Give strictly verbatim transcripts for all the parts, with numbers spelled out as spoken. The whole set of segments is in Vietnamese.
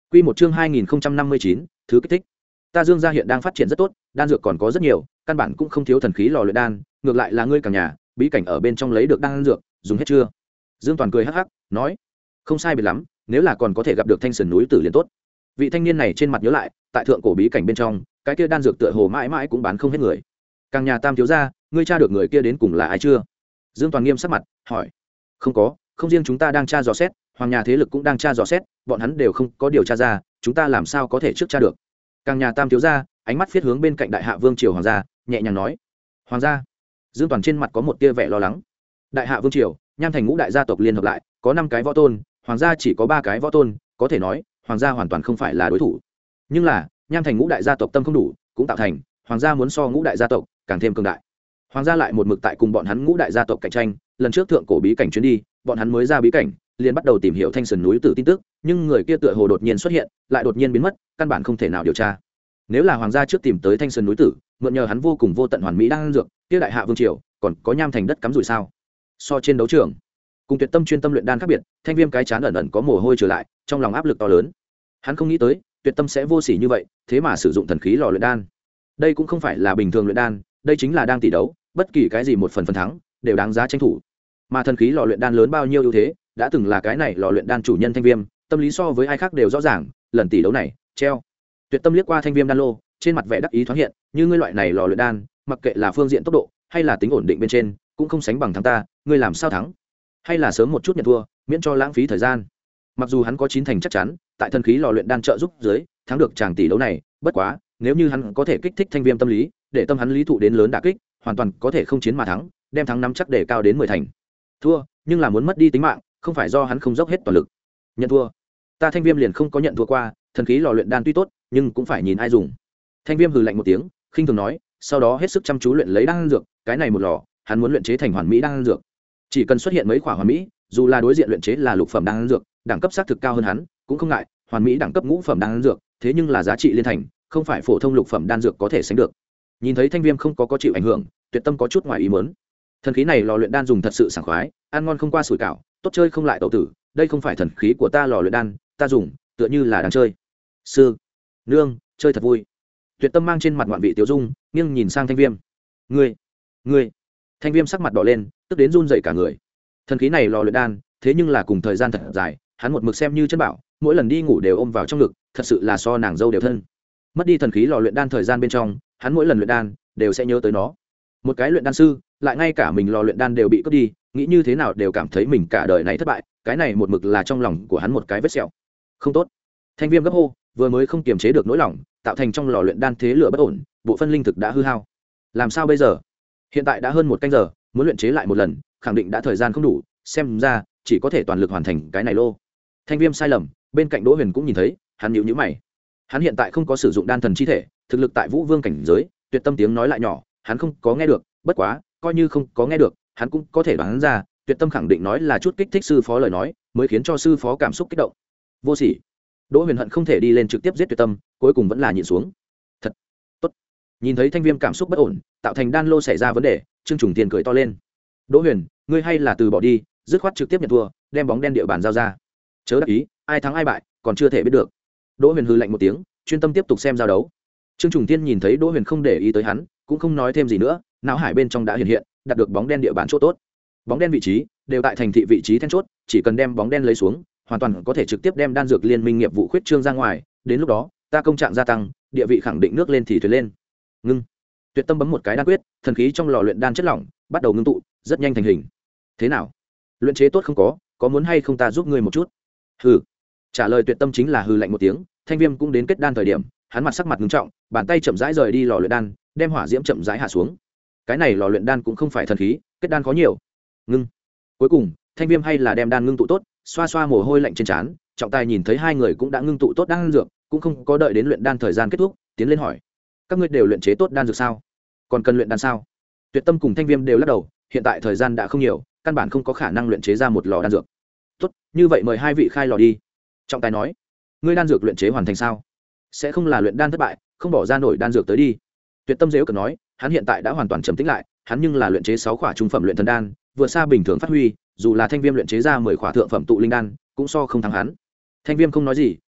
Quy một chương hai nghìn năm mươi chín, thứ kích thích. Ta Dương gia hiện đang phát triển rất tốt, đan dược còn có rất nhiều, căn bản cũng không thiếu thần khí lò luyện đan, ngược lại là ngươi cả nhà, bí cảnh ở bên trong lấy được đan dược, dùng hết chưa? Dương Toàn cười hắc hắc, nói, không sai biệt lắm, nếu là còn có thể gặp được Thanh Sơn núi tử liền tốt. Vị thanh niên này trên mặt nhớ lại, tại thượng cổ bí cảnh bên trong, cái kia đan dược tựa hồ mãi mãi cũng bán không hết người. Càng nhà Tam thiếu gia, ngươi tra được người kia đến cùng là ai chưa? Dương Toàn nghiêm sắc mặt, hỏi. Không có, không riêng chúng ta đang tra dò xét, hoàng nhà thế lực cũng đang tra dò xét, bọn hắn đều không có điều tra ra, chúng ta làm sao có thể trước tra được? Càng nhà Tam thiếu gia, ánh mắt viết hướng bên cạnh đại hạ vương triều hoàng gia, nhẹ nhàng nói. Hoàng gia. Dương Toàn trên mặt có một tia vẻ lo lắng. Đại hạ vương triều, Nham Thành ngũ đại gia tộc liên hợp lại, có năm cái võ tôn, hoàng gia chỉ có ba cái võ tôn, có thể nói, hoàng gia hoàn toàn không phải là đối thủ. Nhưng là, Nham Thành ngũ đại gia tộc tâm không đủ, cũng tạo thành hoàng gia muốn so ngũ đại gia tộc càng thêm cường đại. Hoàng gia lại một mực tại cùng bọn hắn ngũ đại gia tộc cạnh tranh, lần trước thượng cổ bí cảnh chuyến đi, bọn hắn mới ra bí cảnh, liền bắt đầu tìm hiểu Thanh Sơn núi tử tin tức, nhưng người kia tựa hồ đột nhiên xuất hiện, lại đột nhiên biến mất, căn bản không thể nào điều tra. Nếu là hoàng gia trước tìm tới Thanh Sơn núi tử, mượn nhờ hắn vô cùng vô tận hoàn mỹ đang dược, kia đại hạ vương triều, còn có Nham Thành đất cắm rủi sao? So trên đấu trường, cùng Tuyệt Tâm chuyên tâm luyện đan khác biệt, Thanh Viêm cái chán ẩn ẩn có mồ hôi trở lại, trong lòng áp lực to lớn. Hắn không nghĩ tới, Tuyệt Tâm sẽ vô sỉ như vậy, thế mà sử dụng thần khí lò luyện đan. Đây cũng không phải là bình thường luyện đan, đây chính là đang tỷ đấu, bất kỳ cái gì một phần phần thắng, đều đáng giá tranh thủ. Mà thần khí lò luyện đan lớn bao nhiêu ưu thế, đã từng là cái này lò luyện đan chủ nhân Thanh Viêm, tâm lý so với ai khác đều rõ ràng, lần tỷ đấu này, treo. Tuyệt Tâm liếc qua Thanh Viêm đan lô, trên mặt vẻ đắc ý thoáng hiện, như ngươi loại này lò luyện đan, mặc kệ là phương diện tốc độ hay là tính ổn định bên trên, cũng không sánh bằng thắng ta, ngươi làm sao thắng? Hay là sớm một chút nhận thua, miễn cho lãng phí thời gian. Mặc dù hắn có chín thành chắc chắn, tại thần khí lò luyện đan trợ giúp dưới, thắng được chàng tỷ đấu này, bất quá, nếu như hắn có thể kích thích Thanh Viêm tâm lý, để tâm hắn lý thụ đến lớn đả kích, hoàn toàn có thể không chiến mà thắng, đem thắng nắm chắc để cao đến mười thành. Thua, nhưng là muốn mất đi tính mạng, không phải do hắn không dốc hết toàn lực. Nhận thua. Ta Thanh Viêm liền không có nhận thua qua, thần khí lò luyện đan tuy tốt, nhưng cũng phải nhìn ai dùng. Thanh Viêm hừ lạnh một tiếng, khinh thường nói, sau đó hết sức chăm chú luyện lấy đan dược, cái này một lò, hắn muốn luyện chế thành hoàn mỹ đan dược. Chỉ cần xuất hiện mấy quả hoàn mỹ, dù là đối diện luyện chế là lục phẩm đan dược, đẳng cấp xác thực cao hơn hắn, cũng không ngại, hoàn mỹ đẳng cấp ngũ phẩm đan dược, thế nhưng là giá trị liên thành, không phải phổ thông lục phẩm đan dược có thể sánh được. Nhìn thấy Thanh Viêm không có có chịu ảnh hưởng, Tuyệt Tâm có chút ngoài ý muốn. Thần khí này lò luyện đan dùng thật sự sảng khoái, ăn ngon không qua sủi cảo, tốt chơi không lại tẩu tử, đây không phải thần khí của ta lò luyện đan, ta dùng, tựa như là đang chơi. Sư, nương, chơi thật vui. Tuyệt Tâm mang trên mặt ngoạn vị tiêu dung, nghiêng nhìn sang Thanh Viêm. Ngươi, ngươi. Thanh Viêm sắc mặt đỏ lên, tức đến run rẩy cả người. Thần khí này lò luyện đan, thế nhưng là cùng thời gian thật dài, hắn một mực xem như chân bảo, mỗi lần đi ngủ đều ôm vào trong ngực, thật sự là so nàng dâu đều thân. Mất đi thần khí lò luyện đan thời gian bên trong, hắn mỗi lần luyện đan đều sẽ nhớ tới nó. Một cái luyện đan sư, lại ngay cả mình lò luyện đan đều bị cướp đi, nghĩ như thế nào đều cảm thấy mình cả đời này thất bại, cái này một mực là trong lòng của hắn một cái vết sẹo. Không tốt. Thanh Viêm gấp hô, vừa mới không kiềm chế được nỗi lòng, tạo thành trong lò luyện đan thế lửa bất ổn, bộ phân linh thực đã hư hao. Làm sao bây giờ? Hiện tại đã hơn một canh giờ, muốn luyện chế lại một lần, khẳng định đã thời gian không đủ, xem ra chỉ có thể toàn lực hoàn thành cái này lô. Thanh Viêm sai lầm, bên cạnh Đỗ Huyền cũng nhìn thấy, hắn nhíu nhíu mày. Hắn hiện tại không có sử dụng đan thần chi thể, thực lực tại Vũ Vương cảnh giới, Tuyệt Tâm tiếng nói lại nhỏ, hắn không có nghe được, bất quá, coi như không có nghe được, hắn cũng có thể đoán ra, Tuyệt Tâm khẳng định nói là chút kích thích sư phó lời nói, mới khiến cho sư phó cảm xúc kích động. Vô sỉ. Đỗ Huyền hận không thể đi lên trực tiếp giết Tuyệt Tâm, cuối cùng vẫn là nhịn xuống. Thật tốt. Nhìn thấy Thanh Viêm cảm xúc bất ổn, tạo thành đan lô xảy ra vấn đề, Trương Trùng Tiền cười to lên. Đỗ Huyền, ngươi hay là từ bỏ đi, dứt khoát trực tiếp nhận thua, đem bóng đen địa bàn giao ra. Chớ đắc ý, ai thắng ai bại, còn chưa thể biết được. Đỗ Huyền hừ lạnh một tiếng, chuyên tâm tiếp tục xem giao đấu. Trương Trùng Thiên nhìn thấy Đỗ Huyền không để ý tới hắn, cũng không nói thêm gì nữa, não hải bên trong đã hiện hiện, đạt được bóng đen địa bàn chỗ tốt. Bóng đen vị trí đều tại thành thị vị trí then chốt, chỉ cần đem bóng đen lấy xuống, hoàn toàn có thể trực tiếp đem đan dược liên minh nghiệp vụ khuyết trương ra ngoài, đến lúc đó, ta công trạng gia tăng, địa vị khẳng định nước lên thì thuyền lên. Ngưng. Tuyệt Tâm bấm một cái đan quyết, thần khí trong lò luyện đan chất lỏng bắt đầu ngưng tụ, rất nhanh thành hình. Thế nào? Luyện chế tốt không có, có muốn hay không ta giúp ngươi một chút? Hừ. Trả lời Tuyệt Tâm chính là hừ lạnh một tiếng. Thanh Viêm cũng đến kết đan thời điểm, hắn mặt sắc mặt nghiêm trọng, bàn tay chậm rãi rời đi lò luyện đan, đem hỏa diễm chậm rãi hạ xuống. Cái này lò luyện đan cũng không phải thần khí, kết đan khó nhiều. Ngưng. Cuối cùng, Thanh Viêm hay là đem đan ngưng tụ tốt, xoa xoa mồ hôi lạnh trên trán, trọng tài nhìn thấy hai người cũng đã ngưng tụ tốt đan dược, cũng không có đợi đến luyện đan thời gian kết thúc, tiến lên hỏi: các ngươi đều luyện chế tốt đan dược sao? Còn cần luyện đan sao? Tuyệt Tâm cùng Thanh Viêm đều lắc đầu, hiện tại thời gian đã không nhiều, căn bản không có khả năng luyện chế ra một lò đan dược. Tốt, như vậy mời hai vị khai lò đi. Trọng tài nói: ngươi đan dược luyện chế hoàn thành sao? Sẽ không là luyện đan thất bại, không bỏ ra nổi đan dược tới đi. Tuyệt Tâm dễu cợt nói, hắn hiện tại đã hoàn toàn trầm tĩnh lại, hắn nhưng là luyện chế sáu khỏa trung phẩm luyện thần đan, vượt xa bình thường phát huy, dù là Thanh Viêm luyện chế ra mười khỏa thượng phẩm tụ linh đan, cũng so không thắng hắn. Thanh Viêm không nói gì,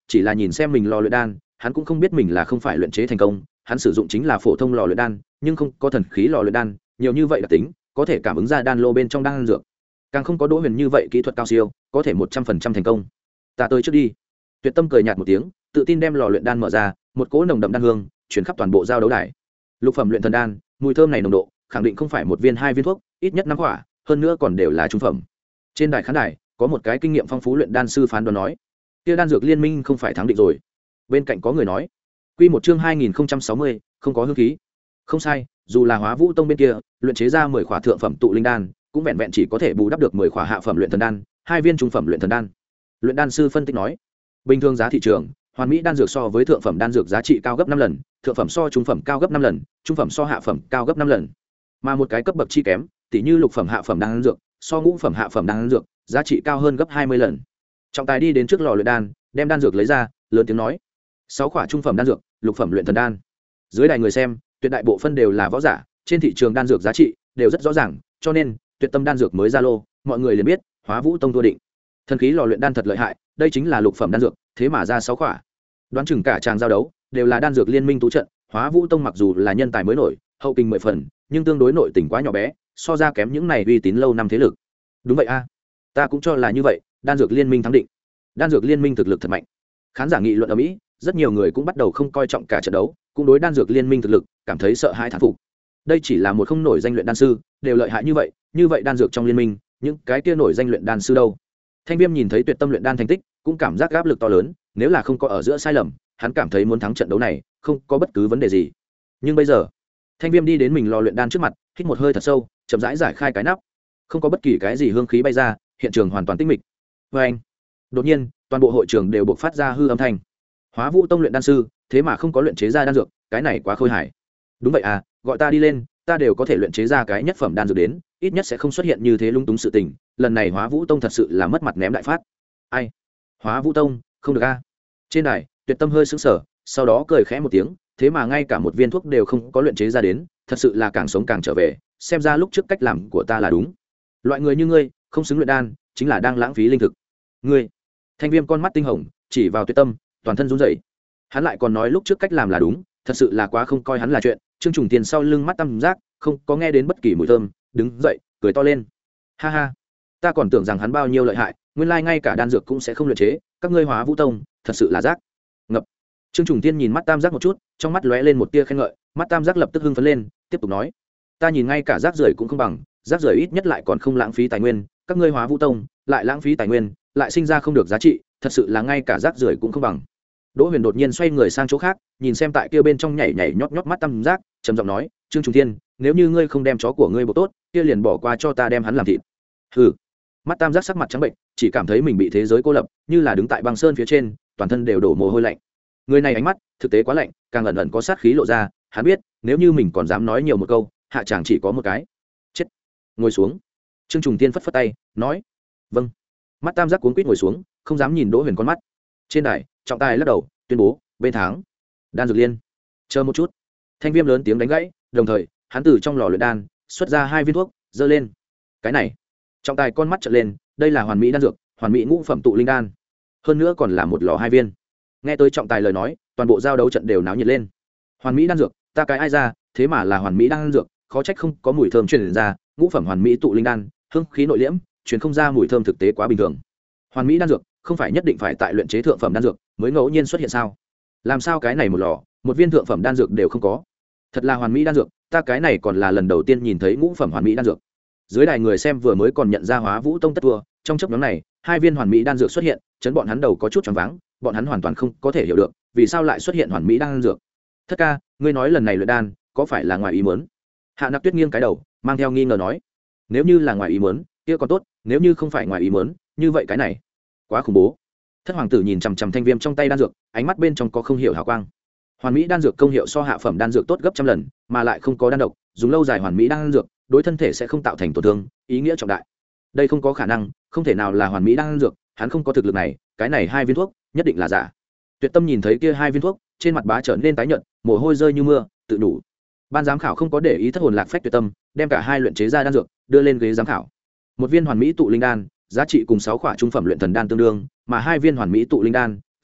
chỉ là nhìn xem mình lò luyện đan, hắn cũng không biết mình là không phải luyện chế thành công, hắn sử dụng chính là phổ thông lò luyện đan, nhưng không có thần khí lò luyện đan, nhiều như vậy đặc tính, có thể cảm ứng ra đan lô bên trong đan dược. Càng không có Đỗ Huyền như vậy kỹ thuật cao siêu, có thể một trăm phần trăm thành công. Ta tới trước đi. Tuyệt Tâm cười nhạt một tiếng, tự tin đem lò luyện đan mở ra, một cỗ nồng đậm đan hương truyền khắp toàn bộ giao đấu đài. Lục phẩm luyện thần đan, mùi thơm này nồng độ, khẳng định không phải một viên hai viên thuốc, ít nhất năm quả, hơn nữa còn đều là trung phẩm. Trên đài khán đài, có một cái kinh nghiệm phong phú luyện đan sư phán đoán nói, kia đan dược liên minh không phải thắng định rồi. Bên cạnh có người nói, quy một chương hai nghìn không trăm sáu mươi, không có hương khí. Không sai, dù là Hóa Vũ Tông bên kia, luyện chế ra mười khỏa thượng phẩm tụ linh đan, cũng vẹn vẹn chỉ có thể bù đắp được mười khỏa hạ phẩm luyện thần đan, hai viên trung phẩm luyện thần đan. Luyện đan sư phân tích nói, bình thường giá thị trường, hoàn mỹ đan dược so với thượng phẩm đan dược giá trị cao gấp năm lần, thượng phẩm so trung phẩm cao gấp năm lần, trung phẩm so hạ phẩm cao gấp năm lần. Mà một cái cấp bậc chi kém, tỉ như lục phẩm hạ phẩm đan dược, so ngũ phẩm hạ phẩm đan dược, giá trị cao hơn gấp hai mươi lần. Trọng tài đi đến trước lò luyện đan, đem đan dược lấy ra, lớn tiếng nói, sáu khỏa trung phẩm đan dược, lục phẩm luyện thần đan. Dưới đài người xem, tuyệt đại bộ phân đều là võ giả, trên thị trường đan dược giá trị đều rất rõ ràng, cho nên Tuyệt Tâm đan dược mới ra lô, mọi người liền biết Hóa Vũ Tông thua định. Thần khí lò luyện đan thật lợi hại, đây chính là lục phẩm đan dược, thế mà ra sáu khỏa. Đoán chừng cả tràng giao đấu đều là đan dược liên minh tú trận, Hóa Vũ Tông mặc dù là nhân tài mới nổi, hậu kinh mười phần, nhưng tương đối nội tình quá nhỏ bé, so ra kém những này uy tín lâu năm thế lực. Đúng vậy a, ta cũng cho là như vậy, đan dược liên minh thắng định. Đan dược liên minh thực lực thật mạnh. Khán giả nghị luận ở Mỹ, rất nhiều người cũng bắt đầu không coi trọng cả trận đấu, cũng đối đan dược liên minh thực lực cảm thấy sợ hãi thán phục. Đây chỉ là một không nổi danh luyện đan sư, đều lợi hại như vậy, như vậy đan dược trong liên minh, những cái kia nổi danh luyện đan sư đâu? Thanh Viêm nhìn thấy Tuyệt Tâm luyện đan thành tích, cũng cảm giác áp lực to lớn, nếu là không có ở giữa sai lầm, hắn cảm thấy muốn thắng trận đấu này, không có bất cứ vấn đề gì. Nhưng bây giờ, Thanh Viêm đi đến mình lò luyện đan trước mặt, hít một hơi thật sâu, chậm rãi giải khai cái nắp. Không có bất kỳ cái gì hương khí bay ra, hiện trường hoàn toàn tĩnh mịch. Và anh, đột nhiên, toàn bộ hội trường đều bộc phát ra hư âm thanh. Hóa Vũ Tông luyện đan sư, thế mà không có luyện chế ra đan dược, cái này quá khôi hài. Đúng vậy à, gọi ta đi lên, ta đều có thể luyện chế ra cái nhất phẩm đan dược đến, ít nhất sẽ không xuất hiện như thế lung túng sự tình. Lần này Hóa Vũ Tông thật sự là mất mặt ném đại phát. Ai? Hóa Vũ Tông, không được a. Trên đài, Tuyệt Tâm hơi sững sờ, sau đó cười khẽ một tiếng, thế mà ngay cả một viên thuốc đều không có luyện chế ra đến, thật sự là càng sống càng trở về, xem ra lúc trước cách làm của ta là đúng. Loại người như ngươi, không xứng luyện đan, chính là đang lãng phí linh thực. Ngươi. Thanh Viêm con mắt tinh hồng, chỉ vào Tuyệt Tâm, toàn thân run rẩy. Hắn lại còn nói lúc trước cách làm là đúng, thật sự là quá không coi hắn là chuyện. Trương Trùng Tiền sau lưng mắt tam giác, không có nghe đến bất kỳ mùi thơm, đứng dậy, cười to lên. Ha ha, ta còn tưởng rằng hắn bao nhiêu lợi hại, nguyên lai ngay cả đan dược cũng sẽ không luyện chế, các ngươi Hóa Vũ Tông, thật sự là rác. Ngập. Trương Trùng Tiên nhìn mắt tam giác một chút, trong mắt lóe lên một tia khen ngợi, mắt tam giác lập tức hưng phấn lên, tiếp tục nói: "Ta nhìn ngay cả rác rưởi cũng không bằng, rác rưởi ít nhất lại còn không lãng phí tài nguyên, các ngươi Hóa Vũ Tông lại lãng phí tài nguyên, lại sinh ra không được giá trị, thật sự là ngay cả rác rưởi cũng không bằng." Đỗ Huyền đột nhiên xoay người sang chỗ khác, nhìn xem tại kia bên trong nhảy nhảy nhót nhót mắt tam giác, trầm giọng nói: "Trương Trùng Thiên, nếu như ngươi không đem chó của ngươi bộ tốt, kia liền bỏ qua cho ta đem hắn làm thịt." Hừ. Mắt tam giác sắc mặt trắng bệnh, chỉ cảm thấy mình bị thế giới cô lập, như là đứng tại băng sơn phía trên, toàn thân đều đổ mồ hôi lạnh. Người này ánh mắt thực tế quá lạnh, càng ẩn ẩn có sát khí lộ ra, hắn biết, nếu như mình còn dám nói nhiều một câu, hạ chàng chỉ có một cái. Chết. Ngồi xuống. Trương Trùng Thiên phất phất tay, nói: "Vâng." Mắt tam giác cuống quýt ngồi xuống, không dám nhìn Đỗ Huyền con mắt. Trên đài, trọng tài lắc đầu, tuyên bố, bên thắng Đan Dược Liên. Chờ một chút. Thanh Viêm lớn tiếng đánh gãy, đồng thời, hắn từ trong lò luyện đan xuất ra hai viên thuốc, giơ lên. Cái này, trọng tài con mắt trợn lên, đây là hoàn mỹ đan dược, hoàn mỹ ngũ phẩm tụ linh đan, hơn nữa còn là một lò hai viên. Nghe tới trọng tài lời nói, toàn bộ giao đấu trận đều náo nhiệt lên. Hoàn mỹ đan dược, ta cái ai ra, thế mà là hoàn mỹ đan dược, khó trách không có mùi thơm truyền ra, ngũ phẩm hoàn mỹ tụ linh đan, hương khí nội liễm, truyền không ra mùi thơm thực tế quá bình thường. Hoàn mỹ đan dược, không phải nhất định phải tại luyện chế thượng phẩm đan dược mới ngẫu nhiên xuất hiện sao? Làm sao cái này một lò, một viên thượng phẩm đan dược đều không có? Thật là hoàn mỹ đan dược, ta cái này còn là lần đầu tiên nhìn thấy ngũ phẩm hoàn mỹ đan dược. Dưới đài người xem vừa mới còn nhận ra Hóa Vũ Tông tất thua, trong chốc ngắn này, hai viên hoàn mỹ đan dược xuất hiện, chấn bọn hắn đầu có chút choáng váng, bọn hắn hoàn toàn không có thể hiểu được, vì sao lại xuất hiện hoàn mỹ đan dược. Thất ca, ngươi nói lần này luyện đan, có phải là ngoài ý muốn? Hạ Nặc Tuyết nghiêng cái đầu, mang theo nghi ngờ nói: "Nếu như là ngoài ý muốn, kia còn tốt, nếu như không phải ngoài ý muốn, như vậy cái này quá khủng bố." Thất hoàng tử nhìn chằm chằm thanh viêm trong tay đan dược, ánh mắt bên trong có không hiểu hào quang. Hoàn mỹ đan dược công hiệu so hạ phẩm đan dược tốt gấp trăm lần, mà lại không có đan độc, dùng lâu dài hoàn mỹ đan dược, đối thân thể sẽ không tạo thành tổn thương, ý nghĩa trọng đại. Đây không có khả năng, không thể nào là hoàn mỹ đan dược, hắn không có thực lực này, cái này hai viên thuốc, nhất định là giả. Tuyệt Tâm nhìn thấy kia hai viên thuốc, trên mặt bá trở nên tái nhợt, mồ hôi rơi như mưa, tự đủ. Ban giám khảo không có để ý thất hồn lạc phách Tuyệt Tâm, đem cả hai luyện chế ra đan dược, đưa lên ghế giám khảo. Một viên hoàn mỹ tụ linh đan, giá trị cùng sáu khỏa trung phẩm luyện thần đan tương đương, mà hai viên hoàn mỹ tụ linh đan,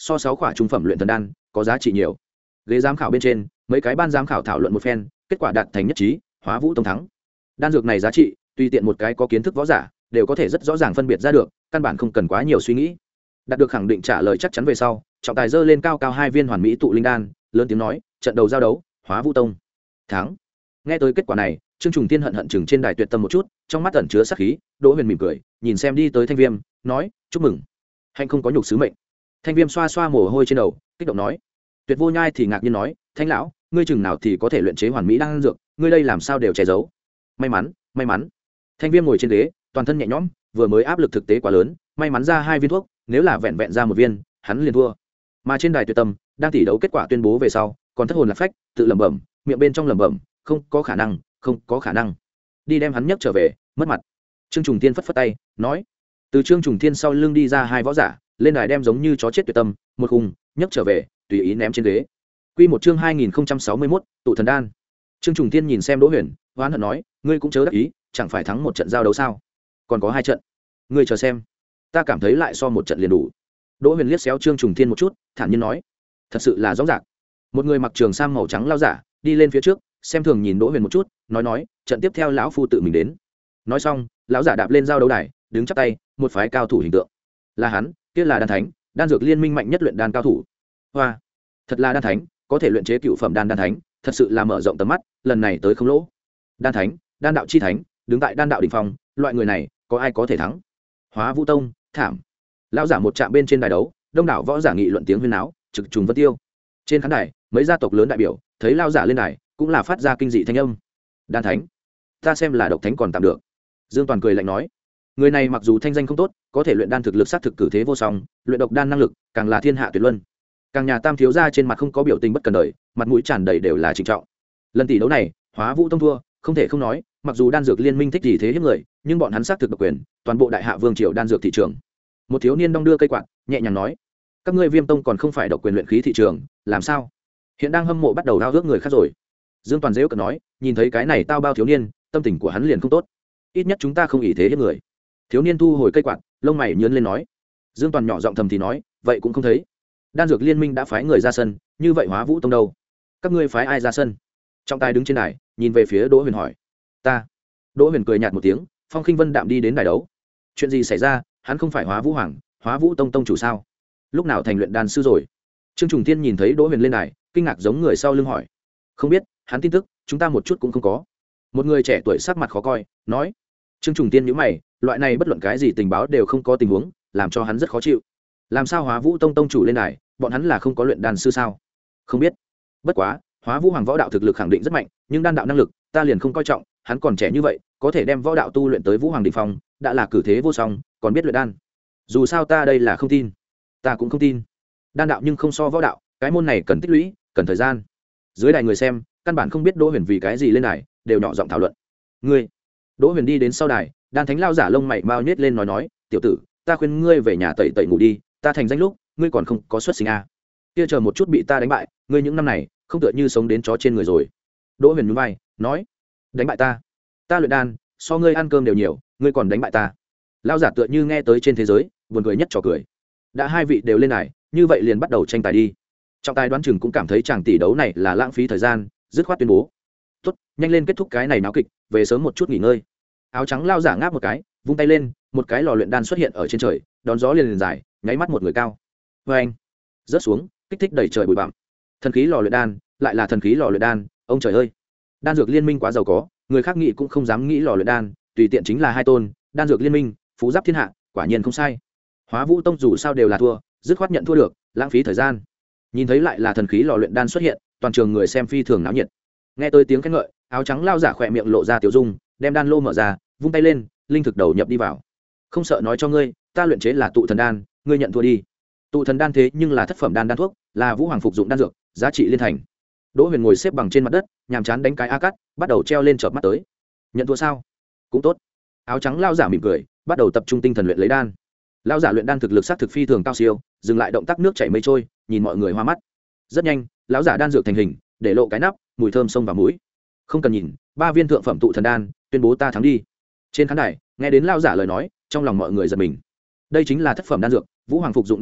so sáu khỏa trung phẩm luyện thần đan có giá trị nhiều. Ghế giám khảo bên trên mấy cái ban giám khảo thảo luận một phen, kết quả đạt thành nhất trí, Hóa Vũ Tông thắng. Đan dược này giá trị tùy tiện một cái có kiến thức võ giả đều có thể rất rõ ràng phân biệt ra được, căn bản không cần quá nhiều suy nghĩ. Đạt được khẳng định trả lời chắc chắn về sau, trọng tài giơ lên cao cao hai viên hoàn mỹ tụ linh đan, lớn tiếng nói, trận đầu giao đấu, Hóa Vũ Tông thắng. Nghe tới kết quả này, Trương Trùng Tiên hận hận chừng trên đài tuyệt tâm một chút, trong mắt ẩn chứa sát khí. Đỗ Huyền mỉm cười, nhìn xem đi tới Thanh Viêm, nói, chúc mừng, hạnh không có nhục sứ mệnh. Thanh Viêm xoa xoa mồ hôi trên đầu, kích động nói. Tuyệt Vô Nhai thì ngạc nhiên nói, Thanh lão, ngươi chừng nào thì có thể luyện chế hoàn mỹ đan dược, ngươi đây làm sao đều che giấu? May mắn, may mắn. Thanh Viêm ngồi trên ghế, toàn thân nhẹ nhõm, vừa mới áp lực thực tế quá lớn, may mắn ra hai viên thuốc, nếu là vẹn vẹn ra một viên, hắn liền thua. Mà trên đài tuyệt tâm, đang tỷ đấu kết quả tuyên bố về sau, còn thất hồn lạc phách, tự lẩm bẩm, miệng bên trong lẩm bẩm, không có khả năng, không có khả năng. Đi đem hắn nhấc trở về, mất mặt. Trương Trùng Thiên phất phất tay, nói. Từ Trương Trùng Thiên sau lưng đi ra hai võ giả, lên đài đem giống như chó chết tuyệt tâm, một khung, nhấc trở về, tùy ý ném trên ghế. Quy một chương hai nghìn không trăm sáu mươi mốt, tụ thần đan. Trương Trùng Thiên nhìn xem Đỗ Huyền, oán hận nói, ngươi cũng chớ đắc ý, chẳng phải thắng một trận giao đấu sao? Còn có hai trận, ngươi chờ xem. Ta cảm thấy lại so một trận liền đủ. Đỗ Huyền liếc xéo Trương Trùng Thiên một chút, thản nhiên nói, thật sự là rõ ràng. Một người mặc trường sam màu trắng lao giả đi lên phía trước, xem thường nhìn Đỗ Huyền một chút, nói nói, trận tiếp theo lão phu tự mình đến. Nói xong, lão giả đạp lên giao đấu đài, đứng chắp tay, một phái cao thủ hình tượng. Là hắn, kia là đan thánh, đan dược liên minh mạnh nhất luyện đan cao thủ. Hoa, thật là đan thánh, có thể luyện chế cựu phẩm đan đan thánh, thật sự là mở rộng tầm mắt, lần này tới không lỗ. Đan thánh, đan đạo chi thánh, đứng tại đan đạo đỉnh phong, loại người này, có ai có thể thắng? Hóa Vũ Tông, thảm. Lão giả một chạm bên trên đài đấu, đông đảo võ giả nghị luận tiếng huyên náo, trực trùng vân tiêu. Trên khán đài, mấy gia tộc lớn đại biểu, thấy lão giả lên đài, cũng là phát ra kinh dị thanh âm. Đan thánh, ta xem là độc thánh còn tạm được. Dương Toàn cười lạnh nói, người này mặc dù thanh danh không tốt, có thể luyện đan thực lực sát thực cử thế vô song, luyện độc đan năng lực càng là thiên hạ tuyệt luân. Càng nhà Tam thiếu gia trên mặt không có biểu tình bất cần đời, mặt mũi tràn đầy đều là trịnh trọng. Lần tỷ đấu này, Hóa Vũ Tông thua, không thể không nói, mặc dù đan dược liên minh thích gì thế hiếp người, nhưng bọn hắn xác thực độc quyền, toàn bộ đại hạ vương triều đan dược thị trường. Một thiếu niên đong đưa cây quạt, nhẹ nhàng nói, các ngươi Viêm Tông còn không phải độc quyền luyện khí thị trường, làm sao? Hiện đang hâm mộ bắt đầu đao ước người khác rồi. Dương Toàn dễu cợt nói, nhìn thấy cái này tao bao thiếu niên, tâm tình của hắn liền không tốt. Ít nhất chúng ta không ý thế hiếp người. Thiếu niên thu hồi cây quạt, lông mày nhướng lên nói. Dương Toàn nhỏ giọng thầm thì nói, vậy cũng không thấy. Đan dược liên minh đã phái người ra sân, như vậy Hóa Vũ Tông đâu? Các ngươi phái ai ra sân? Trọng tài đứng trên đài, nhìn về phía Đỗ Huyền hỏi. Ta. Đỗ Huyền cười nhạt một tiếng, phong khinh vân đạm đi đến đài đấu. Chuyện gì xảy ra? Hắn không phải Hóa Vũ Hoàng, Hóa Vũ Tông tông chủ sao? Lúc nào thành luyện đan sư rồi? Trương Trùng Thiên nhìn thấy Đỗ Huyền lên đài, kinh ngạc giống người sau lưng hỏi. Không biết, hắn tin tức, chúng ta một chút cũng không có. Một người trẻ tuổi sắc mặt khó coi, nói. Trương Trùng Tiên nhíu mày, loại này bất luận cái gì tình báo đều không có tình huống, làm cho hắn rất khó chịu. Làm sao Hóa Vũ Tông tông chủ lên đài, bọn hắn là không có luyện đan sư sao? Không biết. Bất quá, Hóa Vũ Hoàng võ đạo thực lực khẳng định rất mạnh, nhưng đan đạo năng lực, ta liền không coi trọng, hắn còn trẻ như vậy, có thể đem võ đạo tu luyện tới Vũ Hoàng đỉnh phong, đã là cử thế vô song, còn biết luyện đan. Dù sao ta đây là không tin. Ta cũng không tin. Đan đạo nhưng không so võ đạo, cái môn này cần tích lũy, cần thời gian. Dưới đài người xem, căn bản không biết Đỗ Huyền vì cái gì lên đài, đều nhỏ giọng thảo luận. Ngươi. Đỗ Huyền đi đến sau đài, đan thánh lao giả lông mày mau nhếch lên nói nói, tiểu tử, ta khuyên ngươi về nhà tẩy tẩy ngủ đi, ta thành danh lúc, ngươi còn không có xuất sinh à. Kia chờ một chút bị ta đánh bại, ngươi những năm này, không tựa như sống đến chó trên người rồi. Đỗ Huyền nhún vai, nói, đánh bại ta? Ta luyện đan, so ngươi ăn cơm đều nhiều, ngươi còn đánh bại ta? Lao giả tựa như nghe tới trên thế giới, buồn cười nhất trò cười. Đã hai vị đều lên đài, như vậy liền bắt đầu tranh tài đi. Trọng tài đoán chừng cũng cảm thấy chàng tỷ đấu này là lãng phí thời gian, dứt khoát tuyên bố, tốt, nhanh lên kết thúc cái này náo kịch, về sớm một chút nghỉ ngơi. Áo trắng lao giả ngáp một cái, vung tay lên, một cái lò luyện đan xuất hiện ở trên trời, đón gió liền liền dài, nháy mắt một người cao. Vê anh, rớt xuống, kích thích đầy trời bụi bặm. Thần khí lò luyện đan, lại là thần khí lò luyện đan, ông trời ơi! Đan dược liên minh quá giàu có, người khác nghĩ cũng không dám nghĩ lò luyện đan, tùy tiện chính là hai tôn, đan dược liên minh, phú giáp thiên hạ, quả nhiên không sai. Hóa Vũ Tông dù sao đều là thua, dứt khoát nhận thua được, lãng phí thời gian. Nhìn thấy lại là thần khí lò luyện đan xuất hiện, toàn trường người xem phi thường náo nhiệt. Nghe tới tiếng khen ngợi, áo trắng lao giả khỏe miệng lộ ra tiểu dung, đem đan lô mở ra, vung tay lên, linh thực đầu nhập đi vào. Không sợ nói cho ngươi, ta luyện chế là tụ thần đan, ngươi nhận thua đi. Tụ thần đan thế nhưng là thất phẩm đan đan thuốc, là Vũ Hoàng phục dụng đan dược, giá trị liên thành. Đỗ Huyền ngồi xếp bằng trên mặt đất, nhàm chán đánh cái a cắt, bắt đầu treo lên chợp mắt tới. Nhận thua sao? Cũng tốt. Áo trắng lao giả mỉm cười, bắt đầu tập trung tinh thần luyện lấy đan. Lao giả luyện đan thực lực sát thực phi thường cao siêu, dừng lại động tác nước chảy mây trôi, nhìn mọi người hoa mắt. Rất nhanh, lão giả đan dược thành hình, để lộ cái nắp, mùi thơm xông vào mũi. Không cần nhìn, ba viên thượng phẩm tụ thần đan, tuyên bố ta thắng đi. Trên khán đài, nghe đến lao giả lời nói, trong lòng mọi người giật mình. Đây chính là thất phẩm đan dược, Vũ Hoàng phục dụng đan dược,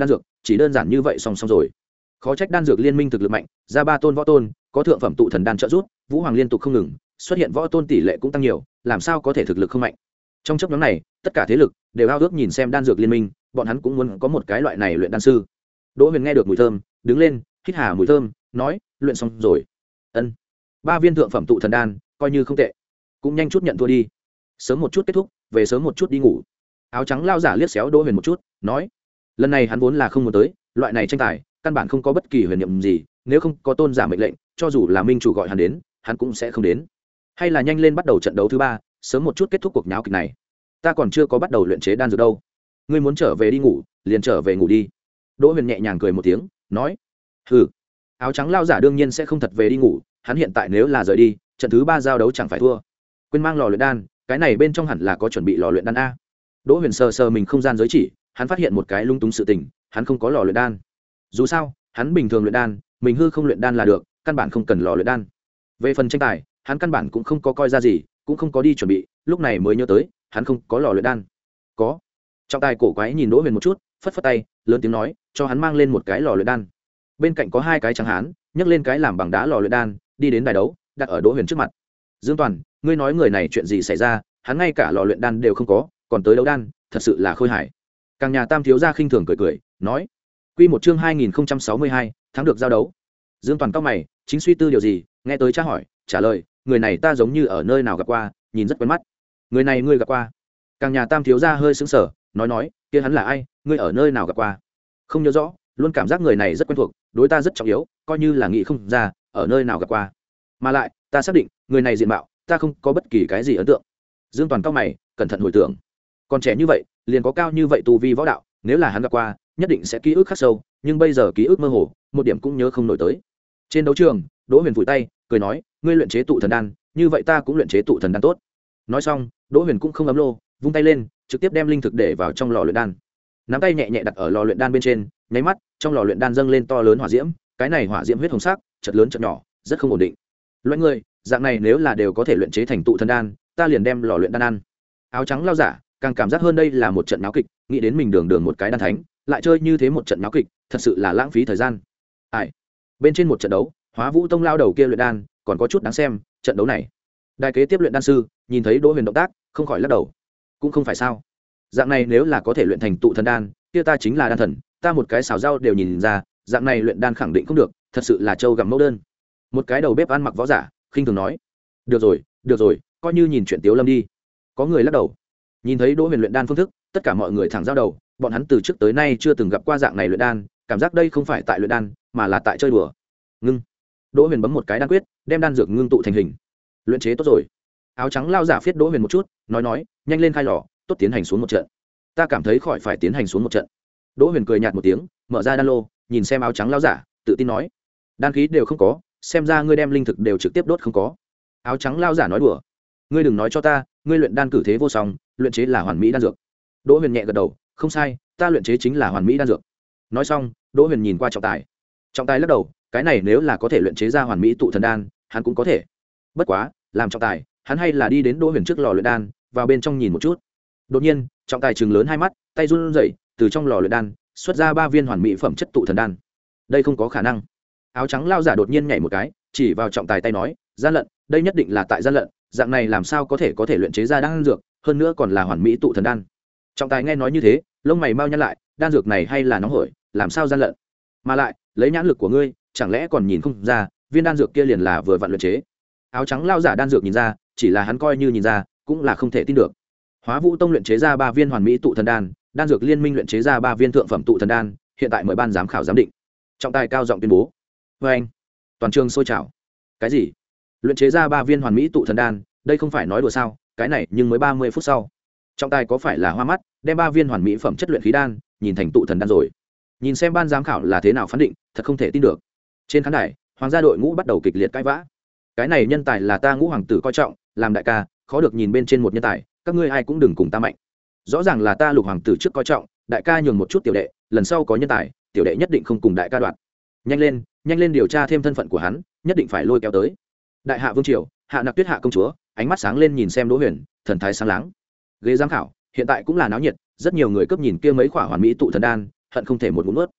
chỉ đơn giản như vậy xong xong rồi. Khó trách đan dược liên minh thực lực mạnh, ra ba tôn võ tôn, có thượng phẩm tụ thần đan trợ giúp, vũ hoàng liên tục không ngừng xuất hiện, võ tôn tỷ lệ cũng tăng nhiều, làm sao có thể thực lực không mạnh. Trong chấp nhóm này tất cả thế lực đều ao ước nhìn xem đan dược liên minh, bọn hắn cũng muốn có một cái loại này luyện đan sư. Đỗ Huyền nghe được mùi thơm, đứng lên hít hà mùi thơm, nói luyện xong rồi. Ân, ba viên thượng phẩm tụ thần đan coi như không tệ, cũng nhanh chút nhận thua đi, sớm một chút kết thúc, về sớm một chút đi ngủ. Áo trắng lao giả liếc xéo Đỗ Huyền một chút, nói lần này hắn vốn là không muốn tới loại này tranh tài, căn bản không có bất kỳ huyền nhiệm gì, nếu không có tôn giả mệnh lệnh, cho dù là minh chủ gọi hắn đến hắn cũng sẽ không đến. Hay là nhanh lên bắt đầu trận đấu thứ ba, sớm một chút kết thúc cuộc nháo kịch này. Ta còn chưa có bắt đầu luyện chế đan dược đâu, ngươi muốn trở về đi ngủ liền trở về ngủ đi. Đỗ Huyền nhẹ nhàng cười một tiếng, nói hừ. Áo trắng lao giả đương nhiên sẽ không thật về đi ngủ, hắn hiện tại nếu là rời đi, trận thứ ba giao đấu chẳng phải thua. Quên mang lò luyện đan, cái này bên trong hẳn là có chuẩn bị lò luyện đan a. Đỗ Huyền sờ sờ mình không gian giới chỉ, hắn phát hiện một cái lung túng sự tình, hắn không có lò luyện đan. Dù sao hắn bình thường luyện đan, mình hư không luyện đan là được, căn bản không cần lò luyện đan. Về phần tranh tài, hắn căn bản cũng không có coi ra gì, cũng không có đi chuẩn bị, lúc này mới nhớ tới hắn không có lò luyện đan. Có. Trọng tài cổ quái nhìn Đỗ Huyền một chút, phất phất tay, lớn tiếng nói cho hắn mang lên một cái lò luyện đan. Bên cạnh có hai cái trắng hán nhấc lên cái làm bằng đá lò luyện đan, đi đến đài đấu, đặt ở Đỗ Huyền trước mặt. Dương Toàn, ngươi nói người này chuyện gì xảy ra, hắn ngay cả lò luyện đan đều không có, còn tới đấu đan, thật sự là khôi hài. Càng nhà Tam thiếu gia khinh thường cười cười, nói quy một chương hai nghìn không trăm sáu mươi hai, thắng được giao đấu. Dương Toàn cao mày, chính suy tư điều gì, nghe tới cha hỏi, trả lời người này ta giống như ở nơi nào gặp qua, nhìn rất quen mắt. Người này ngươi gặp qua? Càng nhà Tam thiếu gia hơi sững sờ, nói nói kia hắn là ai, ngươi ở nơi nào gặp qua? Không nhớ rõ, luôn cảm giác người này rất quen thuộc, đối ta rất trọng yếu, coi như là nghĩ không ra ở nơi nào gặp qua. Mà lại ta xác định người này diện mạo ta không có bất kỳ cái gì ấn tượng. Dương Toàn cao mày, cẩn thận hồi tưởng, còn trẻ như vậy liền có cao như vậy tu vi võ đạo, nếu là hắn gặp qua nhất định sẽ ký ức khắc sâu, nhưng bây giờ ký ức mơ hồ, một điểm cũng nhớ không nổi tới. Trên đấu trường, Đỗ Huyền vùi tay cười nói ngươi luyện chế tụ thần đan, như vậy ta cũng luyện chế tụ thần đan tốt. Nói xong, Đỗ Huyền cũng không ấm lô, vung tay lên trực tiếp đem linh thực để vào trong lò luyện đan, nắm tay nhẹ nhẹ đặt ở lò luyện đan bên trên, nháy mắt trong lò luyện đan dâng lên to lớn hỏa diễm, cái này hỏa diễm huyết hồng sắc, chật lớn chật nhỏ, rất không ổn định. Loại người dạng này nếu là đều có thể luyện chế thành tụ thần đan, ta liền đem lò luyện đan ăn. Áo trắng lao giả càng cảm giác hơn đây là một trận náo kịch, nghĩ đến mình đường đường một cái đan thánh lại chơi như thế một trận náo kịch, thật sự là lãng phí thời gian. Ai bên trên một trận đấu, Hóa Vũ Tông lao đầu kia luyện đan còn có chút đáng xem, trận đấu này đài kế tiếp luyện đan sư nhìn thấy Đỗ Huyền động tác không khỏi lắc đầu, cũng không phải sao, dạng này nếu là có thể luyện thành tụ thần đan, kia ta chính là đan thần, ta một cái xào rau đều nhìn ra, dạng này luyện đan khẳng định không được, thật sự là trâu gặm mẫu đơn. Một cái đầu bếp ăn mặc võ giả khinh thường nói được rồi được rồi, coi như nhìn chuyện Tiếu Lâm đi. Có người lắc đầu. Nhìn thấy Đỗ Huyền luyện đan phương thức, tất cả mọi người thẳng giao đầu, bọn hắn từ trước tới nay chưa từng gặp qua dạng này luyện đan, cảm giác đây không phải tại luyện đan mà là tại chơi đùa. Ngưng. Đỗ Huyền bấm một cái đan quyết, đem đan dược ngưng tụ thành hình. Luyện chế tốt rồi. Áo trắng lao giả phiết Đỗ Huyền một chút, nói nói nhanh lên khai lò, tốt tiến hành xuống một trận. Ta cảm thấy khỏi phải tiến hành xuống một trận. Đỗ Huyền cười nhạt một tiếng, mở ra đan lô, nhìn xem áo trắng lao giả, tự tin nói đan khí đều không có, xem ra ngươi đem linh thực đều trực tiếp đốt không có. Áo trắng lao giả nói đùa, ngươi đừng nói cho ta ngươi luyện đan cử thế vô song, luyện chế là hoàn mỹ đan dược. Đỗ Huyền nhẹ gật đầu, không sai, ta luyện chế chính là hoàn mỹ đan dược. Nói xong, Đỗ Huyền nhìn qua trọng tài. Trọng tài lắc đầu, cái này nếu là có thể luyện chế ra hoàn mỹ tụ thần đan, hắn cũng có thể. Bất quá làm trọng tài, hắn hay là đi đến Đỗ Huyền trước lò luyện đan, vào bên trong nhìn một chút. Đột nhiên trọng tài trừng lớn hai mắt, tay run rẩy, từ trong lò luyện đan xuất ra ba viên hoàn mỹ phẩm chất tụ thần đan. Đây không có khả năng. Áo trắng lao giả đột nhiên nhảy một cái, chỉ vào trọng tài tay nói gian lận, đây nhất định là tại gian lận, dạng này làm sao có thể có thể luyện chế ra đan dược, hơn nữa còn là hoàn mỹ tụ thần đan. Trọng tài nghe nói như thế, lông mày mau nhăn lại, đan dược này hay là nóng hổi, làm sao gian lận? Mà lại lấy nhãn lực của ngươi, chẳng lẽ còn nhìn không ra viên đan dược kia liền là vừa vặn luyện chế? Áo trắng lao giả đan dược nhìn ra, chỉ là hắn coi như nhìn ra cũng là không thể tin được. Hóa Vũ Tông luyện chế ra ba viên hoàn mỹ tụ thần đan, đan dược liên minh luyện chế ra ba viên thượng phẩm tụ thần đan, hiện tại mời ban giám khảo giám định. Trọng tài cao giọng tuyên bố. Vê anh, toàn trường sôi trào. Cái gì? Luyện chế ra ba viên hoàn mỹ tụ thần đan, đây không phải nói đùa sao? Cái này nhưng mới ba mươi phút sau, trọng tài có phải là hoa mắt, đem ba viên hoàn mỹ phẩm chất luyện khí đan nhìn thành tụ thần đan rồi? Nhìn xem ban giám khảo là thế nào phán định, thật không thể tin được. Trên khán đài, hoàng gia đội ngũ bắt đầu kịch liệt cãi vã. Cái này nhân tài là ta Ngũ hoàng tử coi trọng, làm đại ca, khó được nhìn bên trên một nhân tài, các ngươi ai cũng đừng cùng ta mạnh. Rõ ràng là ta Lục hoàng tử trước coi trọng, đại ca nhường một chút tiểu đệ, lần sau có nhân tài, tiểu đệ nhất định không cùng đại ca đoạt. Nhanh lên, nhanh lên điều tra thêm thân phận của hắn, nhất định phải lôi kéo tới. Đại hạ vương triều, Hạ Nặc Tuyết hạ công chúa, ánh mắt sáng lên nhìn xem Đỗ Huyền, thần thái sáng láng. Ghế giám khảo hiện tại cũng là náo nhiệt, rất nhiều người cấp nhìn kia mấy khỏa hoàn mỹ tụ thần đan, hận không thể một ngụm nuốt.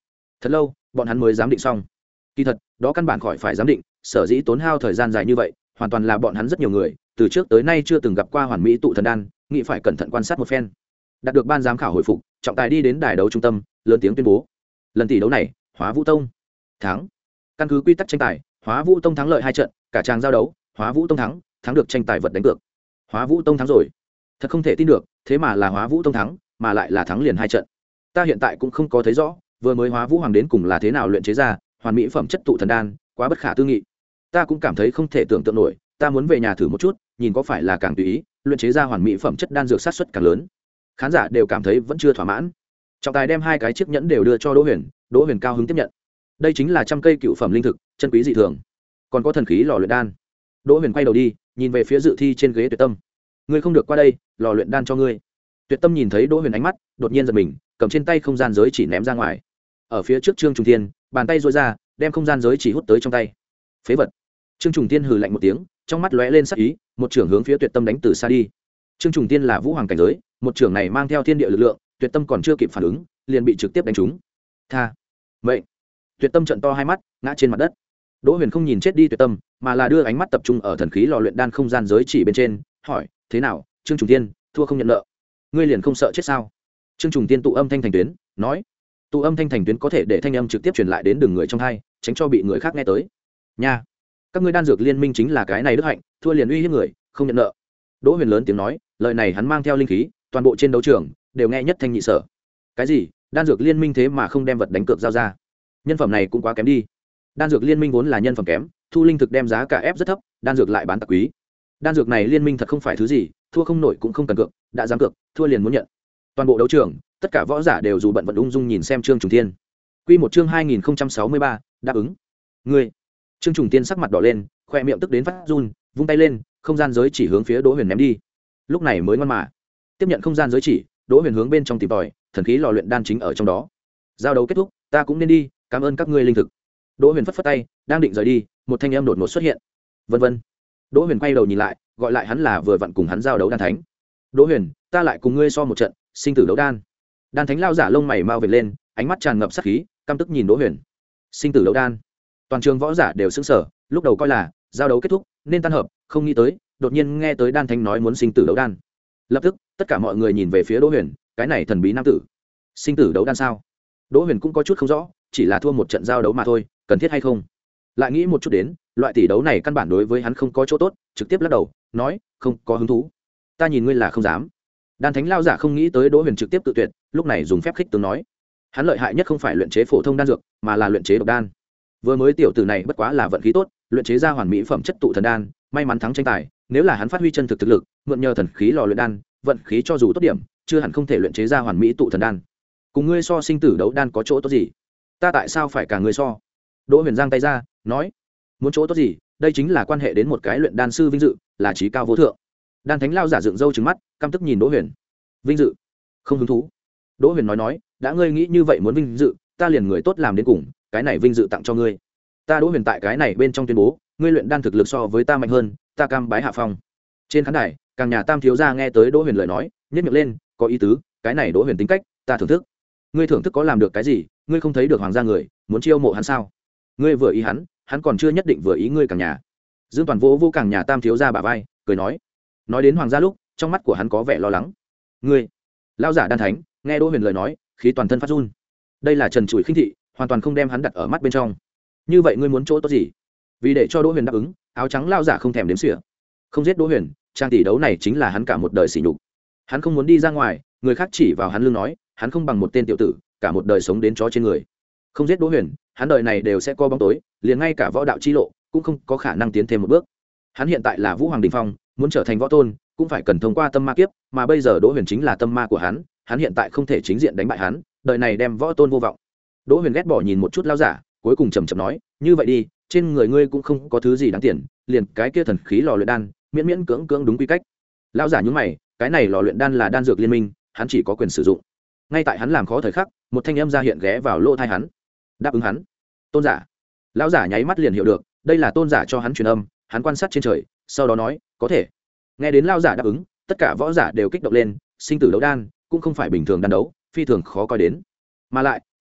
thật lâu bọn hắn mới giám định xong. Kỳ thật đó căn bản khỏi phải giám định, sở dĩ tốn hao thời gian dài như vậy hoàn toàn là bọn hắn rất nhiều người từ trước tới nay chưa từng gặp qua hoàn mỹ tụ thần đan, nghĩ phải cẩn thận quan sát một phen. Đạt được ban giám khảo hồi phục, trọng tài đi đến đài đấu trung tâm lớn tiếng tuyên bố lần tỷ đấu này Hóa Vũ Tông thắng. Căn cứ quy tắc tranh tài, Hóa Vũ Tông thắng lợi hai trận, cả trang giao đấu Hóa Vũ Tông thắng, thắng được tranh tài vật đánh cược. Hóa Vũ Tông thắng rồi, thật không thể tin được, thế mà là Hóa Vũ Tông thắng, mà lại là thắng liền hai trận. Ta hiện tại cũng không có thấy rõ vừa mới Hóa Vũ Hoàng đến cùng là thế nào luyện chế ra hoàn mỹ phẩm chất tụ thần đan, quá bất khả tư nghị. Ta cũng cảm thấy không thể tưởng tượng nổi, ta muốn về nhà thử một chút, nhìn có phải là càng tùy ý luyện chế ra hoàn mỹ phẩm chất đan dược sát suất càng lớn. Khán giả đều cảm thấy vẫn chưa thỏa mãn. Trọng tài đem hai cái chiếc nhẫn đều đưa cho Đỗ Huyền, Đỗ Huyền cao hứng tiếp nhận. Đây chính là trăm cây cựu phẩm linh thực, chân quý dị thường, còn có thần khí lò luyện đan. Đỗ Huyền quay đầu đi nhìn về phía dự thi trên ghế Tuyệt Tâm. Ngươi không được qua đây, lò luyện đan cho ngươi. Tuyệt Tâm nhìn thấy Đỗ Huyền ánh mắt đột nhiên giật mình, cầm trên tay không gian giới chỉ ném ra ngoài. Ở phía trước Trương Trùng Thiên bàn tay duỗi ra đem không gian giới chỉ hút tới trong tay. Phế vật. Trương Trùng Thiên hừ lạnh một tiếng, trong mắt lóe lên sắc ý, một trưởng hướng phía Tuyệt Tâm đánh từ xa đi. Trương Trùng Thiên là vũ hoàng cảnh giới, một trưởng này mang theo thiên địa lực lượng, Tuyệt Tâm còn chưa kịp phản ứng liền bị trực tiếp đánh trúng. Tha mệnh. Tuyệt Tâm trợn to hai mắt ngã trên mặt đất. Đỗ Huyền không nhìn chết đi Tuyệt Tâm, mà là đưa ánh mắt tập trung ở thần khí lò luyện đan không gian giới chỉ bên trên, hỏi thế nào Trương Trùng Thiên, thua không nhận nợ, ngươi liền không sợ chết sao? Trương Trùng Thiên tụ âm thanh thành tuyến nói, tụ âm thanh thành tuyến có thể để thanh âm trực tiếp truyền lại đến đường người trong hai, tránh cho bị người khác nghe tới nha. Các ngươi đan dược liên minh chính là cái này đức hạnh, thua liền uy hiếp người, không nhận nợ. Đỗ Huyền lớn tiếng nói, lời này hắn mang theo linh khí, toàn bộ trên đấu trường đều nghe nhất thanh nhị sở. Cái gì đan dược liên minh thế mà không đem vật đánh cược giao ra, nhân phẩm này cũng quá kém đi. Đan dược liên minh vốn là nhân phẩm kém, thu linh thực đem giá cả ép rất thấp, đan dược lại bán tặc quý. Đan dược này liên minh thật không phải thứ gì, thua không nổi cũng không cần cược, đã dám cược thua liền muốn nhận. Toàn bộ đấu trường tất cả võ giả đều dù bận vận ung dung nhìn xem Trương Trùng Thiên. Quy một chương hai nghìn không trăm sáu mươi ba, đáp ứng. Ngươi. Trương Trùng Thiên sắc mặt đỏ lên, khoe miệng tức đến phát run, vung tay lên, không gian giới chỉ hướng phía Đỗ Huyền ném đi. Lúc này mới ngoan mà tiếp nhận không gian giới chỉ, Đỗ Huyền hướng bên trong tìm tòi, thần khí lò luyện đan chính ở trong đó. Giao đấu kết thúc, ta cũng nên đi, cảm ơn các ngươi linh thực. Đỗ Huyền phất phất tay, đang định rời đi, một thanh âm đột ngột xuất hiện. Vân Vân. Đỗ Huyền quay đầu nhìn lại, gọi lại hắn là vừa vặn cùng hắn giao đấu đan thánh. Đỗ Huyền, ta lại cùng ngươi so một trận, sinh tử đấu đan. Đan thánh lao giả lông mày mau vệt lên, ánh mắt tràn ngập sát khí, căm tức nhìn Đỗ Huyền. Sinh tử đấu đan. Toàn trường võ giả đều sững sờ, lúc đầu coi là giao đấu kết thúc nên tan hợp, không nghĩ tới đột nhiên nghe tới đan thánh nói muốn sinh tử đấu đan. Lập tức tất cả mọi người nhìn về phía Đỗ Huyền, cái này thần bí nam tử, sinh tử đấu đan sao? Đỗ Huyền cũng có chút không rõ, chỉ là thua một trận giao đấu mà thôi, cần thiết hay không? Lại nghĩ một chút đến, loại tỷ đấu này căn bản đối với hắn không có chỗ tốt, trực tiếp lắc đầu, nói, không có hứng thú. Ta nhìn ngươi là không dám. Đan thánh lao giả không nghĩ tới Đỗ Huyền trực tiếp tự tuyệt, lúc này dùng phép khích tướng nói, hắn lợi hại nhất không phải luyện chế phổ thông đan dược, mà là luyện chế độc đan. Vừa mới tiểu tử này bất quá là vận khí tốt, luyện chế ra hoàn mỹ phẩm chất tụ thần đan, may mắn thắng tranh tài, nếu là hắn phát huy chân thực thực lực, mượn nhờ thần khí lò luyện đan, vận khí cho dù tốt điểm, chưa hẳn không thể luyện chế ra hoàn mỹ tụ thần đan. Cùng ngươi so sinh tử đấu đan có chỗ tốt gì? Ta tại sao phải cả ngươi so? Đỗ Huyền giang tay ra, nói, muốn chỗ tốt gì? Đây chính là quan hệ đến một cái luyện đan sư vinh dự, là chí cao vô thượng. Đan thánh lao giả dựng râu trừng mắt, căm tức nhìn Đỗ Huyền. Vinh dự? Không hứng thú. Đỗ Huyền nói nói, đã ngươi nghĩ như vậy muốn vinh dự, ta liền người tốt làm đến cùng, cái này vinh dự tặng cho ngươi. Ta Đỗ Huyền tại cái này bên trong tuyên bố, ngươi luyện đan thực lực so với ta mạnh hơn, ta cam bái hạ phong. Trên khán đài, càng nhà tam thiếu gia nghe tới Đỗ Huyền lời nói, nhếch miệng lên, có ý tứ, cái này Đỗ Huyền tính cách, ta thưởng thức. Ngươi thưởng thức có làm được cái gì? Ngươi không thấy được hoàng gia người, muốn chiêu mộ hắn sao? Ngươi vừa ý hắn, hắn còn chưa nhất định vừa ý ngươi càng nhà. Dương Toàn vô vô càng nhà tam thiếu gia bả vai, cười nói, nói đến hoàng gia lúc, trong mắt của hắn có vẻ lo lắng. Ngươi, lão giả đan thánh, nghe Đỗ Huyền lời nói, khí toàn thân phát run. Đây là trần trụi khinh thị, hoàn toàn không đem hắn đặt ở mắt bên trong. Như vậy ngươi muốn chỗ tốt gì? Vì để cho Đỗ Huyền đáp ứng, áo trắng lão giả không thèm đếm xỉa. Không giết Đỗ Huyền, trang tỷ đấu này chính là hắn cả một đời sỉ nhục. Hắn không muốn đi ra ngoài, người khác chỉ vào hắn lưng nói, hắn không bằng một tên tiểu tử, cả một đời sống đến chó trên người. Không giết Đỗ Huyền, hắn đời này đều sẽ có bóng tối, liền ngay cả võ đạo chi lộ cũng không có khả năng tiến thêm một bước. Hắn hiện tại là Vũ Hoàng đỉnh phong, muốn trở thành võ tôn, cũng phải cần thông qua tâm ma kiếp, mà bây giờ Đỗ Huyền chính là tâm ma của hắn, hắn hiện tại không thể chính diện đánh bại hắn, đời này đem võ tôn vô vọng. Đỗ Huyền ghét bỏ nhìn một chút lão giả, cuối cùng trầm trầm nói, như vậy đi, trên người ngươi cũng không có thứ gì đáng tiền, liền cái kia thần khí lò luyện đan, miễn miễn cưỡng cưỡng đúng quy cách. Lão giả nhướng mày, cái này lò luyện đan là đan dược liên minh, hắn chỉ có quyền sử dụng. Ngay tại hắn làm khó thời khắc, một thanh âm ra hiện ghé vào lỗ tai hắn. Đáp ứng hắn. Tôn giả. Lão giả nháy mắt liền hiểu được, đây là tôn giả cho hắn truyền âm, hắn quan sát trên trời, sau đó nói, có thể. Nghe đến lão giả đáp ứng, tất cả võ giả đều kích động lên, sinh tử đấu đan cũng không phải bình thường đan đấu, phi thường khó coi đến. Mà lại,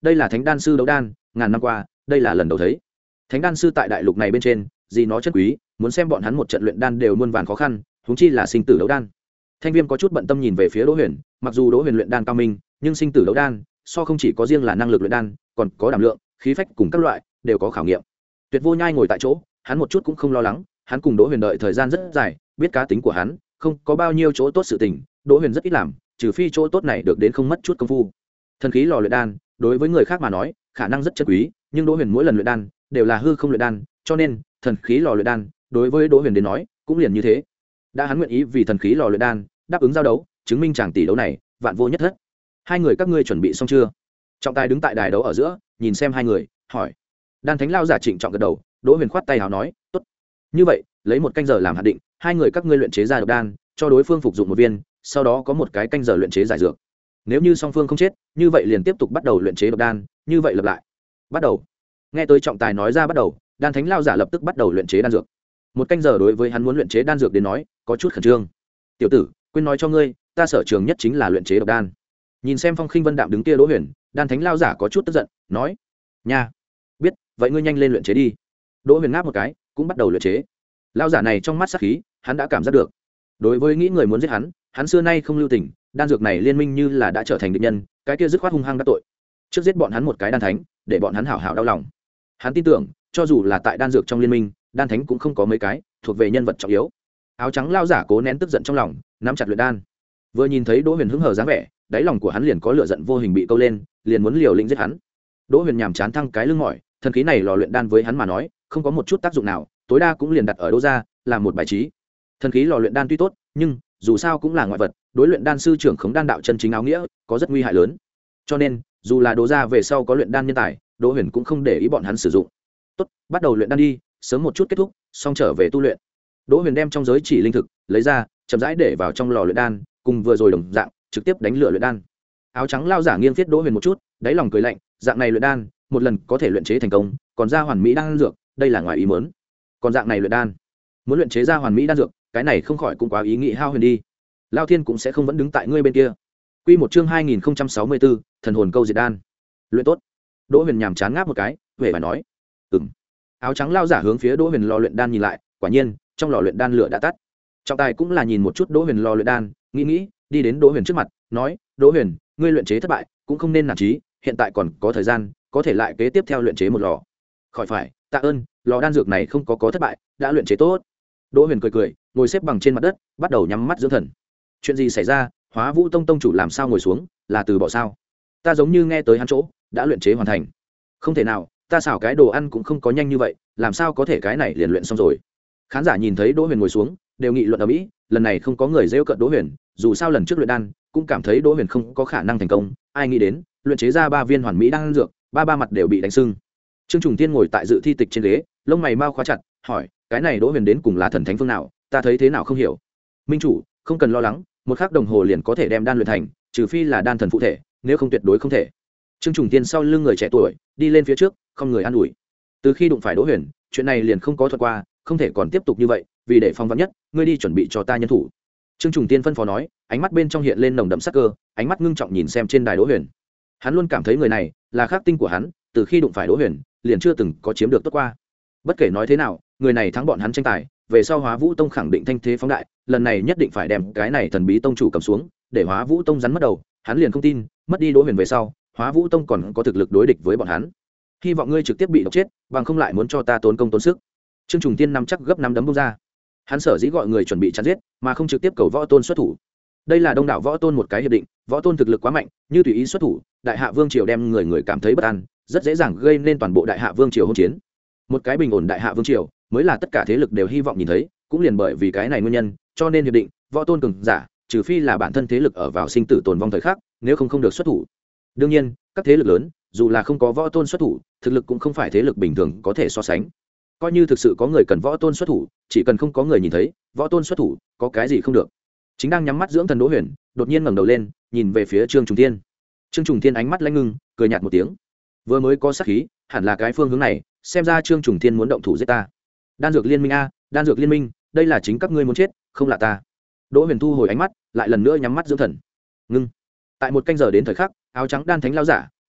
đây là thánh đan sư đấu đan, ngàn năm qua đây là lần đầu thấy. Thánh đan sư tại đại lục này bên trên gì nó chất quý, muốn xem bọn hắn một trận luyện đan đều muôn vàn khó khăn, huống chi là sinh tử đấu đan. Thanh Viêm có chút bận tâm nhìn về phía Đỗ Huyền, mặc dù Đỗ Huyền luyện đan cao minh, nhưng sinh tử đấu đan so không chỉ có riêng là năng lực luyện đan, còn có đảm lượng, khí phách cùng các loại đều có khảo nghiệm. Tuyệt Vô Nhai ngồi tại chỗ, hắn một chút cũng không lo lắng, hắn cùng Đỗ Huyền đợi thời gian rất dài, biết cá tính của hắn, không có bao nhiêu chỗ tốt sự tình, Đỗ Huyền rất ít làm, trừ phi chỗ tốt này được đến không mất chút công phu. Thần khí lò luyện đan, đối với người khác mà nói, khả năng rất chất quý, nhưng Đỗ Huyền mỗi lần luyện đan đều là hư không luyện đan, cho nên thần khí lò luyện đan đối với Đỗ Huyền đến nói cũng liền như thế. Đã hắn nguyện ý vì thần khí lò luyện đan đáp ứng giao đấu, chứng minh chàng tỷ đấu này vạn vô nhất thất. Hai người các ngươi chuẩn bị xong chưa? Trọng tài đứng tại đài đấu ở giữa, nhìn xem hai người, hỏi. Đan Thánh lao giả trịnh trọng gật đầu, Đỗ Huyền khoát tay hào nói, tốt. Như vậy, lấy một canh giờ làm hạn định, hai người các ngươi luyện chế ra độc đan, cho đối phương phục dụng một viên, sau đó có một cái canh giờ luyện chế giải dược. Nếu như song phương không chết, như vậy liền tiếp tục bắt đầu luyện chế độc đan, như vậy lặp lại. Bắt đầu. Nghe tới trọng tài nói ra bắt đầu, Đan Thánh lao giả lập tức bắt đầu luyện chế đan dược. Một canh giờ đối với hắn muốn luyện chế đan dược đến nói, có chút khẩn trương. Tiểu tử, quên nói cho ngươi, ta sở trường nhất chính là luyện chế độc đan. Nhìn xem Phong Khinh Vân Đạm đứng kia Đỗ Huyền, Đan Thánh lao giả có chút tức giận, nói: "Nha, biết, vậy ngươi nhanh lên luyện chế đi." Đỗ Huyền ngáp một cái, cũng bắt đầu luyện chế. Lao giả này trong mắt sát khí, hắn đã cảm giác được. Đối với nghĩ người muốn giết hắn, hắn xưa nay không lưu tình, đan dược này liên minh như là đã trở thành địch nhân, cái kia dứt khoát hung hăng đắc tội. Trước giết bọn hắn một cái đan thánh, để bọn hắn hảo hảo đau lòng. Hắn tin tưởng, cho dù là tại đan dược trong liên minh, đan thánh cũng không có mấy cái thuộc về nhân vật trọng yếu. Áo trắng lao giả cố nén tức giận trong lòng, nắm chặt luyện đan. Vừa nhìn thấy Đỗ Huyền hứng hờ dáng vẻ, đáy lòng của hắn liền có lửa giận vô hình bị câu lên, liền muốn liều lĩnh giết hắn. Đỗ Huyền nhàm chán thăng cái lưng mỏi, thần khí này lò luyện đan với hắn mà nói, không có một chút tác dụng nào, tối đa cũng liền đặt ở Đỗ gia, làm một bài trí. Thần khí lò luyện đan tuy tốt, nhưng dù sao cũng là ngoại vật, đối luyện đan sư trưởng khống đan đạo chân chính áo nghĩa, có rất nguy hại lớn. Cho nên, dù là Đỗ gia về sau có luyện đan nhân tài, Đỗ Huyền cũng không để ý bọn hắn sử dụng. Tốt, bắt đầu luyện đan đi, sớm một chút kết thúc, xong trở về tu luyện. Đỗ Huyền đem trong giới chỉ linh thực lấy ra, chậm rãi để vào trong lò luyện đan, cùng vừa rồi đồng dạng, trực tiếp đánh lửa luyện đan. Áo trắng lao giả nghiêng phiết Đỗ Huyền một chút, đáy lòng cười lạnh, dạng này luyện đan, một lần có thể luyện chế thành công, còn ra hoàn mỹ đan dược, đây là ngoài ý muốn. Còn dạng này luyện đan, muốn luyện chế ra hoàn mỹ đan dược, cái này không khỏi cũng quá ý nghĩ hao huyền đi. Lao Thiên cũng sẽ không vẫn đứng tại ngươi bên kia. Quy một chương hai nghìn không trăm sáu mươi tư, thần hồn câu diệt đan. Luyện tốt. Đỗ Huyền nhàm chán ngáp một cái, vẻ phải nói, "Ừm." Áo trắng lao giả hướng phía Đỗ Huyền lò luyện đan nhìn lại, quả nhiên, trong lò luyện đan lửa đã tắt. Trọng tài cũng là nhìn một chút Đỗ Huyền lò luyện đan, nghĩ nghĩ, đi đến Đỗ Huyền trước mặt, nói: "Đỗ Huyền, ngươi luyện chế thất bại, cũng không nên nản chí, hiện tại còn có thời gian, có thể lại kế tiếp theo luyện chế một lò." "Khỏi phải, tạ ơn, lò đan dược này không có có thất bại, đã luyện chế tốt." Đỗ Huyền cười cười, ngồi xếp bằng trên mặt đất, bắt đầu nhắm mắt dưỡng thần. Chuyện gì xảy ra? Hóa Vũ Tông tông chủ làm sao ngồi xuống, là từ bỏ sao? Ta giống như nghe tới hắn chỗ đã luyện chế hoàn thành. Không thể nào, ta xảo cái đồ ăn cũng không có nhanh như vậy, làm sao có thể cái này liền luyện xong rồi? Khán giả nhìn thấy Đỗ Huyền ngồi xuống, đều nghị luận ở mỹ, lần này không có người rêu cợt Đỗ Huyền, dù sao lần trước luyện đan cũng cảm thấy Đỗ Huyền không có khả năng thành công, ai nghĩ đến, luyện chế ra ba viên hoàn mỹ đan dược, ba ba mặt đều bị đánh sưng. Trương Trùng Thiên ngồi tại dự thi tịch trên ghế, lông mày mau khóa chặt, hỏi: "Cái này Đỗ Huyền đến cùng là thần thánh phương nào, ta thấy thế nào không hiểu." "Minh chủ, không cần lo lắng, một khắc đồng hồ liền có thể đem đan luyện thành, trừ phi là đan thần phụ thể, nếu không tuyệt đối không thể." Trương Trùng Thiên sau lưng người trẻ tuổi, đi lên phía trước, không người an ủi. Từ khi đụng phải Đỗ Huyền, chuyện này liền không có thuật qua, không thể còn tiếp tục như vậy, vì để phòng vắn nhất, ngươi đi chuẩn bị cho ta nhân thủ. Trương Trùng Tiên phân phó nói, ánh mắt bên trong hiện lên nồng đậm sắc cơ, ánh mắt ngưng trọng nhìn xem trên đài Đỗ Huyền. Hắn luôn cảm thấy người này là khắc tinh của hắn, từ khi đụng phải Đỗ Huyền, liền chưa từng có chiếm được tốt qua. Bất kể nói thế nào, người này thắng bọn hắn tranh tài, về sau Hóa Vũ Tông khẳng định thanh thế phóng đại, lần này nhất định phải đem cái này thần bí tông chủ cầm xuống, để Hóa Vũ Tông rắn mất đầu. Hắn liền không tin, mất đi Đỗ Huyền về sau, Hóa Vũ Tông còn có thực lực đối địch với bọn hắn. Hy vọng ngươi trực tiếp bị độc chết, bằng không lại muốn cho ta tốn công tốn sức. Trương Trùng Tiên nắm chắc gấp năm đấm bung ra. Hắn sở dĩ gọi người chuẩn bị chặn giết, mà không trực tiếp cầu võ tôn xuất thủ. Đây là đông đảo võ tôn một cái hiệp định, võ tôn thực lực quá mạnh, như tùy ý xuất thủ, đại hạ vương triều đem người người cảm thấy bất an, rất dễ dàng gây nên toàn bộ đại hạ vương triều hỗn chiến. Một cái bình ổn đại hạ vương triều, mới là tất cả thế lực đều hy vọng nhìn thấy, cũng liền bởi vì cái này nguyên nhân, cho nên hiệp định, võ tôn cường giả, trừ phi là bản thân thế lực ở vào sinh tử tồn vong thời khắc, nếu không không được xuất thủ. Đương nhiên, các thế lực lớn, dù là không có võ tôn xuất thủ, thực lực cũng không phải thế lực bình thường có thể so sánh. Coi như thực sự có người cần võ tôn xuất thủ, chỉ cần không có người nhìn thấy, võ tôn xuất thủ, có cái gì không được. Chính đang nhắm mắt dưỡng thần Đỗ Huyền, đột nhiên ngẩng đầu lên, nhìn về phía Trương Trùng Thiên. Trương Trùng Thiên ánh mắt lanh ngưng, cười nhạt một tiếng. Vừa mới có sát khí, hẳn là cái phương hướng này, xem ra Trương Trùng Thiên muốn động thủ giết ta. Đan dược liên minh a, đan dược liên minh, đây là chính các ngươi muốn chết, không là ta. Đỗ Huyền thu hồi ánh mắt, lại lần nữa nhắm mắt dưỡng thần. Ngưng. Tại một canh giờ đến thời khắc, áo trắng đan thánh lao giả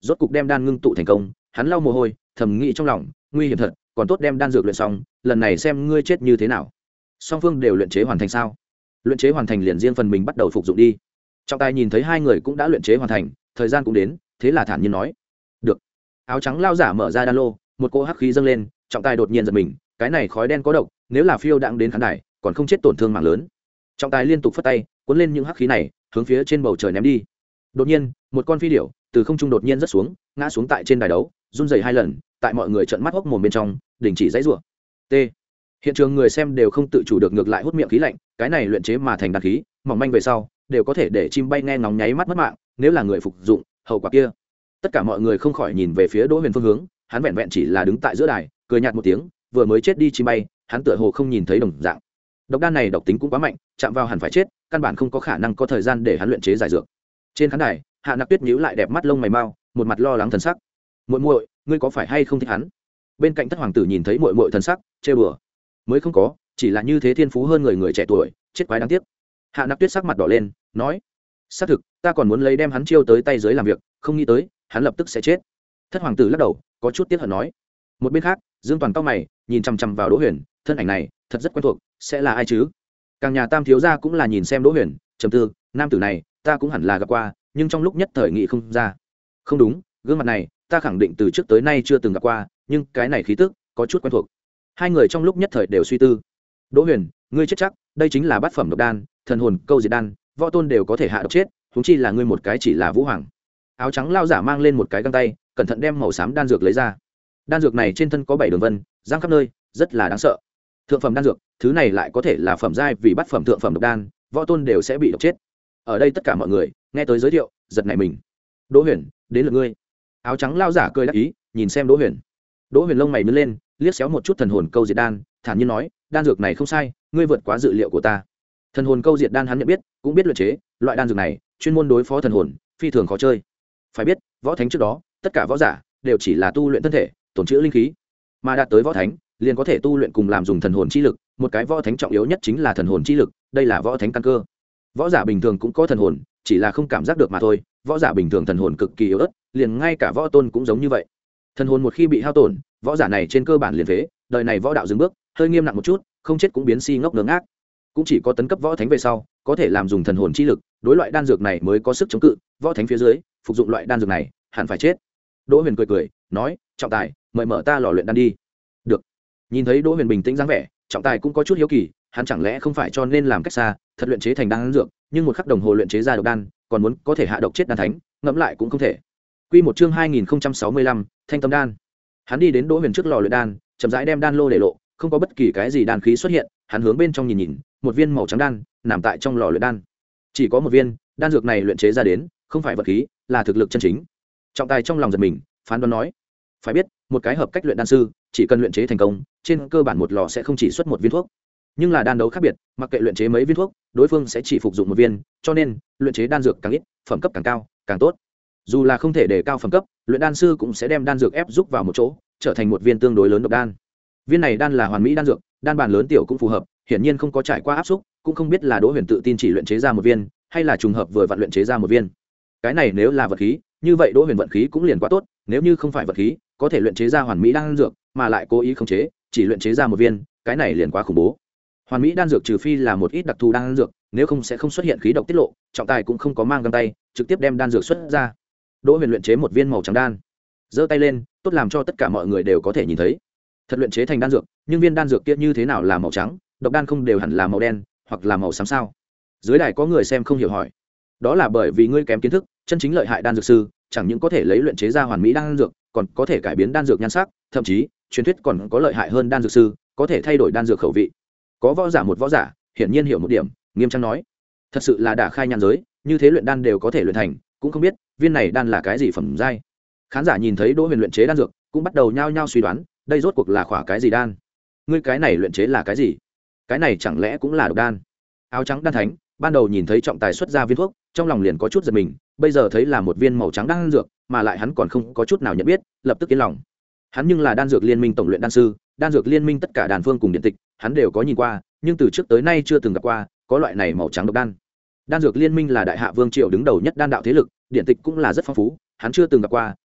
rốt cục đem đan ngưng tụ thành công. Hắn lau mồ hôi, thầm nghĩ trong lòng, nguy hiểm thật, còn tốt đem đan dược luyện xong, lần này xem ngươi chết như thế nào. Song phương đều luyện chế hoàn thành sao? Luyện chế hoàn thành liền riêng phần mình bắt đầu phục dụng đi. Trọng tài nhìn thấy hai người cũng đã luyện chế hoàn thành, thời gian cũng đến, thế là thản nhiên nói: được. Áo trắng lao giả mở ra đan lô, một cỗ hắc khí dâng lên. Trọng tài đột nhiên giật mình, cái này khói đen có độc, nếu là phiêu đãng đến khán đài còn không chết tổn thương mạng lớn. Trọng tài liên tục phất tay, cuốn lên những hắc khí này, hướng phía trên bầu trời ném đi. Đột nhiên, một con phi điểu từ không trung đột nhiên rớt xuống, ngã xuống tại trên đài đấu, run rẩy hai lần, tại mọi người trợn mắt hốc mồm bên trong, đình chỉ giãy giụa. T. Hiện trường người xem đều không tự chủ được ngược lại hút miệng khí lạnh, cái này luyện chế mà thành đan khí, mỏng manh về sau, đều có thể để chim bay nghe ngóng nháy mắt mất mạng, nếu là người phục dụng, hậu quả kia. Tất cả mọi người không khỏi nhìn về phía Đỗ Huyền phương hướng, hắn vẹn vẹn chỉ là đứng tại giữa đài, cười nhạt một tiếng, vừa mới chết đi chim bay, hắn tựa hồ không nhìn thấy đồng dạng. Độc đan này độc tính cũng quá mạnh, chạm vào hẳn phải chết, căn bản không có khả năng có thời gian để hắn luyện chế giải dược. Trên khán đài, Hạ Nặc Tuyết nhíu lại đẹp mắt lông mày mau, một mặt lo lắng thần sắc. "Muội muội, ngươi có phải hay không thích hắn?" Bên cạnh Thất hoàng tử nhìn thấy muội muội thần sắc, trêu đùa. "Mới không có, chỉ là như thế thiên phú hơn người người trẻ tuổi, chết quái đáng tiếc." Hạ Nặc Tuyết sắc mặt đỏ lên, nói: "Xác thực, ta còn muốn lấy đem hắn chiêu tới tay dưới làm việc, không nghĩ tới, hắn lập tức sẽ chết." Thất hoàng tử lắc đầu, có chút tiếc hận nói. Một bên khác, Dương Toàn cau mày, nhìn chằm chằm vào Đỗ Huyền, thân ảnh này, thật rất quen thuộc, sẽ là ai chứ? Càng nhà Tam thiếu gia cũng là nhìn xem Đỗ Huyền, trầm tư, nam tử này, ta cũng hẳn là gặp qua, nhưng trong lúc nhất thời nghĩ không ra. Không đúng, gương mặt này, ta khẳng định từ trước tới nay chưa từng gặp qua, nhưng cái này khí tức, có chút quen thuộc. Hai người trong lúc nhất thời đều suy tư. Đỗ Huyền, ngươi chết chắc, đây chính là bát phẩm độc đan, thần hồn câu diệt đan, võ tôn đều có thể hạ độc chết, huống chi là ngươi một cái chỉ là vũ hoàng. Áo trắng lao giả mang lên một cái găng tay, cẩn thận đem màu xám đan dược lấy ra. Đan dược này trên thân có bảy đường vân, giang khắp nơi, rất là đáng sợ. Thượng phẩm đan dược, thứ này lại có thể là phẩm giai, vì bát phẩm thượng phẩm độc đan, võ tôn đều sẽ bị độc chết. Ở đây tất cả mọi người nghe tới giới thiệu, giật nảy mình. Đỗ Huyền, đến lượt ngươi. Áo trắng lao giả cười đáp ý, nhìn xem Đỗ Huyền. Đỗ Huyền lông mày nhướng lên, liếc xéo một chút thần hồn câu diệt đan, thản nhiên nói, đan dược này không sai, ngươi vượt quá dự liệu của ta. Thần hồn câu diệt đan hắn nhận biết, cũng biết luyện chế, loại đan dược này chuyên môn đối phó thần hồn, phi thường khó chơi. Phải biết, võ thánh trước đó, tất cả võ giả đều chỉ là tu luyện thân thể, tổn trữ linh khí, mà đạt tới võ thánh, liền có thể tu luyện cùng làm dùng thần hồn chi lực, một cái võ thánh trọng yếu nhất chính là thần hồn chi lực, đây là võ thánh căn cơ. Võ giả bình thường cũng có thần hồn, chỉ là không cảm giác được mà thôi, võ giả bình thường thần hồn cực kỳ yếu ớt, liền ngay cả võ tôn cũng giống như vậy. Thần hồn một khi bị hao tổn, võ giả này trên cơ bản liền phế, đời này võ đạo dừng bước, hơi nghiêm nặng một chút, không chết cũng biến si ngốc ngớ ngác. Cũng chỉ có tấn cấp võ thánh về sau, có thể làm dùng thần hồn chi lực, đối loại đan dược này mới có sức chống cự, võ thánh phía dưới, phục dụng loại đan dược này, hẳn phải chết. Đỗ Huyền cười cười, nói, trọng tài, mời mở ta lò luyện đan đi. Được. Nhìn thấy Đỗ Huyền bình tĩnh dáng vẻ, trọng tài cũng có chút hiếu kỳ, hắn chẳng lẽ không phải cho nên làm cách xa, thật luyện chế thành đan dược, nhưng một khắc đồng hồ luyện chế ra độc đan, còn muốn có thể hạ độc chết đan thánh, ngẫm lại cũng không thể. Quy một chương hai nghìn không trăm sáu mươi lăm, Thanh Tâm đan. Hắn đi đến Đỗ Huyền trước lò luyện đan, chậm rãi đem đan lô để lộ, không có bất kỳ cái gì đan khí xuất hiện, hắn hướng bên trong nhìn nhìn, một viên màu trắng đan nằm tại trong lò luyện đan. Chỉ có một viên, đan dược này luyện chế ra đến, không phải vật khí, là thực lực chân chính. Trọng tài trong lòng giật mình, phán đoán nói, phải biết, một cái hợp cách luyện đan sư, chỉ cần luyện chế thành công, trên cơ bản một lò sẽ không chỉ xuất một viên thuốc. Nhưng là đan đấu khác biệt, mặc kệ luyện chế mấy viên thuốc, đối phương sẽ chỉ phục dụng một viên, cho nên luyện chế đan dược càng ít, phẩm cấp càng cao, càng tốt. Dù là không thể đề cao phẩm cấp, luyện đan sư cũng sẽ đem đan dược ép giúp vào một chỗ, trở thành một viên tương đối lớn độc đan. Viên này đan là hoàn mỹ đan dược, đan bàn lớn tiểu cũng phù hợp, hiển nhiên không có trải qua áp xúc, cũng không biết là Đỗ Huyền tự tin chỉ luyện chế ra một viên, hay là trùng hợp vừa vặn luyện chế ra một viên. Cái này nếu là vật khí, như vậy Đỗ Huyền vận khí cũng liền quá tốt, nếu như không phải vật khí, có thể luyện chế ra hoàn mỹ đan dược, mà lại cố ý khống chế, chỉ luyện chế ra một viên, cái này liền quá khủng bố. Hoàn mỹ đan dược trừ phi là một ít đặc thù đan dược, nếu không sẽ không xuất hiện khí độc tiết lộ, trọng tài cũng không có mang găng tay, trực tiếp đem đan dược xuất ra. Đỗ Huyền luyện chế một viên màu trắng đan, giơ tay lên, tốt làm cho tất cả mọi người đều có thể nhìn thấy. Thật luyện chế thành đan dược, nhưng viên đan dược kia như thế nào là màu trắng, độc đan không đều hẳn là màu đen, hoặc là màu xám sao? Dưới đài có người xem không hiểu hỏi. Đó là bởi vì ngươi kém kiến thức, chân chính lợi hại đan dược sư, chẳng những có thể lấy luyện chế ra hoàn mỹ đan dược, còn có thể cải biến đan dược nhan sắc, thậm chí, truyền thuyết còn có lợi hại hơn đan dược sư, có thể thay đổi đan dược khẩu vị. Có võ giả một võ giả, hiển nhiên hiểu một điểm, nghiêm trang nói, thật sự là đả khai nhàn giới, như thế luyện đan đều có thể luyện thành, cũng không biết viên này đan là cái gì phẩm giai. Khán giả nhìn thấy Đỗ Huyền luyện chế đan dược, cũng bắt đầu nhao nhao suy đoán, đây rốt cuộc là khỏa cái gì đan? Ngươi cái này luyện chế là cái gì? Cái này chẳng lẽ cũng là độc đan? Áo trắng đan thánh, ban đầu nhìn thấy trọng tài xuất ra viên thuốc, trong lòng liền có chút giật mình, bây giờ thấy là một viên màu trắng đan dược, mà lại hắn còn không có chút nào nhận biết, lập tức yên lòng. Hắn nhưng là đan dược liên minh tổng luyện đan sư, đan dược liên minh tất cả đan phương cùng điện tịch, hắn đều có nhìn qua, nhưng từ trước tới nay chưa từng gặp qua có loại này màu trắng độc đan. Đan dược liên minh là đại hạ vương triều đứng đầu nhất đan đạo thế lực, điện tịch cũng là rất phong phú, hắn chưa từng gặp qua,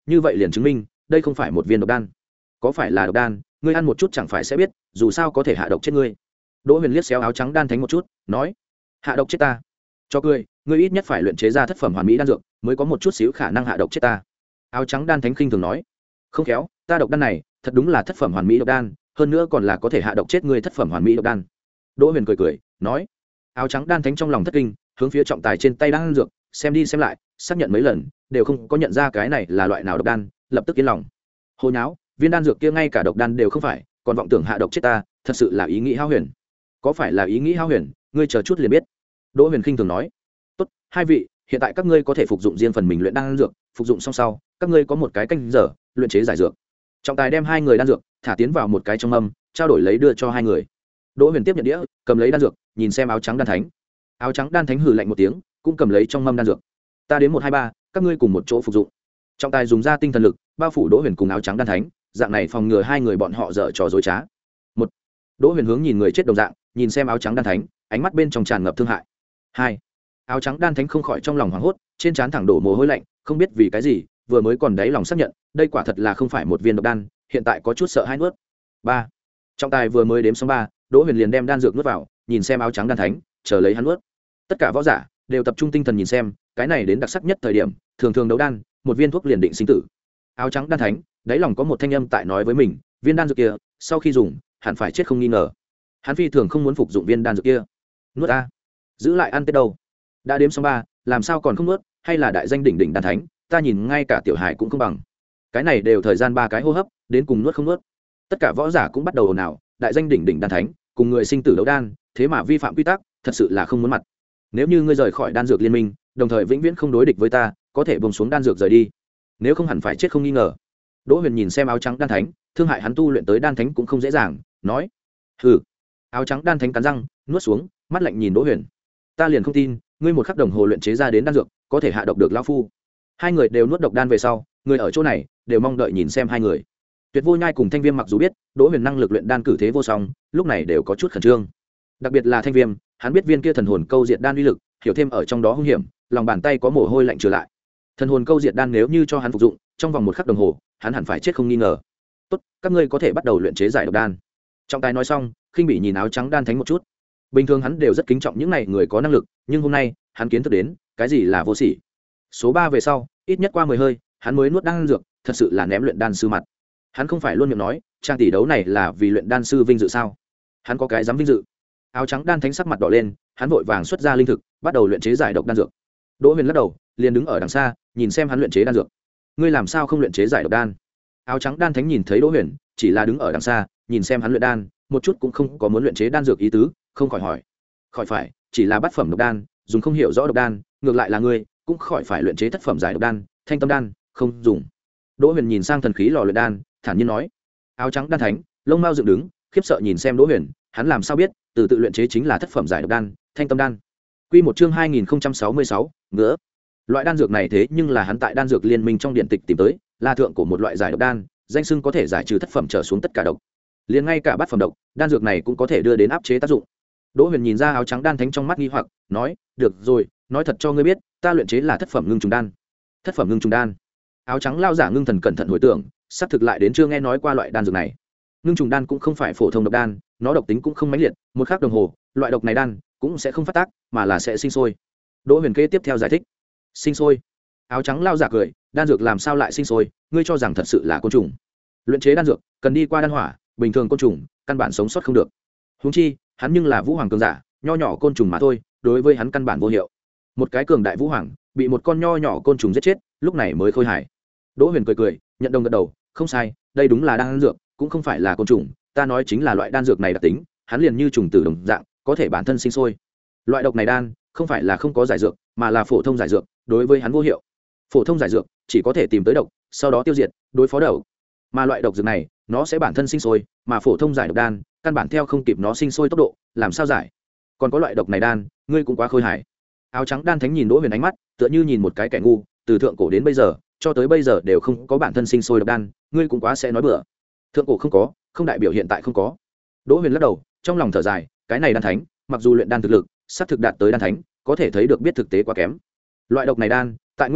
như vậy liền chứng minh đây không phải một viên độc đan. Có phải là độc đan, ngươi ăn một chút chẳng phải sẽ biết, dù sao có thể hạ độc chết ngươi. Đỗ Huyền liếc xéo áo trắng đan thánh một chút, nói: hạ độc chết ta? Cho cười, ngươi ít nhất phải luyện chế ra thất phẩm hoàn mỹ đan dược mới có một chút xíu khả năng hạ độc chết ta. Áo trắng đan thánh khinh thường nói: không khéo, ta độc đan này thật đúng là thất phẩm hoàn mỹ độc đan, hơn nữa còn là có thể hạ độc chết ngươi thất phẩm hoàn mỹ độc đan. Đỗ Huyền cười cười nói. Áo trắng đan thánh trong lòng thất kinh, hướng phía trọng tài trên tay đan dược xem đi xem lại, xác nhận mấy lần đều không có nhận ra cái này là loại nào độc đan, lập tức yên lòng. Hồ nháo, viên đan dược kia ngay cả độc đan đều không phải, còn vọng tưởng hạ độc chết ta, thật sự là ý nghĩ hao huyền. Có phải là ý nghĩ hao huyền, ngươi chờ chút liền biết. Đỗ Huyền khinh thường nói. Tốt, hai vị, hiện tại các ngươi có thể phục dụng riêng phần mình luyện đan dược, phục dụng xong sau các ngươi có một cái canh giờ luyện chế giải dược. Trọng tài đem hai người đan dược thả tiến vào một cái trong mâm, trao đổi lấy đưa cho hai người. Đỗ Huyền tiếp nhận đĩa, cầm lấy đan dược, nhìn xem áo trắng đan thánh. Áo trắng đan thánh hừ lạnh một tiếng, cũng cầm lấy trong mâm đan dược. Ta đến một hai ba, các ngươi cùng một chỗ phục dụng. Trọng tài dùng ra tinh thần lực bao phủ Đỗ Huyền cùng áo trắng đan thánh, dạng này phòng ngừa hai người bọn họ dở trò dối trá. Một, Đỗ Huyền hướng nhìn người chết đồng dạng, nhìn xem áo trắng đan thánh, ánh mắt bên trong tràn ngập thương hại. Hai, áo trắng đan thánh không khỏi trong lòng hoảng hốt, trên trán thẳng đổ mồ hôi lạnh, không biết vì cái gì, vừa mới còn đáy lòng xác nhận, đây quả thật là không phải một viên độc đan, hiện tại có chút sợ hãi nuốt. Ba, trọng tài vừa mới đếm xong ba, Đỗ Huyền liền đem đan dược nuốt vào, nhìn xem áo trắng đan thánh, chờ lấy hắn nuốt. Tất cả võ giả đều tập trung tinh thần nhìn xem, cái này đến đặc sắc nhất thời điểm, thường thường đấu đan, một viên thuốc liền định sinh tử. Áo trắng đan thánh, đáy lòng có một thanh âm tại nói với mình, viên đan dược kia, sau khi dùng, hẳn phải chết không nghi ngờ. Hắn phi thường không muốn phục dụng viên đan dược kia. Nuốt a, giữ lại ăn tết đâu. Đã đếm xong ba, làm sao còn không nuốt, hay là đại danh đỉnh đỉnh đan thánh, ta nhìn ngay cả tiểu hải cũng không bằng. Cái này đều thời gian ba cái hô hấp, đến cùng nuốt không nuốt. Tất cả võ giả cũng bắt đầu ồn ào, đại danh đỉnh đỉnh đan thánh, cùng người sinh tử đấu đan, thế mà vi phạm quy tắc, thật sự là không muốn mặt. Nếu như ngươi rời khỏi đan dược liên minh, đồng thời vĩnh viễn không đối địch với ta, có thể buông xuống đan dược rời đi. Nếu không hẳn phải chết không nghi ngờ. Đỗ Huyền nhìn xem áo trắng đan thánh, thương hại hắn tu luyện tới đan thánh cũng không dễ dàng, nói: hừ. Áo trắng đan thánh cắn răng, nuốt xuống, mắt lạnh nhìn Đỗ Huyền. Ta liền không tin, ngươi một khắc đồng hồ luyện chế ra đến đan dược, có thể hạ độc được lão phu. Hai người đều nuốt độc đan về sau, người ở chỗ này đều mong đợi nhìn xem hai người. Tuyệt Vô Nhai cùng Thanh Viêm mặc dù biết Đỗ Huyền năng lực luyện đan cử thế vô song, lúc này đều có chút khẩn trương. Đặc biệt là Thanh Viêm, hắn biết viên kia thần hồn câu diệt đan uy lực, hiểu thêm ở trong đó hung hiểm, lòng bàn tay có mồ hôi lạnh trở lại. Thần hồn câu diệt đan nếu như cho hắn phục dụng, trong vòng một khắc đồng hồ, hắn hẳn phải chết không nghi ngờ. Tốt, các ngươi có thể bắt đầu luyện chế giải độc đan. Trọng tài nói xong, khinh bỉ nhìn áo trắng đan thánh một chút. Bình thường hắn đều rất kính trọng những này người có năng lực, nhưng hôm nay, hắn kiến thức đến, cái gì là vô sỉ. Số ba về sau, ít nhất qua mười hơi, hắn mới nuốt đan dược, thật sự là ném luyện đan sư mặt. Hắn không phải luôn miệng nói, trang tỷ đấu này là vì luyện đan sư vinh dự sao? Hắn có cái dám vinh dự. Áo trắng đan thánh sắc mặt đỏ lên, hắn vội vàng xuất ra linh thực, bắt đầu luyện chế giải độc đan dược. Đỗ Huyền lắc đầu, liền đứng ở đằng xa, nhìn xem hắn luyện chế đan dược. Ngươi làm sao không luyện chế giải độc đan? Áo trắng đan thánh nhìn thấy Đỗ Huyền, chỉ là đứng ở đằng xa, nhìn xem hắn luyện đan, một chút cũng không có muốn luyện chế đan dược ý tứ, không khỏi hỏi. Khỏi phải, chỉ là bát phẩm độc đan, dùng không hiểu rõ độc đan, ngược lại là ngươi, cũng khỏi phải luyện chế thất phẩm giải độc đan, thanh tâm đan, không dùng. Đỗ Huyền nhìn sang thần khí lò luyện đan, thản nhiên nói. Áo trắng đan thánh, lông mao dựng đứng, khiếp sợ nhìn xem Đỗ Huyền, hắn làm sao biết, từ tự luyện chế chính là thất phẩm giải độc đan, thanh tâm đan. Quy một chương hai nghìn không trăm sáu mươi sáu, ngứa. Loại đan dược này thế nhưng là hắn tại đan dược liên minh trong điện tịch tìm tới, là thượng của một loại giải độc đan, danh xưng có thể giải trừ thất phẩm trở xuống tất cả độc. Liền ngay cả bát phẩm độc, đan dược này cũng có thể đưa đến áp chế tác dụng. Đỗ Huyền nhìn ra áo trắng đan thánh trong mắt nghi hoặc, nói, "Được rồi, nói thật cho ngươi biết, ta luyện chế là thất phẩm ngưng trùng đan." Thất phẩm ngưng trùng đan? Áo trắng lao giả ngưng thần cẩn thận hồi tưởng, sắp thực lại đến chưa nghe nói qua loại đan dược này. Ngưng trùng đan cũng không phải phổ thông độc đan, nó độc tính cũng không mãnh liệt, một khắc đồng hồ, loại độc này đan cũng sẽ không phát tác, mà là sẽ sinh sôi. Đỗ Huyền kế tiếp theo giải thích. Sinh sôi? Áo trắng lao giả cười, đan dược làm sao lại sinh sôi, ngươi cho rằng thật sự là côn trùng? Luyện chế đan dược cần đi qua đan hỏa, bình thường côn trùng căn bản sống sót không được. Huống chi, hắn nhưng là vũ hoàng cường giả, nho nhỏ côn trùng mà thôi, đối với hắn căn bản vô hiệu. Một cái cường đại vũ hoàng bị một con nho nhỏ côn trùng giết chết, lúc này mới khôi hài. Đỗ Huyền cười cười, nhận đồng gật đầu, không sai, đây đúng là đan dược, cũng không phải là côn trùng, ta nói chính là loại đan dược này đặc tính, hắn liền như trùng tử đồng dạng, có thể bản thân sinh sôi. Loại độc này đan không phải là không có giải dược, mà là phổ thông giải dược, đối với hắn vô hiệu. Phổ thông giải dược chỉ có thể tìm tới độc, sau đó tiêu diệt, đối phó độc. Mà loại độc dược này, nó sẽ bản thân sinh sôi, mà phổ thông giải độc đan, căn bản theo không kịp nó sinh sôi tốc độ, làm sao giải? Còn có loại độc này đan, ngươi cũng quá khôi hài. Áo trắng đan thánh nhìn Đỗ Huyền ánh mắt, tựa như nhìn một cái kẻ ngu, từ thượng cổ đến bây giờ, cho tới bây giờ đều không có bản thân sinh sôi độc đan, ngươi cũng quá sẽ nói bừa. Thượng cổ không có, không đại biểu hiện tại không có. Đỗ Huyền lắc đầu, trong lòng thở dài, cái này đan thánh, mặc dù luyện đan thực lực, sắp thực đạt tới đan thánh, có thể thấy được biết thực tế quá kém. Loại độc này đan, tại Nguyên Đại Lục,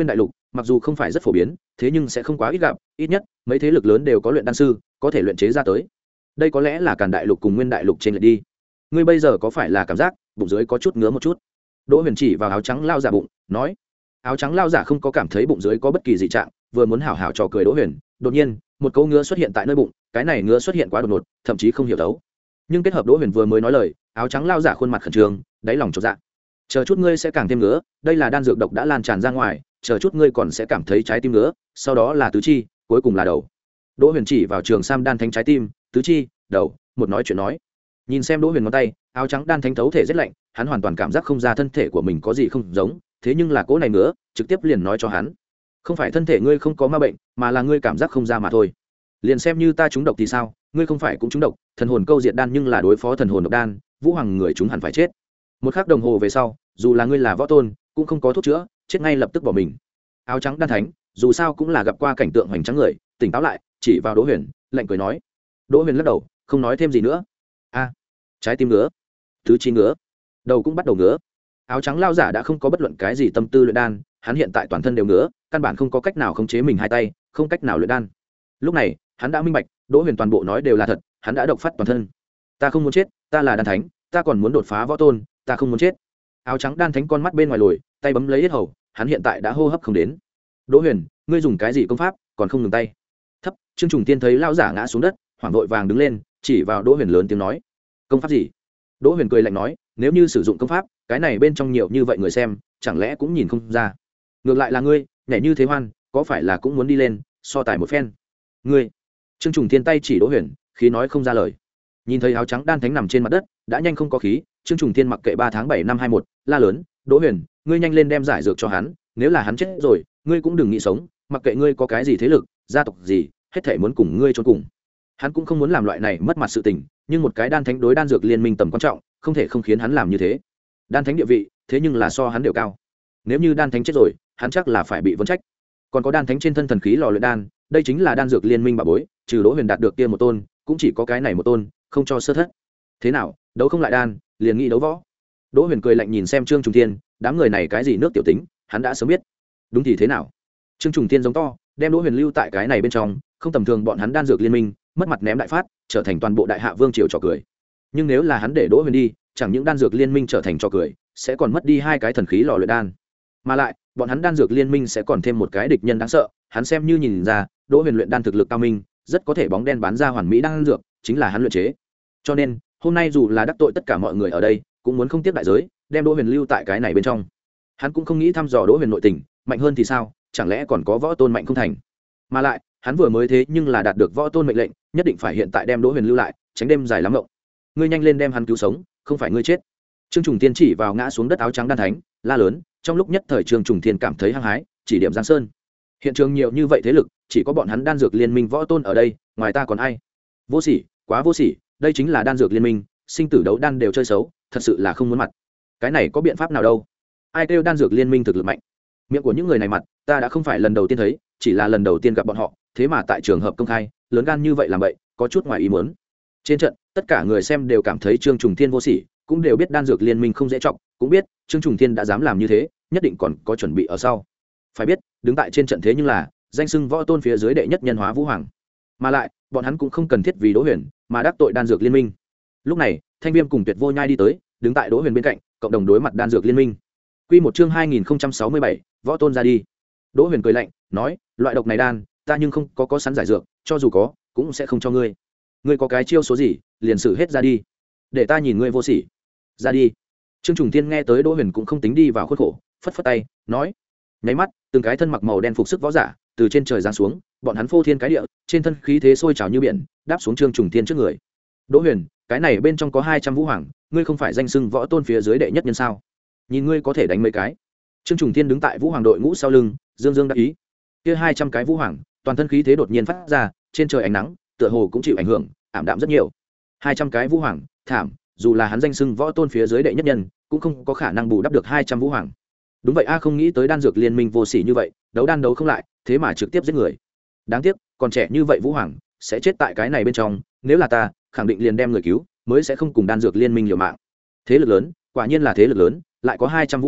mặc dù không phải rất phổ biến thế nhưng sẽ không quá ít gặp, ít nhất mấy thế lực lớn đều có luyện đan sư có thể luyện chế ra tới. Đây có lẽ là Càn đại lục cùng Nguyên đại lục trên lệch đi. Ngươi bây giờ có phải là cảm giác bụng dưới có chút ngứa một chút? Đỗ Huyền chỉ vào áo trắng lao giả bụng nói. Áo trắng lao giả không có cảm thấy bụng dưới có bất kỳ dị trạng, vừa muốn hảo hảo trò cười Đỗ Huyền, đột nhiên một câu ngứa xuất hiện tại nơi bụng, cái này ngứa xuất hiện quá đột ngột, thậm chí không hiểu đấu. Nhưng kết hợp Đỗ Huyền vừa mới nói lời, áo trắng lao giả khuôn mặt khẩn trương, đáy lòng chột dạ. Chờ chút ngươi sẽ càng thêm ngứa, đây là đan dược độc đã lan tràn ra ngoài, chờ chút ngươi còn sẽ cảm thấy trái tim ngứa, sau đó là tứ chi, cuối cùng là đầu. Đỗ Huyền chỉ vào Trường Sam đan thánh trái tim, tứ chi, đầu, một nói chuyện nói. Nhìn xem Đỗ Huyền ngón tay, áo trắng đan thánh thấu thể rất lạnh, hắn hoàn toàn cảm giác không ra thân thể của mình có gì không giống, thế nhưng là cỗ này ngứa, trực tiếp liền nói cho hắn, không phải thân thể ngươi không có ma bệnh, mà là ngươi cảm giác không ra mà thôi. Liền xem như ta trúng độc thì sao, ngươi không phải cũng trúng độc, thần hồn câu diệt đan nhưng là đối phó thần hồn độc đan, Vũ Hoàng người chúng hẳn phải chết. Một khắc đồng hồ về sau, dù là ngươi là võ tôn, cũng không có thuốc chữa, chết ngay lập tức bỏ mình. Áo trắng đan thánh, dù sao cũng là gặp qua cảnh tượng hoành tráng người, tỉnh táo lại, chỉ vào Đỗ Huyền, lạnh cười nói. Đỗ Huyền lắc đầu, không nói thêm gì nữa. A, trái tim ngứa, tứ chi ngứa, đầu cũng bắt đầu ngứa. Áo trắng lao giả đã không có bất luận cái gì tâm tư luyện đan, hắn hiện tại toàn thân đều ngứa, căn bản không có cách nào khống chế mình hai tay, không cách nào luyện đan. Lúc này, hắn đã minh bạch, Đỗ Huyền toàn bộ nói đều là thật, hắn đã độc phát toàn thân. Ta không muốn chết, ta là đan thánh, ta còn muốn đột phá võ tôn, ta không muốn chết. Áo trắng đan thánh con mắt bên ngoài lồi, tay bấm lấy hết hầu, hắn hiện tại đã hô hấp không đến. Đỗ Huyền, ngươi dùng cái gì công pháp, còn không ngừng tay? Thấp, Trương Trùng Tiên thấy lao giả ngã xuống đất, hoảng vội vàng đứng lên, chỉ vào Đỗ Huyền lớn tiếng nói, công pháp gì? Đỗ Huyền cười lạnh nói, nếu như sử dụng công pháp, cái này bên trong nhiều như vậy người xem, chẳng lẽ cũng nhìn không ra? Ngược lại là ngươi, nhảy như thế hoan, có phải là cũng muốn đi lên so tài một phen? Ngươi. Trương Trùng Thiên tay chỉ Đỗ Huyền, khí nói không ra lời. Nhìn thấy áo trắng đan thánh nằm trên mặt đất, đã nhanh không có khí, Trương Trùng Thiên mặc kệ ba tháng bảy năm hai một, la lớn, Đỗ Huyền, ngươi nhanh lên đem giải dược cho hắn, nếu là hắn chết rồi, ngươi cũng đừng nghĩ sống, mặc kệ ngươi có cái gì thế lực, gia tộc gì, hết thảy muốn cùng ngươi chôn cùng. Hắn cũng không muốn làm loại này mất mặt sự tình, nhưng một cái đan thánh đối đan dược liên minh tầm quan trọng, không thể không khiến hắn làm như thế. Đan thánh địa vị, thế nhưng là so hắn đều cao. Nếu như đan thánh chết rồi, hắn chắc là phải bị vấn trách. Còn có đan thánh trên thân thần khí lò luyện đan, đây chính là đan dược liên minh bà bối, trừ Đỗ Huyền đạt được kia một tôn, cũng chỉ có cái này một tôn, không cho sơ thất. Thế nào, đấu không lại đan, liền nghĩ đấu võ. Đỗ Huyền cười lạnh nhìn xem Trương Trùng Thiên, đám người này cái gì nước tiểu tính, hắn đã sớm biết. Đúng thì thế nào? Trương Trùng Thiên giống to, đem Đỗ Huyền lưu tại cái này bên trong, không tầm thường bọn hắn đan dược liên minh, mất mặt ném đại phát, trở thành toàn bộ đại hạ vương triều trò cười. Nhưng nếu là hắn để Đỗ Huyền đi, chẳng những đan dược liên minh trở thành trò cười, sẽ còn mất đi hai cái thần khí lò luyện đan. Mà lại, bọn hắn đan dược liên minh sẽ còn thêm một cái địch nhân đáng sợ, hắn xem như nhìn ra, Đỗ Huyền luyện đan thực lực cao minh, rất có thể bóng đen bán ra hoàn mỹ đan dược, chính là hắn luyện chế. Cho nên, hôm nay dù là đắc tội tất cả mọi người ở đây, cũng muốn không tiếc đại giới, đem Đỗ Huyền lưu tại cái này bên trong. Hắn cũng không nghĩ thăm dò Đỗ Huyền nội tình, mạnh hơn thì sao, chẳng lẽ còn có võ tôn mạnh không thành. Mà lại, hắn vừa mới thế nhưng là đạt được võ tôn mệnh lệnh, nhất định phải hiện tại đem Đỗ Huyền lưu lại, tránh đêm dài lắm ngộng. Ngươi nhanh lên đem hắn cứu sống, không phải ngươi chết. Trương Trùng Tiên chỉ vào ngã xuống đất áo trắng đan thánh, la lớn, trong lúc nhất thời Trương Trùng Thiên cảm thấy hăng hái, chỉ điểm Giang Sơn. Hiện trường nhiều như vậy thế lực, chỉ có bọn hắn đan dược liên minh võ tôn ở đây, ngoài ta còn ai? Vô sỉ, quá vô sỉ, đây chính là đan dược liên minh, sinh tử đấu đan đều chơi xấu, thật sự là không muốn mặt. Cái này có biện pháp nào đâu? Ai kêu đan dược liên minh thực lực mạnh? Miệng của những người này mặt, ta đã không phải lần đầu tiên thấy, chỉ là lần đầu tiên gặp bọn họ, thế mà tại trường hợp công khai, lớn gan như vậy làm vậy, có chút ngoài ý muốn. Trên trận, tất cả người xem đều cảm thấy Trương Trùng Thiên vô sỉ, cũng đều biết đan dược liên minh không dễ trọng, cũng biết Trương Trùng Thiên đã dám làm như thế, nhất định còn có chuẩn bị ở sau. Phải biết, đứng tại trên trận thế nhưng là danh xưng võ tôn phía dưới đệ nhất nhân hóa Vũ Hoàng. Mà lại, bọn hắn cũng không cần thiết vì Đỗ Huyền mà đắc tội đan dược liên minh. Lúc này, Thanh Viêm cùng Tuyệt Vô Nhai đi tới, đứng tại Đỗ Huyền bên cạnh, cộng đồng đối mặt đan dược liên minh. Quy một chương hai nghìn không trăm sáu mươi bảy, võ tôn ra đi. Đỗ Huyền cười lạnh, nói, loại độc này đan, ta nhưng không có có sẵn giải dược, cho dù có, cũng sẽ không cho ngươi. Ngươi có cái chiêu số gì, liền xử hết ra đi, để ta nhìn ngươi vô sỉ. Ra đi. Trương Trùng Thiên nghe tới Đỗ Huyền cũng không tính đi vào khuất khổ, phất phất tay, nói, nháy mắt, từng cái thân mặc màu đen phục sức võ giả từ trên trời giáng xuống, bọn hắn phô thiên cái địa, trên thân khí thế sôi trào như biển, đáp xuống Trương Trùng Thiên trước người. Đỗ Huyền, cái này bên trong có hai trăm vũ hoàng, ngươi không phải danh xưng võ tôn phía dưới đệ nhất nhân sao? Nhìn ngươi có thể đánh mấy cái? Trương Trùng Thiên đứng tại vũ hoàng đội ngũ sau lưng, dương dương đắc ý. Kia hai trăm cái vũ hoàng, toàn thân khí thế đột nhiên phát ra, trên trời ánh nắng, tựa hồ cũng chịu ảnh hưởng, ảm đạm rất nhiều. hai trăm cái vũ hoàng, thảm, dù là hắn danh xưng võ tôn phía dưới đệ nhất nhân, cũng không có khả năng bù đắp được hai trăm vũ hoàng. Đúng vậy a, không nghĩ tới đan dược liên minh vô sỉ như vậy, đấu đan đấu không lại, thế mà trực tiếp giết người. Đáng tiếc, còn trẻ như vậy vũ hoàng sẽ chết tại cái này bên trong, nếu là ta, khẳng định liền đem người cứu, mới sẽ không cùng đan dược liên minh liều mạng. Thế lực lớn, quả nhiên là thế lực lớn, lại có hai trăm vũ hoàng,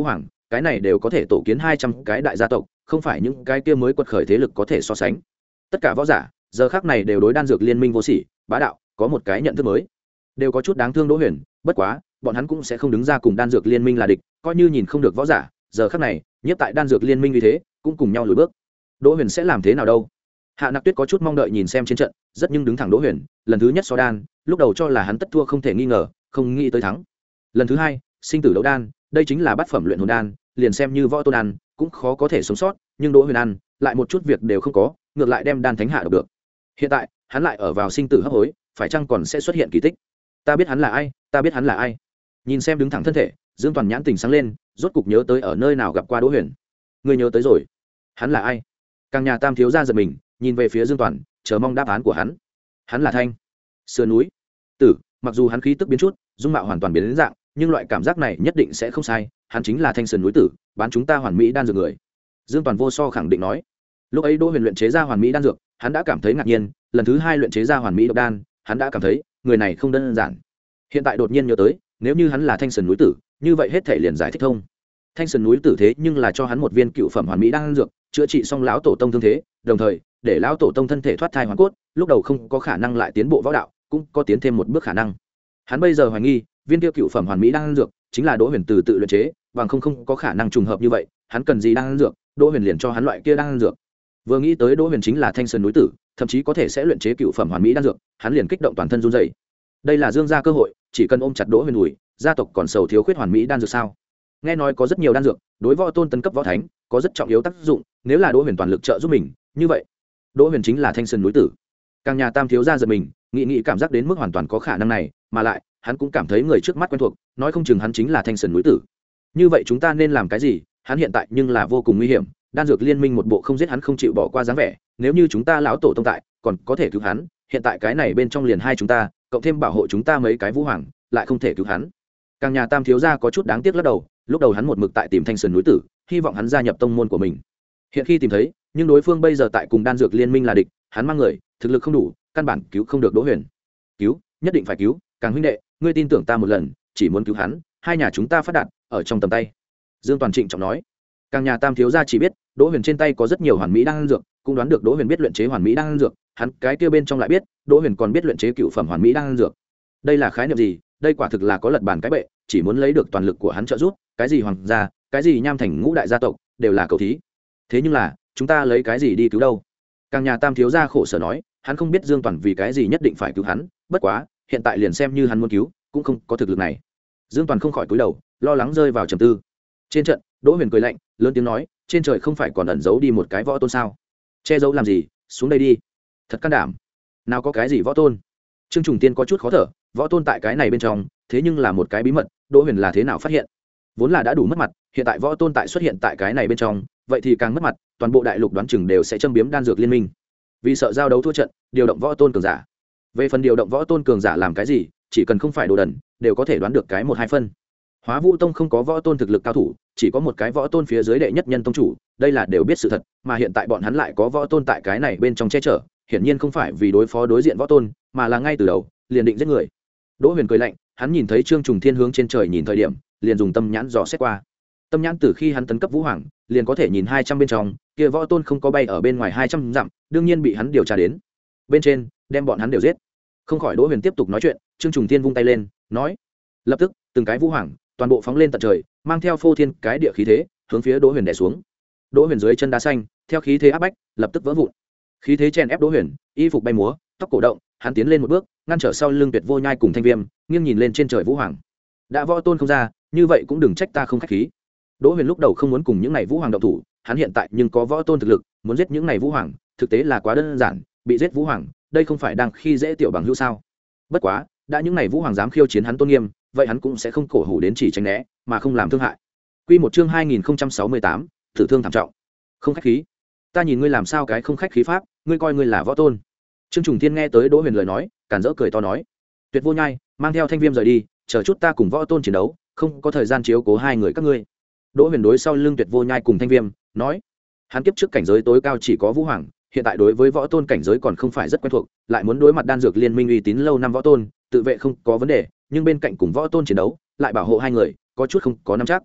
cái này đều có thể tổ kiến hai trăm cái đại gia tộc, không phải những cái kia mới quật khởi thế lực có thể so sánh. Tất cả võ giả giờ khác này đều đối đan dược liên minh vô sỉ bá đạo có một cái nhận thức mới, đều có chút đáng thương Đỗ Huyền. Bất quá bọn hắn cũng sẽ không đứng ra cùng đan dược liên minh là địch, coi như nhìn không được võ giả, giờ khác này nhất tại đan dược liên minh như thế cũng cùng nhau lùi bước. Đỗ Huyền sẽ làm thế nào đâu? Hạ Nặc Tuyết có chút mong đợi nhìn xem chiến trận, rất nhưng đứng thẳng Đỗ Huyền, lần thứ nhất so đan, lúc đầu cho là hắn tất thua không thể nghi ngờ, không nghĩ tới thắng. Lần thứ hai, sinh tử đấu đan, đây chính là bát phẩm luyện hồn đan, liền xem như võ tôn ăn, cũng khó có thể sống sót, nhưng Đỗ Huyền ăn, lại một chút việc đều không có, ngược lại đem đan thánh hạ độc được. Hiện tại, hắn lại ở vào sinh tử hấp hối, phải chăng còn sẽ xuất hiện kỳ tích? Ta biết hắn là ai, ta biết hắn là ai. Nhìn xem đứng thẳng thân thể, Dương Toàn nhãn tình sáng lên, rốt cục nhớ tới ở nơi nào gặp qua Đỗ Huyền. Ngươi nhớ tới rồi? Hắn là ai? Càng nhà Tam thiếu gia giật mình, nhìn về phía Dương Toàn, chờ mong đáp án của hắn. Hắn là Thanh Sườn núi tử, mặc dù hắn khí tức biến chút, dung mạo hoàn toàn biến đến dạng, nhưng loại cảm giác này nhất định sẽ không sai, hắn chính là Thanh Sườn núi tử, bán chúng ta hoàn mỹ đan dược người. Dương Toàn vô so khẳng định nói. Lúc ấy Đỗ Huyền luyện chế ra hoàn mỹ đan dược, hắn đã cảm thấy ngạc nhiên, lần thứ hai luyện chế ra hoàn mỹ độc đan, hắn đã cảm thấy người này không đơn giản. Hiện tại đột nhiên nhớ tới, nếu như hắn là Thanh Sườn núi tử, như vậy hết thể liền giải thích thông. Thanh Sườn núi tử thế nhưng là cho hắn một viên cựu phẩm hoàn mỹ đan dược, chữa trị xong lão tổ tông thương thế, đồng thời để lão tổ tông thân thể thoát thai hoàn cốt, lúc đầu không có khả năng lại tiến bộ võ đạo, cũng có tiến thêm một bước khả năng. Hắn bây giờ hoài nghi, viên kia cựu phẩm hoàn mỹ đan dược chính là Đỗ Huyền từ tự luyện chế, bằng không không có khả năng trùng hợp như vậy, hắn cần gì đan dược, Đỗ Huyền liền cho hắn loại kia đan dược. Vừa nghĩ tới Đỗ Huyền chính là Thanh Sơn núi tử, thậm chí có thể sẽ luyện chế cựu phẩm hoàn mỹ đan dược, hắn liền kích động toàn thân run rẩy. Đây là Dương gia cơ hội, chỉ cần ôm chặt Đỗ Huyền đùi, gia tộc còn sầu thiếu khuyết hoàn mỹ đan dược sao? Nghe nói có rất nhiều đan dược, đối võ tôn tấn cấp võ thánh có rất trọng yếu tác dụng, nếu là Đỗ Huyền toàn lực trợ giúp mình, như vậy, Đỗ Huyền chính là Thanh Sơn núi tử. Càng nhà Tam thiếu gia giật mình, nghĩ nghĩ cảm giác đến mức hoàn toàn có khả năng này, mà lại, hắn cũng cảm thấy người trước mắt quen thuộc, nói không chừng hắn chính là Thanh Sơn núi tử. Như vậy chúng ta nên làm cái gì? Hắn hiện tại nhưng là vô cùng nguy hiểm, đan dược liên minh một bộ không giết hắn không chịu bỏ qua dáng vẻ, nếu như chúng ta lão tổ tông tại, còn có thể cứu hắn, hiện tại cái này bên trong liền hai chúng ta, cộng thêm bảo hộ chúng ta mấy cái vũ hoàng, lại không thể cứu hắn. Càng nhà Tam thiếu gia có chút đáng tiếc lắc đầu, lúc đầu hắn một mực tại tìm Thanh Sơn núi tử, hy vọng hắn gia nhập tông môn của mình. Hiện khi tìm thấy, nhưng đối phương bây giờ tại cùng đan dược liên minh là địch, hắn mang người, thực lực không đủ, căn bản cứu không được Đỗ Huyền. Cứu, nhất định phải cứu, Càng huynh đệ, ngươi tin tưởng ta một lần, chỉ muốn cứu hắn, hai nhà chúng ta phát đạt, ở trong tầm tay. Dương Toàn trịnh trọng nói. Càng nhà Tam thiếu gia chỉ biết, Đỗ Huyền trên tay có rất nhiều hoàn mỹ đan dược, cũng đoán được Đỗ Huyền biết luyện chế hoàn mỹ đan dược, hắn cái kia bên trong lại biết, Đỗ Huyền còn biết luyện chế cựu phẩm hoàn mỹ đan dược. Đây là khái niệm gì? Đây quả thực là có lật bàn cái bệ, chỉ muốn lấy được toàn lực của hắn trợ giúp, cái gì hoàng gia, cái gì nham thành ngũ đại gia tộc, đều là cầu thí. Thế nhưng là, chúng ta lấy cái gì đi cứu đâu? Càng nhà Tam thiếu gia khổ sở nói, hắn không biết Dương Toàn vì cái gì nhất định phải cứu hắn, bất quá, hiện tại liền xem như hắn muốn cứu, cũng không có thực lực này. Dương Toàn không khỏi cúi đầu, lo lắng rơi vào trầm tư. Trên trận, Đỗ Huyền cười lạnh, lớn tiếng nói, trên trời không phải còn ẩn giấu đi một cái võ tôn sao? Che giấu làm gì, xuống đây đi. Thật can đảm. Nào có cái gì võ tôn? Trương Trùng Tiên có chút khó thở, võ tôn tại cái này bên trong, thế nhưng là một cái bí mật, Đỗ Huyền là thế nào phát hiện? Vốn là đã đủ mất mặt, hiện tại võ tôn tại xuất hiện tại cái này bên trong, vậy thì càng mất mặt, toàn bộ đại lục đoán chừng đều sẽ châm biếm đan dược liên minh. Vì sợ giao đấu thua trận, điều động võ tôn cường giả. Về phần điều động võ tôn cường giả làm cái gì, chỉ cần không phải đồ đần, đều có thể đoán được cái một hai phân. Hóa Vũ Tông không có võ tôn thực lực cao thủ, chỉ có một cái võ tôn phía dưới đệ nhất nhân tông chủ, đây là đều biết sự thật, mà hiện tại bọn hắn lại có võ tôn tại cái này bên trong che chở, hiển nhiên không phải vì đối phó đối diện võ tôn, mà là ngay từ đầu liền định giết người. Đỗ Huyền cười lạnh, hắn nhìn thấy Trương Trùng Thiên hướng trên trời nhìn thời điểm, liền dùng tâm nhãn dò xét qua. Tâm nhãn từ khi hắn tấn cấp vũ hoàng, liền có thể nhìn hai trăm bên trong, kia võ tôn không có bay ở bên ngoài hai trăm dặm, đương nhiên bị hắn điều tra đến. Bên trên, đem bọn hắn đều giết. Không khỏi Đỗ Huyền tiếp tục nói chuyện, Trương Trùng Thiên vung tay lên, nói: lập tức, từng cái vũ hoàng, toàn bộ phóng lên tận trời, mang theo phô thiên cái địa khí thế, hướng phía Đỗ Huyền đè xuống. Đỗ Huyền dưới chân đá xanh, theo khí thế áp bách, lập tức vỡ vụn. Khí thế chèn ép Đỗ Huyền, y phục bay múa, tóc cổ động, hắn tiến lên một bước, ngăn trở sau lưng Tuyệt Vô Nhai cùng Thanh Viêm, nghiêng nhìn lên trên trời vũ hoàng. Đã võ tôn không ra, như vậy cũng đừng trách ta không khách khí. Đỗ Huyền lúc đầu không muốn cùng những này vũ hoàng động thủ, hắn hiện tại nhưng có võ tôn thực lực, muốn giết những này vũ hoàng, thực tế là quá đơn giản, bị giết vũ hoàng, đây không phải đang khi dễ tiểu bằng hữu sao? Bất quá, đã những này vũ hoàng dám khiêu chiến hắn tôn nghiêm, vậy hắn cũng sẽ không cổ hủ đến chỉ tránh né, mà không làm thương hại. Quy một chương hai nghìn không trăm sáu mươi tám, tử thương thảm trọng. Không khách khí. Ta nhìn ngươi làm sao cái không khách khí pháp, ngươi coi ngươi là võ tôn. Trương Trùng Thiên nghe tới Đỗ Huyền lời nói, cản rỡ cười to nói: Tuyệt Vô Nhai, mang theo Thanh Viêm rời đi, chờ chút ta cùng võ tôn chiến đấu, không có thời gian chiếu cố hai người các ngươi. Đỗ Huyền đối sau lưng Tuyệt Vô Nhai cùng Thanh Viêm nói: hắn kiếp trước cảnh giới tối cao chỉ có vũ hoàng, hiện tại đối với võ tôn cảnh giới còn không phải rất quen thuộc, lại muốn đối mặt đan dược liên minh uy tín lâu năm võ tôn, tự vệ không có vấn đề, nhưng bên cạnh cùng võ tôn chiến đấu, lại bảo hộ hai người, có chút không có nắm chắc.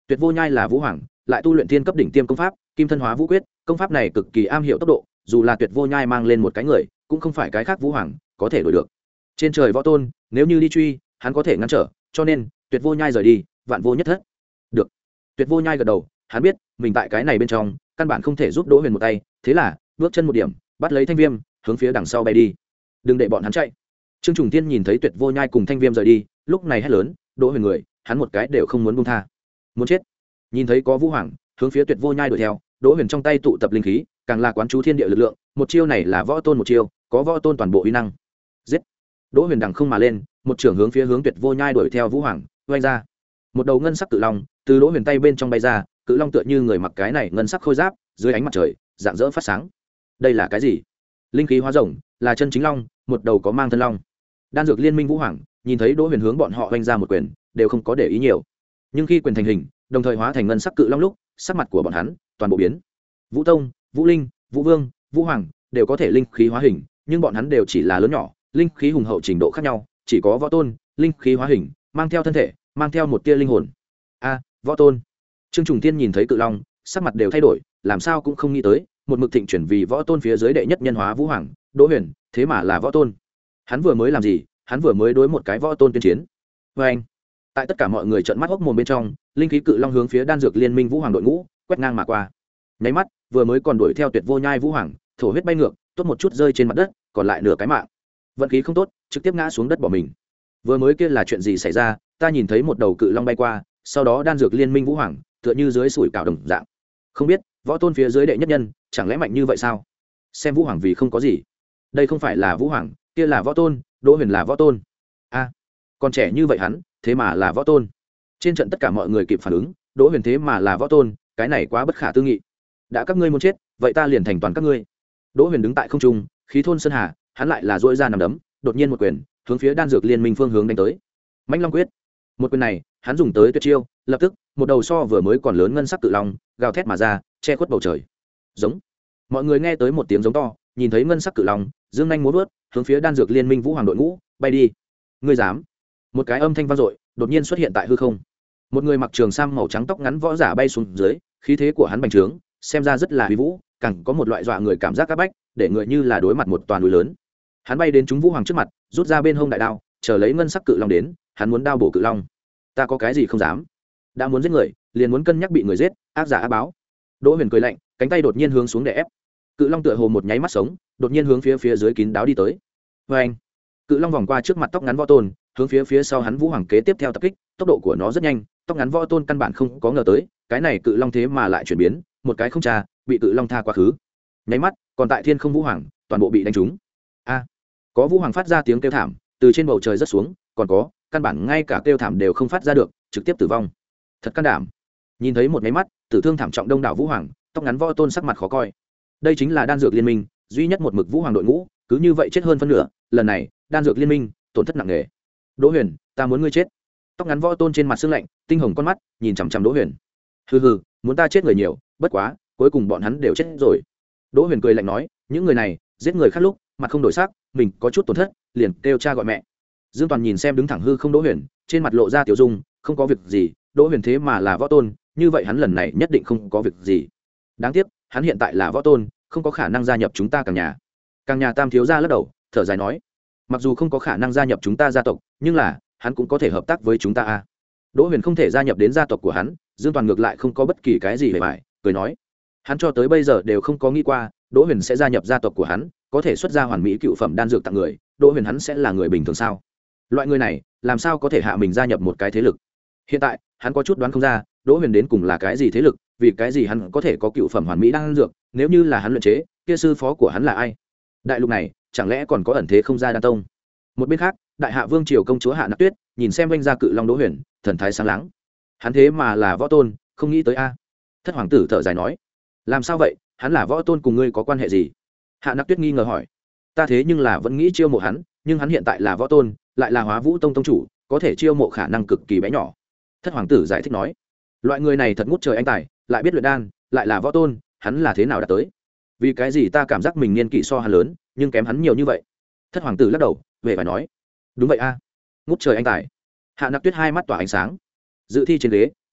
Tuyệt Vô Nhai là vũ hoàng, lại tu luyện thiên cấp đỉnh tiêm công pháp Kim Thân Hóa Vũ Quyết, công pháp này cực kỳ am hiểu tốc độ, dù là Tuyệt Vô Nhai mang lên một cái người cũng không phải cái khác vũ hoàng có thể đuổi được. Trên trời võ tôn, nếu như đi truy hắn có thể ngăn trở, cho nên Tuyệt Vô Nhai rời đi vạn vô nhất thất. Được. Tuyệt Vô Nhai gật đầu, hắn biết mình tại cái này bên trong căn bản không thể giúp Đỗ Huyền một tay, thế là bước chân một điểm bắt lấy Thanh Viêm hướng phía đằng sau bay đi. Đừng để bọn hắn chạy. Trương Trùng Thiên nhìn thấy Tuyệt Vô Nhai cùng Thanh Viêm rời đi, lúc này hét lớn, Đỗ Huyền người hắn một cái đều không muốn buông tha. Muốn chết. Nhìn thấy có vũ hoàng hướng phía Tuyệt Vô Nhai đuổi theo, Đỗ Huyền trong tay tụ tập linh khí, càng là quán chú thiên địa lực lượng, một chiêu này là võ tôn một chiêu, có võ tôn toàn bộ uy năng. Giết. Đỗ Huyền đằng không mà lên, một trường hướng phía hướng Tuyệt Vô Nhai đuổi theo vũ hoàng oanh ra. Một đầu ngân sắc cự long từ Đỗ Huyền tay bên trong bay ra, cự long tựa như người mặc cái này ngân sắc khôi giáp, dưới ánh mặt trời rạng rỡ phát sáng. Đây là cái gì? Linh khí hóa rồng, là chân chính long, một đầu có mang thân long. Đan dược liên minh vũ hoàng nhìn thấy Đỗ Huyền hướng bọn họ oanh ra một quyền, đều không có để ý nhiều. Nhưng khi quyền thành hình, đồng thời hóa thành ngân sắc cự long lúc, sắc mặt của bọn hắn toàn bộ biến. Vũ Tông, Vũ Linh, Vũ Vương, Vũ Hoàng đều có thể linh khí hóa hình, nhưng bọn hắn đều chỉ là lớn nhỏ, linh khí hùng hậu trình độ khác nhau, chỉ có võ tôn, linh khí hóa hình, mang theo thân thể, mang theo một tia linh hồn. A, võ tôn. Trương Trùng Thiên nhìn thấy cự long, sắc mặt đều thay đổi, làm sao cũng không nghĩ tới, một mực thịnh chuyển vì võ tôn phía dưới đệ nhất nhân hóa vũ hoàng, Đỗ Huyền, thế mà là võ tôn. Hắn vừa mới làm gì? Hắn vừa mới đối một cái võ tôn tuyên chiến. Và anh, tại tất cả mọi người trợn mắt hốc mồm bên trong, linh khí cự long hướng phía đan dược liên minh vũ hoàng đội ngũ quét ngang mà qua. Nháy mắt, vừa mới còn đuổi theo Tuyệt Vô Nhai vũ hoàng, thổ huyết bay ngược, tốt một chút rơi trên mặt đất, còn lại nửa cái mạng. Vận khí không tốt, trực tiếp ngã xuống đất bỏ mình. Vừa mới kia là chuyện gì xảy ra? Ta nhìn thấy một đầu cự long bay qua, sau đó đan dược liên minh vũ hoàng tựa như dưới sủi cảo đồng dạng. Không biết võ tôn phía dưới đệ nhất nhân chẳng lẽ mạnh như vậy sao? Xem vũ hoàng vì không có gì, đây không phải là vũ hoàng, kia là võ tôn. Đỗ Huyền là võ tôn. A, à, còn trẻ như vậy hắn thế mà là võ tôn. Trên trận tất cả mọi người kịp phản ứng, Đỗ Huyền thế mà là võ tôn, cái này quá bất khả tư nghị. Đã các ngươi muốn chết, vậy ta liền thành toàn các ngươi. Đỗ Huyền đứng tại không trung, khí thôn sơn hà, hắn lại là duỗi ra nằm đấm, đột nhiên một quyền hướng phía đan dược liên minh phương hướng đánh tới. Mãnh Long Quyết. Một quyền này hắn dùng tới tuyệt chiêu, lập tức một đầu so vừa mới còn lớn ngân sắc cự long gào thét mà ra, che khuất bầu trời. Giống. Mọi người nghe tới một tiếng giống to, nhìn thấy ngân sắc cự long dương nhanh múa vớt hướng phía đan dược liên minh vũ hoàng đội ngũ bay đi. Ngươi dám? Một cái âm thanh vang dội đột nhiên xuất hiện tại hư không. Một người mặc trường sam màu trắng tóc ngắn võ giả bay xuống dưới, khí thế của hắn bành trướng, xem ra rất là uy vũ, càng có một loại dọa người cảm giác áp bách, để người như là đối mặt một toàn núi lớn. Hắn bay đến chúng vũ hoàng trước mặt, rút ra bên hông đại đao, chờ lấy ngân sắc cự long đến, hắn muốn đao bổ cự long. Ta có cái gì không dám? Đã muốn giết người, liền muốn cân nhắc bị người giết, ác giả ác báo. Đỗ Huyền cười lạnh, cánh tay đột nhiên hướng xuống để ép. Cự long tựa hồ một nháy mắt sống, đột nhiên hướng phía phía dưới kín đáo đi tới. Và anh, cự long vòng qua trước mặt tóc ngắn võ tôn, hướng phía phía sau hắn vũ hoàng kế tiếp theo tập kích, tốc độ của nó rất nhanh, tóc ngắn võ tôn căn bản không có ngờ tới, cái này cự long thế mà lại chuyển biến, một cái không trà, bị cự long tha quá khứ. Nháy mắt, còn tại thiên không vũ hoàng, toàn bộ bị đánh trúng. A, có vũ hoàng phát ra tiếng kêu thảm, từ trên bầu trời rất xuống, còn có, căn bản ngay cả kêu thảm đều không phát ra được, trực tiếp tử vong. Thật can đảm. Nhìn thấy một nháy mắt, tử thương thảm trọng đông đảo vũ hoàng, tóc ngắn võ tôn sắc mặt khó coi. Đây chính là đan dược liên minh duy nhất một mực vũ hoàng đội ngũ, cứ như vậy chết hơn phân nửa, lần này đan dược liên minh tổn thất nặng nề. Đỗ Huyền, ta muốn ngươi chết. Tóc ngắn võ tôn trên mặt sương lạnh, tinh hồng con mắt nhìn chằm chằm Đỗ Huyền. Hừ hừ, muốn ta chết người nhiều, bất quá cuối cùng bọn hắn đều chết rồi. Đỗ Huyền cười lạnh nói, những người này giết người khác lúc mặt không đổi sắc, mình có chút tổn thất liền kêu cha gọi mẹ. Dương Toàn nhìn xem đứng thẳng hư không Đỗ Huyền, trên mặt lộ ra tiểu dung, không có việc gì. Đỗ Huyền thế mà là võ tôn, như vậy hắn lần này nhất định không có việc gì. Đáng tiếc hắn hiện tại là võ tôn, không có khả năng gia nhập chúng ta Càng nhà. Càng nhà tam thiếu gia lắc đầu, thở dài nói, mặc dù không có khả năng gia nhập chúng ta gia tộc, nhưng là hắn cũng có thể hợp tác với chúng ta a. Đỗ Huyền không thể gia nhập đến gia tộc của hắn, Dương Toàn ngược lại không có bất kỳ cái gì bề bại, cười nói, hắn cho tới bây giờ đều không có nghĩ qua Đỗ Huyền sẽ gia nhập gia tộc của hắn, có thể xuất ra hoàn mỹ cựu phẩm đan dược tặng người, Đỗ Huyền hắn sẽ là người bình thường sao? Loại người này làm sao có thể hạ mình gia nhập một cái thế lực? Hiện tại hắn có chút đoán không ra Đỗ Huyền đến cùng là cái gì thế lực, vì cái gì hắn có thể có cựu phẩm hoàn mỹ đan dược, nếu như là hắn luyện chế, kia sư phó của hắn là ai? Đại lục này chẳng lẽ còn có ẩn thế không ra đan tông? Một bên khác, đại hạ vương triều công chúa Hạ Nặc Tuyết nhìn xem vanh gia cự long Đỗ Huyền, thần thái sáng láng. Hắn thế mà là võ tôn, không nghĩ tới a. Thất hoàng tử thở dài nói, làm sao vậy, hắn là võ tôn cùng ngươi có quan hệ gì? Hạ Nặc Tuyết nghi ngờ hỏi. Ta thế nhưng là vẫn nghĩ chiêu mộ hắn, nhưng hắn hiện tại là võ tôn, lại là Hóa Vũ tông tông chủ, có thể chiêu mộ khả năng cực kỳ bé nhỏ. Thất hoàng tử giải thích nói, loại người này thật ngút trời anh tài, lại biết luyện đan, lại là võ tôn, hắn là thế nào đã tới? Vì cái gì ta cảm giác mình niên kỷ so hắn lớn, nhưng kém hắn nhiều như vậy? Thất hoàng tử lắc đầu, về phải nói, đúng vậy a, ngút trời anh tài. Hạ Nặc Tuyết hai mắt tỏa ánh sáng. Dự thi trên ghế,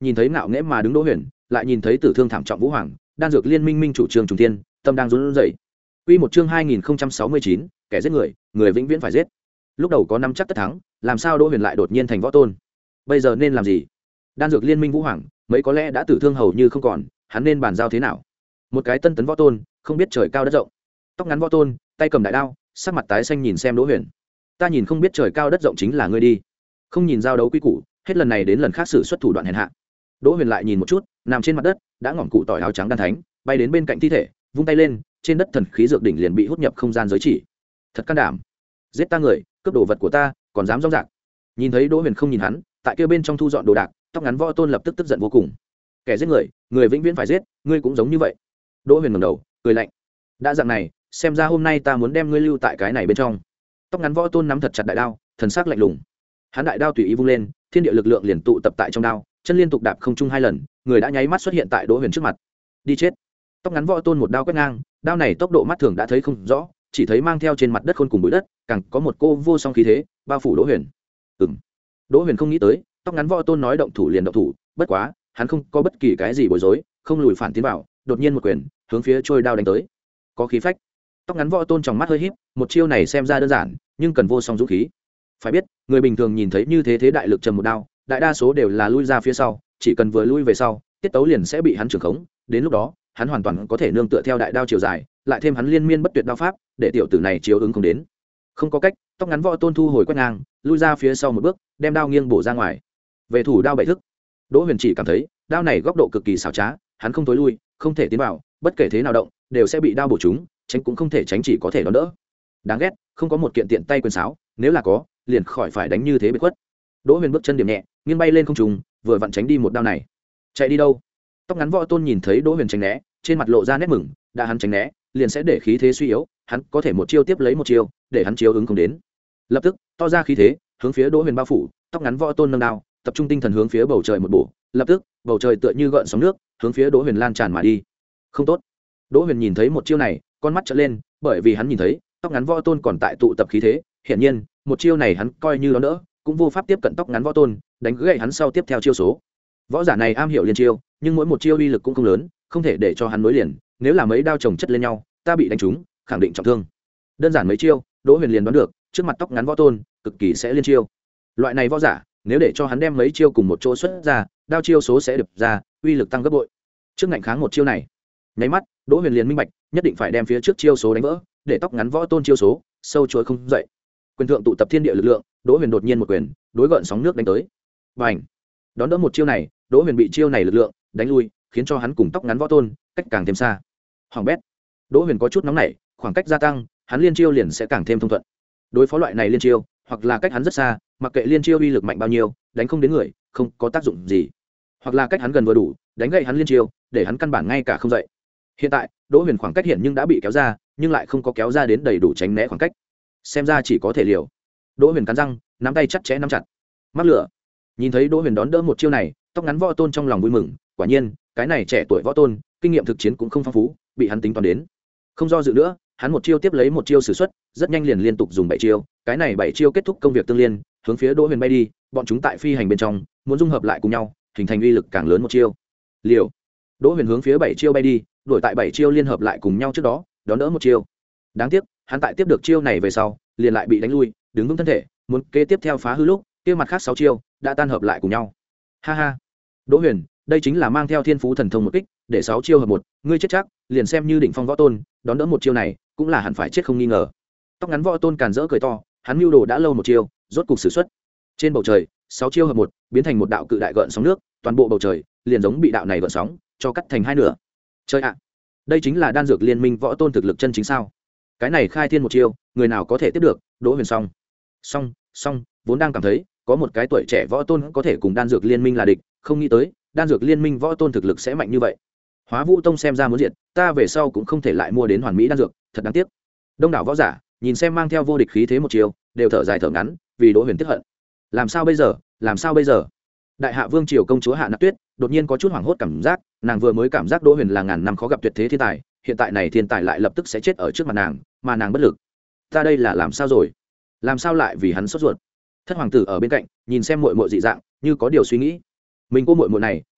nhìn thấy ngạo nghễ mà đứng Đỗ Huyền, lại nhìn thấy tử thương thảm trọng Vũ Hoàng, đan dược liên minh minh chủ trường trùng thiên, tâm đang run rẩy. Quy một chương hai nghìn không trăm sáu mươi chín, kẻ giết người, người vĩnh viễn phải giết. Lúc đầu có năm chắc tất thắng, làm sao Đỗ Huyền lại đột nhiên thành võ tôn? Bây giờ nên làm gì? Đan dược liên minh Vũ Hoàng, mấy có lẽ đã tử thương hầu như không còn, hắn nên bàn giao thế nào? Một cái tân tấn võ tôn, không biết trời cao đất rộng. Tóc ngắn võ tôn, tay cầm đại đao, sắc mặt tái xanh nhìn xem Đỗ Huyền. Ta nhìn không biết trời cao đất rộng chính là ngươi đi. Không nhìn giao đấu quy củ, hết lần này đến lần khác sử xuất thủ đoạn hèn hạ. Đỗ Huyền lại nhìn một chút, nằm trên mặt đất, đã ngỏm cụ tỏi áo trắng đan thánh, bay đến bên cạnh thi thể, vung tay lên, trên đất thần khí dược đỉnh liền bị hút nhập không gian giới chỉ. Thật can đảm, giết ta người, cướp đồ vật của ta, còn dám rong rạc. Nhìn thấy Đỗ Huyền không nhìn hắn, tại kia bên trong thu dọn đồ đạc, tóc ngắn võ tôn lập tức tức giận vô cùng. Kẻ giết người, người vĩnh viễn phải giết, ngươi cũng giống như vậy. Đỗ Huyền ngẩng đầu, cười lạnh. Đã dạng này, xem ra hôm nay ta muốn đem ngươi lưu tại cái này bên trong. Tóc ngắn võ tôn nắm thật chặt đại đao, thần sắc lạnh lùng. Hắn đại đao tùy ý vung lên, thiên địa lực lượng liền tụ tập tại trong đao, chân liên tục đạp không trung hai lần, người đã nháy mắt xuất hiện tại Đỗ Huyền trước mặt. Đi chết. Tóc ngắn võ tôn một đao quét ngang, đao này tốc độ mắt thường đã thấy không rõ, chỉ thấy mang theo trên mặt đất khôn cùng bụi đất, càng có một cô vô song khí thế bao phủ Đỗ Huyền. Ừm. Đỗ Huyền không nghĩ tới, tóc ngắn võ tôn nói động thủ liền động thủ, bất quá, hắn không có bất kỳ cái gì bối rối, không lùi phản tiến vào, đột nhiên một quyền, hướng phía trôi đao đánh tới. Có khí phách. Tóc ngắn võ tôn trong mắt hơi híp, một chiêu này xem ra đơn giản, nhưng cần vô song dũng khí. Phải biết, người bình thường nhìn thấy như thế thế đại lực trầm một đao, đại đa số đều là lui ra phía sau, chỉ cần vừa lui về sau, tiết tấu liền sẽ bị hắn trưởng khống, đến lúc đó, hắn hoàn toàn có thể nương tựa theo đại đao chiều dài, lại thêm hắn liên miên bất tuyệt đao pháp, để tiểu tử này chiếu ứng không đến. Không có cách, tóc ngắn võ tôn thu hồi quét ngang, lui ra phía sau một bước, đem đao nghiêng bổ ra ngoài. Về thủ đao bảy thức, Đỗ Huyền chỉ cảm thấy, đao này góc độ cực kỳ xảo trá, hắn không tối lui, không thể tiến vào, bất kể thế nào động, đều sẽ bị đao bổ trúng, tránh cũng không thể tránh, chỉ có thể đón đỡ. Đáng ghét, không có một kiện tiện tay quyền sáo, nếu là có, liền khỏi phải đánh như thế bị khuất. Đỗ Huyền bước chân điểm nhẹ, nghiêng bay lên không trung, vừa vặn tránh đi một đao này. Chạy đi đâu? Tóc ngắn võ tôn nhìn thấy Đỗ Huyền tránh né, trên mặt lộ ra nét mừng, đã hắn tránh né, liền sẽ để khí thế suy yếu, hắn có thể một chiêu tiếp lấy một chiêu, để hắn chiếu ứng không đến. Lập tức, to ra khí thế, hướng phía Đỗ Huyền bao phủ, tóc ngắn võ tôn nâng đao, tập trung tinh thần hướng phía bầu trời một bổ, lập tức, bầu trời tựa như gợn sóng nước, hướng phía Đỗ Huyền lan tràn mà đi. Không tốt. Đỗ Huyền nhìn thấy một chiêu này, con mắt trợn lên, bởi vì hắn nhìn thấy, tóc ngắn võ tôn còn tại tụ tập khí thế, hiển nhiên, một chiêu này hắn coi như đón đỡ, cũng vô pháp tiếp cận tóc ngắn võ tôn, đánh gãy hắn sau tiếp theo chiêu số. Võ giả này am hiểu liên chiêu, nhưng mỗi một chiêu uy lực cũng không lớn, không thể để cho hắn nối liền, nếu là mấy đao chồng chất lên nhau, ta bị đánh trúng, khẳng định trọng thương. Đơn giản mấy chiêu, Đỗ Huyền liền đoán được, trước mặt tóc ngắn võ tôn, cực kỳ sẽ liên chiêu. Loại này võ giả, nếu để cho hắn đem mấy chiêu cùng một chỗ xuất ra, đao chiêu số sẽ được ra, uy lực tăng gấp bội. Trước ngạnh kháng một chiêu này, nháy mắt, Đỗ Huyền liền minh bạch, nhất định phải đem phía trước chiêu số đánh vỡ, để tóc ngắn võ tôn chiêu số sâu chuỗi không dậy. Quyền thượng tụ tập thiên địa lực lượng, Đỗ Huyền đột nhiên một quyền, đối gợn sóng nước đánh tới. Bành! Đón đỡ một chiêu này, Đỗ Huyền bị chiêu này lực lượng đánh lui, khiến cho hắn cùng tóc ngắn võ tôn cách càng thêm xa. Hoàng bét! Đỗ Huyền có chút nóng nảy, khoảng cách gia tăng, hắn liên chiêu liền sẽ càng thêm thông thuận. Đối phó loại này liên chiêu, hoặc là cách hắn rất xa, mặc kệ liên chiêu uy lực mạnh bao nhiêu, đánh không đến người, không có tác dụng gì. Hoặc là cách hắn gần vừa đủ, đánh gậy hắn liên chiêu, để hắn căn bản ngay cả không dậy. Hiện tại, Đỗ Huyền khoảng cách hiện nhưng đã bị kéo ra, nhưng lại không có kéo ra đến đầy đủ tránh né khoảng cách. Xem ra chỉ có thể liều. Đỗ Huyền cắn răng, nắm tay chặt chẽ nắm chặt. Mắc lửa. Nhìn thấy Đỗ Huyền đón đỡ một chiêu này, tóc ngắn võ tôn trong lòng vui mừng, quả nhiên, cái này trẻ tuổi võ tôn, kinh nghiệm thực chiến cũng không phong phú, bị hắn tính toán đến. Không do dự nữa, hắn một chiêu tiếp lấy một chiêu sử xuất, rất nhanh liền liên tục dùng bảy chiêu, cái này bảy chiêu kết thúc công việc tương liên, hướng phía Đỗ Huyền bay đi, bọn chúng tại phi hành bên trong, muốn dung hợp lại cùng nhau, hình thành uy lực càng lớn một chiêu. Liều. Đỗ Huyền hướng phía bảy chiêu bay đi, đổi tại bảy chiêu liên hợp lại cùng nhau trước đó, đón đỡ một chiêu. Đáng tiếc, hắn tại tiếp được chiêu này về sau, liền lại bị đánh lui, đứng vững thân thể, muốn kế tiếp theo phá hư lúc, kia mặt khác sáu chiêu đã tan hợp lại cùng nhau. Ha ha. Đỗ Huyền, đây chính là mang theo thiên phú thần thông một kích, để sáu chiêu hợp một, ngươi chết chắc, liền xem như đỉnh phong võ tôn, đón đỡ một chiêu này, cũng là hẳn phải chết không nghi ngờ. Tóc ngắn võ tôn càn rỡ cười to, hắn mưu đồ đã lâu một chiêu, rốt cục sử xuất. Trên bầu trời, sáu chiêu hợp một, biến thành một đạo cự đại gợn sóng nước, toàn bộ bầu trời liền giống bị đạo này gợn sóng cho cắt thành hai nửa. Chơi ạ, đây chính là đan dược liên minh võ tôn thực lực chân chính sao? Cái này khai thiên một chiêu, người nào có thể tiếp được? Đỗ Huyền xong, xong, xong, vốn đang cảm thấy có một cái tuổi trẻ võ tôn có thể cùng đan dược liên minh là địch, không nghĩ tới đan dược liên minh võ tôn thực lực sẽ mạnh như vậy. Hóa Vũ Tông xem ra muốn diệt, ta về sau cũng không thể lại mua đến hoàn mỹ đan dược, thật đáng tiếc. Đông đảo võ giả nhìn xem mang theo vô địch khí thế một chiều, đều thở dài thở ngắn, vì Đỗ Huyền tiếc hận. Làm sao bây giờ? Làm sao bây giờ? Đại hạ vương triều công chúa Hạ Nặc Tuyết đột nhiên có chút hoảng hốt cảm giác, nàng vừa mới cảm giác Đỗ Huyền là ngàn năm khó gặp tuyệt thế thiên tài, hiện tại này thiên tài lại lập tức sẽ chết ở trước mặt nàng, mà nàng bất lực. Ta đây là làm sao rồi? Làm sao lại vì hắn sốt ruột? Thất hoàng tử ở bên cạnh, nhìn xem muội muội dị dạng, như có điều suy nghĩ. Mình cô muội muội này,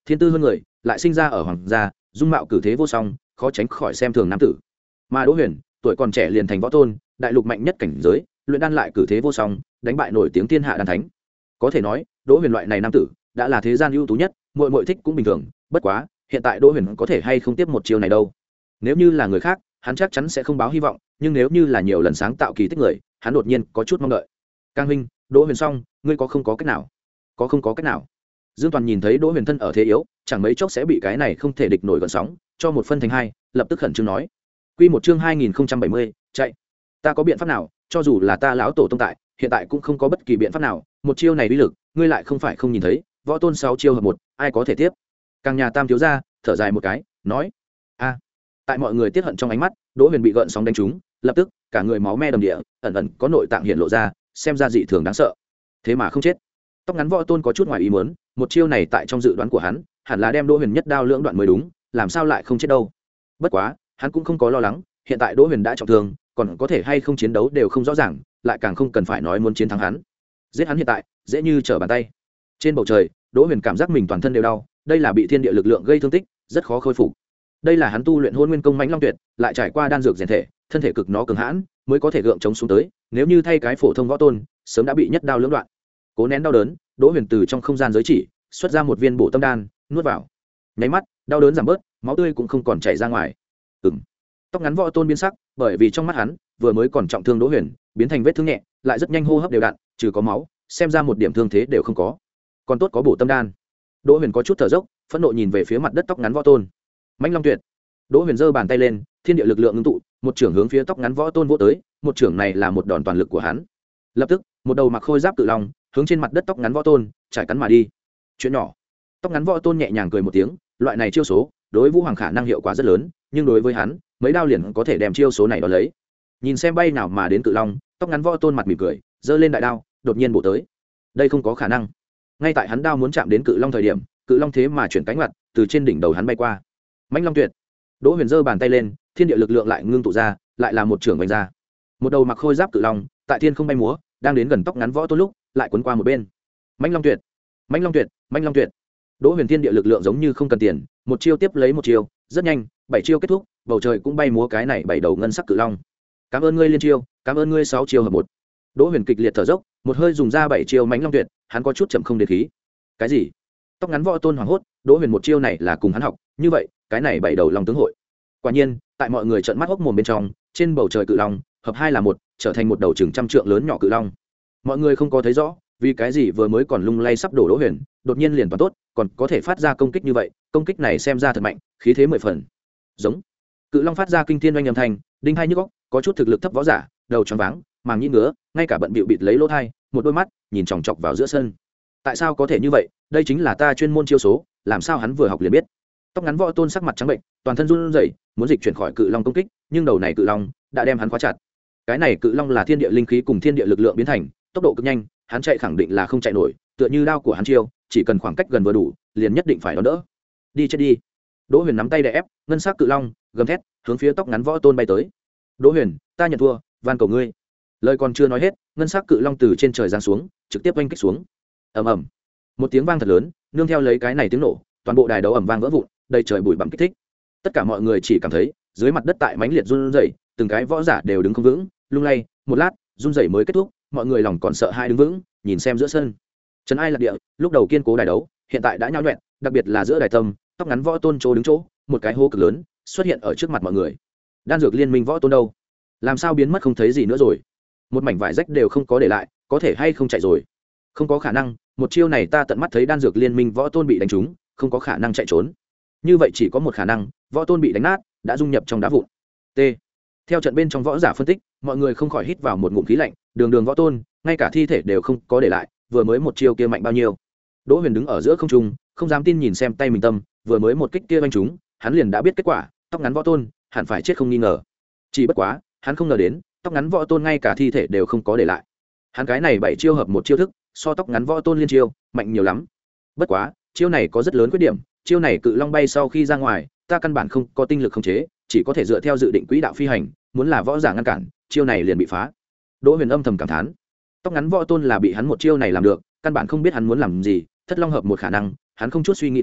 thiên tư hơn người lại sinh ra ở hoàng gia, dung mạo cử thế vô song, khó tránh khỏi xem thường nam tử. Mà Đỗ Huyền tuổi còn trẻ liền thành võ tôn, đại lục mạnh nhất cảnh giới, luyện đan lại cử thế vô song, đánh bại nổi tiếng thiên hạ đan thánh. Có thể nói Đỗ Huyền loại này nam tử đã là thế gian ưu tú nhất, muội muội thích cũng bình thường. Bất quá hiện tại Đỗ Huyền có thể hay không tiếp một chiêu này đâu. Nếu như là người khác hắn chắc chắn sẽ không báo hy vọng, nhưng nếu như là nhiều lần sáng tạo kỳ tích người, hắn đột nhiên có chút mong đợi. Cang huynh, Đỗ Huyền xong, ngươi có không có cách nào? Có không có cách nào? Dương Toàn nhìn thấy Đỗ Huyền thân ở thế yếu, chẳng mấy chốc sẽ bị cái này không thể địch nổi gợn sóng cho một phân thành hai, lập tức khẩn trương nói: Quy một chương hai nghìn không trăm bảy mươi, chạy. Ta có biện pháp nào? Cho dù là ta lão tổ tông tại, hiện tại cũng không có bất kỳ biện pháp nào, một chiêu này uy lực, ngươi lại không phải không nhìn thấy, võ tôn sáu chiêu hợp một, ai có thể tiếp? Càng nhà Tam thiếu gia thở dài một cái, nói: A. Tại mọi người tiết hận trong ánh mắt, Đỗ Huyền bị gợn sóng đánh trúng, lập tức cả người máu me đầm địa, ẩn ẩn có nội tạng hiện lộ ra, xem ra dị thường đáng sợ. Thế mà không chết. Tóc ngắn võ tôn có chút ngoài ý muốn, một chiêu này tại trong dự đoán của hắn, hẳn là đem Đỗ Huyền nhất đao lưỡng đoạn mới đúng, làm sao lại không chết đâu. Bất quá, hắn cũng không có lo lắng, hiện tại Đỗ Huyền đã trọng thương, còn có thể hay không chiến đấu đều không rõ ràng, lại càng không cần phải nói muốn chiến thắng hắn. Giết hắn hiện tại, dễ như trở bàn tay. Trên bầu trời, Đỗ Huyền cảm giác mình toàn thân đều đau, đây là bị thiên địa lực lượng gây thương tích, rất khó khôi phục. Đây là hắn tu luyện Hôn Nguyên công mãnh long tuyệt, lại trải qua đan dược rèn thể, thân thể cực nó cường hãn, mới có thể gượng chống xuống tới, nếu như thay cái phổ thông võ tôn, sớm đã bị nhất đao lưỡng đoạn. Cố nén đau đớn, Đỗ Huyền từ trong không gian giới chỉ xuất ra một viên bổ tâm đan, nuốt vào. Nháy mắt, đau đớn giảm bớt, máu tươi cũng không còn chảy ra ngoài. Ừm. Tóc ngắn võ tôn biến sắc, bởi vì trong mắt hắn, vừa mới còn trọng thương Đỗ Huyền, biến thành vết thương nhẹ, lại rất nhanh hô hấp đều đặn, trừ có máu, xem ra một điểm thương thế đều không có. Còn tốt có bổ tâm đan. Đỗ Huyền có chút thở dốc, phẫn nộ nhìn về phía mặt đất tóc ngắn võ tôn. Mãnh Long Tuyệt. Đỗ Huyền giơ bàn tay lên, thiên địa lực lượng ngưng tụ, một chưởng hướng phía tóc ngắn võ tôn vỗ tới, một chưởng này là một đòn toàn lực của hắn. Lập tức, một đầu mặc khôi giáp cự long, hướng trên mặt đất tóc ngắn võ tôn, trải cắn mà đi. Chuyện nhỏ. Tóc ngắn võ tôn nhẹ nhàng cười một tiếng, loại này chiêu số, đối Vũ Hoàng khả năng hiệu quả rất lớn, nhưng đối với hắn, mấy đao liền có thể đem chiêu số này đón lấy. Nhìn xem bay nào mà đến cự long, tóc ngắn võ tôn mặt mỉm cười, giơ lên đại đao, đột nhiên bổ tới. Đây không có khả năng. Ngay tại hắn đao muốn chạm đến cự long thời điểm, cự long thế mà chuyển cánh mặt, từ trên đỉnh đầu hắn bay qua. Mãnh Long Tuyệt. Đỗ Huyền giơ bàn tay lên, thiên địa lực lượng lại ngưng tụ ra, lại là một trường vành ra. Một đầu mặc khôi giáp cự long, tại thiên không bay múa, đang đến gần tóc ngắn võ tôn lúc, lại cuốn qua một bên. Mãnh Long Tuyệt, Mãnh Long Tuyệt, Mãnh Long Tuyệt. Đỗ Huyền thiên địa lực lượng giống như không cần tiền, một chiêu tiếp lấy một chiêu, rất nhanh, bảy chiêu kết thúc, bầu trời cũng bay múa cái này bảy đầu ngân sắc cự long. Cảm ơn ngươi liên chiêu, cảm ơn ngươi sáu chiêu hợp một. Đỗ Huyền kịch liệt thở dốc, một hơi dùng ra bảy chiêu Mãnh Long Tuyệt, hắn có chút chậm không đến khí. Cái gì? Tóc ngắn võ tôn hoảng hốt, Đỗ Huyền một chiêu này là cùng hắn học, như vậy, cái này bảy đầu long tướng hội. Quả nhiên, tại mọi người trợn mắt hốc mồm bên trong, trên bầu trời cự long, hợp hai là một, trở thành một đầu chừng trăm trượng lớn nhỏ cự long. Mọi người không có thấy rõ, vì cái gì vừa mới còn lung lay sắp đổ Đỗ Huyền, đột nhiên liền toàn tốt, còn có thể phát ra công kích như vậy, công kích này xem ra thật mạnh, khí thế mười phần. Giống. Cự long phát ra kinh thiên oanh âm thanh, đinh hai nhức óc, có chút thực lực thấp võ giả, đầu choáng váng, màng nhĩ ngứa, ngay cả bận bịu bịt lấy lỗ tai, một đôi mắt nhìn chòng chọc vào giữa sân. Tại sao có thể như vậy? Đây chính là ta chuyên môn chiêu số, làm sao hắn vừa học liền biết? Tóc ngắn võ tôn sắc mặt trắng bệnh, toàn thân run rẩy, muốn dịch chuyển khỏi cự long công kích, nhưng đầu này cự long đã đem hắn khóa chặt. Cái này cự long là thiên địa linh khí cùng thiên địa lực lượng biến thành, tốc độ cực nhanh, hắn chạy khẳng định là không chạy nổi, tựa như đao của hắn chiêu, chỉ cần khoảng cách gần vừa đủ, liền nhất định phải đón đỡ. Đi chết đi. Đỗ Huyền nắm tay đè ép, ngân sắc cự long gầm thét, hướng phía tóc ngắn võ tôn bay tới. Đỗ Huyền, ta nhận thua, van cầu ngươi. Lời còn chưa nói hết, ngân sắc cự long từ trên trời giáng xuống, trực tiếp oanh kích xuống. Ầm ầm. Một tiếng vang thật lớn, nương theo lấy cái này tiếng nổ, toàn bộ đài đấu ầm vang vỡ vụn, đầy trời bụi bặm kích thích. Tất cả mọi người chỉ cảm thấy dưới mặt đất tại mãnh liệt run rẩy, từng cái võ giả đều đứng không vững, lung lay, một lát, run rẩy mới kết thúc, mọi người lòng còn sợ hai đứng vững, nhìn xem giữa sân. Trấn ai lạc địa, lúc đầu kiên cố đài đấu, hiện tại đã nhão nhọẹt, đặc biệt là giữa đài tâm, tóc ngắn võ tôn chỗ đứng chỗ, một cái hố cực lớn xuất hiện ở trước mặt mọi người. Đan dược liên minh võ tôn đâu? Làm sao biến mất không thấy gì nữa rồi? Một mảnh vải rách đều không có để lại, có thể hay không chạy rồi? Không có khả năng, một chiêu này ta tận mắt thấy đan dược liên minh võ tôn bị đánh trúng, không có khả năng chạy trốn. Như vậy chỉ có một khả năng, võ tôn bị đánh nát, đã dung nhập trong đá vụn. T. Theo trận bên trong võ giả phân tích, mọi người không khỏi hít vào một ngụm khí lạnh, đường đường võ tôn, ngay cả thi thể đều không có để lại, vừa mới một chiêu kia mạnh bao nhiêu. Đỗ Huyền đứng ở giữa không trung, không dám tin nhìn xem tay mình tâm, vừa mới một kích kia vanh trúng, hắn liền đã biết kết quả, tóc ngắn võ tôn hẳn phải chết không nghi ngờ. Chỉ bất quá, hắn không ngờ đến, tóc ngắn võ tôn ngay cả thi thể đều không có để lại. Hắn cái này bảy chiêu hợp một chiêu thức, so tóc ngắn võ tôn liên chiêu mạnh nhiều lắm. Bất quá, chiêu này có rất lớn khuyết điểm, chiêu này cự long bay sau khi ra ngoài, ta căn bản không có tinh lực khống chế, chỉ có thể dựa theo dự định quỹ đạo phi hành, muốn là võ giả ngăn cản, chiêu này liền bị phá. Đỗ Huyền âm thầm cảm thán, tóc ngắn võ tôn là bị hắn một chiêu này làm được, căn bản không biết hắn muốn làm gì, thất long hợp một khả năng, hắn không chút suy nghĩ qua,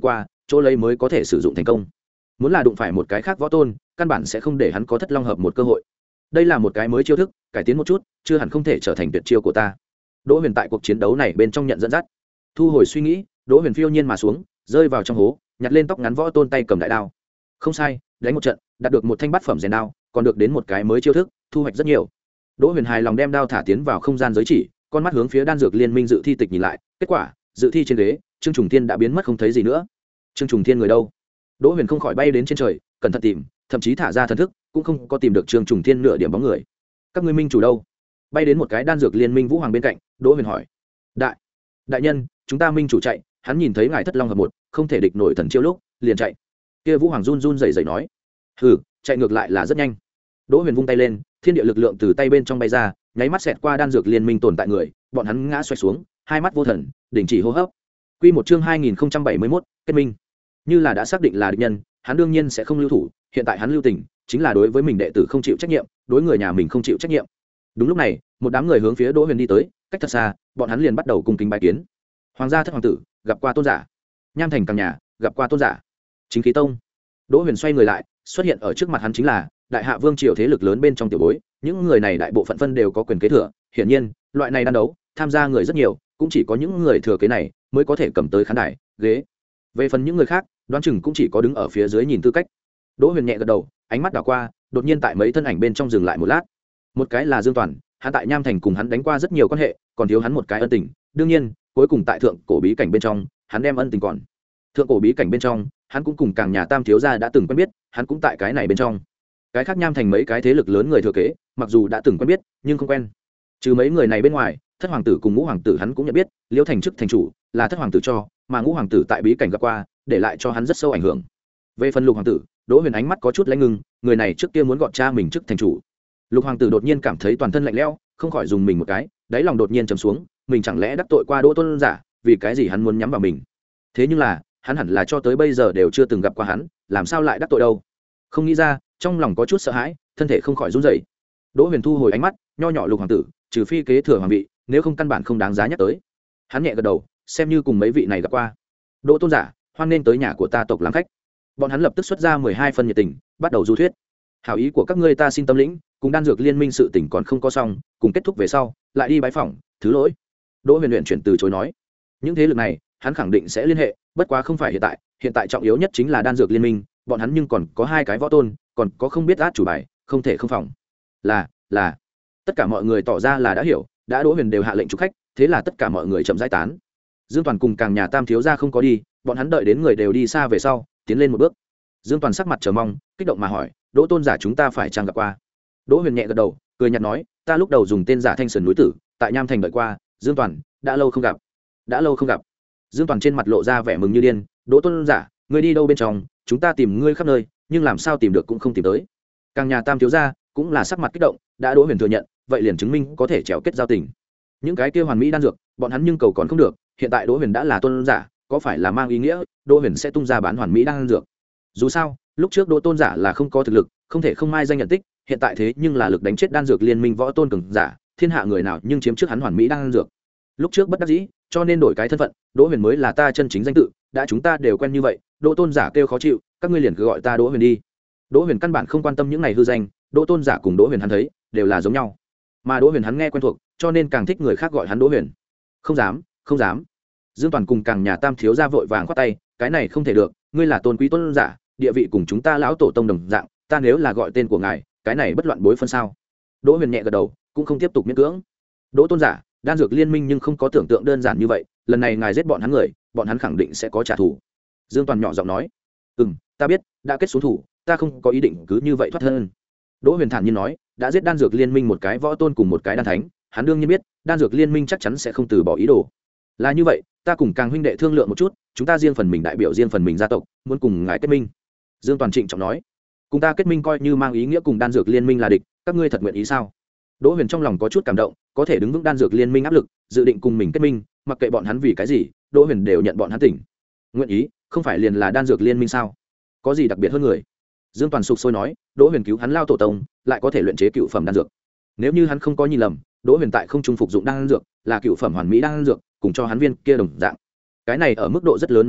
chỗ lấy mới có thể sử dụng thành công. Muốn là đụng phải một cái khác võ tôn, căn bản sẽ không để hắn có thất long hợp một cơ hội. Đây là một cái mới chiêu thức, cải tiến một chút, chưa hẳn không thể trở thành tuyệt chiêu của ta. Đỗ Huyền tại cuộc chiến đấu này bên trong nhận dẫn dắt, thu hồi suy nghĩ, Đỗ Huyền phiêu nhiên mà xuống, rơi vào trong hố, nhặt lên tóc ngắn võ tôn tay cầm đại đao. Không sai, đánh một trận, đạt được một thanh bát phẩm rèn đao, còn được đến một cái mới chiêu thức, thu hoạch rất nhiều. Đỗ Huyền hài lòng đem đao thả tiến vào không gian giới chỉ, con mắt hướng phía đan dược liên minh dự thi tịch nhìn lại, kết quả, dự thi trên ghế, Trương Trùng Thiên đã biến mất không thấy gì nữa. Trương Trùng Thiên người đâu? Đỗ Huyền không khỏi bay đến trên trời, cẩn thận tìm, thậm chí thả ra thần thức, cũng không có tìm được Trương Trùng Thiên nửa điểm bóng người. Các ngươi minh chủ đâu? Bay đến một cái đan dược liên minh Vũ Hoàng bên cạnh, Đỗ Huyền hỏi. Đại, đại nhân, chúng ta minh chủ chạy, hắn nhìn thấy ngài thất long hợp một, không thể địch nổi thần chiêu lúc, liền chạy. Kia Vũ Hoàng run run rẩy rẩy nói. Hừ, chạy ngược lại là rất nhanh. Đỗ Huyền vung tay lên, thiên địa lực lượng từ tay bên trong bay ra, nháy mắt xẹt qua đan dược liên minh tồn tại người, bọn hắn ngã xoay xuống, hai mắt vô thần, đình chỉ hô hấp. Quy một chương hai nghìn không trăm bảy mươi mốt, kết minh. Như là đã xác định là địch nhân, hắn đương nhiên sẽ không lưu thủ, hiện tại hắn lưu tình, chính là đối với mình đệ tử không chịu trách nhiệm, đối người nhà mình không chịu trách nhiệm. Đúng lúc này, một đám người hướng phía Đỗ Huyền đi tới, cách thật xa, bọn hắn liền bắt đầu cung kính bái kiến. Hoàng gia thất hoàng tử, gặp qua tôn giả. Nham thành càng nhà, gặp qua tôn giả. Chính khí tông. Đỗ Huyền xoay người lại, xuất hiện ở trước mặt hắn chính là đại hạ vương triều thế lực lớn bên trong tiểu bối, những người này đại bộ phận phân đều có quyền kế thừa, hiển nhiên, loại này đan đấu, tham gia người rất nhiều, cũng chỉ có những người thừa kế này mới có thể cầm tới khán đài, ghế. Về phần những người khác, đoán chừng cũng chỉ có đứng ở phía dưới nhìn tư cách. Đỗ Huyền nhẹ gật đầu, ánh mắt đảo qua, đột nhiên tại mấy thân ảnh bên trong dừng lại một lát. Một cái là Dương Toàn, hắn tại Nham Thành cùng hắn đánh qua rất nhiều quan hệ, còn thiếu hắn một cái ân tình. Đương nhiên, cuối cùng tại thượng cổ bí cảnh bên trong, hắn đem ân tình còn. Thượng cổ bí cảnh bên trong, hắn cũng cùng Càng nhà Tam thiếu gia đã từng quen biết, hắn cũng tại cái này bên trong. Cái khác Nham Thành mấy cái thế lực lớn người thừa kế, mặc dù đã từng quen biết, nhưng không quen. Trừ mấy người này bên ngoài, thất hoàng tử cùng ngũ hoàng tử hắn cũng nhận biết, Liễu Thành chức thành chủ là thất hoàng tử cho, mà ngũ hoàng tử tại bí cảnh gặp qua, để lại cho hắn rất sâu ảnh hưởng. Về phần lục hoàng tử, Đỗ Huyền ánh mắt có chút lãnh ngưng, người này trước kia muốn gọn cha mình chức thành chủ. Lục hoàng tử đột nhiên cảm thấy toàn thân lạnh lẽo, không khỏi dùng mình một cái, đáy lòng đột nhiên trầm xuống, mình chẳng lẽ đắc tội qua Đỗ tôn giả, vì cái gì hắn muốn nhắm vào mình? Thế nhưng là, hắn hẳn là cho tới bây giờ đều chưa từng gặp qua hắn, làm sao lại đắc tội đâu? Không nghĩ ra, trong lòng có chút sợ hãi, thân thể không khỏi run rẩy. Đỗ Huyền thu hồi ánh mắt, nho nhỏ lục hoàng tử, trừ phi kế thừa hoàng vị, nếu không căn bản không đáng giá nhắc tới. Hắn nhẹ gật đầu, xem như cùng mấy vị này gặp qua. Đỗ tôn giả, hoan nên tới nhà của ta tộc làm khách. Bọn hắn lập tức xuất ra mười hai phân nhiệt tình, bắt đầu du thuyết. Hảo ý của các ngươi ta xin tâm lĩnh, cùng đan dược liên minh sự tình còn không có xong, cùng kết thúc về sau, lại đi bái phỏng, thứ lỗi. Đỗ Huyền luyện chuyển từ chối nói, những thế lực này, hắn khẳng định sẽ liên hệ, bất quá không phải hiện tại, hiện tại trọng yếu nhất chính là đan dược liên minh, bọn hắn nhưng còn có hai cái võ tôn, còn có không biết át chủ bài, không thể không phòng. Là, là. Tất cả mọi người tỏ ra là đã hiểu, đã Đỗ Huyền đều hạ lệnh chúc khách, thế là tất cả mọi người chậm rãi tán. Dương Toàn cùng Càng nhà Tam thiếu gia không có đi, bọn hắn đợi đến người đều đi xa về sau, tiến lên một bước. Dương Toàn sắc mặt chờ mong, kích động mà hỏi, Đỗ tôn giả chúng ta phải chăng gặp qua? Đỗ Huyền nhẹ gật đầu, cười nhạt nói, ta lúc đầu dùng tên giả Thanh Sơn núi tử, tại Nham Thành đợi qua, Dương Toàn, đã lâu không gặp. Đã lâu không gặp. Dương Toàn trên mặt lộ ra vẻ mừng như điên, Đỗ tôn giả, ngươi đi đâu bên trong, chúng ta tìm ngươi khắp nơi, nhưng làm sao tìm được cũng không tìm tới. Càng nhà Tam thiếu gia cũng là sắc mặt kích động, đã Đỗ Huyền thừa nhận, vậy liền chứng minh có thể trèo kết giao tình. Những cái kia hoàn mỹ đan dược, bọn hắn nhưng cầu còn không được, hiện tại Đỗ Huyền đã là tôn giả, có phải là mang ý nghĩa Đỗ Huyền sẽ tung ra bán hoàn mỹ đan dược? Dù sao, lúc trước Đỗ tôn giả là không có thực lực, không thể không mai danh nhận tích, hiện tại thế nhưng là lực đánh chết đan dược liên minh võ tôn cường giả, thiên hạ người nào nhưng chiếm trước hắn hoàn mỹ đan dược. Lúc trước bất đắc dĩ, cho nên đổi cái thân phận, Đỗ Huyền mới là ta chân chính danh tự, đã chúng ta đều quen như vậy, Đỗ tôn giả kêu khó chịu, các ngươi liền cứ gọi ta Đỗ Huyền đi. Đỗ Huyền căn bản không quan tâm những này hư danh, Đỗ tôn giả cùng Đỗ Huyền hắn thấy đều là giống nhau, mà Đỗ Huyền hắn nghe quen thuộc, cho nên càng thích người khác gọi hắn Đỗ Huyền. Không dám, không dám. Dương Toàn cùng Càng nhà Tam thiếu gia vội vàng khoát tay, cái này không thể được, ngươi là tôn quý tôn giả, địa vị cùng chúng ta lão tổ tông đồng dạng, ta nếu là gọi tên của ngài, cái này bất loạn bối phân sao? Đỗ Huyền nhẹ gật đầu, cũng không tiếp tục miễn cưỡng. Đỗ tôn giả, đan dược liên minh nhưng không có tưởng tượng đơn giản như vậy, lần này ngài giết bọn hắn người, bọn hắn khẳng định sẽ có trả thù. Dương Toàn nhỏ giọng nói, ừm, ta biết, đã kết xuống thủ, ta không có ý định cứ như vậy thoát thân. Đỗ Huyền thản nhiên nói, đã giết đan dược liên minh một cái võ tôn cùng một cái đan thánh, hắn đương nhiên biết, đan dược liên minh chắc chắn sẽ không từ bỏ ý đồ. Là như vậy, ta cùng Càng huynh đệ thương lượng một chút, chúng ta riêng phần mình đại biểu riêng phần mình gia tộc, muốn cùng ngài kết minh. Dương Toàn trịnh trọng nói, cùng ta kết minh coi như mang ý nghĩa cùng đan dược liên minh là địch, các ngươi thật nguyện ý sao? Đỗ Huyền trong lòng có chút cảm động, có thể đứng vững đan dược liên minh áp lực, dự định cùng mình kết minh, mặc kệ bọn hắn vì cái gì, Đỗ Huyền đều nhận bọn hắn tỉnh. Nguyện ý, không phải liền là đan dược liên minh sao? Có gì đặc biệt hơn người? Dương Toàn sục sôi nói, Đỗ Huyền cứu hắn lao tổ tông, lại có thể luyện chế cựu phẩm đan dược. Nếu như hắn không có nhìn lầm, Đỗ Huyền tại không trung phục dụng đan dược, là cựu phẩm hoàn mỹ đan dược, cùng cho hắn viên kia đồng dạng. Cái này ở mức độ rất lớn nói rõ,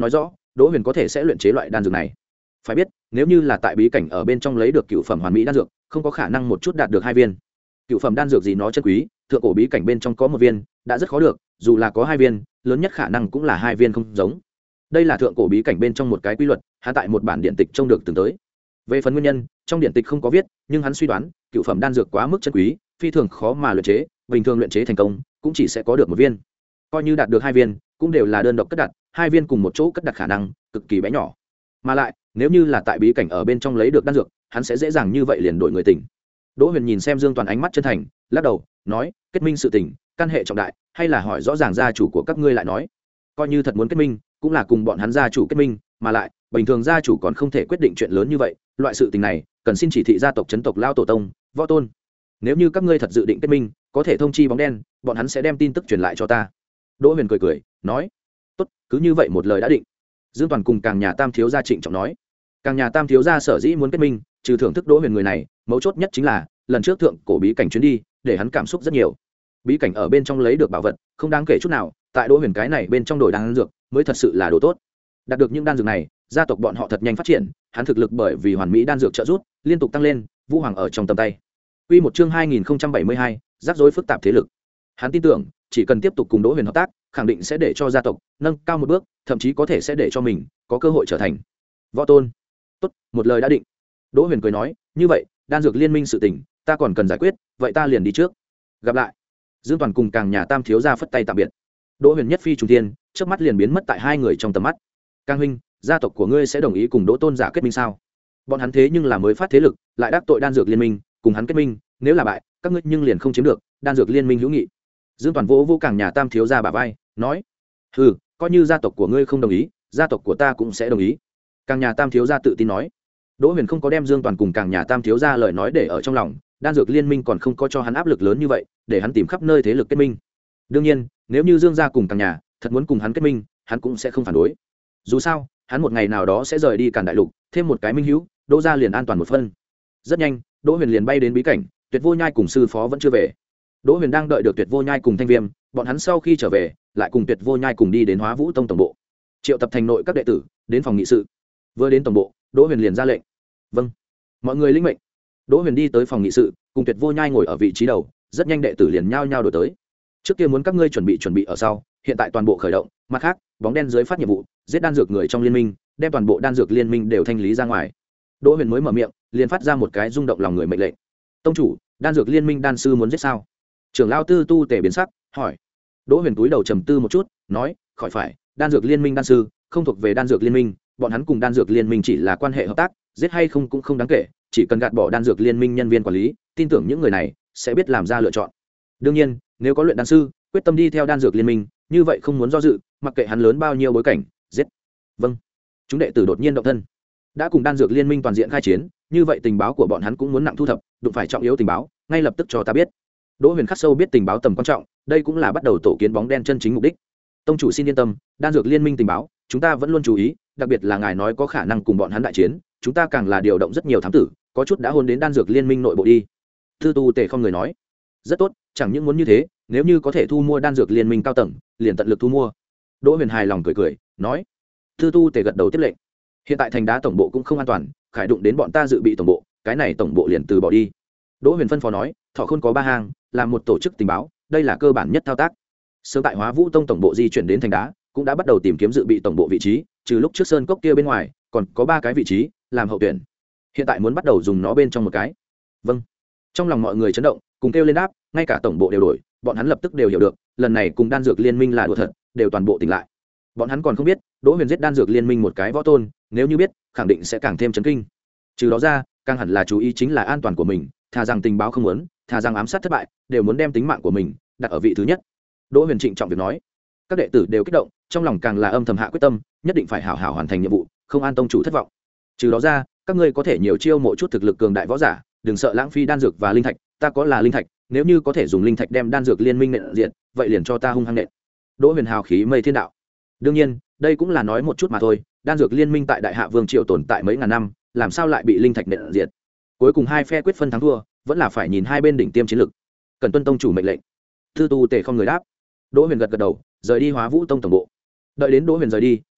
đỗ huyền có thể sẽ luyện chế loại đan dược này. Phải biết nếu như là tại bí cảnh ở bên trong lấy được cựu phẩm hoàn mỹ đan dược, không có khả năng một chút đạt được hai viên. Cựu phẩm đan dược gì nó chân quý, thượng cổ bí cảnh bên trong có một viên đã rất khó được, dù là có hai viên lớn nhất khả năng cũng là hai viên không giống. Đây là thượng cổ bí cảnh bên trong một cái quy luật, hắn tại một bản điện tịch trông được từng tới. Về phần nguyên nhân, trong điện tịch không có viết, nhưng hắn suy đoán cựu phẩm đan dược quá mức chân quý, phi thường khó mà luyện chế, bình thường luyện chế thành công cũng chỉ sẽ có được một viên. Coi như đạt được hai viên cũng đều là đơn độc cất đặt, hai viên cùng một chỗ cất đặt khả năng cực kỳ bé nhỏ. Mà lại nếu như là tại bí cảnh ở bên trong lấy được đan dược, hắn sẽ dễ dàng như vậy liền đổi người tỉnh. Đỗ Huyền nhìn xem Dương Toàn ánh mắt chân thành, lắc đầu nói, kết minh sự tình căn hệ trọng đại, hay là hỏi rõ ràng gia chủ của các ngươi lại nói. Coi như thật muốn kết minh cũng là cùng bọn hắn gia chủ kết minh, mà lại bình thường gia chủ còn không thể quyết định chuyện lớn như vậy, loại sự tình này cần xin chỉ thị gia tộc chấn tộc lao tổ tông võ tôn. Nếu như các ngươi thật dự định kết minh, có thể thông chi bóng đen, bọn hắn sẽ đem tin tức truyền lại cho ta. Đỗ Huyền cười cười nói, tốt, cứ như vậy một lời đã định. Dương Toàn cùng Càng nhà Tam thiếu gia trịnh trọng nói. Càng nhà Tam thiếu gia sở dĩ muốn kết minh, trừ thưởng thức Đỗ Huyền người này, mấu chốt nhất chính là lần trước thượng cổ bí cảnh chuyến đi để hắn cảm xúc rất nhiều. Bí cảnh ở bên trong lấy được bảo vật không đáng kể chút nào, tại Đỗ Huyền cái này bên trong đổi đan dược mới thật sự là đồ tốt. Đạt được những đan dược này, gia tộc bọn họ thật nhanh phát triển, hắn thực lực bởi vì hoàn mỹ đan dược trợ giúp liên tục tăng lên, Vũ Hoàng ở trong tầm tay. Quy một chương hai nghìn không trăm bảy mươi hai, rắc rối phức tạp thế lực. Hắn tin tưởng, chỉ cần tiếp tục cùng Đỗ Huyền hợp tác, khẳng định sẽ để cho gia tộc nâng cao một bước, thậm chí có thể sẽ để cho mình có cơ hội trở thành võ tôn. Tốt, một lời đã định. Đỗ Huyền cười nói, như vậy, đan dược liên minh sự tình, ta còn cần giải quyết, vậy ta liền đi trước. Gặp lại. Dương Toàn cùng Càng nhà Tam thiếu gia phất tay tạm biệt. Đỗ Huyền nhất phi trùng thiên, trước mắt liền biến mất tại hai người trong tầm mắt. Càng huynh, gia tộc của ngươi sẽ đồng ý cùng Đỗ tôn giả kết minh sao? Bọn hắn thế nhưng là mới phát thế lực, lại đắc tội đan dược liên minh, cùng hắn kết minh, nếu là bại, các ngươi nhưng liền không chiếm được đan dược liên minh hữu nghị. Dương Toàn vỗ vỗ Càng nhà Tam thiếu gia bả vai, nói, hừ, coi như gia tộc của ngươi không đồng ý, gia tộc của ta cũng sẽ đồng ý. Càng nhà Tam thiếu gia tự tin nói. Đỗ Huyền không có đem Dương Toàn cùng Càng nhà Tam thiếu gia lời nói để ở trong lòng, đan dược liên minh còn không có cho hắn áp lực lớn như vậy, để hắn tìm khắp nơi thế lực kết minh. Đương nhiên, nếu như Dương gia cùng Càng nhà thật muốn cùng hắn kết minh, hắn cũng sẽ không phản đối. Dù sao, hắn một ngày nào đó sẽ rời đi Càn Đại Lục, thêm một cái minh hữu, Đỗ gia liền an toàn một phân. Rất nhanh, Đỗ Huyền liền bay đến bí cảnh, Tuyệt Vô Nhai cùng sư phó vẫn chưa về. Đỗ Huyền đang đợi được Tuyệt Vô Nhai cùng Thanh Viêm, bọn hắn sau khi trở về, lại cùng Tuyệt Vô Nhai cùng đi đến Hóa Vũ Tông tổng bộ. Triệu tập thành nội các đệ tử, đến phòng nghị sự. Vừa đến tổng bộ, Đỗ Huyền liền ra lệnh. Vâng. Mọi người lĩnh mệnh. Đỗ Huyền đi tới phòng nghị sự, cùng Tuyệt Vô Nhai ngồi ở vị trí đầu, rất nhanh đệ tử liền nhao nhao đổi tới. Trước kia muốn các ngươi chuẩn bị chuẩn bị ở sau, hiện tại toàn bộ khởi động, mặt khác, bóng đen dưới phát nhiệm vụ, giết đan dược người trong liên minh, đem toàn bộ đan dược liên minh đều thanh lý ra ngoài. Đỗ Huyền mới mở miệng, liền phát ra một cái rung động lòng người mệnh lệnh. Tông chủ, đan dược liên minh đan sư muốn giết sao? Trưởng lão Tư Tu Tề biến sắc, hỏi. Đỗ Huyền túi đầu trầm tư một chút, nói, khỏi phải, đan dược liên minh đan sư không thuộc về đan dược liên minh, bọn hắn cùng đan dược liên minh chỉ là quan hệ hợp tác, giết hay không cũng không đáng kể, chỉ cần gạt bỏ đan dược liên minh nhân viên quản lý, tin tưởng những người này sẽ biết làm ra lựa chọn. Đương nhiên, nếu có luyện đan sư quyết tâm đi theo đan dược liên minh, như vậy không muốn do dự, mặc kệ hắn lớn bao nhiêu bối cảnh, giết. Vâng. Chúng đệ tử đột nhiên động thân. Đã cùng đan dược liên minh toàn diện khai chiến, như vậy tình báo của bọn hắn cũng muốn nặng thu thập, đụng phải trọng yếu tình báo, ngay lập tức cho ta biết. Đỗ Huyền khắc sâu biết tình báo tầm quan trọng, đây cũng là bắt đầu tổ kiến bóng đen chân chính mục đích. Tông chủ xin yên tâm, đan dược liên minh tình báo, chúng ta vẫn luôn chú ý, đặc biệt là ngài nói có khả năng cùng bọn hắn đại chiến, chúng ta càng là điều động rất nhiều thám tử, có chút đã hôn đến đan dược liên minh nội bộ đi. Tư Tu Tề không người nói, rất tốt, chẳng những muốn như thế, nếu như có thể thu mua đan dược liên minh cao tầng, liền tận lực thu mua. Đỗ Huyền hài lòng cười cười, nói. Tư Tu Tề gật đầu tiếp lệnh. Hiện tại thành đá tổng bộ cũng không an toàn, khải đụng đến bọn ta dự bị tổng bộ, cái này tổng bộ liền từ bỏ đi. Đỗ Huyền phân phó nói, Thọ Khôn có ba hàng, làm một tổ chức tình báo, đây là cơ bản nhất thao tác. Sớm tại Hóa Vũ Tông tổng bộ di chuyển đến thành đá, cũng đã bắt đầu tìm kiếm dự bị tổng bộ vị trí, trừ lúc trước sơn cốc kia bên ngoài, còn có ba cái vị trí làm hậu tuyển. Hiện tại muốn bắt đầu dùng nó bên trong một cái. Vâng. Trong lòng mọi người chấn động, cùng kêu lên đáp, ngay cả tổng bộ đều đổi, bọn hắn lập tức đều hiểu được, lần này cùng đan dược liên minh là đùa thật, đều toàn bộ tỉnh lại. Bọn hắn còn không biết, Đỗ Huyền giết đan dược liên minh một cái võ tôn, nếu như biết, khẳng định sẽ càng thêm chấn kinh. Trừ đó ra, càng hẳn là chú ý chính là an toàn của mình, thà rằng tình báo không muốn, thà rằng ám sát thất bại, đều muốn đem tính mạng của mình đặt ở vị thứ nhất. Đỗ Huyền trịnh trọng việc nói. Các đệ tử đều kích động, trong lòng càng là âm thầm hạ quyết tâm, nhất định phải hảo hảo hoàn thành nhiệm vụ, không an tông chủ thất vọng. Trừ đó ra, các ngươi có thể nhiều chiêu mộ chút thực lực cường đại võ giả, đừng sợ lãng phí đan dược và linh thạch, ta có là linh thạch, nếu như có thể dùng linh thạch đem đan dược liên minh nện diện, vậy liền cho ta hung hăng nện. Đỗ Huyền hào khí mây thiên đạo. Đương nhiên, đây cũng là nói một chút mà thôi, đan dược liên minh tại Đại Hạ Vương triều tồn tại mấy ngàn năm, làm sao lại bị linh thạch nện diện? Cuối cùng hai phe quyết phân thắng thua, vẫn là phải nhìn hai bên đỉnh tiêm chiến lực. Cần tuân tông chủ mệnh lệnh. Tư Tu Tề không người đáp. Đỗ Huyền gật gật đầu, rời đi Hóa Vũ Tông tổng bộ. Đợi đến Đỗ Huyền rời đi,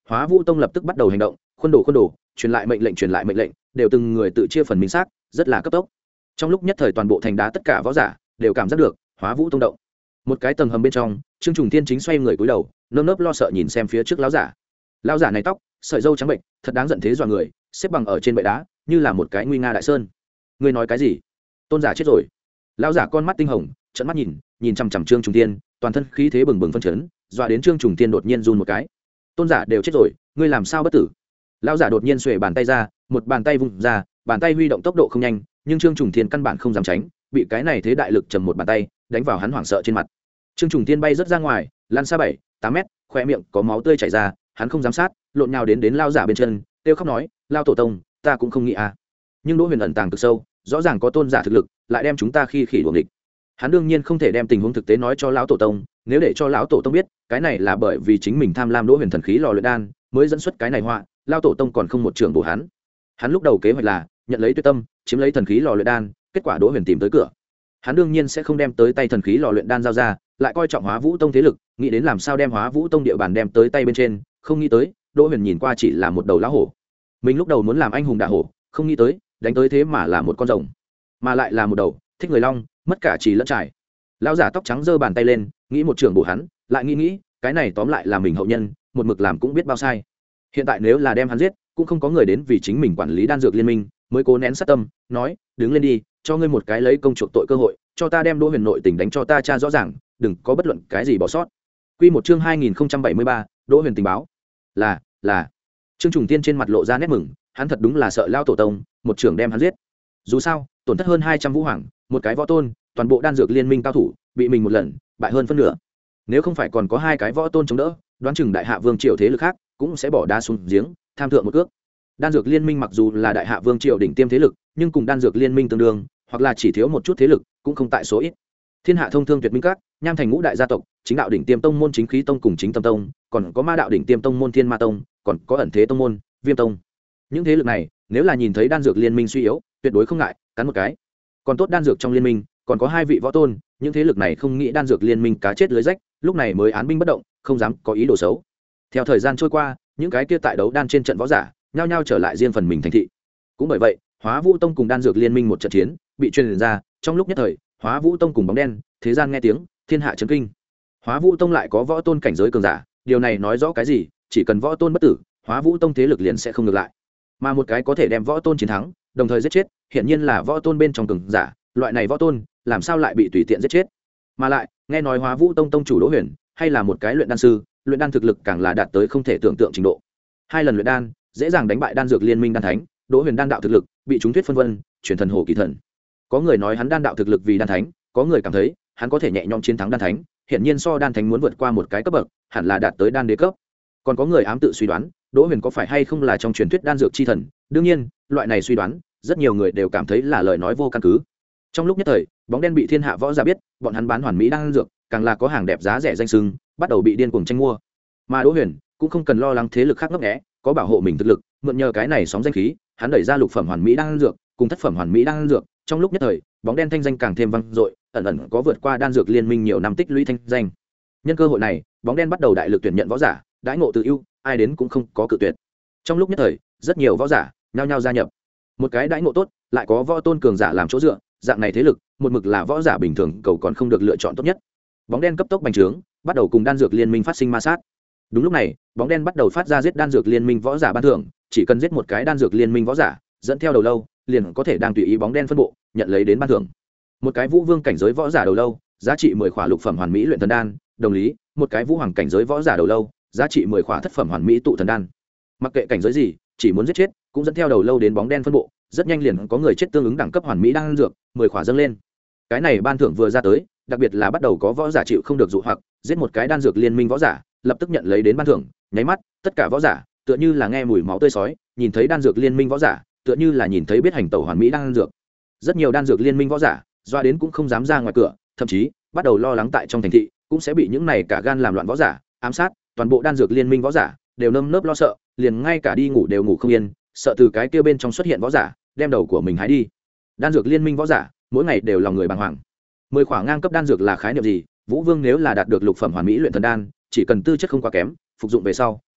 Hóa Vũ Tông lập tức bắt đầu hành động, khuôn đồ khuôn đồ, truyền lại mệnh lệnh truyền lại mệnh lệnh, đều từng người tự chia phần minh xác, rất là cấp tốc. Trong lúc nhất thời toàn bộ thành đá tất cả võ giả đều cảm giác được Hóa Vũ Tông động. Một cái tầng hầm bên trong, Trương Trùng Thiên chính xoay người cúi đầu, nơm nớp lo sợ nhìn xem phía trước lão giả. Lão giả này tóc, sợi râu trắng bệnh, thật đáng giận thế dọa người, xếp bằng ở trên bệ đá, như là một cái nguy nga đại sơn. Ngươi nói cái gì? Tôn giả chết rồi. Lão giả con mắt tinh hồng, trợn mắt nhìn, nhìn chằm chằm Trương Trùng Thiên, toàn thân khí thế bừng bừng phân chấn, dọa đến Trương Trùng Thiên đột nhiên run một cái. Tôn giả đều chết rồi, ngươi làm sao bất tử? Lão giả đột nhiên xuề bàn tay ra, một bàn tay vung ra, bàn tay huy động tốc độ không nhanh, nhưng Trương Trùng Thiên căn bản không dám tránh, bị cái này thế đại lực trầm một bàn tay đánh vào hắn hoảng sợ trên mặt. Trương Trùng Thiên bay rất ra ngoài, lăn xa bảy, tám mét, khoe miệng có máu tươi chảy ra, hắn không dám sát, lộn nhào đến đến lão giả bên chân, kêu khóc nói, "Lão tổ tông, ta cũng không nghĩ à." Nhưng Đỗ Huyền ẩn tàng cực sâu, rõ ràng có tôn giả thực lực, lại đem chúng ta khi khỉ đuổi nghịch. Hắn đương nhiên không thể đem tình huống thực tế nói cho lão tổ tông, nếu để cho lão tổ tông biết, cái này là bởi vì chính mình tham lam Đỗ Huyền thần khí lò luyện đan, mới dẫn xuất cái này họa, lão tổ tông còn không một trưởng bổ hắn. Hắn lúc đầu kế hoạch là nhận lấy Tuyệt Tâm, chiếm lấy thần khí lò luyện đan, kết quả Đỗ Huyền tìm tới cửa. Hắn đương nhiên sẽ không đem tới tay thần khí lò luyện đan giao ra, lại coi trọng Hóa Vũ Tông thế lực, nghĩ đến làm sao đem Hóa Vũ Tông địa bàn đem tới tay bên trên, không nghĩ tới, Đỗ Huyền nhìn qua chỉ là một đầu lão hổ. Mình lúc đầu muốn làm anh hùng đả hổ, không nghĩ tới, đánh tới thế mà là một con rồng, mà lại là một đầu thích người long, mất cả trì lẫn trải. Lão giả tóc trắng giơ bàn tay lên, nghĩ một trường bổ hắn, lại nghĩ nghĩ, cái này tóm lại là mình hậu nhân, một mực làm cũng biết bao sai. Hiện tại nếu là đem hắn giết, cũng không có người đến vì chính mình quản lý đan dược liên minh, mới cố nén sát tâm, nói, đứng lên đi, cho ngươi một cái lấy công chuộc tội cơ hội, cho ta đem Đỗ Huyền nội tình đánh cho ta tra rõ ràng, đừng có bất luận cái gì bỏ sót. Quy một chương hai nghìn không trăm bảy mươi ba, Đỗ Huyền tình báo. Là, là. Trương Trùng Tiên trên mặt lộ ra nét mừng, hắn thật đúng là sợ lao tổ tông, một trưởng đem hắn giết. Dù sao, tổn thất hơn hai trăm vũ hoàng, một cái võ tôn, toàn bộ đan dược liên minh cao thủ, bị mình một lần, bại hơn phân nửa. Nếu không phải còn có hai cái võ tôn chống đỡ, đoán chừng đại hạ vương triều thế lực khác cũng sẽ bỏ đá xuống giếng, tham thượng một cước. Đan dược liên minh mặc dù là đại hạ vương triều đỉnh tiêm thế lực, nhưng cùng đan dược liên minh tương đương, hoặc là chỉ thiếu một chút thế lực, cũng không tại số ít. Thiên hạ thông thương tuyệt minh các, nham thành ngũ đại gia tộc, chính đạo đỉnh tiêm tông môn chính khí tông cùng chính tâm tông, còn có ma đạo đỉnh tiêm tông môn thiên ma tông, còn có ẩn thế tông môn viêm tông. Những thế lực này, nếu là nhìn thấy đan dược liên minh suy yếu, tuyệt đối không ngại cắn một cái. Còn tốt đan dược trong liên minh còn có hai vị võ tôn, những thế lực này không nghĩ đan dược liên minh cá chết lưới rách, lúc này mới án binh bất động, không dám có ý đồ xấu. Theo thời gian trôi qua, những cái kia tại đấu đan trên trận võ giả, nhao nhao trở lại riêng phần mình thành thị. Cũng bởi vậy, Hóa Vũ Tông cùng đan dược liên minh một trận chiến, bị truyền ra, trong lúc nhất thời, Hóa Vũ Tông cùng bóng đen, thế gian nghe tiếng, thiên hạ chấn kinh. Hóa Vũ Tông lại có võ tôn cảnh giới cường giả, điều này nói rõ cái gì? Chỉ cần võ tôn bất tử, Hóa Vũ Tông thế lực liền sẽ không ngược lại. Mà một cái có thể đem võ tôn chiến thắng, đồng thời giết chết, hiện nhiên là võ tôn bên trong cường giả, loại này võ tôn, làm sao lại bị tùy tiện giết chết? Mà lại, nghe nói Hóa Vũ Tông tông chủ Đỗ Huyền, hay là một cái luyện đan sư, luyện đan thực lực càng là đạt tới không thể tưởng tượng trình độ. Hai lần luyện đan, dễ dàng đánh bại đan dược liên minh đan thánh, Đỗ Huyền đan đạo thực lực, bị chúng thuyết phân vân, truyền thần hồ kỳ thần. Có người nói hắn đan đạo thực lực vì đan thánh, có người cảm thấy hắn có thể nhẹ nhõm chiến thắng đan thánh, hiện nhiên so đan thánh muốn vượt qua một cái cấp bậc, hẳn là đạt tới đan đế cấp. Còn có người ám tự suy đoán, Đỗ Huyền có phải hay không là trong truyền thuyết đan dược chi thần, đương nhiên, loại này suy đoán, rất nhiều người đều cảm thấy là lời nói vô căn cứ. Trong lúc nhất thời, bóng đen bị thiên hạ võ giả biết, bọn hắn bán hoàn mỹ đan dược, càng là có hàng đẹp giá rẻ danh sưng, bắt đầu bị điên cuồng tranh mua. Mà Đỗ Huyền cũng không cần lo lắng thế lực khác ngấp nghé, có bảo hộ mình thực lực, mượn nhờ cái này sóng danh khí, hắn đẩy ra lục phẩm hoàn mỹ đan dược, cùng thất phẩm hoàn mỹ đan dược, trong lúc nhất thời, bóng đen thanh danh càng thêm vang dội, ẩn ẩn có vượt qua đan dược liên minh nhiều năm tích lũy thanh danh. Nhân cơ hội này, bóng đen bắt đầu đại lực tuyển nhận võ giả, đãi ngộ tự ưu, ai đến cũng không có cự tuyệt. Trong lúc nhất thời, rất nhiều võ giả nhao nhao gia nhập. Một cái đãi ngộ tốt, lại có võ tôn cường giả làm chỗ dựa, dạng này thế lực, một mực là võ giả bình thường cầu còn không được lựa chọn tốt nhất. Bóng đen cấp tốc bành trướng, bắt đầu cùng đan dược liên minh phát sinh ma sát. Đúng lúc này, bóng đen bắt đầu phát ra giết đan dược liên minh võ giả ban thưởng, chỉ cần giết một cái đan dược liên minh võ giả, dẫn theo đầu lâu, liền có thể đang tùy ý bóng đen phân bộ, nhận lấy đến ban thưởng. Một cái vũ vương cảnh giới võ giả đầu lâu, giá trị mười khỏa lục phẩm hoàn mỹ luyện thần đan, đồng lý, một cái vũ hoàng cảnh giới võ giả đầu lâu, giá trị mười khỏa thất phẩm hoàn mỹ tụ thần đan. Mặc kệ cảnh giới gì, chỉ muốn giết chết, cũng dẫn theo đầu lâu đến bóng đen phân bộ, rất nhanh liền có người chết tương ứng đẳng cấp hoàn mỹ đan dược, mười khỏa dâng lên. Cái này ban thưởng vừa ra tới, đặc biệt là bắt đầu có võ giả chịu không được dụ hoặc, giết một cái đan dược liên minh võ giả, lập tức nhận lấy đến ban thưởng, nháy mắt, tất cả võ giả, tựa như là nghe mùi máu tươi sói, nhìn thấy đan dược liên minh võ giả, tựa như là nhìn thấy biết hành tẩu hoàn mỹ đan dược. Rất nhiều đan dược liên minh võ giả, doa đến cũng không dám ra ngoài cửa, thậm chí bắt đầu lo lắng tại trong thành thị cũng sẽ bị những này cả gan làm loạn võ giả ám sát, toàn bộ đan dược liên minh võ giả đều nơm nớp lo sợ, liền ngay cả đi ngủ đều ngủ không yên, sợ từ cái kia bên trong xuất hiện võ giả đem đầu của mình hái đi. Đan dược liên minh võ giả mỗi ngày đều lòng người bàng hoàng. Mười khỏa ngang cấp đan dược là khái niệm gì? Vũ vương nếu là đạt được lục phẩm hoàn mỹ luyện thần đan, chỉ cần tư chất không quá kém, phục dụng về sau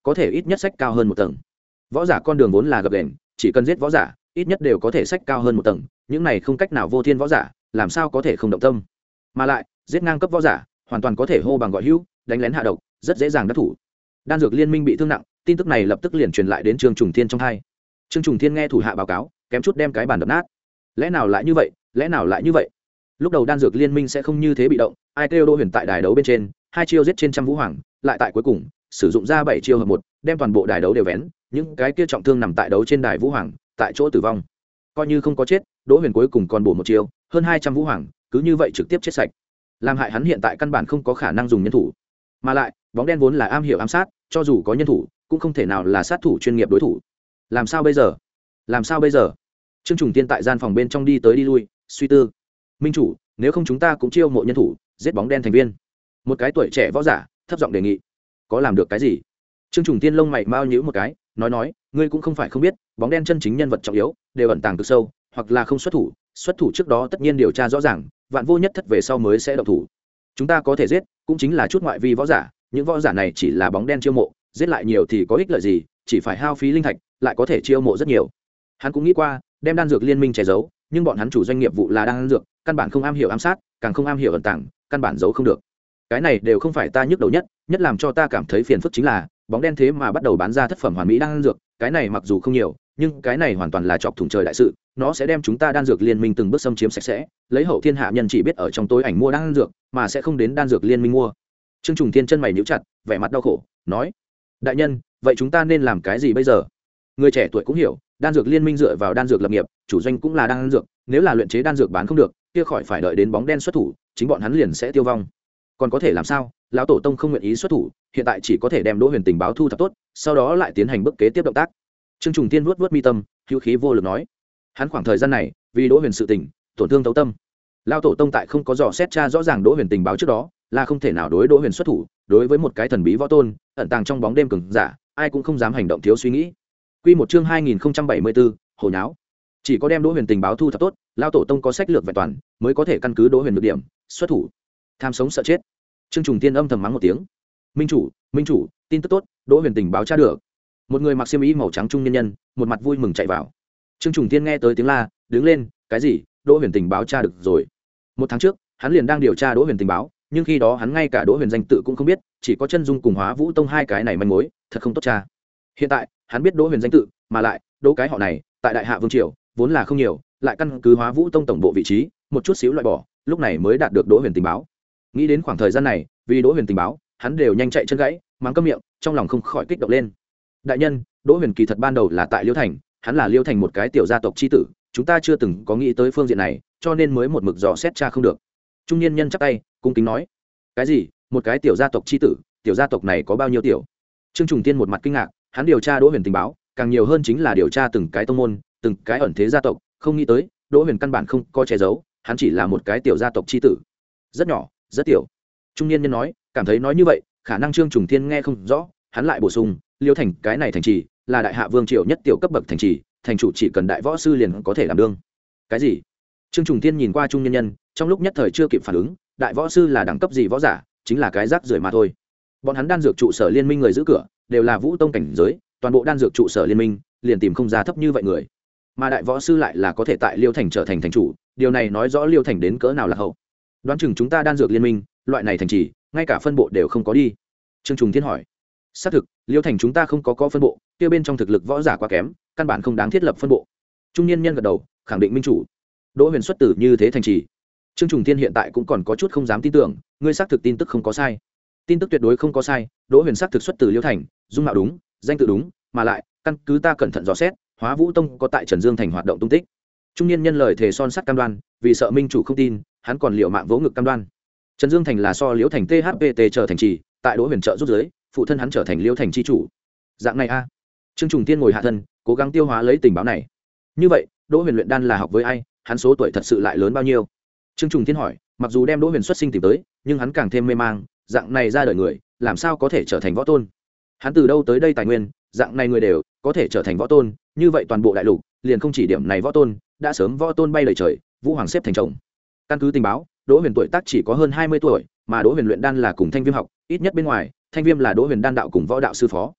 có thể ít nhất sách cao hơn một tầng. Võ giả con đường vốn là gập ghềnh, chỉ cần giết võ giả ít nhất đều có thể sách cao hơn một tầng, những này không cách nào vô thiên võ giả làm sao có thể không động tâm. Mà lại giết ngang cấp võ giả hoàn toàn có thể hô bằng gọi hữu, đánh lén hạ độc, rất dễ dàng đắc thủ. Đan dược liên minh bị thương nặng, tin tức này lập tức liền truyền lại đến Trương Trùng Thiên trong hai. Trương Trùng Thiên nghe thủ hạ báo cáo, kém chút đem cái bàn đập nát. Lẽ nào lại như vậy, lẽ nào lại như vậy? Lúc đầu đan dược liên minh sẽ không như thế bị động, ai kêu Đỗ Huyền tại đài đấu bên trên hai chiêu giết trên trăm vũ hoàng, lại tại cuối cùng sử dụng ra bảy chiêu hợp một, đem toàn bộ đài đấu đều vén, những cái kia trọng thương nằm tại đấu trên đài vũ hoàng tại chỗ tử vong. Coi như không có chết, Đỗ Huyền cuối cùng còn bổ một chiêu, hơn hai trăm vũ hoàng cứ như vậy trực tiếp chết sạch, làm hại hắn hiện tại căn bản không có khả năng dùng nhân thủ. Mà lại bóng đen vốn là am hiểu ám sát, cho dù có nhân thủ cũng không thể nào là sát thủ chuyên nghiệp đối thủ. Làm sao bây giờ, làm sao bây giờ? Trương Trùng Tiên tại gian phòng bên trong đi tới đi lui, suy tư. Minh chủ, nếu không chúng ta cũng chiêu mộ nhân thủ giết bóng đen thành viên. Một cái tuổi trẻ võ giả thấp giọng đề nghị. Có làm được cái gì? Trương Trùng Tiên lông mày mao nhíu một cái, nói nói, ngươi cũng không phải không biết, bóng đen chân chính nhân vật trọng yếu đều ẩn tàng cực sâu, hoặc là không xuất thủ, xuất thủ trước đó tất nhiên điều tra rõ ràng, vạn vô nhất thất về sau mới sẽ động thủ. Chúng ta có thể giết, cũng chính là chút ngoại vi võ giả, những võ giả này chỉ là bóng đen chiêu mộ, giết lại nhiều thì có ích lợi gì, chỉ phải hao phí linh thạch, lại có thể chiêu mộ rất nhiều. Hắn cũng nghĩ qua đem đan dược liên minh che giấu, nhưng bọn hắn chủ doanh nghiệp vụ là đan dược, căn bản không am hiểu ám sát, càng không am hiểu ẩn tàng, căn bản giấu không được. Cái này đều không phải ta nhức đầu nhất, nhất làm cho ta cảm thấy phiền phức chính là bóng đen thế mà bắt đầu bán ra thất phẩm hoàn mỹ đan dược, cái này mặc dù không nhiều, nhưng cái này hoàn toàn là chọc thủng trời đại sự, nó sẽ đem chúng ta đan dược liên minh từng bước xâm chiếm sạch sẽ, lấy hậu thiên hạ nhân chỉ biết ở trong tối ảnh mua đan dược, mà sẽ không đến đan dược liên minh mua. Trương Trùng Thiên chân mày nhíu chặt, vẻ mặt đau khổ, nói: "Đại nhân, vậy chúng ta nên làm cái gì bây giờ?" Người trẻ tuổi cũng hiểu, đan dược liên minh dựa vào đan dược lập nghiệp, chủ doanh cũng là đan dược, nếu là luyện chế đan dược bán không được, kia khỏi phải đợi đến bóng đen xuất thủ, chính bọn hắn liền sẽ tiêu vong. Còn có thể làm sao? Lão tổ tông không nguyện ý xuất thủ, hiện tại chỉ có thể đem Đỗ Huyền tình báo thu thập tốt, sau đó lại tiến hành bước kế tiếp động tác. Trương Trùng Tiên vuốt vuốt mi tâm, hữu khí vô lực nói: hắn khoảng thời gian này vì Đỗ Huyền sự tình tổn thương thấu tâm. Lão tổ tông tại không có dò xét tra rõ ràng Đỗ Huyền tình báo trước đó, là không thể nào đối Đỗ Huyền xuất thủ, đối với một cái thần bí võ tôn ẩn tàng trong bóng đêm cường giả, ai cũng không dám hành động thiếu suy nghĩ. Quy một chương hai nghìn không trăm bảy mươi bốn, hồ nháo. Chỉ có đem Đỗ Huyền tình báo thu thập tốt, lão tổ tông có sách lược vẹn toàn, mới có thể căn cứ Đỗ Huyền được điểm, xuất thủ. Tham sống sợ chết. Trương Trùng Tiên âm thầm mắng một tiếng. Minh chủ, minh chủ, tin tức tốt, Đỗ Huyền tình báo tra được. Một người mặc xiêm y màu trắng trung nhân nhân, một mặt vui mừng chạy vào. Trương Trùng Tiên nghe tới tiếng la, đứng lên, cái gì? Đỗ Huyền tình báo tra được rồi. Một tháng trước, hắn liền đang điều tra Đỗ Huyền tình báo, nhưng khi đó hắn ngay cả Đỗ Huyền danh tự cũng không biết, chỉ có chân dung cùng Hóa Vũ Tông hai cái này manh mối, thật không tốt tra. Hiện tại, hắn biết Đỗ Huyền danh tự, mà lại, Đỗ cái họ này, tại Đại Hạ Vương triều, vốn là không nhiều, lại căn cứ Hóa Vũ Tông tổng bộ vị trí, một chút xíu loại bỏ, lúc này mới đạt được Đỗ Huyền tình báo. Nghĩ đến khoảng thời gian này, vì Đỗ Huyền tình báo, hắn đều nhanh chạy chân gãy, mắng câm miệng, trong lòng không khỏi kích động lên. Đại nhân, Đỗ Huyền kỳ thật ban đầu là tại Liêu Thành, hắn là Liêu Thành một cái tiểu gia tộc chi tử, chúng ta chưa từng có nghĩ tới phương diện này, cho nên mới một mực dò xét tra không được. Trung niên nhân chắp tay, cung kính nói: cái gì? Một cái tiểu gia tộc chi tử, tiểu gia tộc này có bao nhiêu tiểu? Trương Trùng Tiên một mặt kinh ngạc, hắn điều tra Đỗ Huyền tình báo, càng nhiều hơn chính là điều tra từng cái tông môn, từng cái ẩn thế gia tộc, không nghĩ tới, Đỗ Huyền căn bản không có che giấu, hắn chỉ là một cái tiểu gia tộc chi tử. Rất nhỏ, rất tiểu. Trung niên nhân nói, cảm thấy nói như vậy, khả năng Trương Trùng Thiên nghe không rõ, hắn lại bổ sung, Liêu Thành cái này thành trì, là Đại Hạ Vương triều nhất tiểu cấp bậc thành trì, thành chủ chỉ cần đại võ sư liền có thể làm đương. Cái gì? Trương Trùng Thiên nhìn qua trung niên nhân, trong lúc nhất thời chưa kịp phản ứng, đại võ sư là đẳng cấp gì võ giả, chính là cái rác rưởi mà thôi. Bọn hắn đan dược trụ sở liên minh người giữ cửa, đều là Vũ Tông cảnh giới, toàn bộ đan dược trụ sở liên minh, liền tìm không ra thấp như vậy người. Mà đại võ sư lại là có thể tại Liêu Thành trở thành thành chủ, điều này nói rõ Liêu Thành đến cỡ nào là hậu. Đoán chừng chúng ta đan dược liên minh, loại này thành trì, ngay cả phân bộ đều không có đi. Trương Trùng Thiên hỏi. Xác thực, Liêu Thành chúng ta không có có phân bộ, kia bên trong thực lực võ giả quá kém, căn bản không đáng thiết lập phân bộ. Trung niên nhân gật đầu, khẳng định minh chủ. Đỗ Huyền xuất tử như thế thành trì. Trương Trùng Thiên hiện tại cũng còn có chút không dám tin tưởng, ngươi xác thực tin tức không có sai. Tin tức tuyệt đối không có sai, Đỗ Huyền xác thực xuất từ Liêu Thành, dung mạo đúng, danh tự đúng, mà lại, căn cứ ta cẩn thận dò xét, Hóa Vũ Tông có tại Trần Dương thành hoạt động tung tích. Trung niên nhân lời thề son sắt cam đoan, vì sợ minh chủ không tin, hắn còn liều mạng vỗ ngực cam đoan. Trần Dương thành là so Liễu Thành tê hát pê tê trở thành trì, tại Đỗ Huyền trợ giúp dưới, phụ thân hắn trở thành Liễu Thành chi chủ. Dạng này a. Trương Trùng Tiên ngồi hạ thân, cố gắng tiêu hóa lấy tình báo này. Như vậy, Đỗ Huyền luyện đan là học với ai, hắn số tuổi thật sự lại lớn bao nhiêu? Trương Trùng Thiên hỏi, mặc dù đem Đỗ Huyền xuất sinh tìm tới, nhưng hắn càng thêm mê mang, dạng này ra đời người, làm sao có thể trở thành võ tôn? Hắn từ đâu tới đây tài nguyên, dạng này người đều có thể trở thành võ tôn, như vậy toàn bộ đại lục, liền không chỉ điểm này võ tôn, đã sớm võ tôn bay lời trời, vũ hoàng xếp thành chồng. Căn cứ tình báo, Đỗ Huyền tuổi tác chỉ có hơn hai mươi tuổi, mà Đỗ Huyền luyện đan là cùng Thanh Viêm học, ít nhất bên ngoài, Thanh Viêm là Đỗ Huyền đan đạo cùng võ đạo sư phó.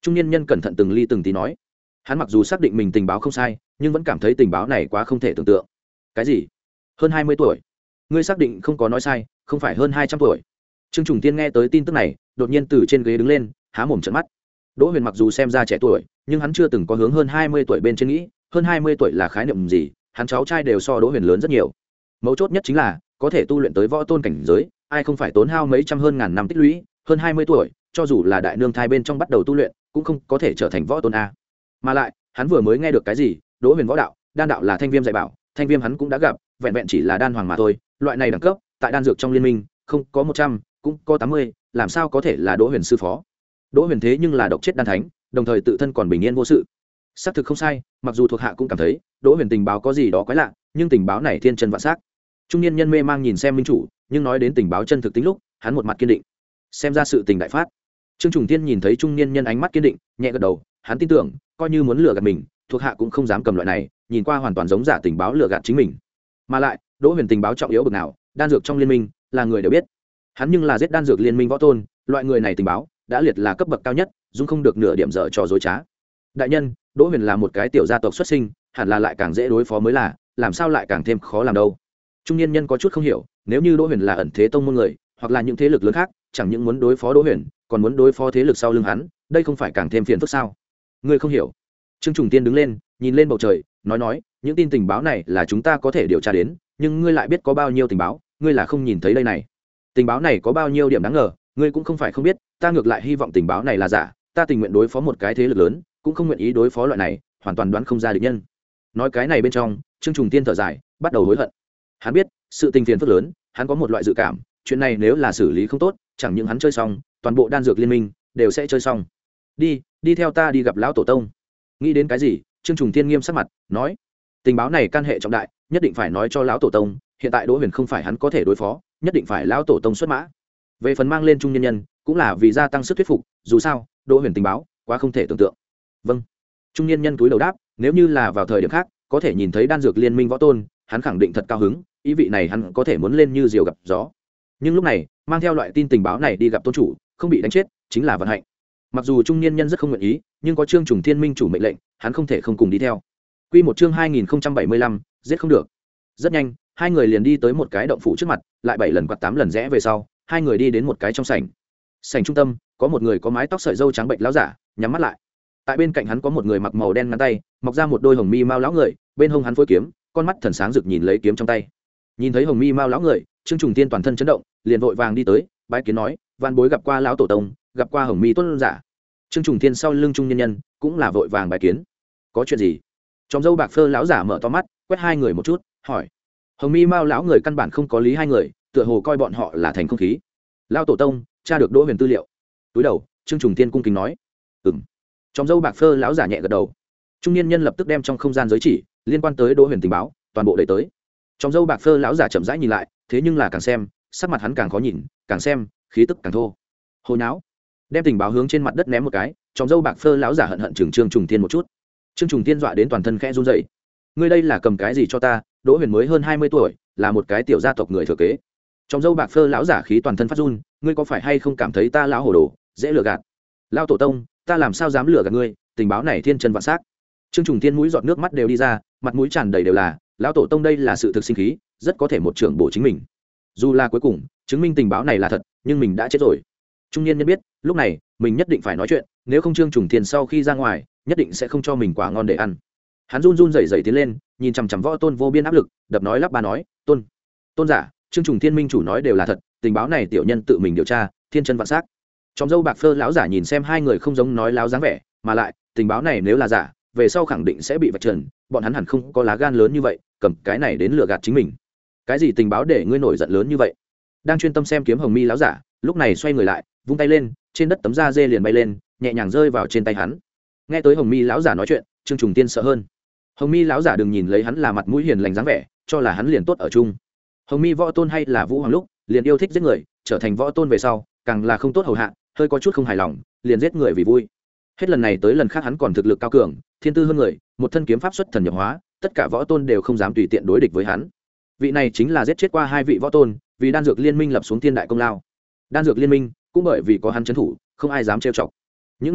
Trung niên nhân cẩn thận từng ly từng tí nói. Hắn mặc dù xác định mình tình báo không sai, nhưng vẫn cảm thấy tình báo này quá không thể tưởng tượng. Cái gì? Hơn hai mươi tuổi? Ngươi xác định không có nói sai, không phải hơn hai trăm tuổi? Trương Trùng Tiên nghe tới tin tức này, đột nhiên từ trên ghế đứng lên, há mồm trợn mắt. Đỗ Huyền mặc dù xem ra trẻ tuổi, nhưng hắn chưa từng có hướng hơn hai mươi tuổi bên trên nghĩ, hơn hai mươi tuổi là khái niệm gì, hắn cháu trai đều so Đỗ Huyền lớn rất nhiều. Mấu chốt nhất chính là, có thể tu luyện tới võ tôn cảnh giới, ai không phải tốn hao mấy trăm hơn ngàn năm tích lũy, hơn hai mươi tuổi, cho dù là đại nương thai bên trong bắt đầu tu luyện, cũng không có thể trở thành võ tôn a. Mà lại, hắn vừa mới nghe được cái gì, Đỗ Huyền võ đạo, đan đạo là Thanh Viêm dạy bảo, Thanh Viêm hắn cũng đã gặp, vẹn vẹn chỉ là đan hoàng mà thôi, loại này đẳng cấp, tại đan dược trong liên minh, không có một trăm, cũng có tám mươi, làm sao có thể là Đỗ Huyền sư phó. Đỗ Huyền thế nhưng là độc chết đan thánh, đồng thời tự thân còn bình yên vô sự. Xác thực không sai, mặc dù thuộc hạ cũng cảm thấy, Đỗ Huyền tình báo có gì đó quái lạ, nhưng tình báo này thiên chân vạn xác. Trung niên nhân mê mang nhìn xem minh chủ, nhưng nói đến tình báo chân thực tính lúc, hắn một mặt kiên định. Xem ra sự tình đại phát. Trương Trùng Thiên nhìn thấy trung niên nhân ánh mắt kiên định, nhẹ gật đầu, hắn tin tưởng, coi như muốn lừa gạt mình, thuộc hạ cũng không dám cầm loại này, nhìn qua hoàn toàn giống giả tình báo lừa gạt chính mình. Mà lại, Đỗ Huyền tình báo trọng yếu bậc nào, đan dược trong liên minh, là người đều biết. Hắn nhưng là giết đan dược liên minh võ tôn, loại người này tình báo đã liệt là cấp bậc cao nhất, dung không được nửa điểm dở trò dối trá. Đại nhân, Đỗ Huyền là một cái tiểu gia tộc xuất sinh, hẳn là lại càng dễ đối phó mới là, làm sao lại càng thêm khó làm đâu. Trung niên nhân có chút không hiểu, nếu như Đỗ Huyền là ẩn thế tông môn người, hoặc là những thế lực lớn khác, chẳng những muốn đối phó Đỗ Huyền, còn muốn đối phó thế lực sau lưng hắn, đây không phải càng thêm phiền phức sao? Ngươi không hiểu. Trương Trùng Tiên đứng lên, nhìn lên bầu trời, nói nói, những tin tình báo này là chúng ta có thể điều tra đến, nhưng ngươi lại biết có bao nhiêu tình báo, ngươi là không nhìn thấy đây này. Tình báo này có bao nhiêu điểm đáng ngờ, ngươi cũng không phải không biết, ta ngược lại hy vọng tình báo này là giả, ta tình nguyện đối phó một cái thế lực lớn, cũng không nguyện ý đối phó loại này, hoàn toàn đoán không ra địch nhân. Nói cái này bên trong, Trương Trùng Tiên thở dài, bắt đầu hối hận. Hắn biết, sự tình phiền phức lớn, hắn có một loại dự cảm, chuyện này nếu là xử lý không tốt, chẳng những hắn chơi xong, toàn bộ đan dược liên minh đều sẽ chơi xong. Đi, đi theo ta đi gặp lão tổ tông. Nghĩ đến cái gì, Trương Trùng Thiên nghiêm sắc mặt, nói: tình báo này can hệ trọng đại, nhất định phải nói cho lão tổ tông, hiện tại Đỗ Huyền không phải hắn có thể đối phó, nhất định phải lão tổ tông xuất mã. Về phần mang lên trung nhân nhân, cũng là vì gia tăng sức thuyết phục, dù sao, Đỗ Huyền tình báo quá không thể tưởng tượng. Vâng. Trung nhân nhân cúi đầu đáp, nếu như là vào thời điểm khác, có thể nhìn thấy đan dược liên minh võ tôn, hắn khẳng định thật cao hứng, ý vị này hắn có thể muốn lên như diều gặp gió. Nhưng lúc này, mang theo loại tin tình báo này đi gặp tôn chủ, không bị đánh chết, chính là vận hạnh. Mặc dù trung niên nhân rất không nguyện ý, nhưng có Trương Trùng Thiên minh chủ mệnh lệnh, hắn không thể không cùng đi theo. Quy một chương hai nghìn không trăm bảy mươi lăm, giết không được. Rất nhanh, hai người liền đi tới một cái động phủ trước mặt, lại bảy lần quạt tám lần rẽ về sau, hai người đi đến một cái trong sảnh. Sảnh trung tâm, có một người có mái tóc sợi râu trắng bệnh lão giả, nhắm mắt lại. Tại bên cạnh hắn có một người mặc màu đen ngắn tay, mọc ra một đôi hồng mi mao lão người, bên hông hắn phối kiếm, con mắt thần sáng rực nhìn lấy kiếm trong tay. Nhìn thấy hồng mi mao lão người, Trương Trùng Tiên toàn thân chấn động, liền vội vàng đi tới, bái kiến nói: "Van bối gặp qua lão tổ tông, gặp qua hồng mi tuân giả." Trương Trùng Tiên sau lưng trung nhân nhân, cũng là vội vàng bái kiến. "Có chuyện gì?" Trong dâu bạc phơ lão giả mở to mắt, quét hai người một chút, hỏi. Hồng mi mao lão người căn bản không có lý hai người, tựa hồ coi bọn họ là thành không khí. "Lão tổ tông, tra được Đỗ Huyền tư liệu." Túi đầu, Trương Trùng Tiên cung kính nói: "Ừm." Trong dâu bạc phơ lão giả nhẹ gật đầu. Trung niên nhân lập tức đem trong không gian giới chỉ liên quan tới Đỗ Huyền tình báo toàn bộ đẩy tới. Trong dâu bạc phơ lão giả chậm rãi nhìn lại, thế nhưng là càng xem, sắc mặt hắn càng khó nhìn, càng xem, khí tức càng thô. Hồi não, đem tình báo hướng trên mặt đất ném một cái, trong dâu bạc phơ lão giả hận hận chừng Trương Trùng Thiên một chút. Trương Trùng Thiên dọa đến toàn thân khẽ run rẩy. Ngươi đây là cầm cái gì cho ta? Đỗ Huyền mới hơn hai mươi tuổi, là một cái tiểu gia tộc người thừa kế. Trong dâu bạc phơ lão giả khí toàn thân phát run, ngươi có phải hay không cảm thấy ta lão hồ đồ, dễ lừa gạt? Lão tổ tông, ta làm sao dám lừa gạt ngươi, tình báo này thiên chân vạn xác. Trương Trùng Thiên mũi giọt nước mắt đều đi ra, mặt mũi tràn đầy đều là, lão tổ tông đây là sự thực sinh khí, rất có thể một trưởng bổ chính mình. Dù là cuối cùng chứng minh tình báo này là thật, nhưng mình đã chết rồi. Trung niên nhân biết, lúc này mình nhất định phải nói chuyện, nếu không Trương Trùng Thiên sau khi ra ngoài, nhất định sẽ không cho mình quả ngon để ăn. Hắn run run rẩy rẩy tiến lên, nhìn chằm chằm võ tôn vô biên áp lực, đập nói lắp ba nói: "Tôn, tôn giả, Trương Trùng Thiên minh chủ nói đều là thật, tình báo này tiểu nhân tự mình điều tra, thiên chân vạn xác." Trong dâu bạc phơ lão giả nhìn xem hai người không giống nói láo dáng vẻ, mà lại, tình báo này nếu là giả, về sau khẳng định sẽ bị vạch trần, bọn hắn hẳn không có lá gan lớn như vậy, cầm cái này đến lừa gạt chính mình. Cái gì tình báo để ngươi nổi giận lớn như vậy? Đang chuyên tâm xem kiếm hồng mi lão giả, lúc này xoay người lại, vung tay lên, trên đất tấm da dê liền bay lên, nhẹ nhàng rơi vào trên tay hắn. Nghe tới hồng mi lão giả nói chuyện, Trương Trùng Tiên sợ hơn. Hồng mi lão giả đừng nhìn lấy hắn là mặt mũi hiền lành dáng vẻ, cho là hắn liền tốt ở chung. Hồng mi võ tôn hay là vũ hoàng lúc, liền yêu thích giết người, trở thành võ tôn về sau, càng là không tốt hầu hạ, hơi có chút không hài lòng, liền giết người vì vui. Hết lần này tới lần khác hắn còn thực lực cao cường, thiên tư hơn người, một thân kiếm pháp xuất thần nhập hóa, tất cả võ tôn đều không dám tùy tiện đối địch với hắn. Vị này chính là giết chết qua hai vị võ tôn, vì đan dược liên minh lập xuống thiên đại công lao. Đan dược liên minh cũng bởi vì có hắn trấn thủ, không ai dám trêu chọc. Những năm này,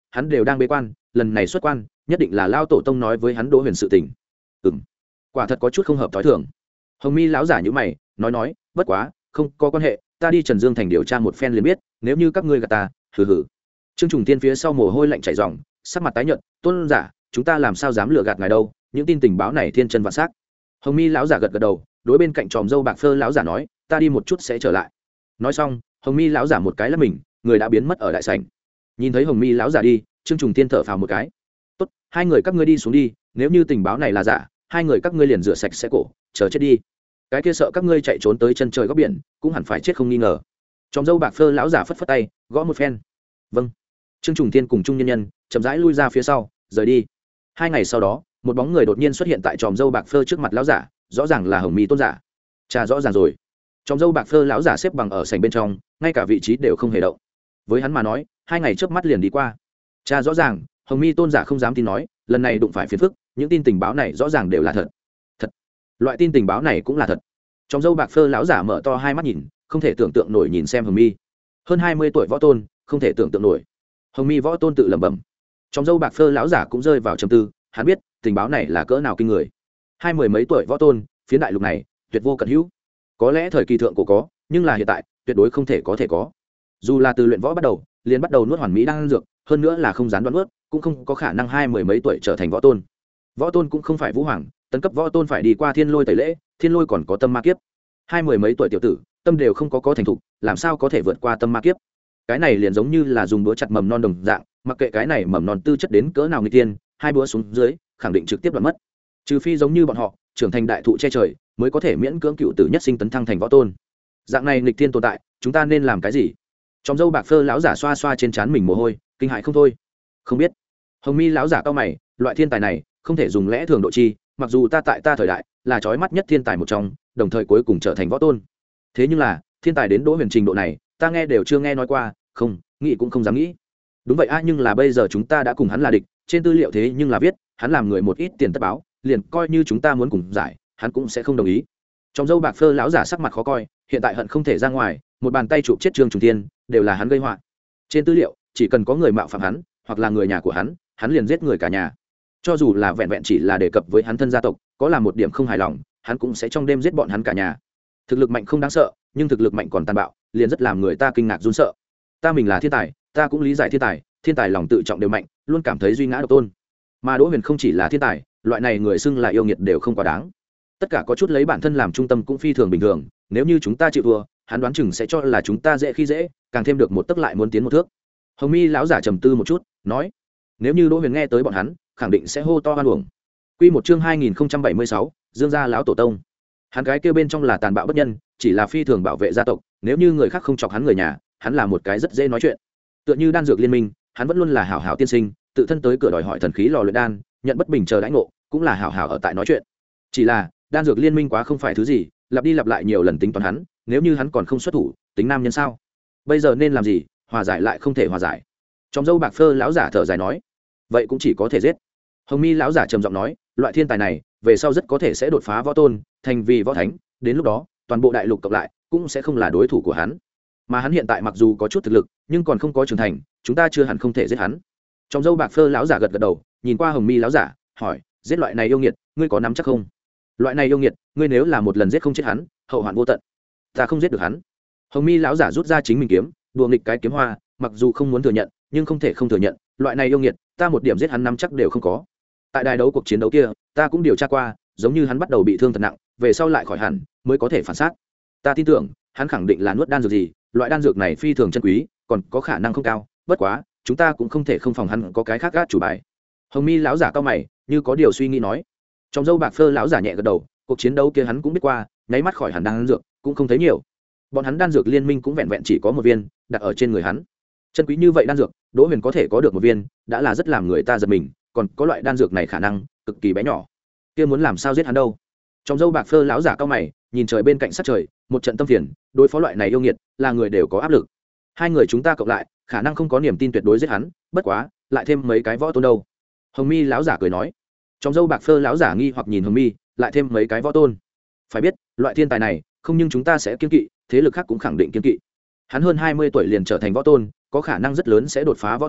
hắn đều đang bế quan, lần này xuất quan nhất định là lao tổ tông nói với hắn Đỗ Huyền sự tình. Ừm, quả thật có chút không hợp thói thường. Hồng Mi lão giả nhíu mày, nói nói, bất quá, không có quan hệ, ta đi Trần Dương thành điều tra một phen liền biết, nếu như các ngươi gạt ta, hừ hừ. Trương Trùng Tiên phía sau mồ hôi lạnh chảy ròng, sắc mặt tái nhợt, tôn giả, chúng ta làm sao dám lừa gạt ngài đâu, những tin tình báo này thiên chân vạn xác. Hồng Mi lão giả gật gật đầu, đối bên cạnh tròm dâu bạc phơ lão giả nói, ta đi một chút sẽ trở lại. Nói xong, Hồng Mi lão giả một cái là mình, người đã biến mất ở đại sảnh. Nhìn thấy Hồng Mi lão giả đi, Trương Trùng Tiên thở phào một cái. Tốt, hai người các ngươi đi xuống đi, nếu như tình báo này là giả, hai người các ngươi liền rửa sạch sẽ cổ, chờ chết đi. Cái kia sợ các ngươi chạy trốn tới chân trời góc biển, cũng hẳn phải chết không nghi ngờ. Tròm dâu bạc phơ lão giả phất phất tay, gõ một phen. Vâng. Trương Trùng Tiên cùng trung nhân nhân chậm rãi lui ra phía sau, rời đi. Hai ngày sau đó, một bóng người đột nhiên xuất hiện tại tròm dâu bạc phơ trước mặt lão giả, rõ ràng là Hồng Mi tôn giả. Cha rõ ràng rồi. Tròm dâu bạc phơ lão giả xếp bằng ở sảnh bên trong, ngay cả vị trí đều không hề động. Với hắn mà nói, hai ngày trước mắt liền đi qua. Cha rõ ràng, Hồng Mi tôn giả không dám tin nói, lần này đụng phải phiền phức, những tin tình báo này rõ ràng đều là thật. Thật. Loại tin tình báo này cũng là thật. Tròm dâu bạc phơ lão giả mở to hai mắt nhìn, không thể tưởng tượng nổi nhìn xem Hồng Mi. Hơn hai mươi tuổi võ tôn, không thể tưởng tượng nổi. Hồng Mi võ tôn tự lẩm bẩm. Tròm dâu bạc phơ lão giả cũng rơi vào trầm tư, hắn biết, tình báo này là cỡ nào kinh người. Hai mười mấy tuổi võ tôn, phiến đại lục này, tuyệt vô cận hữu. Có lẽ thời kỳ thượng cổ có, nhưng là hiện tại, tuyệt đối không thể có thể có. Dù là từ luyện võ bắt đầu, liền bắt đầu nuốt hoàn mỹ đang dược, hơn nữa là không gián đoạn nuốt, cũng không có khả năng hai mười mấy tuổi trở thành võ tôn. Võ tôn cũng không phải vũ hoàng, tấn cấp võ tôn phải đi qua thiên lôi tẩy lễ, thiên lôi còn có tâm ma kiếp. Hai mười mấy tuổi tiểu tử, tâm đều không có có thành thục, làm sao có thể vượt qua tâm ma kiếp? Cái này liền giống như là dùng búa chặt mầm non đồng dạng, mặc kệ cái này mầm non tư chất đến cỡ nào người tiên, hai búa xuống dưới, khẳng định trực tiếp đoạn mất. Trừ phi giống như bọn họ, trưởng thành đại thụ che trời, mới có thể miễn cưỡng cựu tử nhất sinh tấn thăng thành võ tôn. Dạng này nghịch thiên tồn tại, chúng ta nên làm cái gì? Trong dâu bạc phơ lão giả xoa xoa trên trán mình mồ hôi, kinh hãi không thôi. Không biết. Hồng Mi lão giả cao mày, loại thiên tài này, không thể dùng lẽ thường độ chi, mặc dù ta tại ta thời đại, là chói mắt nhất thiên tài một trong, đồng thời cuối cùng trở thành võ tôn. Thế nhưng là, thiên tài đến Đỗ Huyền trình độ này, ta nghe đều chưa nghe nói qua, không, nghĩ cũng không dám nghĩ. Đúng vậy a, nhưng là bây giờ chúng ta đã cùng hắn là địch, trên tư liệu thế nhưng là viết, hắn làm người một ít tiền tất báo, liền coi như chúng ta muốn cùng giải, hắn cũng sẽ không đồng ý. Trong dâu bạc phơ lão giả sắc mặt khó coi, hiện tại hận không thể ra ngoài, một bàn tay chụp chết Trương Trùng Tiên, đều là hắn gây họa. Trên tư liệu, chỉ cần có người mạo phạm hắn, hoặc là người nhà của hắn, hắn liền giết người cả nhà. Cho dù là vẹn vẹn chỉ là đề cập với hắn thân gia tộc, có là một điểm không hài lòng, hắn cũng sẽ trong đêm giết bọn hắn cả nhà. Thực lực mạnh không đáng sợ, nhưng thực lực mạnh còn tàn bạo, liền rất làm người ta kinh ngạc run sợ. Ta mình là thiên tài, ta cũng lý giải thiên tài, thiên tài lòng tự trọng đều mạnh, luôn cảm thấy duy ngã độc tôn. Mà Đỗ Huyền không chỉ là thiên tài, loại này người xưng là yêu nghiệt đều không quá đáng. Tất cả có chút lấy bản thân làm trung tâm cũng phi thường bình thường, nếu như chúng ta chịu thua, hắn đoán chừng sẽ cho là chúng ta dễ khi dễ, càng thêm được một tấc lại muốn tiến một thước. Hồng Mi lão giả trầm tư một chút, nói: nếu như Đỗ Huyền nghe tới bọn hắn, khẳng định sẽ hô to hoan uổng. Quy một chương hai nghìn không trăm bảy mươi sáu, Dương gia lão tổ tông. Hắn cái kia bên trong là tàn bạo bất nhân, chỉ là phi thường bảo vệ gia tộc, nếu như người khác không chọc hắn người nhà, hắn là một cái rất dễ nói chuyện. Tựa như đan dược liên minh, hắn vẫn luôn là hảo hảo tiên sinh, tự thân tới cửa đòi hỏi thần khí lò luyện đan, nhận bất bình chờ đãi ngộ, cũng là hảo hảo ở tại nói chuyện. Chỉ là, đan dược liên minh quá không phải thứ gì, lặp đi lặp lại nhiều lần tính toán hắn, nếu như hắn còn không xuất thủ, tính nam nhân sao? Bây giờ nên làm gì? Hòa giải lại không thể hòa giải. Trong dâu bạc phơ lão giả thở dài nói, vậy cũng chỉ có thể giết. Hồng Mi lão giả trầm giọng nói, loại thiên tài này, về sau rất có thể sẽ đột phá võ tôn, thành vì võ thánh, đến lúc đó, toàn bộ đại lục cộng lại cũng sẽ không là đối thủ của hắn. Mà hắn hiện tại mặc dù có chút thực lực, nhưng còn không có trưởng thành, chúng ta chưa hẳn không thể giết hắn. Trong dâu bạc phơ lão giả gật gật đầu, nhìn qua Hồng Mi lão giả, hỏi, giết loại này yêu nghiệt, ngươi có nắm chắc không? Loại này yêu nghiệt, ngươi nếu là một lần giết không chết hắn, hậu hoạn vô tận. Ta không giết được hắn. Hồng Mi lão giả rút ra chính mình kiếm, đùa nghịch cái kiếm hoa, mặc dù không muốn thừa nhận, nhưng không thể không thừa nhận, loại này yêu nghiệt, ta một điểm giết hắn nắm chắc đều không có. Tại đài đấu cuộc chiến đấu kia, ta cũng điều tra qua, giống như hắn bắt đầu bị thương thật nặng, về sau lại khỏi hẳn, mới có thể phản sát. Ta tin tưởng, hắn khẳng định là nuốt đan dược gì, loại đan dược này phi thường chân quý, còn có khả năng không cao, bất quá, chúng ta cũng không thể không phòng hắn có cái khác gác chủ bài. Hồng Mi lão giả cao mày, như có điều suy nghĩ nói. Trong dâu bạc phơ lão giả nhẹ gật đầu, cuộc chiến đấu kia hắn cũng biết qua, nháy mắt khỏi hẳn đan dược, cũng không thấy nhiều. Bọn hắn đan dược liên minh cũng vẹn vẹn chỉ có một viên, đặt ở trên người hắn. Chân quý như vậy đan dược, Đỗ Huyền có thể có được một viên, đã là rất làm người ta giật mình, còn có loại đan dược này khả năng cực kỳ bé nhỏ. Kia muốn làm sao giết hắn đâu? Trong dâu bạc phơ lão giả cao mày, nhìn trời bên cạnh sát trời, một trận tâm phiền, đối phó loại này yêu nghiệt, là người đều có áp lực. Hai người chúng ta cộng lại, khả năng không có niềm tin tuyệt đối giết hắn, bất quá, lại thêm mấy cái võ tôn đâu. Hồng Mi lão giả cười nói. Trong dâu bạc phơ lão giả nghi hoặc nhìn Hồng Mi, lại thêm mấy cái võ tôn. Phải biết, loại thiên tài này, không nhưng chúng ta sẽ kiêng kỵ, thế lực khác cũng khẳng định kiêng kỵ. Hắn hơn hai mươi tuổi liền trở thành võ tôn, có khả năng rất lớn sẽ đột phá võ tôn,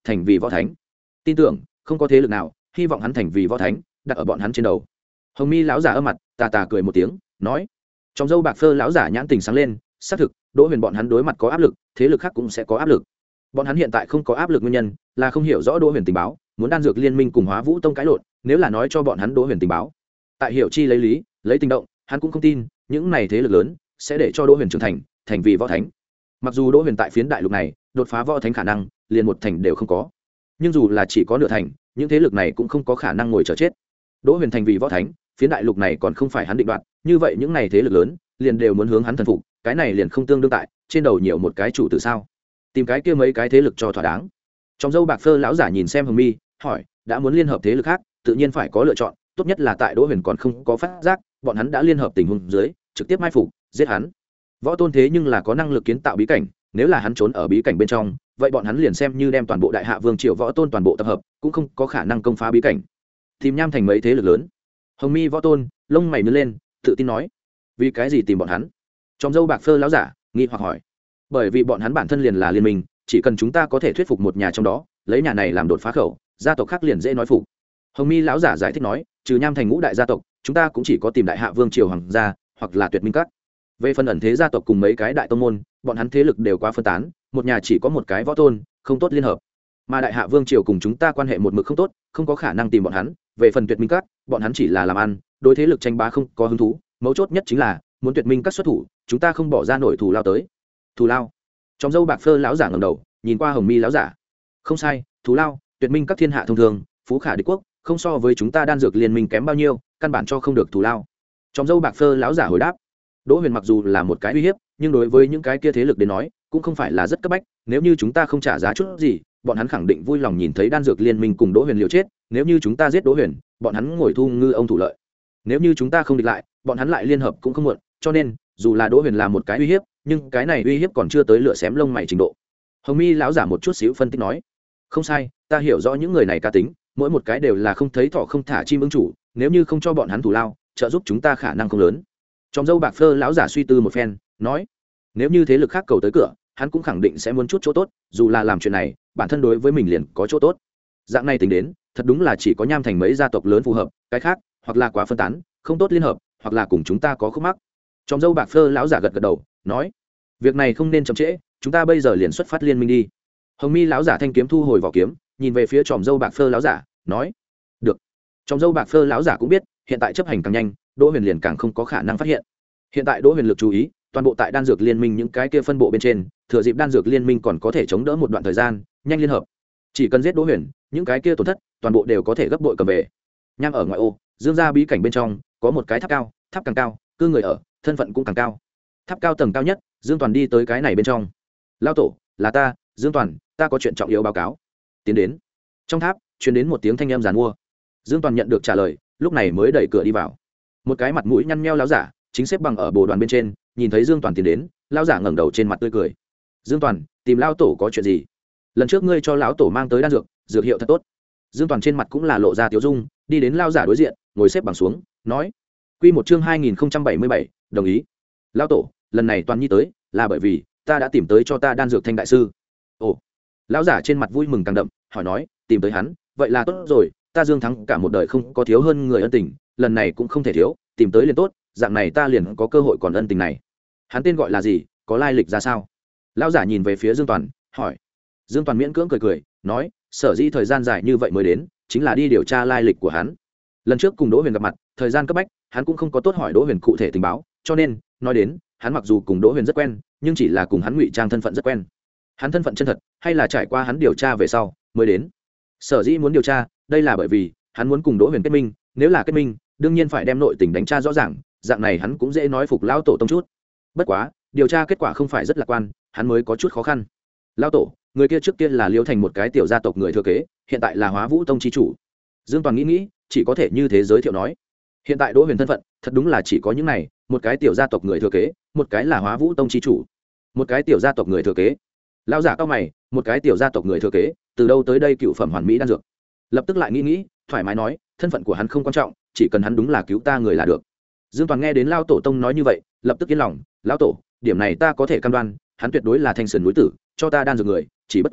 thành vì võ thánh. Tin tưởng không có thế lực nào hy vọng hắn thành vì võ thánh đặt ở bọn hắn trên đầu. Hồng mi lão giả âm mặt tà tà cười một tiếng nói. Trong dâu bạc phơ lão giả nhãn tình sáng lên, xác thực Đỗ Huyền bọn hắn đối mặt có áp lực, thế lực khác cũng sẽ có áp lực. Bọn hắn hiện tại không có áp lực nguyên nhân là không hiểu rõ Đỗ Huyền tình báo, muốn đan dược liên minh cùng Hóa Vũ Tông cãi lộn, nếu là nói cho bọn hắn Đỗ Huyền tình báo, tại hiểu chi lấy lý, lấy tình động, hắn cũng không tin những này thế lực lớn sẽ để cho Đỗ Huyền trưởng thành, thành vì võ thánh. Mặc dù Đỗ Huyền tại phiến đại lục này đột phá võ thánh khả năng liền một thành đều không có, nhưng dù là chỉ có nửa thành, những thế lực này cũng không có khả năng ngồi chờ chết. Đỗ Huyền thành vì võ thánh, phiến đại lục này còn không phải hắn định đoạt, như vậy những này thế lực lớn liền đều muốn hướng hắn thần phục, cái này liền không tương đương tại trên đầu nhiều một cái chủ tử sao? Tìm cái kia mấy cái thế lực cho thỏa đáng. Trong dâu bạc phơ lão giả nhìn xem Hồng Mi, hỏi, đã muốn liên hợp thế lực khác, tự nhiên phải có lựa chọn, tốt nhất là tại Đỗ Huyền còn không có phát giác, bọn hắn đã liên hợp tình huống dưới, trực tiếp mai phục, giết hắn. Võ tôn thế nhưng là có năng lực kiến tạo bí cảnh, nếu là hắn trốn ở bí cảnh bên trong, vậy bọn hắn liền xem như đem toàn bộ đại hạ vương triều võ tôn toàn bộ tập hợp, cũng không có khả năng công phá bí cảnh. Tìm nham thành mấy thế lực lớn. Hồng Mi võ tôn lông mày nhướng lên, tự tin nói, vì cái gì tìm bọn hắn? Trong dâu bạc phơ lão giả nghi hoặc hỏi, bởi vì bọn hắn bản thân liền là liên minh, chỉ cần chúng ta có thể thuyết phục một nhà trong đó, lấy nhà này làm đột phá khẩu, gia tộc khác liền dễ nói phục. Hồng Mi lão giả giải thích nói, trừ nham thành ngũ đại gia tộc, chúng ta cũng chỉ có tìm đại hạ vương triều hoàng gia hoặc là tuyệt minh các. Về phần ẩn thế gia tộc cùng mấy cái đại tông môn, bọn hắn thế lực đều quá phân tán, một nhà chỉ có một cái võ tôn, không tốt liên hợp. Mà đại hạ vương triều cùng chúng ta quan hệ một mực không tốt, không có khả năng tìm bọn hắn. Về phần tuyệt minh các, bọn hắn chỉ là làm ăn, đối thế lực tranh bá không có hứng thú, mấu chốt nhất chính là muốn tuyệt minh các xuất thủ, chúng ta không bỏ ra nổi thù lao tới. Thù lao? Trong dâu bạc phơ lão giả ngẩng đầu, nhìn qua Hồng Mi lão giả. Không sai, thù lao, tuyệt minh các thiên hạ thông thường, phú khả địch quốc, không so với chúng ta đan dược liên minh kém bao nhiêu, căn bản cho không được thù lao. Trong dâu bạc phơ lão giả hồi đáp. Đỗ Huyền mặc dù là một cái uy hiếp, nhưng đối với những cái kia thế lực đến nói, cũng không phải là rất cấp bách, nếu như chúng ta không trả giá chút gì, bọn hắn khẳng định vui lòng nhìn thấy đan dược liên minh cùng Đỗ Huyền liều chết, nếu như chúng ta giết Đỗ Huyền, bọn hắn ngồi thu ngư ông thủ lợi. Nếu như chúng ta không địch lại, bọn hắn lại liên hợp cũng không muộn, cho nên, dù là Đỗ Huyền là một cái uy hiếp, nhưng cái này uy hiếp còn chưa tới lửa xém lông mày trình độ. Hồng Mi lão giả một chút xíu phân tích nói, không sai, ta hiểu rõ những người này cá tính, mỗi một cái đều là không thấy thỏ không thả chim ưng chủ, nếu như không cho bọn hắn thủ lao, trợ giúp chúng ta khả năng không lớn. Trong dâu bạc phơ lão giả suy tư một phen, nói, nếu như thế lực khác cầu tới cửa, hắn cũng khẳng định sẽ muốn chút chỗ tốt, dù là làm chuyện này, bản thân đối với mình liền có chỗ tốt. Dạng này tính đến, thật đúng là chỉ có nham thành mấy gia tộc lớn phù hợp, cái khác, hoặc là quá phân tán, không tốt liên hợp, hoặc là cùng chúng ta có khúc mắc. Trong dâu bạc phơ lão giả gật gật đầu, nói, việc này không nên chậm trễ, chúng ta bây giờ liền xuất phát liên minh đi. Hồng Mi lão giả thanh kiếm thu hồi vỏ kiếm, nhìn về phía tròm dâu bạc phơ lão giả, nói, được. Tròm dâu bạc phơ lão giả cũng biết, hiện tại chấp hành càng nhanh, Đỗ Huyền liền càng không có khả năng phát hiện. Hiện tại Đỗ Huyền lực chú ý toàn bộ tại đan dược liên minh những cái kia phân bộ bên trên, thừa dịp đan dược liên minh còn có thể chống đỡ một đoạn thời gian, nhanh liên hợp. Chỉ cần giết Đỗ Huyền, những cái kia tổn thất toàn bộ đều có thể gấp bội cầm về. Nham ở ngoại ô, dương gia bí cảnh bên trong có một cái tháp cao, tháp càng cao, cư người ở, thân phận cũng càng cao. Tháp cao tầng cao nhất, Dương Toàn đi tới cái này bên trong. Lao tổ, là ta, Dương Toàn, ta có chuyện trọng yếu báo cáo. Tiến đến. Trong tháp truyền đến một tiếng thanh âm giàn mua. Dương Toàn nhận được trả lời, lúc này mới đẩy cửa đi vào. Một cái mặt mũi nhăn nheo lão giả chính xếp bằng ở bồ đoàn bên trên, nhìn thấy Dương Toàn tiến đến, lão giả ngẩng đầu trên mặt tươi cười. Dương Toàn, tìm lão tổ có chuyện gì? Lần trước ngươi cho lão tổ mang tới đan dược, dược hiệu thật tốt. Dương Toàn trên mặt cũng là lộ ra tiếu dung, đi đến lão giả đối diện, ngồi xếp bằng xuống, nói: Quy một chương hai nghìn không trăm bảy mươi bảy, đồng ý. Lão tổ, lần này Toàn Nhi tới, là bởi vì ta đã tìm tới cho ta đan dược Thanh đại sư. Ồ. Lão giả trên mặt vui mừng càng đậm, hỏi nói: tìm tới hắn, vậy là tốt rồi, ta Dương Thắng cả một đời không có thiếu hơn người ân tình, lần này cũng không thể thiếu, tìm tới liền tốt, dạng này ta liền có cơ hội còn ân tình này. Hắn tên gọi là gì, có lai lịch ra sao? Lão giả nhìn về phía Dương Toàn, hỏi. Dương Toàn miễn cưỡng cười cười, nói: sở dĩ thời gian dài như vậy mới đến, chính là đi điều tra lai lịch của hắn. Lần trước cùng Đỗ Huyền gặp mặt, thời gian cấp bách, hắn cũng không có tốt hỏi Đỗ Huyền cụ thể tình báo, cho nên, nói đến, hắn mặc dù cùng Đỗ Huyền rất quen, nhưng chỉ là cùng hắn ngụy trang thân phận rất quen. Hắn thân phận chân thật, hay là trải qua hắn điều tra về sau mới đến. Sở dĩ muốn điều tra, đây là bởi vì hắn muốn cùng Đỗ Huyền kết minh, nếu là kết minh, đương nhiên phải đem nội tình đánh tra rõ ràng, dạng này hắn cũng dễ nói phục lão tổ tông chút. Bất quá, điều tra kết quả không phải rất lạc quan, hắn mới có chút khó khăn. Lão tổ, người kia trước kia là Liêu Thành một cái tiểu gia tộc người thừa kế, hiện tại là Hóa Vũ Tông chi chủ. Dương Toàn nghĩ nghĩ, chỉ có thể như thế giới thiệu nói. Hiện tại Đỗ Huyền thân phận, thật đúng là chỉ có những này, một cái tiểu gia tộc người thừa kế, một cái là Hóa Vũ Tông chi chủ. Một cái tiểu gia tộc người thừa kế. Lão giả cao mày, một cái tiểu gia tộc người thừa kế, từ đâu tới đây cựu phẩm hoàn mỹ đan dược? Lập tức lại nghĩ nghĩ, thoải mái nói, thân phận của hắn không quan trọng, chỉ cần hắn đúng là cứu ta người là được. Dương Toàn nghe đến Lão tổ tông nói như vậy, lập tức yên lòng, lão tổ, điểm này ta có thể cam đoan, hắn tuyệt đối là Thanh Sơn núi tử, cho ta đan dược người, chỉ bất quá,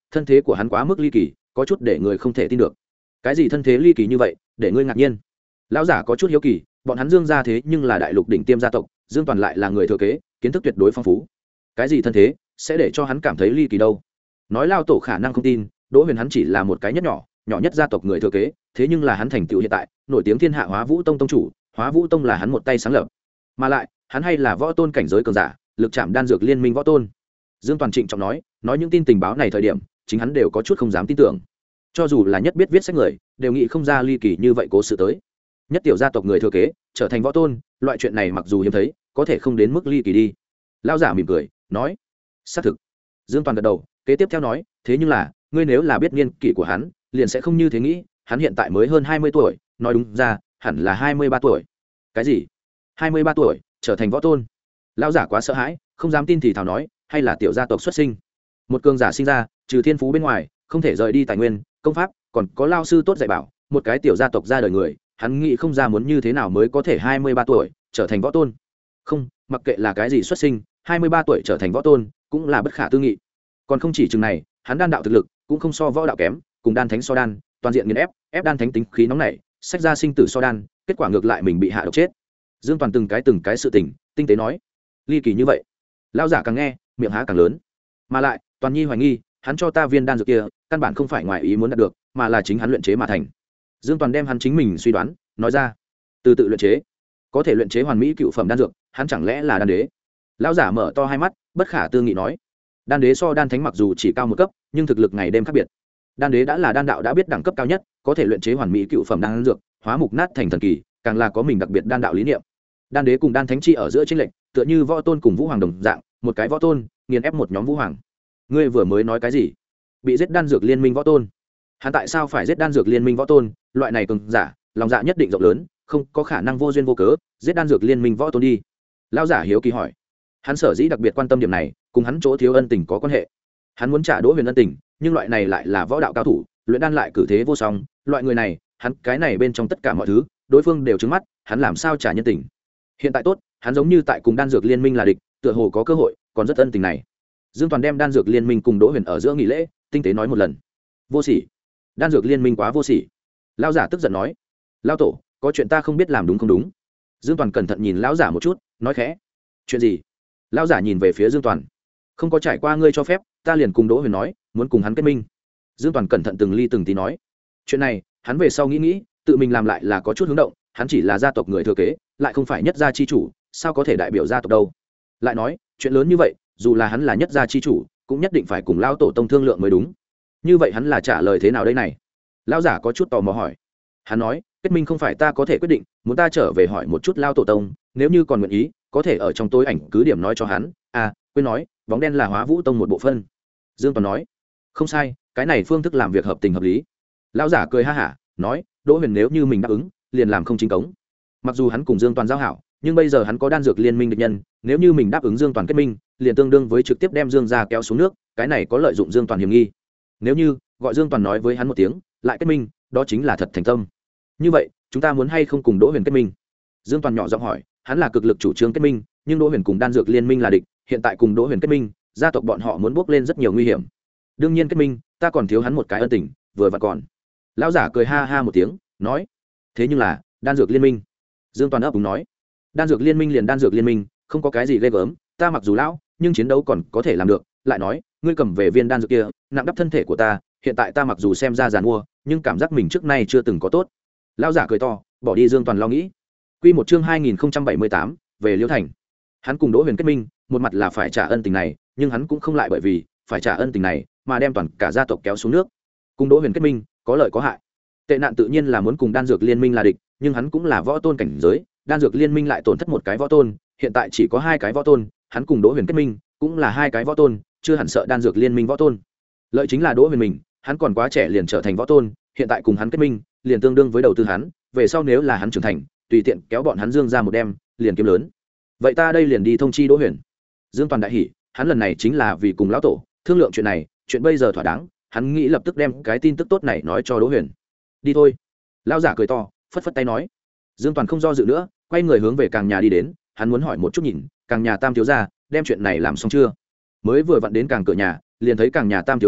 thân thế của hắn quá mức ly kỳ, có chút để người không thể tin được. Cái gì thân thế ly kỳ như vậy để ngươi ngạc nhiên? Lão giả có chút hiếu kỳ, bọn hắn Dương gia thế nhưng là đại lục đỉnh tiêm gia tộc, Dương Toàn lại là người thừa kế, kiến thức tuyệt đối phong phú. Cái gì thân thế sẽ để cho hắn cảm thấy ly kỳ đâu? Nói Lao tổ khả năng không tin, Đỗ Huyền hắn chỉ là một cái nhất nhỏ nhỏ nhất gia tộc người thừa kế, thế nhưng là hắn thành tựu hiện tại nổi tiếng thiên hạ Hóa Vũ Tông tông chủ, Hóa Vũ Tông là hắn một tay sáng lập, mà lại hắn hay là võ tôn cảnh giới cường giả, lực chạm đan dược liên minh võ tôn. Dương Toàn trịnh trọng nói, nói những tin tình báo này thời điểm, chính hắn đều có chút không dám tin tưởng. Cho dù là nhất biết viết sách người, đều nghĩ không ra ly kỳ như vậy cố sự tới. Nhất tiểu gia tộc người thừa kế trở thành võ tôn, loại chuyện này mặc dù hiếm thấy, có thể không đến mức ly kỳ đi. Lão giả mỉm cười nói, xác thực. Dương Toàn gật đầu, kế tiếp theo nói, thế nhưng là ngươi nếu là biết niên kỷ của hắn, liền sẽ không như thế nghĩ, hắn hiện tại mới hơn hai mươi tuổi, nói đúng ra hẳn là hai mươi ba tuổi. Cái gì? hai mươi ba tuổi trở thành võ tôn? Lão giả quá sợ hãi, không dám tin thì thào nói, hay là tiểu gia tộc xuất sinh. Một cường giả sinh ra, trừ thiên phú bên ngoài, không thể rời đi tài nguyên, công pháp, còn có lao sư tốt dạy bảo, một cái tiểu gia tộc ra đời người, hắn nghĩ không ra muốn như thế nào mới có thể hai mươi ba tuổi trở thành võ tôn. Không, mặc kệ là cái gì xuất sinh, hai mươi ba tuổi trở thành võ tôn cũng là bất khả tư nghị. Còn không chỉ chừng này, hắn đan đạo thực lực cũng không so võ đạo kém, cùng đan thánh so đan, toàn diện nghiền ép, ép đan thánh tính khí nóng nảy, sách ra sinh tử so đan, kết quả ngược lại mình bị hạ độc chết. Dương Toàn từng cái từng cái sự tình tinh tế nói, ly kỳ như vậy. Lão giả càng nghe miệng há càng lớn, mà lại Toàn Nhi hoài nghi hắn cho ta viên đan dược kia căn bản không phải ngoài ý muốn đạt được, mà là chính hắn luyện chế mà thành. Dương Toàn đem hắn chính mình suy đoán nói ra, từ tự luyện chế, có thể luyện chế hoàn mỹ cựu phẩm đan dược, hắn chẳng lẽ là đan đế? Lão giả mở to hai mắt bất khả tư nghị nói, đan đế so đan thánh mặc dù chỉ cao một cấp, nhưng thực lực ngày đêm khác biệt. Đan đế đã là đan đạo đã biết đẳng cấp cao nhất, có thể luyện chế hoàn mỹ cựu phẩm đan dược, hóa mục nát thành thần kỳ, càng là có mình đặc biệt đan đạo lý niệm. Đan đế cùng đan thánh chi ở giữa chênh lệch, tựa như võ tôn cùng vũ hoàng đồng dạng, một cái võ tôn nghiền ép một nhóm vũ hoàng. Ngươi vừa mới nói cái gì? Bị giết đan dược liên minh võ tôn? Hắn tại sao phải giết đan dược liên minh võ tôn? Loại này cường giả, lòng dạ nhất định rộng lớn, không có khả năng vô duyên vô cớ giết đan dược liên minh võ tôn đi. Lão giả hiếu kỳ hỏi. Hắn sở dĩ đặc biệt quan tâm điểm này, cùng hắn chỗ thiếu ân tình có quan hệ. Hắn muốn trả Đỗ Huyền ân tình, nhưng loại này lại là võ đạo cao thủ, luyện đan lại cử thế vô song, loại người này, hắn cái này bên trong tất cả mọi thứ, đối phương đều trứng mắt, hắn làm sao trả nhân tình? Hiện tại tốt, hắn giống như tại cùng đan dược liên minh là địch, tựa hồ có cơ hội, còn rất ân tình này. Dương Toàn đem đan dược liên minh cùng Đỗ Huyền ở giữa nghỉ lễ, tinh tế nói một lần. Vô sỉ, đan dược liên minh quá vô sỉ. Lão giả tức giận nói, lão tổ, có chuyện ta không biết làm đúng không đúng? Dương Toàn cẩn thận nhìn lão giả một chút, nói khẽ, chuyện gì? Lão giả nhìn về phía Dương Toàn, không có trải qua ngươi cho phép, ta liền cùng Đỗ Huyền nói, muốn cùng hắn kết minh. Dương Toàn cẩn thận từng ly từng tí nói, chuyện này hắn về sau nghĩ nghĩ, tự mình làm lại là có chút hướng động, hắn chỉ là gia tộc người thừa kế, lại không phải nhất gia chi chủ, sao có thể đại biểu gia tộc đâu? Lại nói, chuyện lớn như vậy, dù là hắn là nhất gia chi chủ, cũng nhất định phải cùng lão tổ tông thương lượng mới đúng. Như vậy hắn là trả lời thế nào đây này? Lão giả có chút tò mò hỏi. Hắn nói, kết minh không phải ta có thể quyết định, muốn ta trở về hỏi một chút lão tổ tông, nếu như còn nguyện ý, có thể ở trong tối ảnh cứ điểm nói cho hắn. À, quên nói, bóng đen là Hóa Vũ Tông một bộ phân. Dương Toàn nói, không sai, cái này phương thức làm việc hợp tình hợp lý. Lão giả cười ha hả nói, Đỗ Huyền nếu như mình đáp ứng, liền làm không chính cống. Mặc dù hắn cùng Dương Toàn giao hảo, nhưng bây giờ hắn có đan dược liên minh địch nhân, nếu như mình đáp ứng Dương Toàn kết minh, liền tương đương với trực tiếp đem Dương gia kéo xuống nước, cái này có lợi dụng Dương Toàn hiểm nghi. Nếu như gọi Dương Toàn nói với hắn một tiếng, lại kết minh, đó chính là thật thành tâm. Như vậy, chúng ta muốn hay không cùng Đỗ Huyền kết minh? Dương Toàn nhỏ giọng hỏi, hắn là cực lực chủ trương kết minh, nhưng Đỗ Huyền cùng đan dược liên minh là địch, hiện tại cùng Đỗ Huyền kết minh, gia tộc bọn họ muốn bước lên rất nhiều nguy hiểm. Đương nhiên kết minh, ta còn thiếu hắn một cái ân tình, vừa vặn còn. Lão giả cười ha ha một tiếng, nói, thế nhưng là đan dược liên minh. Dương Toàn ấp úng nói, đan dược liên minh liền đan dược liên minh, không có cái gì ghê gớm, ta mặc dù lão, nhưng chiến đấu còn có thể làm được. Lại nói, ngươi cầm về viên đan dược kia, nặng đắp thân thể của ta, hiện tại ta mặc dù xem ra giàn mua, nhưng cảm giác mình trước nay chưa từng có tốt. Lão giả cười to, bỏ đi Dương Toàn lo nghĩ. Quy một chương hai nghìn không trăm bảy mươi tám, về Liễu Thành. Hắn cùng Đỗ Huyền kết minh, một mặt là phải trả ân tình này, nhưng hắn cũng không lại bởi vì phải trả ân tình này mà đem toàn cả gia tộc kéo xuống nước. Cùng Đỗ Huyền kết minh, có lợi có hại. Tệ nạn tự nhiên là muốn cùng đan dược liên minh là địch, nhưng hắn cũng là võ tôn cảnh giới, đan dược liên minh lại tổn thất một cái võ tôn, hiện tại chỉ có hai cái võ tôn, hắn cùng Đỗ Huyền kết minh, cũng là hai cái võ tôn, chưa hẳn sợ đan dược liên minh võ tôn. Lợi chính là Đỗ Huyền mình, hắn còn quá trẻ liền trở thành võ tôn, hiện tại cùng hắn kết minh, liền tương đương với đầu tư hắn, về sau nếu là hắn trưởng thành, tùy tiện kéo bọn hắn Dương ra một đêm, liền kiếm lớn. Vậy ta đây liền đi thông chi Đỗ Huyền. Dương Toàn đại hỉ, hắn lần này chính là vì cùng lão tổ thương lượng chuyện này, chuyện bây giờ thỏa đáng, hắn nghĩ lập tức đem cái tin tức tốt này nói cho Đỗ Huyền. Đi thôi. Lão giả cười to, phất phất tay nói. Dương Toàn không do dự nữa, quay người hướng về Càng nhà đi đến, hắn muốn hỏi một chút nhìn, Càng nhà Tam thiếu gia đem chuyện này làm xong chưa. Mới vừa vặn đến Càng cửa nhà, liền thấy Càng nhà Tam thiếu gia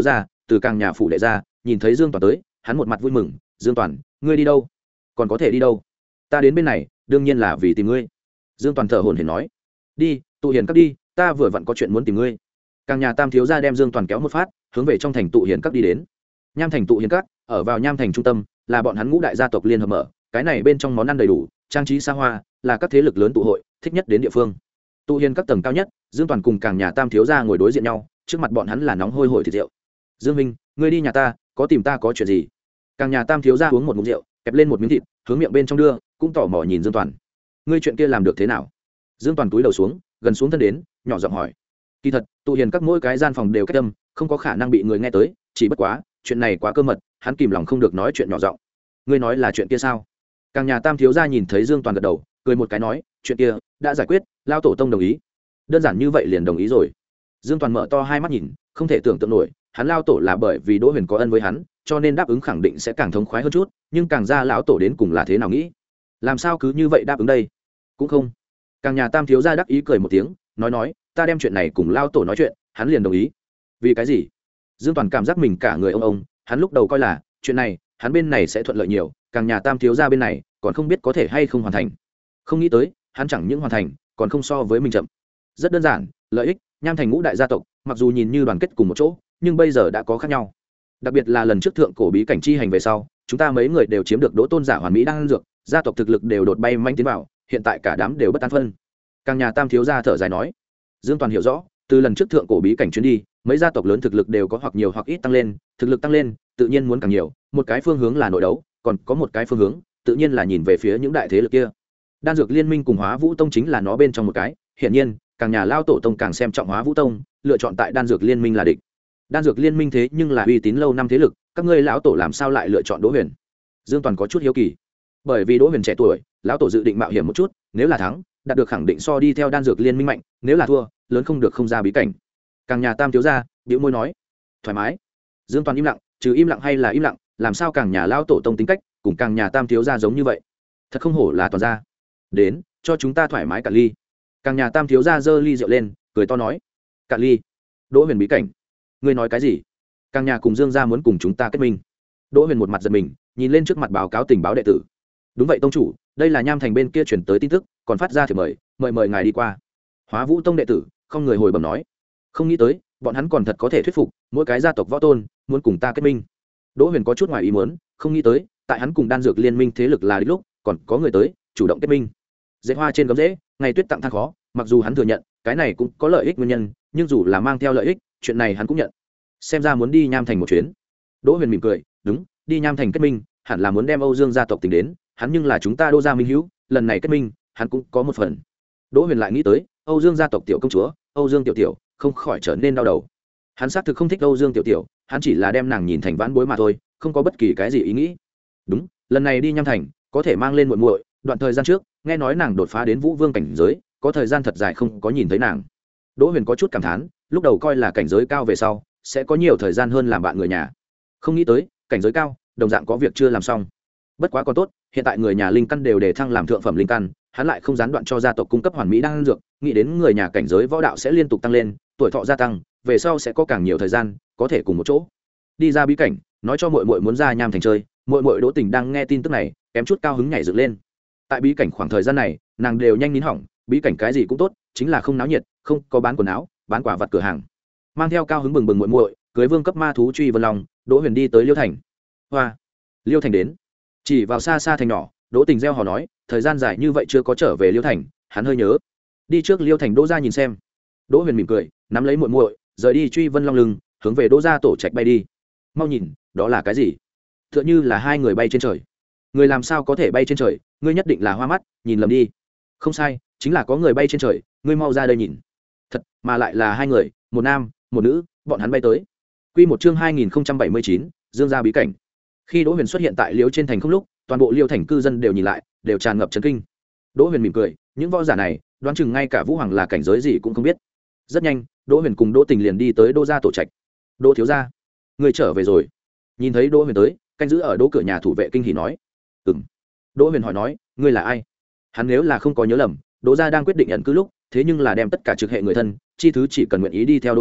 từ càng nhà phủ đệ ra, nhìn thấy Dương Toàn tới, hắn một mặt vui mừng. Dương Toàn, ngươi đi đâu? Còn có thể đi đâu? Ta đến bên này đương nhiên là vì tìm ngươi. Dương Toàn thở hổn hển nói. Đi, tụ hiền các đi, ta vừa vặn có chuyện muốn tìm ngươi. Càng nhà tam thiếu gia đem Dương Toàn kéo một phát, hướng về trong thành tụ hiền các đi đến. Nham thành tụ hiền các ở vào Nham thành trung tâm, là bọn hắn ngũ đại gia tộc liên hợp mở, cái này bên trong món ăn đầy đủ, trang trí xa hoa, là các thế lực lớn tụ hội thích nhất đến địa phương. Tụ hiền các tầng cao nhất, Dương Toàn cùng Càng nhà tam thiếu gia ngồi đối diện nhau, trước mặt bọn hắn là nóng hôi hổi thịt rượu. Dương minh, ngươi đi nhà ta, có tìm ta có chuyện gì? Càng nhà tam thiếu gia uống một ngụm rượu, kẹp lên một miếng thịt, hướng miệng bên trong đưa, cũng tỏ mò nhìn Dương Toàn. Ngươi chuyện kia làm được thế nào? Dương Toàn túi đầu xuống, gần xuống thân đến, nhỏ giọng hỏi. Kỳ thật, tụ hiền các mỗi cái gian phòng đều cách âm, không có khả năng bị người nghe tới, chỉ bất quá, chuyện này quá cơ mật, hắn kìm lòng không được nói chuyện nhỏ giọng. Ngươi nói là chuyện kia sao? Càng nhà tam thiếu gia nhìn thấy Dương Toàn gật đầu, cười một cái nói, chuyện kia đã giải quyết, lao tổ tông đồng ý. Đơn giản như vậy liền đồng ý rồi. Dương Toàn mở to hai mắt nhìn, không thể tưởng tượng nổi, hắn lao tổ là bởi vì Đỗ Huyền có ân với hắn, cho nên đáp ứng khẳng định sẽ càng thống khoái hơn chút, nhưng càng ra lão tổ đến cùng là thế nào nghĩ? Làm sao cứ như vậy đáp ứng đây? Cũng không. Càng nhà tam thiếu gia đắc ý cười một tiếng, nói nói, ta đem chuyện này cùng lao tổ nói chuyện, hắn liền đồng ý. Vì cái gì? Dương Toàn cảm giác mình cả người ông ông, hắn lúc đầu coi là chuyện này, hắn bên này sẽ thuận lợi nhiều, càng nhà tam thiếu gia bên này còn không biết có thể hay không hoàn thành. Không nghĩ tới, hắn chẳng những hoàn thành, còn không so với mình chậm. Rất đơn giản, lợi ích, Nham thành ngũ đại gia tộc, mặc dù nhìn như đoàn kết cùng một chỗ, nhưng bây giờ đã có khác nhau. Đặc biệt là lần trước thượng cổ bí cảnh chi hành về sau, chúng ta mấy người đều chiếm được Đỗ tôn giả hoàn mỹ đang ăn dược, gia tộc thực lực đều đột bay manh tiến vào, hiện tại cả đám đều bất an phân. Càng nhà tam thiếu gia thở dài nói. Dương Toàn hiểu rõ, từ lần trước thượng cổ bí cảnh chuyến đi, mấy gia tộc lớn thực lực đều có hoặc nhiều hoặc ít tăng lên, thực lực tăng lên, tự nhiên muốn càng nhiều, một cái phương hướng là nội đấu, còn có một cái phương hướng, tự nhiên là nhìn về phía những đại thế lực kia. Đan dược liên minh cùng Hóa Vũ tông chính là nó bên trong một cái, hiển nhiên, càng nhà lao tổ tông càng xem trọng Hóa Vũ tông, lựa chọn tại đan dược liên minh là địch. Đan dược liên minh thế nhưng là uy tín lâu năm thế lực, các ngươi lão tổ làm sao lại lựa chọn Đỗ Huyền? Dương Toàn có chút hiếu kỳ. Bởi vì Đỗ Huyền trẻ tuổi, lão tổ dự định mạo hiểm một chút, nếu là thắng, đạt được khẳng định so đi theo đan dược liên minh mạnh, nếu là thua, lớn không được không ra bí cảnh. Càng nhà tam thiếu gia, bĩu môi nói, thoải mái. Dương Toàn im lặng, trừ im lặng hay là im lặng, làm sao càng nhà lao tổ tông tính cách, cùng càng nhà tam thiếu gia giống như vậy. Thật không hổ là toàn gia. Đến, cho chúng ta thoải mái cả ly. Càng nhà tam thiếu gia giơ ly rượu lên, cười to nói, cả ly. Đỗ Huyền bí cảnh. Ngươi nói cái gì? Càng nhà cùng Dương gia muốn cùng chúng ta kết minh. Đỗ Huyền một mặt giật mình, nhìn lên trước mặt báo cáo tình báo đệ tử. Đúng vậy tông chủ, đây là Nham thành bên kia chuyển tới tin tức, còn phát ra thì mời, mời mời ngài đi qua. Hóa Vũ tông đệ tử không người hồi bẩm nói, không nghĩ tới bọn hắn còn thật có thể thuyết phục mỗi cái gia tộc võ tôn muốn cùng ta kết minh. Đỗ Huyền có chút ngoài ý muốn, không nghĩ tới tại hắn cùng đan dược liên minh thế lực là đích lúc còn có người tới chủ động kết minh. Dễ hoa trên gấm rễ, ngày tuyết tặng than khó, mặc dù hắn thừa nhận cái này cũng có lợi ích nguyên nhân, nhưng dù là mang theo lợi ích, chuyện này hắn cũng nhận. Xem ra muốn đi Nham thành một chuyến. Đỗ Huyền mỉm cười, đúng, đi Nham thành kết minh, hẳn là muốn đem Âu Dương gia tộc tính đến, hắn nhưng là chúng ta Đỗ gia minh hữu, lần này kết minh, hắn cũng có một phần. Đỗ Huyền lại nghĩ tới Âu Dương gia tộc tiểu công chúa, Âu Dương tiểu tiểu, không khỏi trở nên đau đầu. Hắn xác thực không thích Âu Dương tiểu tiểu, hắn chỉ là đem nàng nhìn thành vãn bối mà thôi, không có bất kỳ cái gì ý nghĩ. Đúng, lần này đi Nham thành, có thể mang lên muội muội, đoạn thời gian trước, nghe nói nàng đột phá đến Vũ Vương cảnh giới, có thời gian thật dài không có nhìn thấy nàng. Đỗ Huyền có chút cảm thán, lúc đầu coi là cảnh giới cao về sau, sẽ có nhiều thời gian hơn làm bạn người nhà. Không nghĩ tới, cảnh giới cao, đồng dạng có việc chưa làm xong. Bất quá còn tốt, hiện tại người nhà linh căn đều đề thăng làm thượng phẩm linh căn, hắn lại không gián đoạn cho gia tộc cung cấp hoàn mỹ đan dược, nghĩ đến người nhà cảnh giới võ đạo sẽ liên tục tăng lên, tuổi thọ gia tăng, về sau sẽ có càng nhiều thời gian, có thể cùng một chỗ. Đi ra bí cảnh, nói cho muội muội muốn ra Nham thành chơi, muội muội Đỗ Tình đang nghe tin tức này, kém chút cao hứng nhảy dựng lên. Tại bí cảnh khoảng thời gian này, nàng đều nhanh nín hỏng, bí cảnh cái gì cũng tốt, chính là không náo nhiệt, không có bán quần áo, bán quả vật cửa hàng. Mang theo cao hứng bừng bừng muội muội, cưới vương cấp ma thú truy vân long, Đỗ Huyền đi tới Liêu thành. Hoa, Liêu thành đến. Chỉ vào xa xa thành nhỏ, Đỗ Tình reo hò nói, thời gian dài như vậy chưa có trở về Liêu thành, hắn hơi nhớ. Đi trước Liêu thành Đỗ gia nhìn xem. Đỗ Huyền mỉm cười, nắm lấy muội muội, rời đi truy vân long lưng, hướng về Đỗ gia tổ trạch bay đi. Mau nhìn, đó là cái gì? Tựa như là hai người bay trên trời. Người làm sao có thể bay trên trời, ngươi nhất định là hoa mắt, nhìn lầm đi. Không sai, chính là có người bay trên trời, ngươi mau ra đây nhìn. Thật, mà lại là hai người, một nam, một nữ, bọn hắn bay tới. Quy một chương hai nghìn không trăm bảy mươi chín, Dương gia bí cảnh. Khi Đỗ Huyền xuất hiện tại Liêu trên thành không lúc, toàn bộ Liêu thành cư dân đều nhìn lại, đều tràn ngập chấn kinh. Đỗ Huyền mỉm cười, những võ giả này, đoán chừng ngay cả Vũ Hoàng là cảnh giới gì cũng không biết. Rất nhanh, Đỗ Huyền cùng Đỗ Tình liền đi tới Đỗ gia tổ trạch. Đỗ thiếu gia, người trở về rồi. Nhìn thấy Đỗ Huyền tới, canh giữ ở Đỗ cửa nhà thủ vệ kinh hỉ nói. Ừm. Đỗ Huyền hỏi nói, ngươi là ai? Hắn nếu là không có nhớ lầm, Đỗ gia đang quyết định ẩn cư lúc, thế nhưng là đem tất cả trực hệ người thân, chi thứ chỉ cần nguyện ý đi theo Đỗ gia,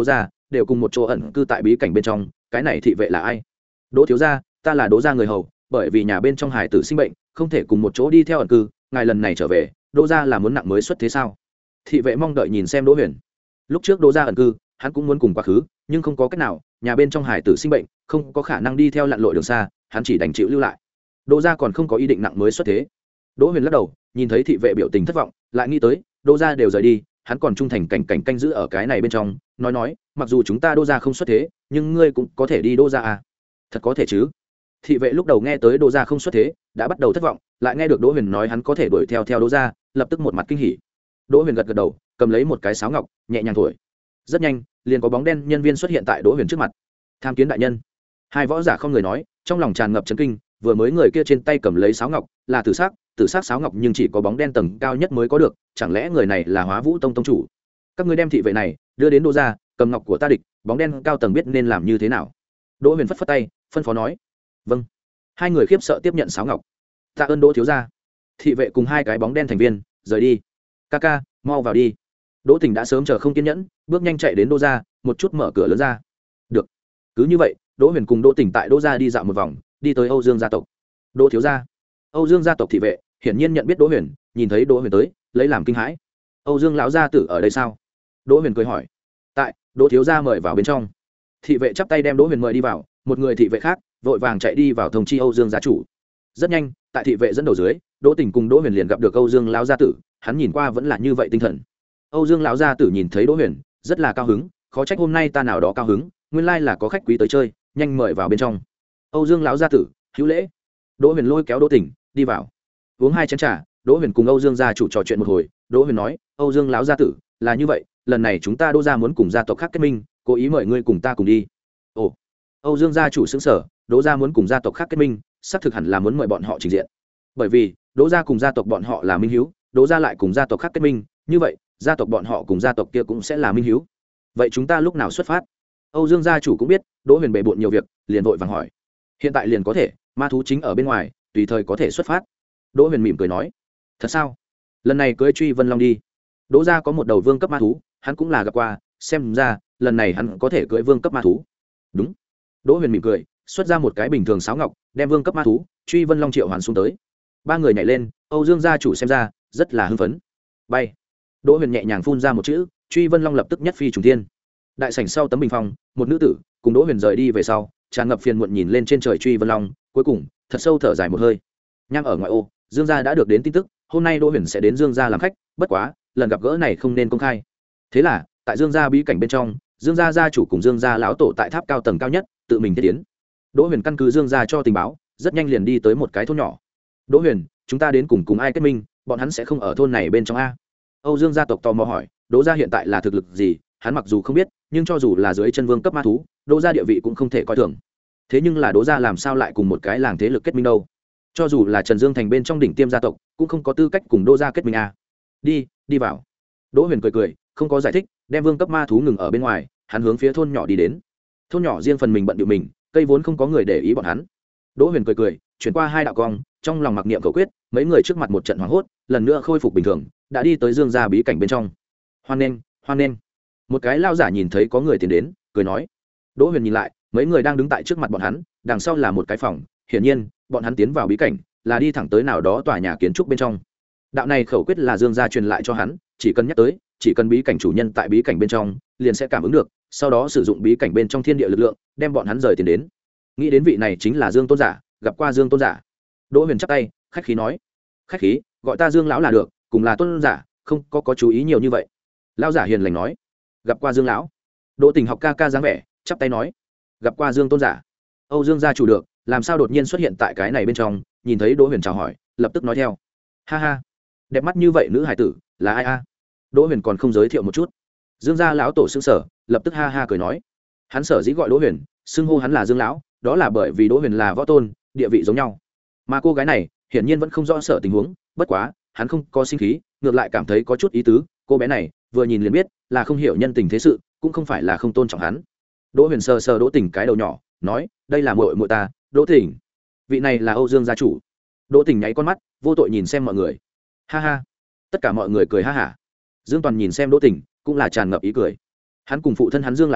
đều cùng một chỗ ẩn cư tại bí cảnh bên trong, cái này thị vệ là ai? Đỗ thiếu gia, ta là Đỗ gia người hầu, bởi vì nhà bên trong hải tử sinh bệnh, không thể cùng một chỗ đi theo ẩn cư, ngài lần này trở về, Đỗ gia là muốn nặng mới xuất thế sao? Thị vệ mong đợi nhìn xem Đỗ Huyền. Lúc trước Đỗ gia ẩn cư, hắn cũng muốn cùng quá khứ, nhưng không có cách nào, nhà bên trong hải tử sinh bệnh, không có khả năng đi theo lặn lội đường xa, hắn chỉ đành chịu lưu lại. Đỗ gia còn không có ý định nặng mới xuất thế. Đỗ Huyền lắc đầu, nhìn thấy thị vệ biểu tình thất vọng, lại nghĩ tới, Đỗ gia đều rời đi, hắn còn trung thành cảnh cảnh canh giữ ở cái này bên trong, nói nói, mặc dù chúng ta Đỗ gia không xuất thế, nhưng ngươi cũng có thể đi Đỗ gia à? Thật có thể chứ? Thị vệ lúc đầu nghe tới Đỗ gia không xuất thế, đã bắt đầu thất vọng, lại nghe được Đỗ Huyền nói hắn có thể đuổi theo theo Đỗ gia, lập tức một mặt kinh hỉ. Đỗ Huyền gật gật đầu, cầm lấy một cái sáo ngọc, nhẹ nhàng thổi. Rất nhanh, liền có bóng đen nhân viên xuất hiện tại Đỗ Huyền trước mặt. Tham kiến đại nhân. Hai võ giả không người nói, trong lòng tràn ngập chấn kinh, vừa mới người kia trên tay cầm lấy sáo ngọc, là tử sắc, tử sắc sáo ngọc nhưng chỉ có bóng đen tầng cao nhất mới có được, chẳng lẽ người này là Hóa Vũ Tông tông chủ? Các ngươi đem thị vệ này đưa đến Đỗ gia, cầm ngọc của ta địch, bóng đen cao tầng biết nên làm như thế nào. Đỗ Huyền phất phất tay, phân phó nói. Vâng. Hai người khiếp sợ tiếp nhận sáo ngọc. Tạ ơn Đỗ thiếu gia. Thị vệ cùng hai cái bóng đen thành viên rời đi. Ca ca, mau vào đi. Đỗ Tình đã sớm chờ không kiên nhẫn, bước nhanh chạy đến Đỗ gia, một chút mở cửa lớn ra. Được. Cứ như vậy, Đỗ Huyền cùng Đỗ Tình tại Đỗ gia đi dạo một vòng, đi tới Âu Dương gia tộc. Đỗ thiếu gia. Âu Dương gia tộc thị vệ hiển nhiên nhận biết Đỗ Huyền, nhìn thấy Đỗ Huyền tới, lấy làm kinh hãi. Âu Dương lão gia tử ở đây sao? Đỗ Huyền cười hỏi. Tại, Đỗ thiếu gia mời vào bên trong. Thị vệ chắp tay đem Đỗ Huyền mời đi vào, một người thị vệ khác vội vàng chạy đi vào thông chi Âu Dương gia chủ. Rất nhanh, tại thị vệ dẫn đầu dưới, Đỗ Tình cùng Đỗ Huyền liền gặp được Âu Dương lão gia tử, hắn nhìn qua vẫn là như vậy tinh thần. Âu Dương lão gia tử nhìn thấy Đỗ Huyền, rất là cao hứng, khó trách hôm nay ta nào đó cao hứng, nguyên lai là có khách quý tới chơi, nhanh mời vào bên trong. Âu Dương lão gia tử, hữu lễ. Đỗ Huyền lôi kéo Đỗ Tình đi vào. Uống hai chén trà, Đỗ Huyền cùng Âu Dương gia chủ trò chuyện một hồi, Đỗ Huyền nói, Âu Dương lão gia tử, là như vậy, lần này chúng ta Đỗ gia muốn cùng gia tộc khác kết minh, cố ý mời ngươi cùng ta cùng đi. Ồ. Âu Dương gia chủ sững sờ, Đỗ gia muốn cùng gia tộc khác kết minh, xác thực hẳn là muốn mời bọn họ trình diện. Bởi vì, Đỗ gia cùng gia tộc bọn họ là minh hiếu, Đỗ gia lại cùng gia tộc khác kết minh, như vậy, gia tộc bọn họ cùng gia tộc kia cũng sẽ là minh hiếu. Vậy chúng ta lúc nào xuất phát? Âu Dương gia chủ cũng biết, Đỗ Huyền bề bộn nhiều việc, liền vội vàng hỏi. Hiện tại liền có thể, ma thú chính ở bên ngoài, tùy thời có thể xuất phát. Đỗ Huyền mỉm cười nói. Thật sao? Lần này cưới Truy Vân Long đi. Đỗ gia có một đầu vương cấp ma thú, hắn cũng là gặp qua, xem ra, lần này hắn có thể cưới vương cấp ma thú. Đúng. Đỗ Huyền mỉm cười, xuất ra một cái bình thường sáo ngọc, đem vương cấp ma thú Truy Vân Long triệu hoàn xuống tới. Ba người nhảy lên, Âu Dương gia chủ xem ra rất là hưng phấn. Bay. Đỗ Huyền nhẹ nhàng phun ra một chữ, Truy Vân Long lập tức nhất phi trùng thiên. Đại sảnh sau tấm bình phong, một nữ tử cùng Đỗ Huyền rời đi về sau, tràn ngập phiền muộn nhìn lên trên trời Truy Vân Long, cuối cùng thật sâu thở dài một hơi. Nham ở ngoại ô, Dương gia đã được đến tin tức, hôm nay Đỗ Huyền sẽ đến Dương gia làm khách, bất quá, lần gặp gỡ này không nên công khai. Thế là, tại Dương gia bí cảnh bên trong, Dương gia gia chủ cùng Dương gia lão tổ tại tháp cao tầng cao nhất, tự mình tiếp tiến. Đỗ Huyền căn cứ Dương gia cho tình báo, rất nhanh liền đi tới một cái thôn nhỏ. Đỗ Huyền, chúng ta đến cùng cùng ai kết minh, bọn hắn sẽ không ở thôn này bên trong a? Âu Dương gia tộc tò mò hỏi, Đỗ gia hiện tại là thực lực gì, hắn mặc dù không biết, nhưng cho dù là dưới chân vương cấp ma thú, Đỗ gia địa vị cũng không thể coi thường. Thế nhưng là Đỗ gia làm sao lại cùng một cái làng thế lực kết minh đâu? Cho dù là Trần Dương thành bên trong đỉnh tiêm gia tộc, cũng không có tư cách cùng Đỗ gia kết minh a. Đi, đi vào. Đỗ Huyền cười cười, không có giải thích, đem vương cấp ma thú ngừng ở bên ngoài, hắn hướng phía thôn nhỏ đi đến. Thôn nhỏ riêng phần mình bận điệu mình, cây vốn không có người để ý bọn hắn. Đỗ Huyền cười cười, chuyển qua hai đạo cong, trong lòng mặc niệm cầu quyết, mấy người trước mặt một trận hoảng hốt, lần nữa khôi phục bình thường, đã đi tới Dương gia bí cảnh bên trong. Hoan nghênh, hoan nghênh. Một cái lao giả nhìn thấy có người tiến đến, cười nói. Đỗ Huyền nhìn lại, mấy người đang đứng tại trước mặt bọn hắn, đằng sau là một cái phòng, hiển nhiên, bọn hắn tiến vào bí cảnh, là đi thẳng tới nào đó tòa nhà kiến trúc bên trong. Đạo này khẩu quyết là Dương gia truyền lại cho hắn, chỉ cần nhắc tới, chỉ cần bí cảnh chủ nhân tại bí cảnh bên trong, liền sẽ cảm ứng được, sau đó sử dụng bí cảnh bên trong thiên địa lực lượng, đem bọn hắn rời tiền đến. Nghĩ đến vị này chính là Dương Tôn giả, gặp qua Dương Tôn giả. Đỗ Huyền chắp tay, khách khí nói. Khách khí, gọi ta Dương lão là được, cùng là Tôn giả, không có có chú ý nhiều như vậy. Lão giả hiền lành nói. Gặp qua Dương lão. Đỗ Tình học ca ca dáng vẻ, chắp tay nói. Gặp qua Dương Tôn giả. Âu Dương gia chủ được, làm sao đột nhiên xuất hiện tại cái này bên trong, nhìn thấy Đỗ Huyền chào hỏi, lập tức nói theo. Ha ha, đẹp mắt như vậy nữ hải tử, là ai a? Đỗ Huyền còn không giới thiệu một chút. Dương gia lão tổ sững sờ, lập tức ha ha cười nói. Hắn sở dĩ gọi Đỗ Huyền, xưng hô hắn là Dương lão, đó là bởi vì Đỗ Huyền là võ tôn, địa vị giống nhau. Mà cô gái này, hiển nhiên vẫn không rõ sở tình huống, bất quá, hắn không có sinh khí, ngược lại cảm thấy có chút ý tứ, cô bé này, vừa nhìn liền biết, là không hiểu nhân tình thế sự, cũng không phải là không tôn trọng hắn. Đỗ Huyền sờ sờ Đỗ Tình cái đầu nhỏ, nói, đây là muội muội ta, Đỗ Tình. Vị này là Âu Dương gia chủ. Đỗ Tình nháy con mắt, vô tội nhìn xem mọi người. Ha ha. Tất cả mọi người cười ha hả. Dương Toàn nhìn xem Đỗ Tình, cũng là tràn ngập ý cười. Hắn cùng phụ thân hắn Dương Lại Minh,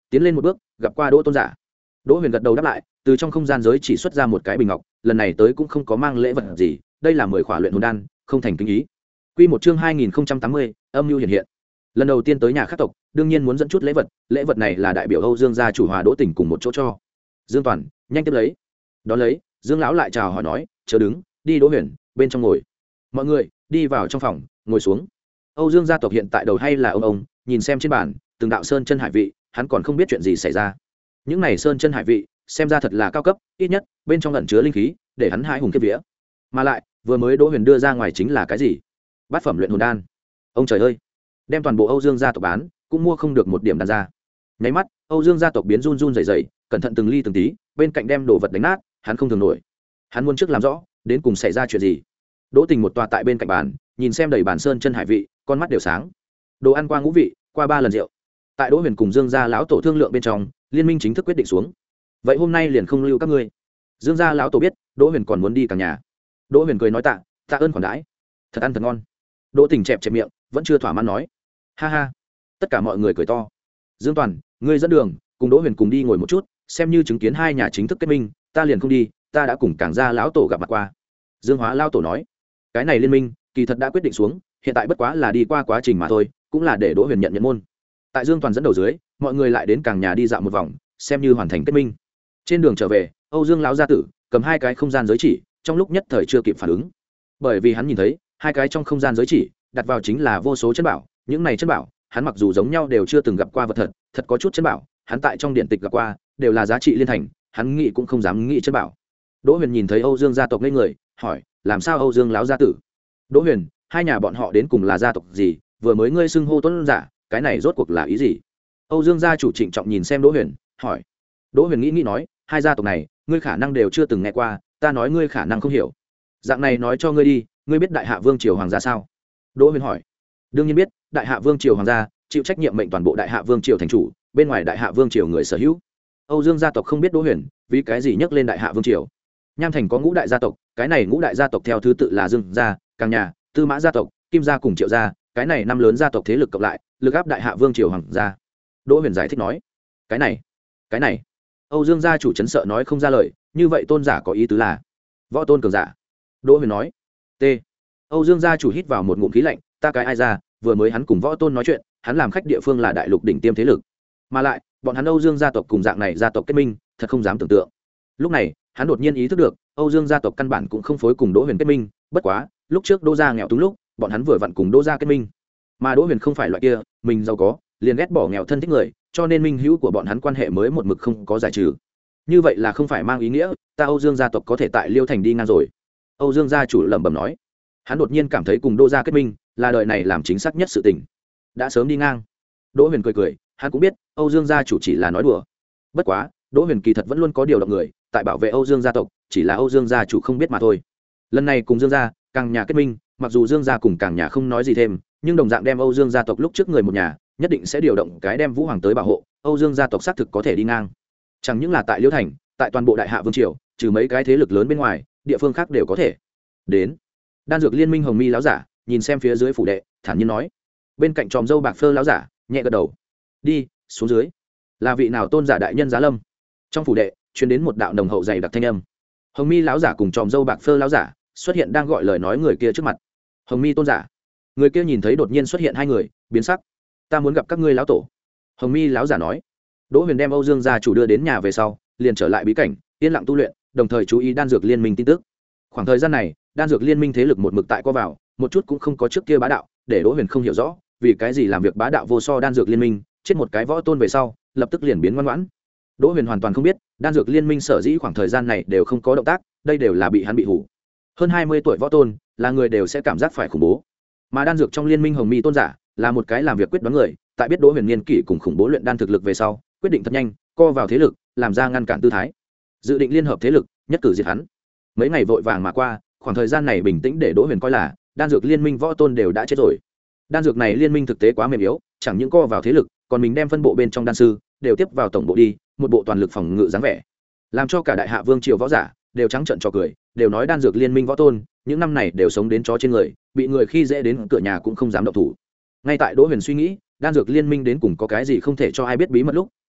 tiến lên một bước gặp qua đỗ tôn giả. Đỗ Huyền gật đầu đáp lại, từ trong không gian giới chỉ xuất ra một cái bình ngọc, lần này tới cũng không có mang lễ vật gì, đây là mười khỏa luyện hồn đan, không thành kính ý. Quy một chương hai nghìn tám mươi, âm mưu hiện hiện. Lần đầu tiên tới nhà khác tộc, đương nhiên muốn dẫn chút lễ vật, lễ vật này là đại biểu Âu Dương gia chủ Hòa Đỗ Tỉnh cùng một chỗ cho. Dương Toàn, nhanh tiếp lấy. Đó lấy, Dương lão lại chào hỏi nói, chờ đứng, đi Đỗ Huyền, bên trong ngồi. Mọi người, đi vào trong phòng, ngồi xuống. Âu Dương gia tộc hiện tại đầu hay là ông ông, nhìn xem trên bàn, từng đạo sơn chân hải vị, hắn còn không biết chuyện gì xảy ra. Những này sơn chân hải vị, xem ra thật là cao cấp, ít nhất bên trong ẩn chứa linh khí, để hắn hai hùng kiếp vía. Mà lại, vừa mới Đỗ Huyền đưa ra ngoài chính là cái gì? Bát phẩm luyện hồn đan. Ông trời ơi, đem toàn bộ Âu Dương gia tộc bán, cũng mua không được một điểm đan ra. Nháy mắt, Âu Dương gia tộc biến run run rẩy rẩy, cẩn thận từng ly từng tí, bên cạnh đem đồ vật đánh nát, hắn không thường nổi. Hắn muốn trước làm rõ, đến cùng xảy ra chuyện gì. Đỗ Tình một tòa tại bên cạnh bàn, nhìn xem đầy bàn sơn chân hải vị, con mắt đều sáng. Đồ ăn qua ngũ vị, qua ba lần rượu. Tại Đỗ Huyền cùng Dương gia lão tổ thương lượng bên trong, liên minh chính thức quyết định xuống. Vậy hôm nay liền không lưu các ngươi. Dương gia lão tổ biết, Đỗ Huyền còn muốn đi cả nhà. Đỗ Huyền cười nói tạ, tạ ơn khoản đãi, thật ăn thật ngon. Đỗ Tình chẹp chẹp miệng, vẫn chưa thỏa mãn nói, ha ha. Tất cả mọi người cười to. Dương Toàn, ngươi dẫn đường, cùng Đỗ Huyền cùng đi ngồi một chút, xem như chứng kiến hai nhà chính thức kết minh, ta liền không đi, ta đã cùng Cảng gia lão tổ gặp mặt qua. Dương Hóa lão tổ nói, cái này liên minh kỳ thật đã quyết định xuống, hiện tại bất quá là đi qua quá trình mà thôi, cũng là để Đỗ Huyền nhận nhận môn. Tại Dương Toàn dẫn đầu dưới, mọi người lại đến Cảng nhà đi dạo một vòng, xem như hoàn thành kết minh. Trên đường trở về, Âu Dương lão gia tử cầm hai cái không gian giới chỉ, trong lúc nhất thời chưa kịp phản ứng, bởi vì hắn nhìn thấy hai cái trong không gian giới chỉ đặt vào chính là vô số chân bảo. Những này chân bảo hắn mặc dù giống nhau đều chưa từng gặp qua vật thật, thật có chút chân bảo hắn tại trong điện tịch gặp qua, đều là giá trị liên thành, hắn nghĩ cũng không dám nghĩ chân bảo. Đỗ Huyền nhìn thấy Âu Dương gia tộc lên người, hỏi, làm sao Âu Dương lão gia tử? Đỗ Huyền, hai nhà bọn họ đến cùng là gia tộc gì? Vừa mới ngươi xưng hô tuấn giả, cái này rốt cuộc là ý gì? Âu Dương gia chủ trịnh trọng nhìn xem Đỗ Huyền, hỏi. Đỗ Huyền nghĩ nghĩ nói, hai gia tộc này ngươi khả năng đều chưa từng nghe qua, ta nói ngươi khả năng không hiểu. Dạng này nói cho ngươi đi, ngươi biết Đại Hạ Vương triều hoàng gia sao? Đỗ Huyền hỏi. Đương nhiên biết, Đại Hạ Vương triều hoàng gia chịu trách nhiệm mệnh toàn bộ Đại Hạ Vương triều thành chủ, bên ngoài Đại Hạ Vương triều người sở hữu. Âu Dương gia tộc không biết Đỗ Huyền vì cái gì nhắc lên Đại Hạ Vương triều. Nham Thành có ngũ đại gia tộc, cái này ngũ đại gia tộc theo thứ tự là Dương gia, Càng nhà, Tư Mã gia tộc, Kim gia cùng Triệu gia, cái này năm lớn gia tộc thế lực cộng lại, lực áp Đại Hạ Vương triều hoàng gia. Đỗ Huyền giải thích nói, cái này, cái này. Âu Dương gia chủ chấn sợ nói không ra lời, như vậy tôn giả có ý tứ là võ tôn cường giả. Đỗ Huyền nói, t. Âu Dương gia chủ hít vào một ngụm khí lạnh, ta cái ai ra, vừa mới hắn cùng võ tôn nói chuyện, hắn làm khách địa phương là đại lục đỉnh tiêm thế lực, mà lại bọn hắn Âu Dương gia tộc cùng dạng này gia tộc kết minh, thật không dám tưởng tượng. Lúc này hắn đột nhiên ý thức được, Âu Dương gia tộc căn bản cũng không phối cùng Đỗ Huyền kết minh, bất quá lúc trước Đỗ gia nghèo túng lúc, bọn hắn vừa vặn cùng Đỗ gia kết minh, mà Đỗ Huyền không phải loại kia mình giàu có liền ghét bỏ nghèo thân thích người, cho nên minh hữu của bọn hắn quan hệ mới một mực không có giải trừ. Như vậy là không phải mang ý nghĩa ta Âu Dương gia tộc có thể tại Liêu Thành đi ngang rồi. Âu Dương gia chủ lẩm bẩm nói, hắn đột nhiên cảm thấy cùng Đỗ gia kết minh là đời này làm chính xác nhất sự tình, đã sớm đi ngang. Đỗ Huyền cười cười, hắn cũng biết Âu Dương gia chủ chỉ là nói đùa, bất quá Đỗ Huyền kỳ thật vẫn luôn có điều động người tại bảo vệ Âu Dương gia tộc, chỉ là Âu Dương gia chủ không biết mà thôi. Lần này cùng Dương gia, Càng nhà kết minh, mặc dù Dương gia cùng Càng nhà không nói gì thêm, nhưng đồng dạng đem Âu Dương gia tộc lúc trước người một nhà, nhất định sẽ điều động cái đem Vũ Hoàng tới bảo hộ, Âu Dương gia tộc xác thực có thể đi ngang. Chẳng những là tại Liễu Thành, tại toàn bộ Đại Hạ Vương triều, trừ mấy cái thế lực lớn bên ngoài, địa phương khác đều có thể. Đến. Đan dược liên minh Hồng Mi lão giả, nhìn xem phía dưới phủ đệ, thản nhiên nói. Bên cạnh tròm dâu bạc phơ lão giả, nhẹ gật đầu. Đi, xuống dưới. Là vị nào tôn giả đại nhân giá lâm? Trong phủ đệ, truyền đến một đạo nồng hậu dày đặc thanh âm. Hồng Mi lão giả cùng tròm dâu bạc phơ lão giả xuất hiện đang gọi lời nói người kia trước mặt. Hồng Mi tôn giả. Người kia nhìn thấy đột nhiên xuất hiện hai người, biến sắc. Ta muốn gặp các ngươi lão tổ. Hồng Mi lão giả nói. Đỗ Huyền đem Âu Dương gia chủ đưa đến nhà về sau, liền trở lại bí cảnh, yên lặng tu luyện, đồng thời chú ý đan dược liên minh tin tức. Khoảng thời gian này, đan dược liên minh thế lực một mực tại co vào, một chút cũng không có trước kia bá đạo, để Đỗ Huyền không hiểu rõ, vì cái gì làm việc bá đạo vô so đan dược liên minh, chết một cái võ tôn về sau, lập tức liền biến ngoan ngoãn. Đỗ Huyền hoàn toàn không biết, đan dược liên minh sở dĩ khoảng thời gian này đều không có động tác, đây đều là bị hắn bị hủ. Hơn hai mươi tuổi võ tôn, là người đều sẽ cảm giác phải khủng bố. Mà đan dược trong liên minh Hồng Mi tôn giả, là một cái làm việc quyết đoán người, tại biết Đỗ Huyền niên kỷ cùng khủng bố luyện đan thực lực về sau, quyết định thật nhanh, co vào thế lực, làm ra ngăn cản tư thái, dự định liên hợp thế lực, nhất cử diệt hắn. Mấy ngày vội vàng mà qua, khoảng thời gian này bình tĩnh để Đỗ Huyền coi là đan dược liên minh võ tôn đều đã chết rồi. Đan dược này liên minh thực tế quá mềm yếu, chẳng những co vào thế lực, còn mình đem phân bộ bên trong đan sư đều tiếp vào tổng bộ đi, một bộ toàn lực phòng ngự dáng vẻ, làm cho cả Đại Hạ Vương triều võ giả đều trắng trợn trò cười, đều nói đan dược liên minh võ tôn những năm này đều sống đến chó trên người, bị người khi dễ đến cửa nhà cũng không dám động thủ. Ngay tại Đỗ Huyền suy nghĩ đan dược liên minh đến cùng có cái gì không thể cho ai biết bí mật lúc,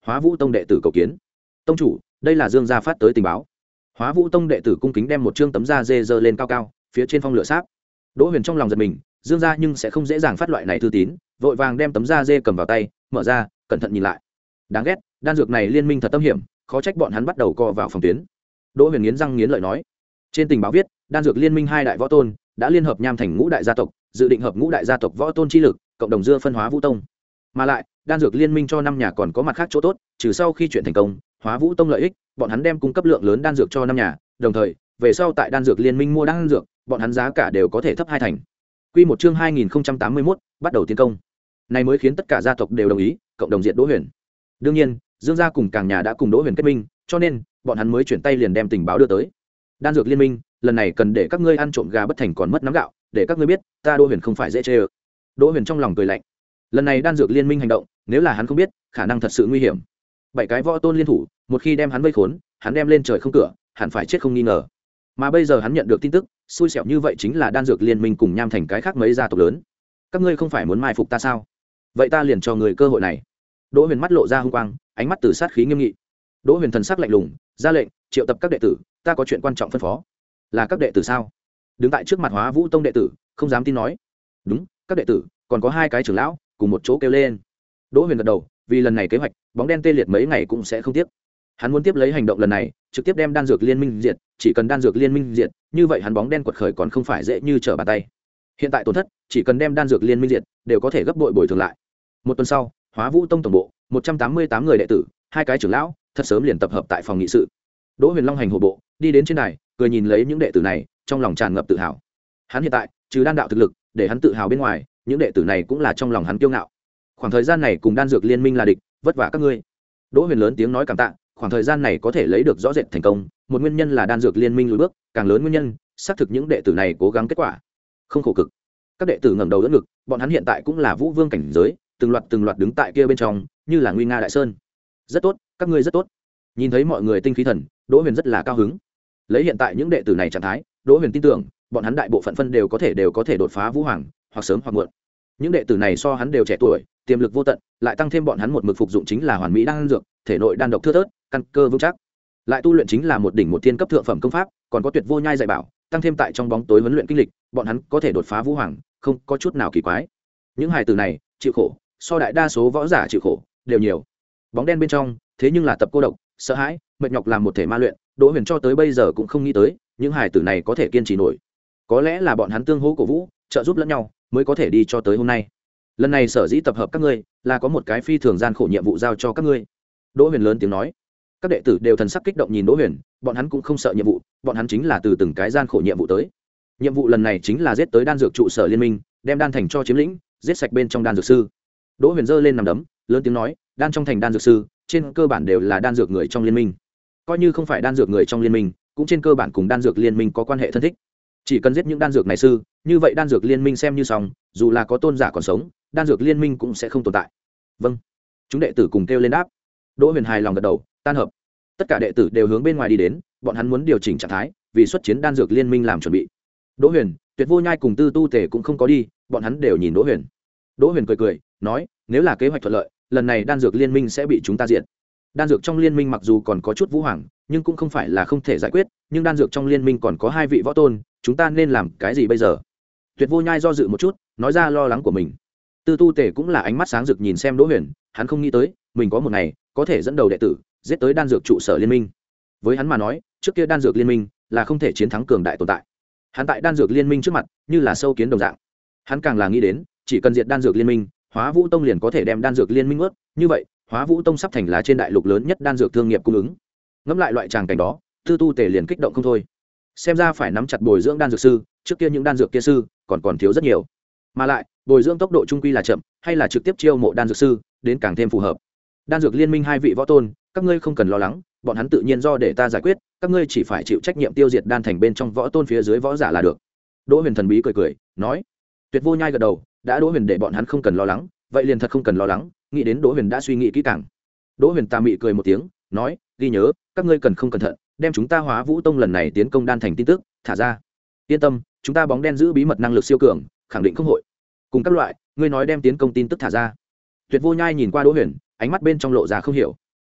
Hóa Vũ Tông đệ tử cầu kiến. Tông chủ, đây là Dương gia phát tới tình báo. Hóa Vũ Tông đệ tử cung kính đem một trương tấm da dê dơ lên cao cao, phía trên phong lửa sáp. Đỗ Huyền trong lòng giật mình, Dương gia nhưng sẽ không dễ dàng phát loại này thư tín, vội vàng đem tấm da dê cầm vào tay, mở ra, cẩn thận nhìn lại. Đáng ghét, đan dược này liên minh thật tâm hiểm, khó trách bọn hắn bắt đầu co vào phòng tuyến. Đỗ Huyền nghiến răng nghiến lợi nói. Trên tình báo viết, đan dược liên minh hai đại võ tôn đã liên hợp nham thành ngũ đại gia tộc, dự định hợp ngũ đại gia tộc võ tôn chi lực, cộng đồng dưa phân Hóa Vũ Tông. Mà lại, đan dược liên minh cho năm nhà còn có mặt khác chỗ tốt, trừ sau khi chuyện thành công, Hóa Vũ Tông lợi ích, bọn hắn đem cung cấp lượng lớn đan dược cho năm nhà, đồng thời, về sau tại đan dược liên minh mua đan dược, bọn hắn giá cả đều có thể thấp hai thành. Quy một chương hai nghìn không trăm tám mươi mốt, bắt đầu tiến công. Này mới khiến tất cả gia tộc đều đồng ý, cộng đồng diệt Đỗ Huyền. Đương nhiên, Dương gia cùng Càng nhà đã cùng Đỗ Huyền kết minh, cho nên bọn hắn mới chuyển tay liền đem tình báo đưa tới. Đan dược liên minh, lần này cần để các ngươi ăn trộm gà bất thành còn mất nắm gạo, để các ngươi biết, ta Đỗ Huyền không phải dễ chơi. Đỗ Huyền trong lòng cười lạnh. Lần này đan dược liên minh hành động, nếu là hắn không biết, khả năng thật sự nguy hiểm. Bảy cái võ tôn liên thủ, một khi đem hắn vây khốn, hắn đem lên trời không cửa, hẳn phải chết không nghi ngờ. Mà bây giờ hắn nhận được tin tức, xui xẻo như vậy chính là đan dược liên minh cùng nham thành cái khác mấy gia tộc lớn. Các ngươi không phải muốn mai phục ta sao? Vậy ta liền cho người cơ hội này. Đỗ Huyền mắt lộ ra hung quang, ánh mắt từ sát khí nghiêm nghị. Đỗ Huyền thần sắc lạnh lùng, ra lệnh, triệu tập các đệ tử, ta có chuyện quan trọng phân phó. Là các đệ tử sao? Đứng tại trước mặt Hóa Vũ Tông đệ tử, không dám tin nói. Đúng, các đệ tử, còn có hai cái trưởng lão, cùng một chỗ kêu lên. Đỗ Huyền gật đầu, vì lần này kế hoạch, bóng đen tê liệt mấy ngày cũng sẽ không tiếc. Hắn muốn tiếp lấy hành động lần này, trực tiếp đem đan dược liên minh diệt, chỉ cần đan dược liên minh diệt, như vậy hắn bóng đen quật khởi còn không phải dễ như trở bàn tay. Hiện tại tổn thất, chỉ cần đem đan dược liên minh diệt, đều có thể gấp bội bồi thường lại. Một tuần sau, Hóa Vũ Tông tổng bộ, một trăm tám mươi tám người đệ tử, hai cái trưởng lão, thật sớm liền tập hợp tại phòng nghị sự. Đỗ Huyền long hành hổ bộ, đi đến trên đài, cười nhìn lấy những đệ tử này, trong lòng tràn ngập tự hào. Hắn hiện tại, trừ đan đạo thực lực, để hắn tự hào bên ngoài, những đệ tử này cũng là trong lòng hắn kiêu ngạo. Khoảng thời gian này cùng đan dược liên minh là địch, vất vả các ngươi. Đỗ Huyền lớn tiếng nói cảm tạ, khoảng thời gian này có thể lấy được rõ rệt thành công, một nguyên nhân là đan dược liên minh lùi bước, càng lớn nguyên nhân, xác thực những đệ tử này cố gắng kết quả, không khổ cực. Các đệ tử ngẩng đầu đỡ ngực, bọn hắn hiện tại cũng là vũ vương cảnh giới, từng loạt từng loạt đứng tại kia bên trong, như là nguy nga đại sơn. Rất tốt, các ngươi rất tốt. Nhìn thấy mọi người tinh khí thần, Đỗ Huyền rất là cao hứng. Lấy hiện tại những đệ tử này trạng thái, Đỗ Huyền tin tưởng, bọn hắn đại bộ phận phân đều có thể đều có thể đột phá vũ hoàng, hoặc sớm hoặc muộn. Những đệ tử này so hắn đều trẻ tuổi, tiềm lực vô tận, lại tăng thêm bọn hắn một mực phục dụng chính là hoàn mỹ đan dược, thể nội đan độc thưa thớt, căn cơ vững chắc. Lại tu luyện chính là một đỉnh một thiên cấp thượng phẩm công pháp, còn có tuyệt vô nhai dạy bảo, tăng thêm tại trong bóng tối huấn luyện kinh lịch, bọn hắn có thể đột phá vũ hoàng, không có chút nào kỳ quái. Những hài tử này, chịu khổ, so đại đa số võ giả chịu khổ đều nhiều. Bóng đen bên trong, thế nhưng là tập cô độc, sợ hãi, mệt nhọc làm một thể ma luyện, Đỗ Huyền cho tới bây giờ cũng không nghĩ tới, những hài tử này có thể kiên trì nổi. Có lẽ là bọn hắn tương hỗ cổ vũ, trợ giúp lẫn nhau, mới có thể đi cho tới hôm nay. Lần này sở dĩ tập hợp các ngươi, là có một cái phi thường gian khổ nhiệm vụ giao cho các ngươi. Đỗ Huyền lớn tiếng nói. Các đệ tử đều thần sắc kích động nhìn Đỗ Huyền, bọn hắn cũng không sợ nhiệm vụ, bọn hắn chính là từ từng cái gian khổ nhiệm vụ tới. Nhiệm vụ lần này chính là giết tới đan dược trụ sở liên minh, đem đan thành cho chiếm lĩnh, giết sạch bên trong đan dược sư. Đỗ Huyền giơ lên nằm đấm, lớn tiếng nói, đan trong thành đan dược sư, trên cơ bản đều là đan dược người trong liên minh. Coi như không phải đan dược người trong liên minh, cũng trên cơ bản cùng đan dược liên minh có quan hệ thân thích. Chỉ cần giết những đan dược này sư, như vậy đan dược liên minh xem như xong, dù là có tôn giả còn sống, đan dược liên minh cũng sẽ không tồn tại. Vâng. Chúng đệ tử cùng kêu lên đáp. Đỗ Huyền hài lòng gật đầu, tan hợp. Tất cả đệ tử đều hướng bên ngoài đi đến, bọn hắn muốn điều chỉnh trạng thái, vì xuất chiến đan dược liên minh làm chuẩn bị. Đỗ Huyền, Tuyệt Vô Nhai cùng Tư Tu Tề cũng không có đi, bọn hắn đều nhìn Đỗ Huyền. Đỗ Huyền cười cười, nói, nếu là kế hoạch thuận lợi, lần này đan dược liên minh sẽ bị chúng ta diệt. Đan dược trong liên minh mặc dù còn có chút vũ hoàng, nhưng cũng không phải là không thể giải quyết, nhưng đan dược trong liên minh còn có hai vị võ tôn, chúng ta nên làm cái gì bây giờ? Tuyệt Vô Nhai do dự một chút, nói ra lo lắng của mình. Tư Tu Tề cũng là ánh mắt sáng rực nhìn xem Đỗ Huyền, hắn không nghĩ tới, mình có một ngày có thể dẫn đầu đệ tử giết tới đan dược trụ sở liên minh. Với hắn mà nói, trước kia đan dược liên minh là không thể chiến thắng cường đại tồn tại. Hắn tại đan dược liên minh trước mặt, như là sâu kiến đồng dạng. Hắn càng là nghĩ đến, chỉ cần diệt đan dược liên minh, Hóa Vũ Tông liền có thể đem đan dược liên minh ướt, như vậy, Hóa Vũ Tông sắp thành là trên đại lục lớn nhất đan dược thương nghiệp cung ứng. Ngẫm lại loại tràng cảnh đó, Tư Tu Tề liền kích động không thôi. Xem ra phải nắm chặt bồi dưỡng đan dược sư, trước kia những đan dược kia sư còn còn thiếu rất nhiều. Mà lại, bồi dưỡng tốc độ trung quy là chậm, hay là trực tiếp chiêu mộ đan dược sư, đến càng thêm phù hợp. Đan dược liên minh hai vị võ tôn, các ngươi không cần lo lắng, bọn hắn tự nhiên do để ta giải quyết, các ngươi chỉ phải chịu trách nhiệm tiêu diệt đan thành bên trong võ tôn phía dưới võ giả là được. Đỗ Huyền thần bí cười cười, nói. Tuyệt Vô Nhai gật đầu, đã Đỗ Huyền để bọn hắn không cần lo lắng, vậy liền thật không cần lo lắng, nghĩ đến Đỗ Huyền đã suy nghĩ kỹ càng. Đỗ Huyền tà mị cười một tiếng, nói, ghi nhớ, các ngươi cần không cẩn thận, đem chúng ta Hóa Vũ Tông lần này tiến công đan thành tin tức thả ra. Yên tâm, chúng ta bóng đen giữ bí mật năng lực siêu cường, khẳng định không hội. Cùng các loại, ngươi nói đem tiến công tin tức thả ra. Tuyệt Vô Nhai nhìn qua Đỗ Huyền, ánh mắt bên trong lộ ra không hiểu.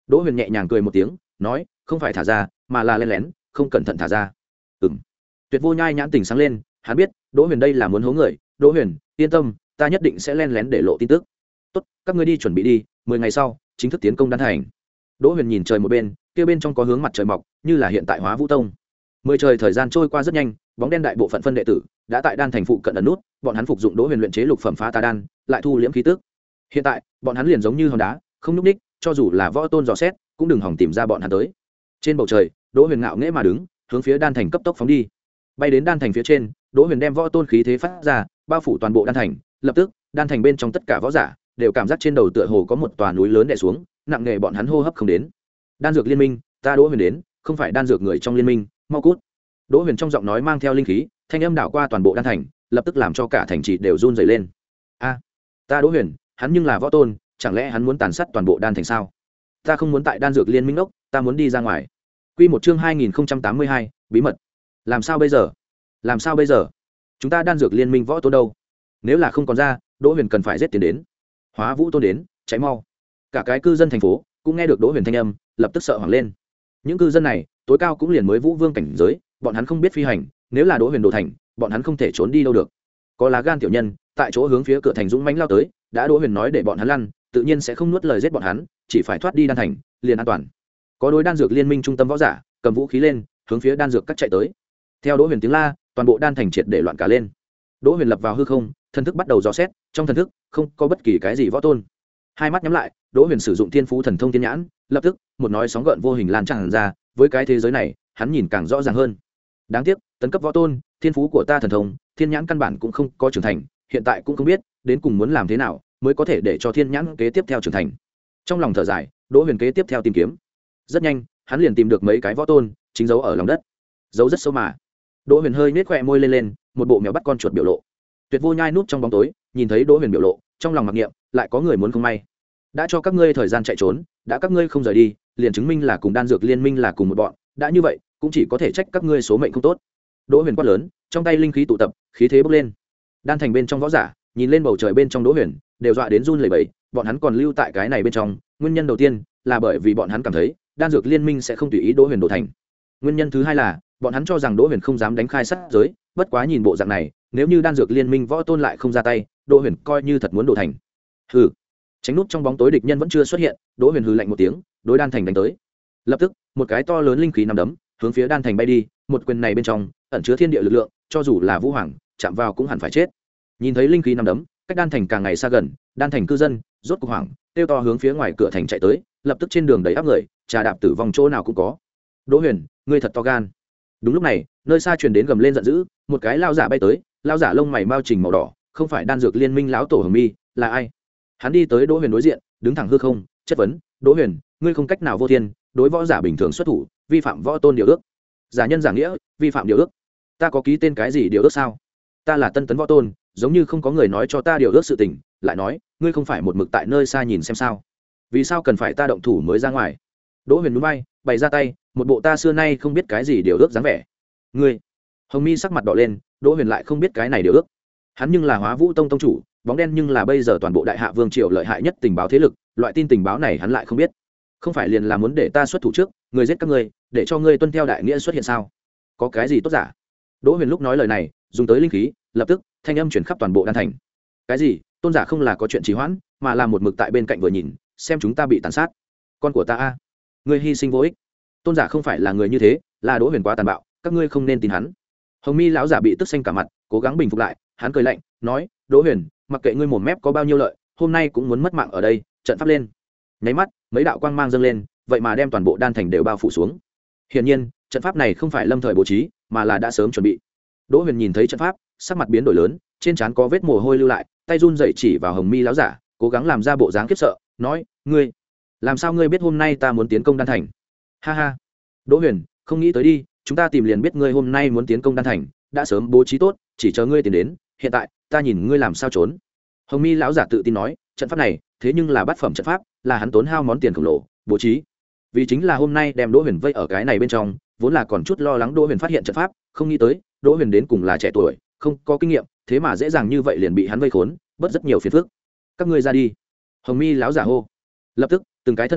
Đỗ Huyền nhẹ nhàng cười một tiếng nói, không phải thả ra mà là len lén không cẩn thận thả ra. Ừm. Tuyệt Vô Nhai nhãn tình sáng lên, hắn biết Đỗ Huyền đây là muốn hố người. Đỗ Huyền, yên tâm, ta nhất định sẽ len lén để lộ tin tức. Tốt, các ngươi đi chuẩn bị đi, mười ngày sau chính thức tiến công đan thành. Đỗ Huyền nhìn trời một bên, kia bên trong có hướng mặt trời mọc, như là hiện tại Hóa Vũ Tông. Mười trời thời gian trôi qua rất nhanh, bóng đen đại bộ phận phân đệ tử đã tại đan thành phụ cận ẩn nút, bọn hắn phục dụng Đỗ Huyền luyện chế lục phẩm phá tà đan, lại thu liễm khí tức. Hiện tại, bọn hắn liền giống như hòn đá, không nhúc nhích, cho dù là võ tôn dò xét, cũng đừng hòng tìm ra bọn hắn tới. Trên bầu trời, Đỗ Huyền ngạo nghễ mà đứng, hướng phía đan thành cấp tốc phóng đi. Bay đến đan thành phía trên, Đỗ Huyền đem võ tôn khí thế phát ra, bao phủ toàn bộ đan thành. Lập tức, đan thành bên trong tất cả võ giả đều cảm giác trên đầu tựa hồ có một tòa núi lớn đè xuống, nặng nề bọn hắn hô hấp không đến. Đan dược liên minh, ta Đỗ Huyền đến, không phải đan dược người trong liên minh, mau cút. Đỗ Huyền trong giọng nói mang theo linh khí, thanh âm đảo qua toàn bộ đan thành, lập tức làm cho cả thành trì đều run rẩy lên. A, ta Đỗ Huyền, hắn nhưng là võ tôn, chẳng lẽ hắn muốn tàn sát toàn bộ đan thành sao? Ta không muốn tại đan dược liên minh ốc, ta muốn đi ra ngoài. Quy một chương hai nghìn không trăm tám mươi hai, bí mật. Làm sao bây giờ? Làm sao bây giờ? Chúng ta đan dược liên minh võ tôn đâu? Nếu là không còn ra, Đỗ Huyền cần phải giết tiền đến. Hóa Vũ tôn đến, cháy mau. Cả cái cư dân thành phố cũng nghe được Đỗ Huyền thanh âm, lập tức sợ hoảng lên. Những cư dân này, tối cao cũng liền mới vũ vương cảnh giới, bọn hắn không biết phi hành, nếu là Đỗ Huyền đồ thành, bọn hắn không thể trốn đi đâu được. Có lá gan tiểu nhân, tại chỗ hướng phía cửa thành dũng mãnh lao tới, đã Đỗ Huyền nói để bọn hắn lăn, tự nhiên sẽ không nuốt lời giết bọn hắn, chỉ phải thoát đi đan thành, liền an toàn. Có đối đan dược liên minh trung tâm võ giả, cầm vũ khí lên, hướng phía đan dược cắt chạy tới. Theo Đỗ Huyền tiếng la, toàn bộ đan thành triệt để loạn cả lên. Đỗ Huyền lập vào hư không, thần thức bắt đầu dò xét, trong thần thức không có bất kỳ cái gì võ tôn. Hai mắt nhắm lại, Đỗ Huyền sử dụng Thiên Phú Thần Thông Thiên Nhãn, lập tức, một nói sóng gợn vô hình lan tràn ra, với cái thế giới này, hắn nhìn càng rõ ràng hơn. Đáng tiếc, tấn cấp võ tôn, thiên phú của ta thần thông, Thiên Nhãn căn bản cũng không có trưởng thành, hiện tại cũng không biết đến cùng muốn làm thế nào mới có thể để cho Thiên Nhãn kế tiếp theo trưởng thành. Trong lòng thở dài, Đỗ Huyền kế tiếp theo tìm kiếm. Rất nhanh, hắn liền tìm được mấy cái võ tôn, chính giấu ở lòng đất. Giấu rất sâu mà. Đỗ Huyền hơi nhếch khóe môi lên lên, một bộ mèo bắt con chuột biểu lộ. Tuyệt Vô Nhai núp trong bóng tối, nhìn thấy Đỗ Huyền biểu lộ, trong lòng mặc niệm, lại có người muốn không may. Đã cho các ngươi thời gian chạy trốn, đã các ngươi không rời đi, liền chứng minh là cùng đan dược liên minh là cùng một bọn, đã như vậy, cũng chỉ có thể trách các ngươi số mệnh không tốt. Đỗ Huyền quát lớn, trong tay linh khí tụ tập, khí thế bốc lên. Đan thành bên trong võ giả, nhìn lên bầu trời bên trong Đỗ Huyền, đều dọa đến run lẩy bẩy, bọn hắn còn lưu tại cái này bên trong, nguyên nhân đầu tiên là bởi vì bọn hắn cảm thấy, đan dược liên minh sẽ không tùy ý Đỗ Huyền đổ thành. Nguyên nhân thứ hai là, bọn hắn cho rằng Đỗ Huyền không dám đánh khai sát giới, bất quá nhìn bộ dạng này, nếu như đan dược liên minh võ tôn lại không ra tay, Đỗ Huyền coi như thật muốn đổ thành. Hừ. Tránh nút trong bóng tối địch nhân vẫn chưa xuất hiện, Đỗ Huyền hừ lạnh một tiếng, đối đan thành đánh tới. Lập tức, một cái to lớn linh khí nằm đấm, hướng phía đan thành bay đi, một quyền này bên trong ẩn chứa thiên địa lực lượng, cho dù là Vũ Hoàng chạm vào cũng hẳn phải chết. Nhìn thấy linh khí nằm đấm, cách đan thành càng ngày xa gần, đan thành cư dân rốt cuộc hoảng, tiêu to hướng phía ngoài cửa thành chạy tới, lập tức trên đường đầy áp người, trà đạp tử vong chỗ nào cũng có. Đỗ Huyền, ngươi thật to gan. Đúng lúc này, nơi xa truyền đến gầm lên giận dữ, một cái lao giả bay tới, lao giả lông mày mao trình màu đỏ, không phải đan dược liên minh lão tổ Hồng Mi, là ai? Hắn đi tới Đỗ Huyền đối diện, đứng thẳng hư không, chất vấn, "Đỗ Huyền, ngươi không cách nào vô thiên, đối võ giả bình thường xuất thủ, vi phạm võ tôn điều ước." Giả nhân giả nghĩa, vi phạm điều ước. Ta có ký tên cái gì điều ước sao? Ta là tân tấn võ tôn, giống như không có người nói cho ta điều ước sự tình, lại nói, ngươi không phải một mực tại nơi xa nhìn xem sao? Vì sao cần phải ta động thủ mới ra ngoài? Đỗ Huyền nhún vai, bày ra tay, một bộ ta xưa nay không biết cái gì điều ước dáng vẻ. Ngươi? Hồng Mi sắc mặt đỏ lên, Đỗ Huyền lại không biết cái này điều ước. Hắn nhưng là Hóa Vũ Tông tông chủ, bóng đen nhưng là bây giờ toàn bộ đại hạ vương triều lợi hại nhất tình báo thế lực, loại tin tình báo này hắn lại không biết. Không phải liền là muốn để ta xuất thủ trước, người giết các ngươi, để cho ngươi tuân theo đại nghĩa xuất hiện sao? Có cái gì tốt giả? Đỗ Huyền lúc nói lời này, dùng tới linh khí, lập tức thanh âm truyền khắp toàn bộ đan thành. Cái gì? Tôn giả không là có chuyện trì hoãn, mà là một mực tại bên cạnh vừa nhìn, xem chúng ta bị tàn sát. Con của ta a, ngươi hy sinh vô ích. Tôn giả không phải là người như thế, là Đỗ Huyền quá tàn bạo, các ngươi không nên tin hắn. Hồng Mi lão giả bị tức xanh cả mặt, cố gắng bình phục lại, hắn cười lạnh, nói, Đỗ Huyền, mặc kệ ngươi mồm mép có bao nhiêu lợi, hôm nay cũng muốn mất mạng ở đây, trận pháp lên. Nháy mắt, mấy đạo quang mang dâng lên, vậy mà đem toàn bộ đan thành đều bao phủ xuống. Hiển nhiên, trận pháp này không phải lâm thời bố trí, mà là đã sớm chuẩn bị. Đỗ Huyền nhìn thấy trận pháp, sắc mặt biến đổi lớn, trên trán có vết mồ hôi lưu lại, tay run rẩy chỉ vào Hồng Mi lão giả, cố gắng làm ra bộ dáng khiếp sợ, nói, ngươi, làm sao ngươi biết hôm nay ta muốn tiến công đan thành? Ha ha. Đỗ Huyền, không nghĩ tới đi, chúng ta tìm liền biết ngươi hôm nay muốn tiến công đan thành, đã sớm bố trí tốt, chỉ chờ ngươi tiến đến, hiện tại, ta nhìn ngươi làm sao trốn. Hồng Mi lão giả tự tin nói, trận pháp này, thế nhưng là bát phẩm trận pháp, là hắn tốn hao món tiền khổng lồ bố trí. Vì chính là hôm nay đem Đỗ Huyền vây ở cái này bên trong, vốn là còn chút lo lắng Đỗ Huyền phát hiện trận pháp, không nghĩ tới, Đỗ Huyền đến cùng là trẻ tuổi, không có kinh nghiệm, thế mà dễ dàng như vậy liền bị hắn vây khốn, bớt rất nhiều phiền phức. Các ngươi ra đi. Hồng Mi lão giả hô. Lập tức, từng cái thân ảnh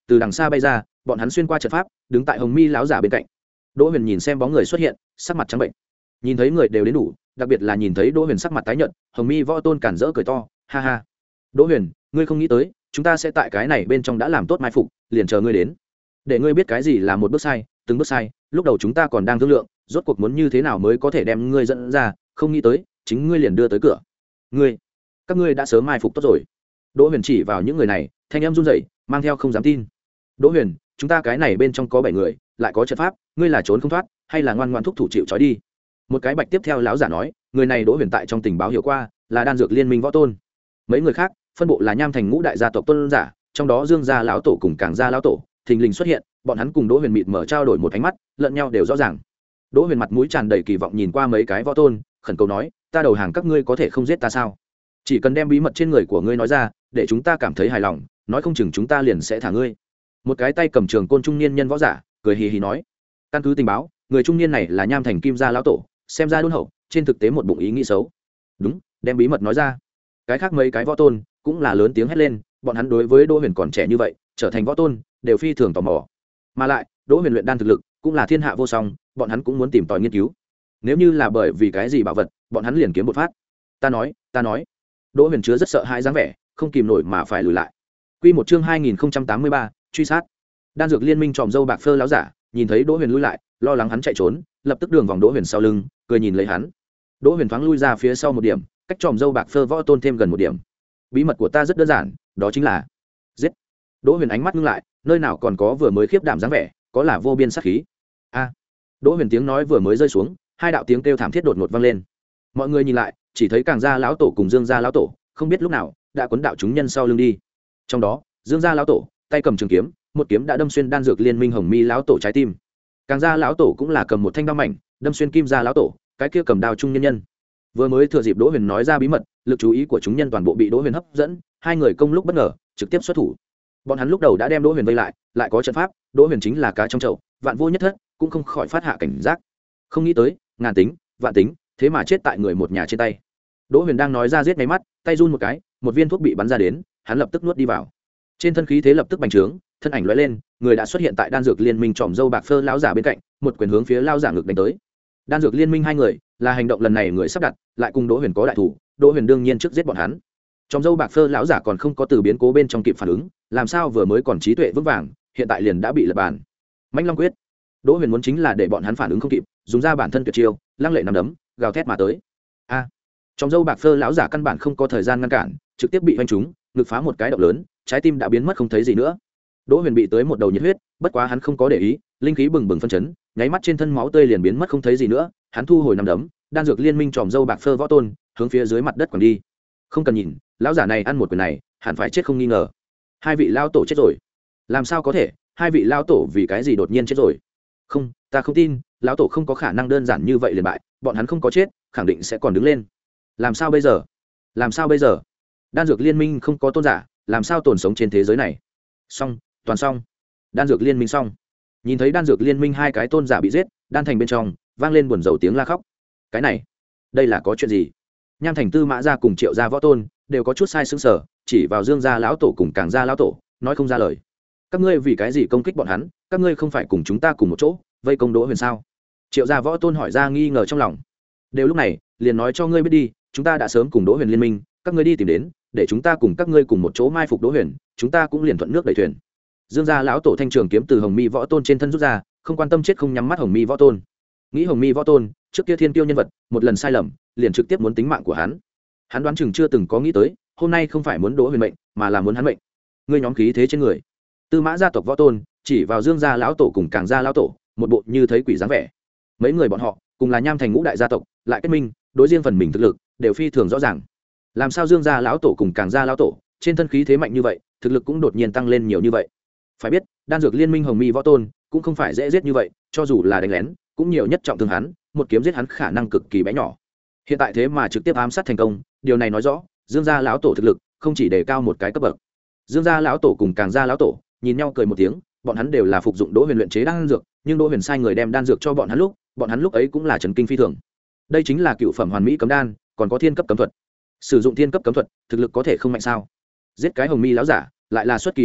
từ đằng xa bay ra, bọn hắn xuyên qua trận pháp, đứng tại hồng mi lão giả bên cạnh. Đỗ Huyền nhìn xem bóng người xuất hiện, sắc mặt trắng bệnh. Nhìn thấy người đều đến đủ, đặc biệt là nhìn thấy Đỗ Huyền sắc mặt tái nhợt, hồng mi võ tôn cản rỡ cười to, ha ha. Đỗ Huyền, ngươi không nghĩ tới, chúng ta sẽ tại cái này bên trong đã làm tốt mai phục, liền chờ ngươi đến. Để ngươi biết cái gì là một bước sai, từng bước sai, lúc đầu chúng ta còn đang thương lượng, rốt cuộc muốn như thế nào mới có thể đem ngươi dẫn ra, không nghĩ tới, chính ngươi liền đưa tới cửa. Ngươi, các ngươi đã sớm mai phục tốt rồi. Đỗ Huyền chỉ vào những người này, thanh âm run rẩy, mang theo không dám tin. Đỗ Huyền, chúng ta cái này bên trong có bảy người, lại có trận pháp, ngươi là trốn không thoát, hay là ngoan ngoãn thúc thủ chịu trói đi? Một cái bạch tiếp theo lão giả nói, người này Đỗ Huyền tại trong tình báo hiểu qua, là đan dược liên minh võ tôn. Mấy người khác, phân bộ là Nham Thành ngũ đại gia tộc tôn giả, trong đó Dương gia lão tổ cùng Cảng gia lão tổ, thình lình xuất hiện, bọn hắn cùng Đỗ Huyền mịt mở trao đổi một ánh mắt, lẫn nhau đều rõ ràng. Đỗ Huyền mặt mũi tràn đầy kỳ vọng nhìn qua mấy cái võ tôn, khẩn cầu nói, ta đầu hàng các ngươi có thể không giết ta sao? Chỉ cần đem bí mật trên người của ngươi nói ra, để chúng ta cảm thấy hài lòng, nói không chừng chúng ta liền sẽ thả ngươi. Một cái tay cầm trường côn trung niên nhân võ giả, cười hì hì nói, căn cứ tình báo, người trung niên này là Nham Thành Kim gia lão tổ, xem ra đôn hậu, trên thực tế một bụng ý nghĩ xấu. Đúng, đem bí mật nói ra. Cái khác mấy cái võ tôn cũng là lớn tiếng hét lên, bọn hắn đối với Đỗ Huyền còn trẻ như vậy, trở thành võ tôn, đều phi thường tò mò. Mà lại, Đỗ Huyền luyện đan thực lực cũng là thiên hạ vô song, bọn hắn cũng muốn tìm tòi nghiên cứu. Nếu như là bởi vì cái gì bảo vật, bọn hắn liền kiếm một phát. Ta nói, ta nói. Đỗ Huyền chứa rất sợ hãi dáng vẻ, không kìm nổi mà phải lùi lại. Quy một chương hai nghìn không trăm tám mươi ba, truy sát. Đan dược liên minh tròm dâu bạc phơ lão giả, nhìn thấy Đỗ Huyền lùi lại, lo lắng hắn chạy trốn, lập tức đường vòng Đỗ Huyền sau lưng, cười nhìn lấy hắn. Đỗ Huyền thoáng lui ra phía sau một điểm, cách tròm dâu bạc phơ võ tôn thêm gần một điểm. Bí mật của ta rất đơn giản, đó chính là giết. Đỗ Huyền ánh mắt ngưng lại, nơi nào còn có vừa mới khiếp đảm dáng vẻ, có là vô biên sát khí. A. Đỗ Huyền tiếng nói vừa mới rơi xuống, hai đạo tiếng kêu thảm thiết đột ngột vang lên. Mọi người nhìn lại, chỉ thấy Cảng gia lão tổ cùng Dương gia lão tổ, không biết lúc nào đã cuốn đạo chúng nhân sau lưng đi. Trong đó, Dương gia lão tổ tay cầm trường kiếm, một kiếm đã đâm xuyên đan dược liên minh hồng mi lão tổ trái tim. Cảng gia lão tổ cũng là cầm một thanh đao mảnh, đâm xuyên Kim gia lão tổ, cái kia cầm đao trung nhân nhân. Vừa mới thừa dịp Đỗ Huyền nói ra bí mật, lực chú ý của chúng nhân toàn bộ bị Đỗ Huyền hấp dẫn, hai người công lúc bất ngờ, trực tiếp xuất thủ. Bọn hắn lúc đầu đã đem Đỗ Huyền vây lại, lại có trận pháp, Đỗ Huyền chính là cá trong chậu, vạn vô nhất thất, cũng không khỏi phát hạ cảnh giác. Không nghĩ tới, ngàn tính, vạn tính, thế mà chết tại người một nhà trên tay. Đỗ Huyền đang nói ra giết mấy mắt, tay run một cái, một viên thuốc bị bắn ra đến, hắn lập tức nuốt đi vào. Trên thân khí thế lập tức bành trướng, thân ảnh lóe lên, người đã xuất hiện tại đan dược liên minh tròm dâu bạc phơ lão giả bên cạnh, một quyền hướng phía lão giả ngực đánh tới. Đan dược liên minh hai người, là hành động lần này người sắp đặt, lại cùng Đỗ Huyền có đại thủ, Đỗ Huyền đương nhiên trước giết bọn hắn. Tròm dâu bạc phơ lão giả còn không có từ biến cố bên trong kịp phản ứng, làm sao vừa mới còn trí tuệ vững vàng, hiện tại liền đã bị lật bàn. Mãnh Long quyết. Đỗ Huyền muốn chính là để bọn hắn phản ứng không kịp, dùng ra bản thân tuyệt chiêu, lăng lệ nằm đấm, gào thét mà tới. A. À. Tròm dâu bạc phơ lão giả căn bản không có thời gian ngăn cản, trực tiếp bị hoành trúng, ngực phá một cái động lớn, trái tim đã biến mất không thấy gì nữa. Đỗ Huyền bị tới một đầu nhiệt huyết, bất quá hắn không có để ý, linh khí bừng bừng phân chấn, nháy mắt trên thân máu tươi liền biến mất không thấy gì nữa, hắn thu hồi nằm đấm, đan dược liên minh tròm dâu bạc phơ võ tôn, hướng phía dưới mặt đất quẳng đi. Không cần nhìn, lão giả này ăn một quyền này, hẳn phải chết không nghi ngờ. Hai vị lão tổ chết rồi. Làm sao có thể, hai vị lão tổ vì cái gì đột nhiên chết rồi? Không, ta không tin, lão tổ không có khả năng đơn giản như vậy liền bại, bọn hắn không có chết, khẳng định sẽ còn đứng lên. Làm sao bây giờ? Làm sao bây giờ? Đan dược liên minh không có tôn giả, làm sao tồn sống trên thế giới này? Xong, toàn xong. Đan dược liên minh xong. Nhìn thấy đan dược liên minh hai cái tôn giả bị giết, đan thành bên trong vang lên buồn rầu tiếng la khóc. Cái này, đây là có chuyện gì? Nham Thành Tư Mã gia cùng Triệu gia võ tôn đều có chút sai sững sờ, chỉ vào Dương gia lão tổ cùng Cảng gia lão tổ, nói không ra lời. Các ngươi vì cái gì công kích bọn hắn? Các ngươi không phải cùng chúng ta cùng một chỗ, vây công Đỗ Huyền sao? Triệu gia võ tôn hỏi ra nghi ngờ trong lòng. Đều lúc này, liền nói cho ngươi biết đi, chúng ta đã sớm cùng Đỗ Huyền liên minh, các ngươi đi tìm đến, để chúng ta cùng các ngươi cùng một chỗ mai phục Đỗ Huyền, chúng ta cũng liền thuận nước đẩy thuyền. Dương gia lão tổ thanh trường kiếm từ Hồng Mi võ tôn trên thân rút ra, không quan tâm chết không nhắm mắt Hồng Mi võ tôn. Nghĩ Hồng Mi võ tôn, trước kia thiên tiêu nhân vật, một lần sai lầm, liền trực tiếp muốn tính mạng của hắn. Hắn đoán chừng chưa từng có nghĩ tới, hôm nay không phải muốn Đỗ Huyền mệnh, mà là muốn hắn mệnh. Ngươi nhóm khí thế trên người. Tư Mã gia tộc võ tôn chỉ vào Dương gia lão tổ cùng Cảng gia lão tổ, một bộ như thấy quỷ dáng vẻ. Mấy người bọn họ cùng là Nham Thành ngũ đại gia tộc, lại kết minh, đối riêng phần mình thực lực đều phi thường rõ ràng. Làm sao Dương gia lão tổ cùng Cảng gia lão tổ trên thân khí thế mạnh như vậy, thực lực cũng đột nhiên tăng lên nhiều như vậy? Phải biết, đan dược liên minh Hồng Mi võ tôn cũng không phải dễ giết như vậy, cho dù là đánh lén, cũng nhiều nhất trọng thương hắn, một kiếm giết hắn khả năng cực kỳ bé nhỏ. Hiện tại thế mà trực tiếp ám sát thành công, điều này nói rõ, Dương gia lão tổ thực lực không chỉ đề cao một cái cấp bậc. Dương gia lão tổ cùng Cảng gia lão tổ nhìn nhau cười một tiếng, bọn hắn đều là phục dụng Đỗ Huyền luyện chế đan dược, nhưng Đỗ Huyền sai người đem đan dược cho bọn hắn lúc, bọn hắn lúc ấy cũng là chấn kinh phi thường. Đây chính là cựu phẩm hoàn mỹ cấm đan, còn có thiên cấp cấm thuật. Sử dụng thiên cấp cấm thuật, thực lực có thể không mạnh sao? Giết cái Hồng Mi lão giả, lại là xuất kỳ bất ý,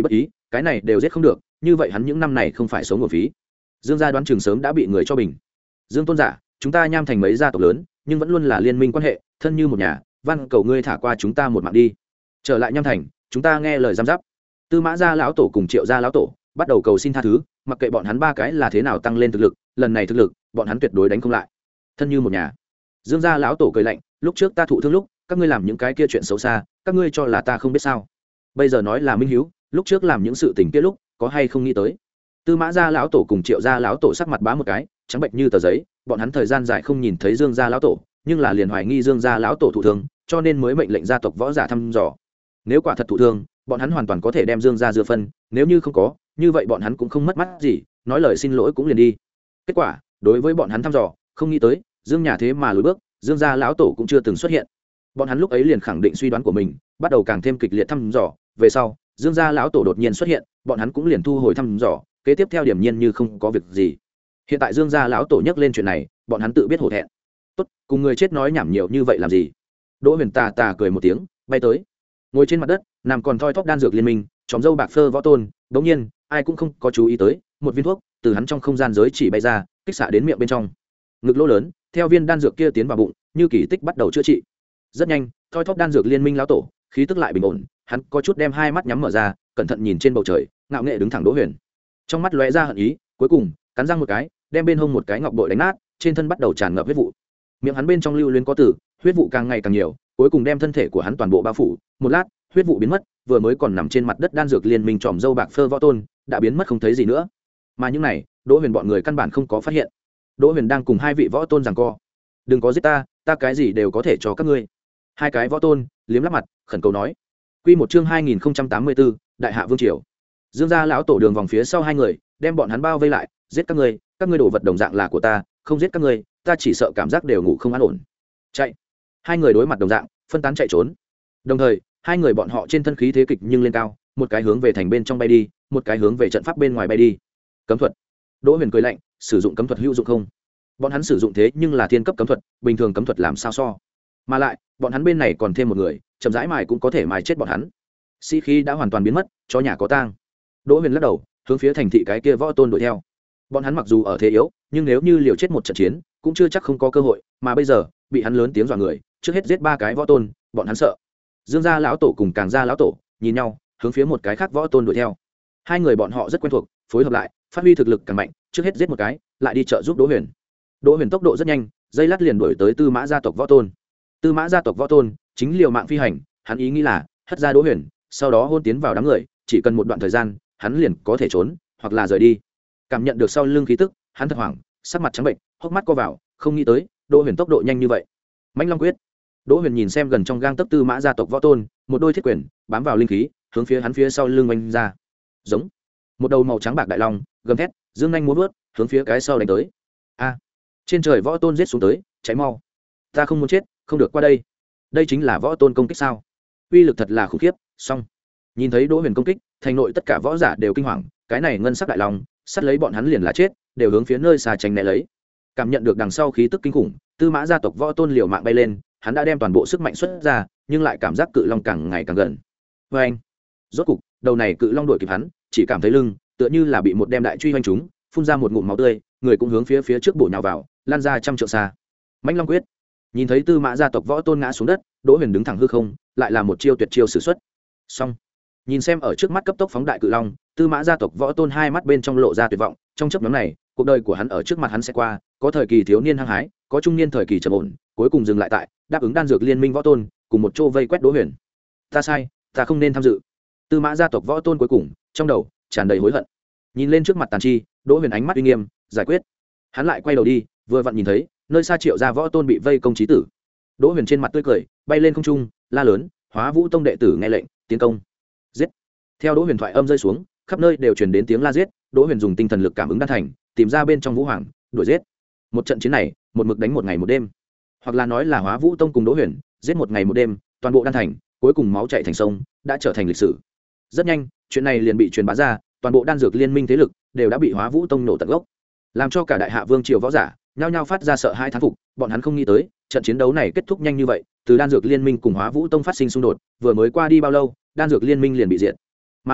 cái này đều giết không được, như vậy hắn những năm này không phải sống nguồn phí. Dương gia đoán chừng sớm đã bị người cho bình. Dương tôn giả, chúng ta Nham Thành mấy gia tộc lớn, nhưng vẫn luôn là liên minh quan hệ, thân như một nhà, van cầu ngươi thả qua chúng ta một mạng đi. Trở lại Nham Thành, chúng ta nghe lời giám giáp. Tư Mã gia lão tổ cùng Triệu gia lão tổ bắt đầu cầu xin tha thứ, mặc kệ bọn hắn ba cái là thế nào tăng lên thực lực, lần này thực lực, bọn hắn tuyệt đối đánh không lại. Thân như một nhà. Dương gia lão tổ cười lạnh, lúc trước ta thụ thương lúc, các ngươi làm những cái kia chuyện xấu xa, các ngươi cho là ta không biết sao? Bây giờ nói là minh hiếu, lúc trước làm những sự tình kia lúc, có hay không nghĩ tới? Tư Mã gia lão tổ cùng Triệu gia lão tổ sắc mặt bá một cái, trắng bệnh như tờ giấy, bọn hắn thời gian dài không nhìn thấy Dương gia lão tổ, nhưng là liền hoài nghi Dương gia lão tổ thụ thương, cho nên mới mệnh lệnh gia tộc võ giả thăm dò. Nếu quả thật thụ thương, bọn hắn hoàn toàn có thể đem Dương gia dựa phân, nếu như không có, như vậy bọn hắn cũng không mất mắt gì, nói lời xin lỗi cũng liền đi. Kết quả, đối với bọn hắn thăm dò, không nghĩ tới, Dương nhà thế mà lùi bước, Dương gia lão tổ cũng chưa từng xuất hiện. Bọn hắn lúc ấy liền khẳng định suy đoán của mình, bắt đầu càng thêm kịch liệt thăm dò, về sau, Dương gia lão tổ đột nhiên xuất hiện, bọn hắn cũng liền thu hồi thăm dò, kế tiếp theo điểm nhiên như không có việc gì. Hiện tại Dương gia lão tổ nhắc lên chuyện này, bọn hắn tự biết hổ thẹn. Tốt, cùng người chết nói nhảm nhiều như vậy làm gì? Đỗ Huyền tà tà cười một tiếng, bay tới, ngồi trên mặt đất, nằm còn thoi thóp đan dược liên minh, chóm dâu bạc phơ võ tôn, đống nhiên, ai cũng không có chú ý tới, một viên thuốc từ hắn trong không gian giới chỉ bay ra, kích xạ đến miệng bên trong. Ngực lỗ lớn, theo viên đan dược kia tiến vào bụng, như kỳ tích bắt đầu chữa trị. Rất nhanh, thoi thóp đan dược liên minh lão tổ, khí tức lại bình ổn, hắn có chút đem hai mắt nhắm mở ra, cẩn thận nhìn trên bầu trời, ngạo nghệ đứng thẳng Đỗ Huyền. Trong mắt lóe ra hận ý, cuối cùng, cắn răng một cái, đem bên hông một cái ngọc bội đánh nát, trên thân bắt đầu tràn ngập huyết vụ. Miệng hắn bên trong lưu luyến có tử, huyết vụ càng ngày càng nhiều, cuối cùng đem thân thể của hắn toàn bộ bao phủ. Một lát, huyết vụ biến mất, vừa mới còn nằm trên mặt đất đan dược liên minh tròm dâu bạc phơ võ tôn đã biến mất không thấy gì nữa. Mà những này, Đỗ Huyền bọn người căn bản không có phát hiện. Đỗ Huyền đang cùng hai vị võ tôn giằng co. Đừng có giết ta, ta cái gì đều có thể cho các ngươi. Hai cái võ tôn liếm lắp mặt, khẩn cầu nói. Quy một chương hai nghìn không trăm tám mươi tư, Đại Hạ Vương triều. Dương gia lão tổ đường vòng phía sau hai người, đem bọn hắn bao vây lại, giết các ngươi, các ngươi đồ vật đồng dạng là của ta, không giết các ngươi, ta chỉ sợ cảm giác đều ngủ không an ổn. Chạy. Hai người đối mặt đồng dạng, phân tán chạy trốn. Đồng thời, hai người bọn họ trên thân khí thế kịch nhưng lên cao, một cái hướng về thành bên trong bay đi, một cái hướng về trận pháp bên ngoài bay đi. Cấm thuật. Đỗ Huyền cười lạnh, sử dụng cấm thuật hữu dụng không? Bọn hắn sử dụng thế nhưng là thiên cấp cấm thuật, bình thường cấm thuật làm sao so? Mà lại, bọn hắn bên này còn thêm một người, chậm rãi mài cũng có thể mài chết bọn hắn. Sĩ khí đã hoàn toàn biến mất, chó nhà có tang. Đỗ Huyền lắc đầu, hướng phía thành thị cái kia võ tôn đuổi theo. Bọn hắn mặc dù ở thế yếu, nhưng nếu như liều chết một trận chiến, cũng chưa chắc không có cơ hội, mà bây giờ, bị hắn lớn tiếng dọa người, trước hết giết ba cái võ tôn, bọn hắn sợ. Dương gia lão tổ cùng Càng gia lão tổ nhìn nhau, hướng phía một cái khác võ tôn đuổi theo. Hai người bọn họ rất quen thuộc, phối hợp lại, phát huy thực lực càng mạnh, trước hết giết một cái, lại đi trợ giúp Đỗ Huyền. Đỗ Huyền tốc độ rất nhanh, giây lát liền đuổi tới Tư Mã gia tộc võ tôn. Tư Mã gia tộc võ tôn chính liều mạng phi hành, hắn ý nghĩ là hất ra Đỗ Huyền, sau đó hôn tiến vào đám người, chỉ cần một đoạn thời gian, hắn liền có thể trốn, hoặc là rời đi. Cảm nhận được sau lưng khí tức, hắn thật hoảng, sắc mặt trắng bệnh, hốc mắt co vào, không nghĩ tới, Đỗ Huyền tốc độ nhanh như vậy. Mãnh Long quyết. Đỗ Huyền nhìn xem gần trong gang tấc Tư Mã gia tộc võ tôn, một đôi thiết quyền bám vào linh khí, hướng phía hắn phía sau lưng oanh ra. Giống. Một đầu màu trắng bạc đại long, gầm thét, dương nhanh múa vớt, hướng phía cái sau đánh tới. A! Trên trời võ tôn giết xuống tới, cháy mau. Ta không muốn chết, không được qua đây. Đây chính là võ tôn công kích sao? Uy lực thật là khủng khiếp, xong. Nhìn thấy Đỗ Huyền công kích, thành nội tất cả võ giả đều kinh hoàng, cái này ngân sắc đại long, sát lấy bọn hắn liền là chết, đều hướng phía nơi xa tránh né lấy. Cảm nhận được đằng sau khí tức kinh khủng, Tư Mã gia tộc võ tôn liều mạng bay lên, hắn đã đem toàn bộ sức mạnh xuất ra, nhưng lại cảm giác cự long càng ngày càng gần. Và anh, rốt cục, đầu này cự long đuổi kịp hắn, chỉ cảm thấy lưng tựa như là bị một đem đại truy hoành trúng, phun ra một ngụm máu tươi, người cũng hướng phía phía trước bổ nhào vào, lan ra trăm trượng xa. Mãnh Long quyết. Nhìn thấy Tư Mã gia tộc võ tôn ngã xuống đất, Đỗ Huyền đứng thẳng hư không, lại là một chiêu tuyệt chiêu sử xuất. Xong. Nhìn xem ở trước mắt cấp tốc phóng đại cự long, Tư Mã gia tộc võ tôn hai mắt bên trong lộ ra tuyệt vọng, trong chớp nhoáng này, cuộc đời của hắn ở trước mặt hắn sẽ qua, có thời kỳ thiếu niên hăng hái, có trung niên thời kỳ trầm ổn, cuối cùng dừng lại tại đáp ứng đan dược liên minh võ tôn, cùng một chỗ vây quét Đỗ Huyền. Ta sai, ta không nên tham dự. Tư Mã gia tộc võ tôn cuối cùng, trong đầu tràn đầy hối hận. Nhìn lên trước mặt tàn chi, Đỗ Huyền ánh mắt uy nghiêm, giải quyết. Hắn lại quay đầu đi, vừa vặn nhìn thấy, nơi xa Triệu gia võ tôn bị vây công chí tử. Đỗ Huyền trên mặt tươi cười, bay lên không trung, la lớn, Hóa Vũ tông đệ tử nghe lệnh, tiến công. Giết. Theo Đỗ Huyền thoại âm rơi xuống, khắp nơi đều truyền đến tiếng la giết, Đỗ Huyền dùng tinh thần lực cảm ứng đan thành, tìm ra bên trong Vũ Hoàng, đuổi giết. Một trận chiến này, một mực đánh một ngày một đêm, hoặc là nói là Hóa Vũ tông cùng Đỗ Huyền giết một ngày một đêm, toàn bộ đan thành, cuối cùng máu chảy thành sông, đã trở thành lịch sử. Rất nhanh, chuyện này liền bị truyền bá ra, toàn bộ đan dược liên minh thế lực đều đã bị Hóa Vũ tông nổ tận gốc, làm cho cả Đại Hạ Vương triều võ giả nhao nhao phát ra sợ hai thán phục. Bọn hắn không nghĩ tới, trận chiến đấu này kết thúc nhanh như vậy, từ đan dược liên minh cùng Hóa Vũ tông phát sinh xung đột, vừa mới qua đi bao lâu, đan dược liên minh liền bị diệt. Mà lại,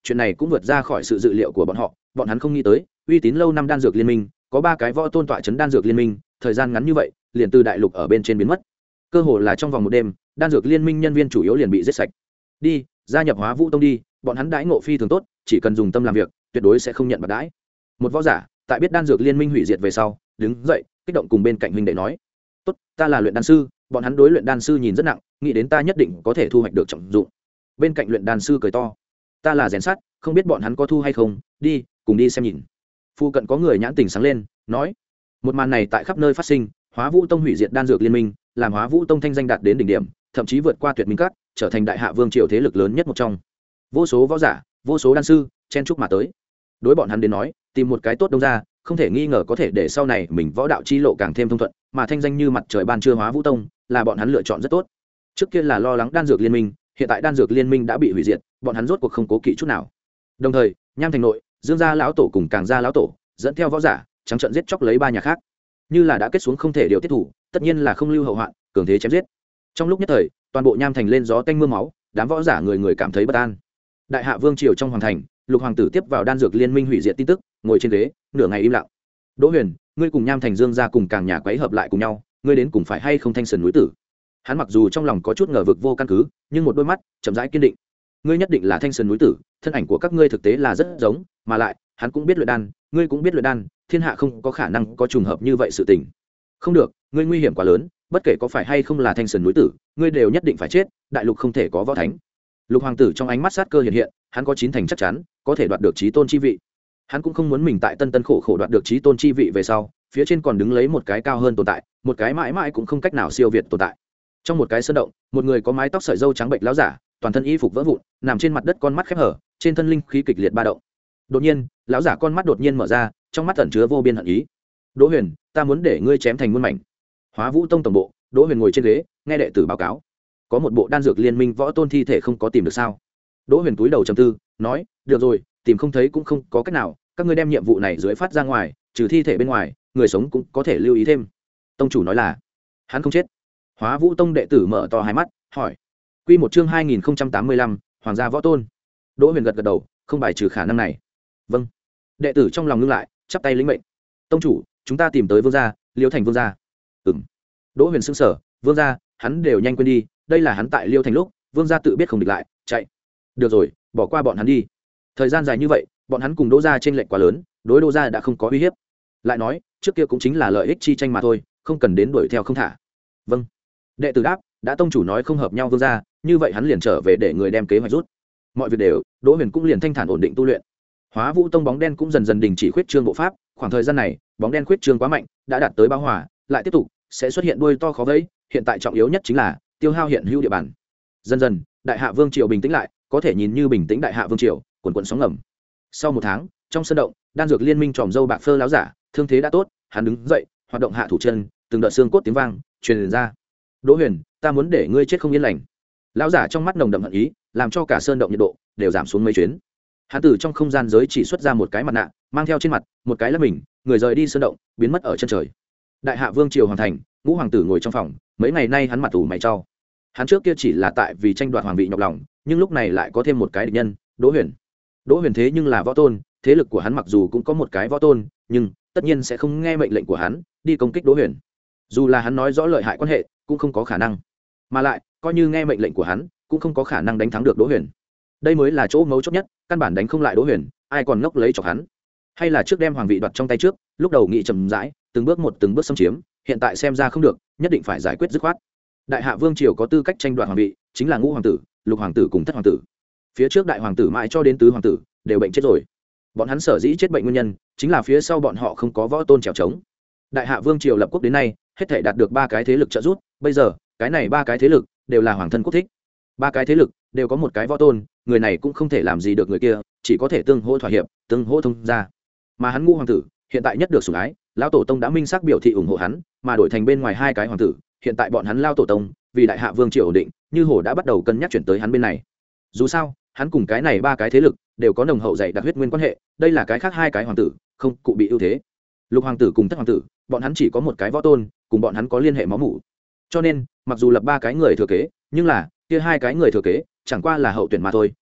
chuyện này cũng vượt ra khỏi sự dự liệu của bọn họ. Bọn hắn không nghĩ tới uy tín lâu năm đan dược liên minh có ba cái võ tôn tọa chấn đan dược liên minh, thời gian ngắn như vậy liền từ đại lục ở bên trên biến mất. Cơ hồ là trong vòng một đêm, đan dược liên minh nhân viên chủ yếu liền bị giết sạch. Đi gia nhập Hóa Vũ Tông đi, bọn hắn đãi ngộ phi thường tốt, chỉ cần dùng tâm làm việc tuyệt đối sẽ không nhận bạc đãi. Một võ giả tại biết đan dược liên minh hủy diệt về sau đứng dậy kích động cùng bên cạnh huynh đệ nói: tốt, ta là luyện đan sư. Bọn hắn đối luyện đan sư nhìn rất nặng, nghĩ đến ta nhất định có thể thu hoạch được trọng dụng. Bên cạnh luyện đan sư cười to: ta là rèn sắt, không biết bọn hắn có thu hay không, đi cùng đi xem nhìn. Phu cận có người nhãn tình sáng lên nói: một màn này tại khắp nơi phát sinh, Hóa Vũ Tông hủy diệt đan dược liên minh, làm Hóa Vũ Tông thanh danh đạt đến đỉnh điểm, thậm chí vượt qua Tuyệt Minh Các, trở thành đại hạ vương triều thế lực lớn nhất một trong. Vô số võ giả, vô số đan sư chen chúc mà tới. Đối bọn hắn đến nói, tìm một cái tốt đông ra, không thể nghi ngờ có thể để sau này mình võ đạo chi lộ càng thêm thông thuận, mà thanh danh như mặt trời ban trưa Hóa Vũ Tông là bọn hắn lựa chọn rất tốt. Trước kia là lo lắng đan dược liên minh, hiện tại đan dược liên minh đã bị hủy diệt, bọn hắn rốt cuộc không cố kỵ chút nào. Đồng thời, Nham Thành nội, Dương gia lão tổ cùng Càng gia lão tổ dẫn theo võ giả trắng trợn giết chóc lấy ba nhà khác, như là đã kết xuống không thể điều tiết thủ, tất nhiên là không lưu hậu hoạn, cường thế chém giết. Trong lúc nhất thời, toàn bộ Nham Thành lên gió tanh mưa máu, đám võ giả người người cảm thấy bất an. Đại hạ vương triều trong hoàng thành, Lục hoàng tử tiếp vào đan dược liên minh hủy diệt tin tức, ngồi trên ghế nửa ngày im lặng. Đỗ Huyền, ngươi cùng Nham Thành Dương gia cùng Càng nhà quấy hợp lại cùng nhau, ngươi đến cùng phải hay không Thanh Sơn núi tử? Hắn mặc dù trong lòng có chút ngờ vực vô căn cứ, nhưng một đôi mắt chậm rãi kiên định. Ngươi nhất định là Thanh Sơn núi tử, thân ảnh của các ngươi thực tế là rất giống, mà lại, hắn cũng biết luyện đan, ngươi cũng biết luyện đan, thiên hạ không có khả năng có trùng hợp như vậy sự tình. Không được, ngươi nguy hiểm quá lớn, bất kể có phải hay không là Thanh Sơn núi tử, ngươi đều nhất định phải chết, đại lục không thể có võ thánh. Lục hoàng tử trong ánh mắt sát cơ hiện hiện, hắn có chín thành chắc chắn có thể đoạt được chí tôn chi vị. Hắn cũng không muốn mình tại tân tân khổ khổ đoạt được chí tôn chi vị về sau, phía trên còn đứng lấy một cái cao hơn tồn tại, một cái mãi mãi cũng không cách nào siêu việt tồn tại. Trong một cái sơn động, một người có mái tóc sợi râu trắng bệnh láo giả, toàn thân y phục vỡ vụn, nằm trên mặt đất, con mắt khép hở, trên thân linh khí kịch liệt ba động. Đột nhiên, lão giả con mắt đột nhiên mở ra, trong mắt ẩn chứa vô biên hận ý. Đỗ Huyền, ta muốn để ngươi chém thành muôn mảnh. Hóa Vũ Tông tổng bộ, Đỗ Huyền ngồi trên ghế, nghe đệ tử báo cáo. Có một bộ đan dược liên minh võ tôn thi thể không có tìm được sao? Đỗ Huyền túi đầu trầm tư, nói: được rồi, tìm không thấy cũng không có cách nào, các ngươi đem nhiệm vụ này dưới phát ra ngoài, trừ thi thể bên ngoài, người sống cũng có thể lưu ý thêm. Tông chủ nói là hắn không chết. Hóa Vũ Tông đệ tử mở to hai mắt, hỏi: Quy một chương hai nghìn không trăm tám mươi lăm, Hoàng gia võ tôn. Đỗ Huyền gật gật đầu, không bài trừ khả năng này. Vâng. Đệ tử trong lòng ngưng lại, chắp tay lĩnh mệnh. Tông chủ, chúng ta tìm tới vương gia, Liêu Thành vương gia. Ừm. Đỗ Huyền sững sờ, vương gia, hắn đều nhanh quên đi, đây là hắn tại Liêu Thành lúc, vương gia tự biết không địch lại, chạy. Được rồi, bỏ qua bọn hắn đi. Thời gian dài như vậy, bọn hắn cùng Đỗ gia chênh lệch quá lớn, đối Đỗ gia đã không có uy hiếp. Lại nói, trước kia cũng chính là lợi ích chi tranh mà thôi, không cần đến đuổi theo không thả. Vâng. Đệ tử đáp, đã tông chủ nói không hợp nhau vương gia, như vậy hắn liền trở về để người đem kế hoạch rút. Mọi việc đều, Đỗ Huyền cũng liền thanh thản ổn định tu luyện. Hóa Vũ Tông bóng đen cũng dần dần đình chỉ khuyết trương bộ pháp, khoảng thời gian này, bóng đen khuyết trương quá mạnh, đã đạt tới bão hòa, lại tiếp tục sẽ xuất hiện đuôi to khó vẫy, hiện tại trọng yếu nhất chính là tiêu hao hiện hữu địa bàn. Dần dần, Đại Hạ Vương triều bình tĩnh lại, có thể nhìn như bình tĩnh Đại Hạ Vương triều, quần quần sóng ngầm. Sau một tháng, trong sân động, đan dược liên minh tròm dâu bạc phơ láo giả, thương thế đã tốt, hắn đứng dậy, hoạt động hạ thủ chân, từng đợt xương cốt tiếng vang truyền ra. Đỗ Huyền, ta muốn để ngươi chết không yên lành. Lão giả trong mắt nồng đậm hận ý, làm cho cả sơn động nhiệt độ đều giảm xuống mấy chuyến. Hắn từ trong không gian giới chỉ xuất ra một cái mặt nạ, mang theo trên mặt, một cái lấp mình, người rời đi sơn động, biến mất ở chân trời. Đại Hạ Vương triều hoàn thành, Ngũ hoàng tử ngồi trong phòng, mấy ngày nay hắn mặt ủ mày trao. Hắn trước kia chỉ là tại vì tranh đoạt hoàng vị nhọc lòng, nhưng lúc này lại có thêm một cái địch nhân, Đỗ Huyền. Đỗ Huyền thế nhưng là võ tôn, thế lực của hắn mặc dù cũng có một cái võ tôn, nhưng tất nhiên sẽ không nghe mệnh lệnh của hắn đi công kích Đỗ Huyền. Dù là hắn nói rõ lợi hại quan hệ, cũng không có khả năng. Mà lại, coi như nghe mệnh lệnh của hắn, cũng không có khả năng đánh thắng được Đỗ Huyền. Đây mới là chỗ mấu chốt nhất, căn bản đánh không lại Đỗ Huyền, ai còn ngốc lấy chọc hắn. Hay là trước đem hoàng vị đoạt trong tay trước, lúc đầu nghị chậm rãi, từng bước một từng bước xâm chiếm, hiện tại xem ra không được, nhất định phải giải quyết dứt khoát. Đại Hạ Vương triều có tư cách tranh đoạt hoàng vị, chính là Ngũ hoàng tử, Lục hoàng tử cùng Thất hoàng tử. Phía trước đại hoàng tử mãi cho đến tứ hoàng tử đều bệnh chết rồi. Bọn hắn sở dĩ chết bệnh nguyên nhân, chính là phía sau bọn họ không có võ tôn trèo trống. Đại Hạ Vương triều lập quốc đến nay, hết thảy đạt được ba cái thế lực trợ giúp, bây giờ, cái này ba cái thế lực đều là hoàng thân quốc thích. Ba cái thế lực đều có một cái võ tôn, người này cũng không thể làm gì được người kia, chỉ có thể tương hỗ thỏa hiệp, tương hỗ thông ra. Mà hắn Ngũ hoàng tử, hiện tại nhất được sủng ái, lão tổ tông đã minh xác biểu thị ủng hộ hắn, mà đổi thành bên ngoài hai cái hoàng tử, hiện tại bọn hắn lao tổ tông, vì Đại Hạ Vương triều ổn định, như hồ đã bắt đầu cân nhắc chuyển tới hắn bên này. Dù sao, hắn cùng cái này ba cái thế lực đều có nồng hậu dày đặc huyết nguyên quan hệ, đây là cái khác hai cái hoàng tử không cụ bị ưu thế. Lục hoàng tử cùng Thất hoàng tử, bọn hắn chỉ có một cái võ tôn, cùng bọn hắn có liên hệ máu mủ. Cho nên, mặc dù lập ba cái người thừa kế, nhưng là kia hai cái người thừa kế chẳng qua là hậu tuyển mà thôi,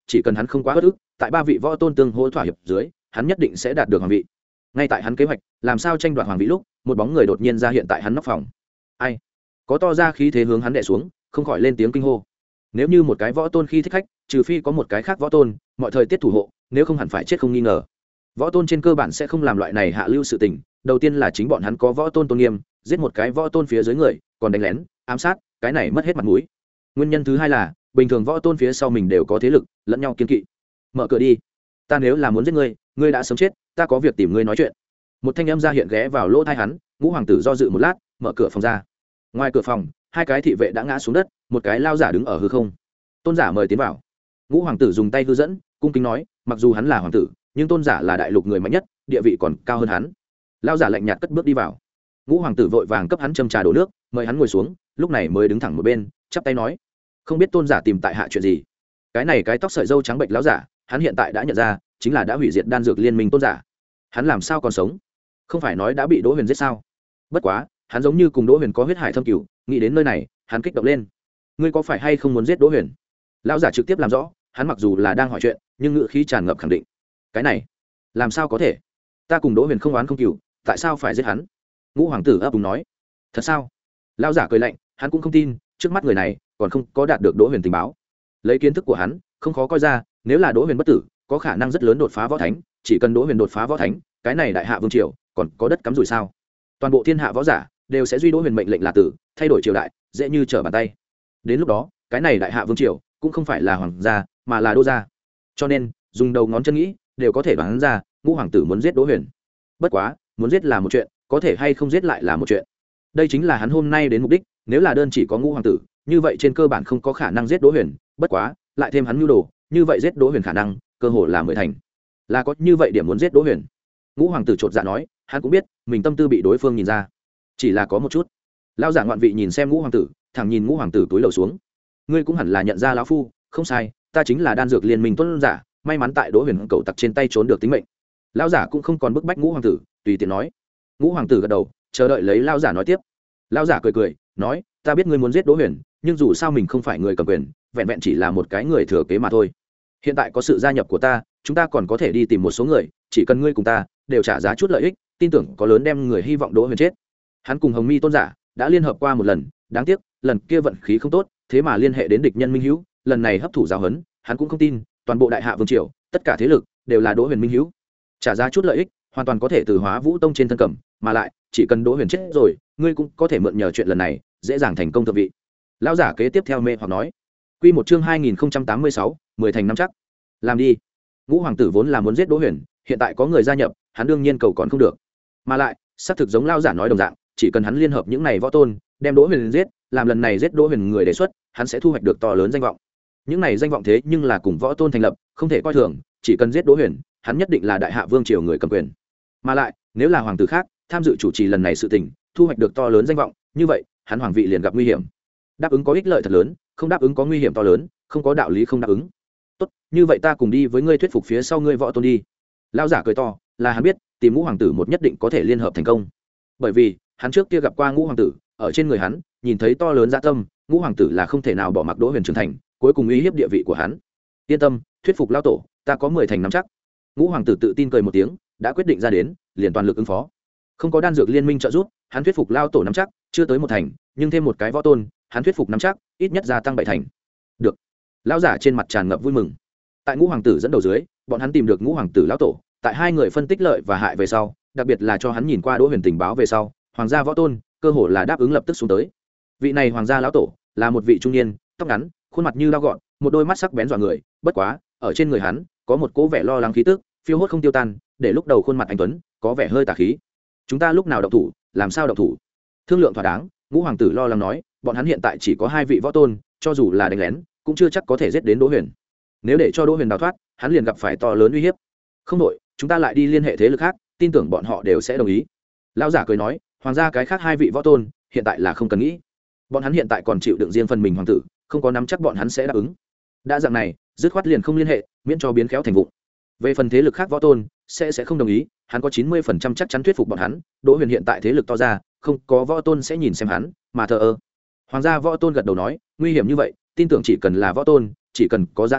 chỉ cần hắn không quá bất ức, tại ba vị võ tôn tương hỗ thỏa hiệp dưới, hắn nhất định sẽ đạt được hoàng vị. Ngay tại hắn kế hoạch làm sao tranh đoạt hoàng vị lúc, một bóng người đột nhiên ra hiện tại hắn nóc phòng. Ai? Có to ra khí thế hướng hắn đè xuống, không khỏi lên tiếng kinh hô. Nếu như một cái võ tôn khi thích khách, trừ phi có một cái khác võ tôn, mọi thời tiết thủ hộ, nếu không hẳn phải chết không nghi ngờ. Võ tôn trên cơ bản sẽ không làm loại này hạ lưu sự tình, đầu tiên là chính bọn hắn có võ tôn tôn nghiêm, giết một cái võ tôn phía dưới người, còn đánh lén, ám sát, cái này mất hết mặt mũi. Nguyên nhân thứ hai là, bình thường võ tôn phía sau mình đều có thế lực, lẫn nhau kiên kỵ. Mở cửa đi, ta nếu là muốn giết ngươi, ngươi đã sớm chết, ta có việc tìm ngươi nói chuyện. Một thanh âm ra hiện ghé vào lỗ tai hắn, Ngũ hoàng tử do dự một lát, mở cửa phòng ra. Ngoài cửa phòng, hai cái thị vệ đã ngã xuống đất, một cái lao giả đứng ở hư không. Tôn giả mời tiến vào. Ngũ hoàng tử dùng tay hư dẫn, cung kính nói, mặc dù hắn là hoàng tử, nhưng tôn giả là đại lục người mạnh nhất, địa vị còn cao hơn hắn. Lao giả lạnh nhạt cất bước đi vào. Ngũ hoàng tử vội vàng cấp hắn châm trà đổ nước, mời hắn ngồi xuống, lúc này mới đứng thẳng một bên, chắp tay nói, không biết tôn giả tìm tại hạ chuyện gì. Cái này cái tóc sợi râu trắng bệnh lão giả, hắn hiện tại đã nhận ra, chính là đã hủy diệt đan dược liên minh tôn giả. Hắn làm sao còn sống? Không phải nói đã bị Đỗ Huyền giết sao? Bất quá, hắn giống như cùng Đỗ Huyền có huyết hải thâm cửu, nghĩ đến nơi này, hắn kích động lên. Ngươi có phải hay không muốn giết Đỗ Huyền? Lão giả trực tiếp làm rõ, hắn mặc dù là đang hỏi chuyện, nhưng ngữ khí tràn ngập khẳng định. Cái này, làm sao có thể? Ta cùng Đỗ Huyền không oán không cừu, tại sao phải giết hắn? Ngũ hoàng tử ấp úng nói. Thật sao? Lão giả cười lạnh, hắn cũng không tin, trước mắt người này còn không có đạt được Đỗ Huyền tình báo. Lấy kiến thức của hắn, không khó coi ra, nếu là Đỗ Huyền bất tử, có khả năng rất lớn đột phá võ thánh, chỉ cần Đỗ Huyền đột phá võ thánh, cái này đại hạ vương triều còn có đất cắm rủi sao? Toàn bộ thiên hạ võ giả đều sẽ duy Đỗ Huyền mệnh lệnh là tử, thay đổi triều đại, dễ như trở bàn tay. Đến lúc đó, cái này đại hạ vương triều cũng không phải là hoàng gia, mà là đô gia. Cho nên, dùng đầu ngón chân nghĩ, đều có thể đoán ra, Ngũ hoàng tử muốn giết Đỗ Huyền. Bất quá, muốn giết là một chuyện, có thể hay không giết lại là một chuyện. Đây chính là hắn hôm nay đến mục đích, nếu là đơn chỉ có Ngũ hoàng tử, như vậy trên cơ bản không có khả năng giết Đỗ Huyền, bất quá, lại thêm hắn nhu đồ, như vậy giết Đỗ Huyền khả năng, cơ hội là mười thành. Là có như vậy điểm muốn giết Đỗ Huyền. Ngũ hoàng tử chột dạ nói, hắn cũng biết, mình tâm tư bị đối phương nhìn ra. Chỉ là có một chút. Lão giả ngoạn vị nhìn xem Ngũ hoàng tử, thẳng nhìn Ngũ hoàng tử túi lầu xuống. Ngươi cũng hẳn là nhận ra lão phu, không sai, ta chính là đan dược liên minh tuân giả, may mắn tại Đỗ Huyền cậu tặc trên tay trốn được tính mệnh. Lão giả cũng không còn bức bách Ngũ hoàng tử, tùy tiện nói. Ngũ hoàng tử gật đầu, chờ đợi lấy lão giả nói tiếp. Lão giả cười cười, nói, ta biết ngươi muốn giết Đỗ Huyền, nhưng dù sao mình không phải người cầm quyền, vẹn vẹn chỉ là một cái người thừa kế mà thôi. Hiện tại có sự gia nhập của ta, chúng ta còn có thể đi tìm một số người, chỉ cần ngươi cùng ta đều trả giá chút lợi ích, tin tưởng có lớn đem người hy vọng Đỗ Huyền chết. Hắn cùng Hồng Mi tôn giả đã liên hợp qua một lần, đáng tiếc lần kia vận khí không tốt, thế mà liên hệ đến địch nhân minh hữu, lần này hấp thụ giáo huấn, hắn cũng không tin toàn bộ đại hạ vương triều tất cả thế lực đều là Đỗ Huyền minh hữu. Trả giá chút lợi ích, hoàn toàn có thể từ Hóa Vũ tông trên thân cầm, mà lại chỉ cần Đỗ Huyền chết rồi, ngươi cũng có thể mượn nhờ chuyện lần này dễ dàng thành công thượng vị. Lão giả kế tiếp theo mê hoặc nói. Quy một chương hai nghìn không trăm tám mươi sáu, mười thành năm chắc. Làm đi. Ngũ hoàng tử vốn là muốn giết Đỗ Huyền, hiện tại có người gia nhập, hắn đương nhiên cầu còn không được. Mà lại, xác thực giống lão giả nói đồng dạng, chỉ cần hắn liên hợp những này võ tôn, đem Đỗ Huyền giết, làm lần này giết Đỗ Huyền người đề xuất, hắn sẽ thu hoạch được to lớn danh vọng. Những này danh vọng thế nhưng là cùng võ tôn thành lập, không thể coi thường, chỉ cần giết Đỗ Huyền, hắn nhất định là đại hạ vương triều người cầm quyền. Mà lại, nếu là hoàng tử khác tham dự chủ trì lần này sự tình, thu hoạch được to lớn danh vọng, như vậy, hắn hoàng vị liền gặp nguy hiểm. Đáp ứng có ích lợi thật lớn, không đáp ứng có nguy hiểm to lớn, không có đạo lý không đáp ứng. Tốt, như vậy ta cùng đi với ngươi thuyết phục phía sau ngươi võ tôn đi. Lão giả cười to, là hắn biết, tìm Ngũ hoàng tử một nhất định có thể liên hợp thành công. Bởi vì, hắn trước kia gặp qua Ngũ hoàng tử, ở trên người hắn, nhìn thấy to lớn dạ tâm, Ngũ hoàng tử là không thể nào bỏ mặc Đỗ Huyền trưởng thành, cuối cùng uy hiếp địa vị của hắn. Yên tâm, thuyết phục lão tổ, ta có mười thành nắm chắc. Ngũ hoàng tử tự tin cười một tiếng, đã quyết định ra đến, liền toàn lực ứng phó. Không có đan dược liên minh trợ giúp, hắn thuyết phục lão tổ nắm chắc, chưa tới một thành, nhưng thêm một cái võ tôn, hắn thuyết phục nắm chắc, ít nhất gia tăng bảy thành. Được. Lão giả trên mặt tràn ngập vui mừng. Tại Ngũ hoàng tử dẫn đầu dưới, bọn hắn tìm được Ngũ hoàng tử lão tổ, tại hai người phân tích lợi và hại về sau, đặc biệt là cho hắn nhìn qua Đỗ Huyền tình báo về sau, hoàng gia võ tôn, cơ hồ là đáp ứng lập tức xuống tới. Vị này hoàng gia lão tổ, là một vị trung niên, tóc ngắn, khuôn mặt như dao gọn, một đôi mắt sắc bén dọa người, bất quá, ở trên người hắn, có một cố vẻ lo lắng khí tức, phiêu hốt không tiêu tan, để lúc đầu khuôn mặt anh tuấn, có vẻ hơi tà khí. Chúng ta lúc nào động thủ, làm sao động thủ? Thương lượng thỏa đáng, Ngũ hoàng tử lo lắng nói, bọn hắn hiện tại chỉ có hai vị võ tôn, cho dù là đánh lén, cũng chưa chắc có thể giết đến Đỗ Huyền. Nếu để cho Đỗ Huyền đào thoát, hắn liền gặp phải to lớn uy hiếp. Không đổi, chúng ta lại đi liên hệ thế lực khác, tin tưởng bọn họ đều sẽ đồng ý. Lão giả cười nói, hoàng gia cái khác hai vị võ tôn, hiện tại là không cần nghĩ. Bọn hắn hiện tại còn chịu đựng riêng phần mình hoàng tử, không có nắm chắc bọn hắn sẽ đáp ứng. Đã dạng này, dứt khoát liền không liên hệ, miễn cho biến khéo thành vụng. Về phần thế lực khác võ tôn, sẽ sẽ không đồng ý, hắn có chín mươi phần trăm chắc chắn thuyết phục bọn hắn, Đỗ Huyền hiện tại thế lực to ra, không có võ tôn sẽ nhìn xem hắn, mà thờ ơ. Hoàng gia võ tôn gật đầu nói, nguy hiểm như vậy, tin tưởng chỉ cần là võ tôn, chỉ cần có dạ tâm,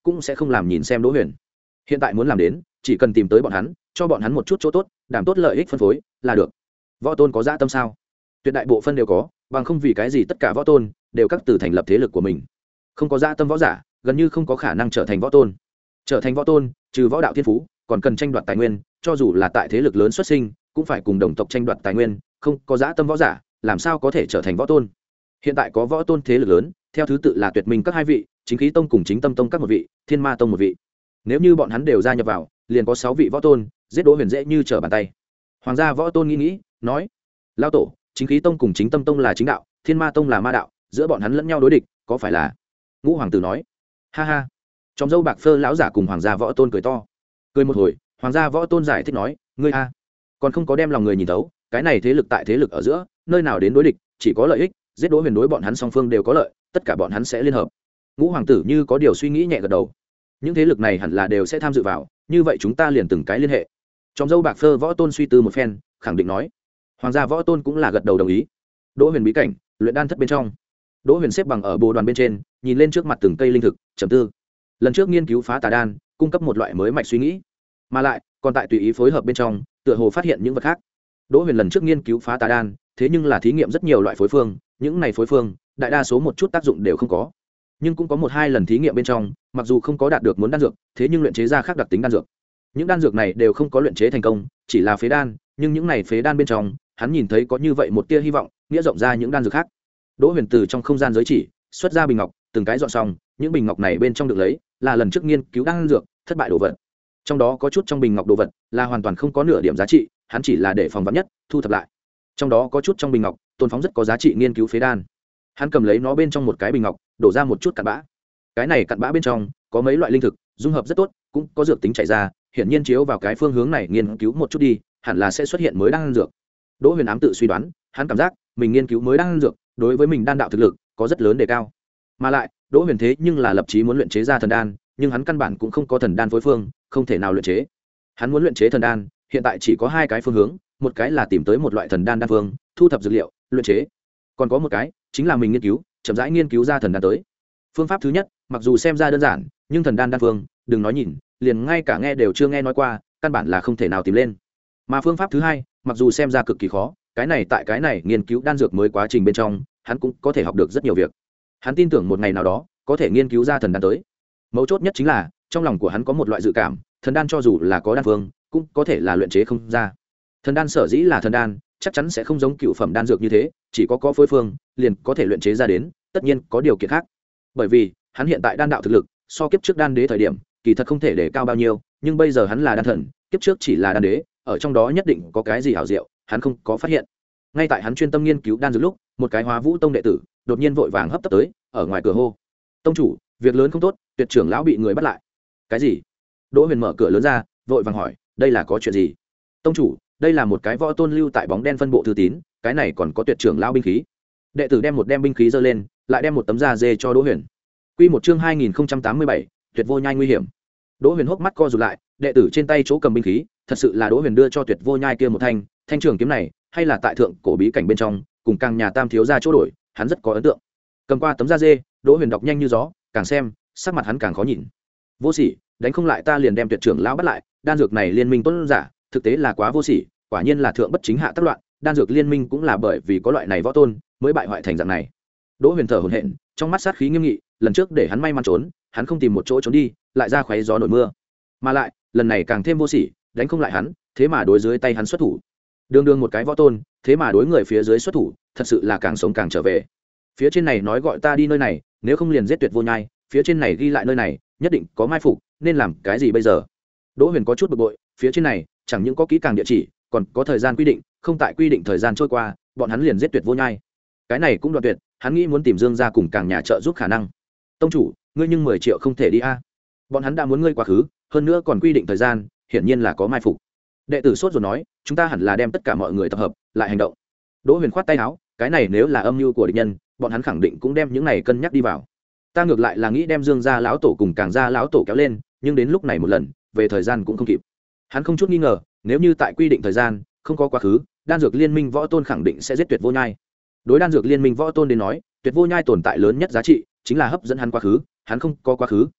cũng sẽ không làm nhìn xem Đỗ Huyền. Hiện tại muốn làm đến, chỉ cần tìm tới bọn hắn, cho bọn hắn một chút chỗ tốt, đảm tốt lợi ích phân phối là được. Võ tôn có dạ tâm sao? Tuyệt đại bộ phân đều có, bằng không vì cái gì tất cả võ tôn đều các từ thành lập thế lực của mình. Không có dạ tâm võ giả, gần như không có khả năng trở thành võ tôn. Trở thành võ tôn, trừ võ đạo thiên phú, còn cần tranh đoạt tài nguyên, cho dù là tại thế lực lớn xuất sinh, cũng phải cùng đồng tộc tranh đoạt tài nguyên, không có dạ tâm võ giả, làm sao có thể trở thành võ tôn. Hiện tại có võ tôn thế lực lớn, theo thứ tự là Tuyệt Minh các hai vị, Chính Khí tông cùng Chính Tâm tông các một vị, Thiên Ma tông một vị. Nếu như bọn hắn đều gia nhập vào, liền có sáu vị võ tôn, giết Đỗ Huyền dễ như trở bàn tay. Hoàng gia võ tôn nghĩ nghĩ, nói: "Lão tổ, Chính Khí tông cùng Chính Tâm tông là chính đạo, Thiên Ma tông là ma đạo, giữa bọn hắn lẫn nhau đối địch, có phải là?" Ngũ hoàng tử nói: "Ha ha." Trong dâu bạc phơ lão giả cùng hoàng gia võ tôn cười to. Cười một hồi, hoàng gia võ tôn giải thích nói: "Ngươi a, còn không có đem lòng người nhìn thấu, cái này thế lực tại thế lực ở giữa, nơi nào đến đối địch, chỉ có lợi ích, giết Đỗ Huyền đối bọn hắn song phương đều có lợi, tất cả bọn hắn sẽ liên hợp." Ngũ hoàng tử như có điều suy nghĩ nhẹ gật đầu. Những thế lực này hẳn là đều sẽ tham dự vào, như vậy chúng ta liền từng cái liên hệ. Trong dâu bạc phơ võ tôn suy tư một phen, khẳng định nói. Hoàng gia võ tôn cũng là gật đầu đồng ý. Đỗ Huyền bí cảnh, luyện đan thất bên trong. Đỗ Huyền xếp bằng ở bồ đoàn bên trên, nhìn lên trước mặt từng cây linh thực, trầm tư. Lần trước nghiên cứu phá tà đan, cung cấp một loại mới mạch suy nghĩ, mà lại còn tại tùy ý phối hợp bên trong, tựa hồ phát hiện những vật khác. Đỗ Huyền lần trước nghiên cứu phá tà đan, thế nhưng là thí nghiệm rất nhiều loại phối phương, những này phối phương, đại đa số một chút tác dụng đều không có. Nhưng cũng có một hai lần thí nghiệm bên trong, mặc dù không có đạt được muốn đan dược, thế nhưng luyện chế ra khác đặc tính đan dược. Những đan dược này đều không có luyện chế thành công, chỉ là phế đan, nhưng những này phế đan bên trong, hắn nhìn thấy có như vậy một tia hy vọng, nghĩa rộng ra những đan dược khác. Đỗ Huyền từ trong không gian giới chỉ xuất ra bình ngọc, từng cái dọn xong, những bình ngọc này bên trong được lấy là lần trước nghiên cứu đan dược thất bại đồ vật. Trong đó có chút trong bình ngọc đồ vật là hoàn toàn không có nửa điểm giá trị, hắn chỉ là để phòng vắn nhất, thu thập lại. Trong đó có chút trong bình ngọc tồn phóng rất có giá trị nghiên cứu phế đan. Hắn cầm lấy nó bên trong một cái bình ngọc, đổ ra một chút cặn bã. Cái này cặn bã bên trong có mấy loại linh thực, dung hợp rất tốt, cũng có dược tính chảy ra, hiển nhiên chiếu vào cái phương hướng này nghiên cứu một chút đi, hẳn là sẽ xuất hiện mới đan dược. Đỗ Huyền ám tự suy đoán, hắn cảm giác mình nghiên cứu mới đan dược, đối với mình đan đạo thực lực có rất lớn đề cao. Mà lại, Đỗ Huyền thế nhưng là lập chí muốn luyện chế ra thần đan, nhưng hắn căn bản cũng không có thần đan phối phương, không thể nào luyện chế. Hắn muốn luyện chế thần đan, hiện tại chỉ có hai cái phương hướng, một cái là tìm tới một loại thần đan đan phương, thu thập dược liệu, luyện chế. Còn có một cái, chính là mình nghiên cứu, chậm rãi nghiên cứu ra thần đan tới. Phương pháp thứ nhất, mặc dù xem ra đơn giản, nhưng thần đan đan phương, đừng nói nhìn, liền ngay cả nghe đều chưa nghe nói qua, căn bản là không thể nào tìm lên. Mà phương pháp thứ hai, mặc dù xem ra cực kỳ khó, cái này tại cái này nghiên cứu đan dược mới quá trình bên trong, hắn cũng có thể học được rất nhiều việc. Hắn tin tưởng một ngày nào đó, có thể nghiên cứu ra thần đan tới. Mấu chốt nhất chính là, trong lòng của hắn có một loại dự cảm, thần đan cho dù là có đan phương, cũng có thể là luyện chế không ra. Thần đan sở dĩ là thần đan, chắc chắn sẽ không giống cựu phẩm đan dược như thế, chỉ có có phối phương, liền có thể luyện chế ra đến, tất nhiên có điều kiện khác. Bởi vì, hắn hiện tại đan đạo thực lực, so kiếp trước đan đế thời điểm, kỳ thật không thể để cao bao nhiêu, nhưng bây giờ hắn là đan thần, kiếp trước chỉ là đan đế, ở trong đó nhất định có cái gì hảo diệu, hắn không có phát hiện. Ngay tại hắn chuyên tâm nghiên cứu đan dược lúc, một cái Hóa Vũ tông đệ tử, đột nhiên vội vàng hấp tấp tới, ở ngoài cửa hô: "Tông chủ, việc lớn không tốt, Tuyệt trưởng lão bị người bắt lại." "Cái gì?" Đỗ Huyền mở cửa lớn ra, vội vàng hỏi: "Đây là có chuyện gì?" "Tông chủ, đây là một cái võ tôn lưu tại bóng đen phân bộ thư tín, cái này còn có Tuyệt trưởng lão binh khí." Đệ tử đem một đem binh khí giơ lên, lại đem một tấm da dê cho Đỗ Huyền. Quy một chương hai nghìn không trăm tám mươi bảy, Tuyệt vô nhai nguy hiểm. Đỗ Huyền hốc mắt co rụt lại, đệ tử trên tay chỗ cầm binh khí, thật sự là Đỗ Huyền đưa cho Tuyệt vô nhai kia một thanh, thanh trường kiếm này, hay là tại thượng cổ bí cảnh bên trong, cùng càng nhà Tam thiếu gia chỗ đổi, hắn rất có ấn tượng. Cầm qua tấm da dê, Đỗ Huyền đọc nhanh như gió, càng xem, sắc mặt hắn càng khó nhìn. Vô sỉ, đánh không lại ta liền đem Tuyệt trưởng lão bắt lại, đan dược này liên minh tuân giả, thực tế là quá vô sỉ, quả nhiên là thượng bất chính hạ tác loạn, đan dược liên minh cũng là bởi vì có loại này võ tôn, mới bại hoại thành dạng này. Đỗ Huyền thở hổn hển, trong mắt sát khí nghiêm nghị, lần trước để hắn may mắn trốn, hắn không tìm một chỗ trốn đi, lại ra khoé gió nổi mưa. Mà lại, lần này càng thêm vô sỉ, đánh không lại hắn, thế mà đối dưới tay hắn xuất thủ. Đường đường một cái võ tôn, thế mà đối người phía dưới xuất thủ, thật sự là càng sống càng trở về. Phía trên này nói gọi ta đi nơi này, nếu không liền giết Tuyệt vô nhai, phía trên này ghi lại nơi này, nhất định có mai phục, nên làm cái gì bây giờ? Đỗ Huyền có chút bực bội, phía trên này chẳng những có kỹ càng địa chỉ, còn có thời gian quy định, không tại quy định thời gian trôi qua, bọn hắn liền giết Tuyệt vô nhai. Cái này cũng đoạn tuyệt, hắn nghĩ muốn tìm Dương gia cùng càng nhà trợ giúp khả năng. Tông chủ, ngươi nhưng mười triệu không thể đi a. Bọn hắn đã muốn ngươi quá khứ, hơn nữa còn quy định thời gian, hiển nhiên là có mai phục. Đệ tử sốt rồi nói, chúng ta hẳn là đem tất cả mọi người tập hợp, lại hành động. Đỗ Huyền khoát tay áo, cái này nếu là âm mưu của địch nhân, bọn hắn khẳng định cũng đem những này cân nhắc đi vào. Ta ngược lại là nghĩ đem Dương gia lão tổ cùng càng gia lão tổ kéo lên, nhưng đến lúc này một lần, về thời gian cũng không kịp. Hắn không chút nghi ngờ, nếu như tại quy định thời gian không có quá khứ, đan dược liên minh võ tôn khẳng định sẽ giết Tuyệt vô nhai. Đối đan dược liên minh võ tôn đến nói, Tuyệt vô nhai tồn tại lớn nhất giá trị chính là hấp dẫn hắn quá khứ, hắn không có quá khứ,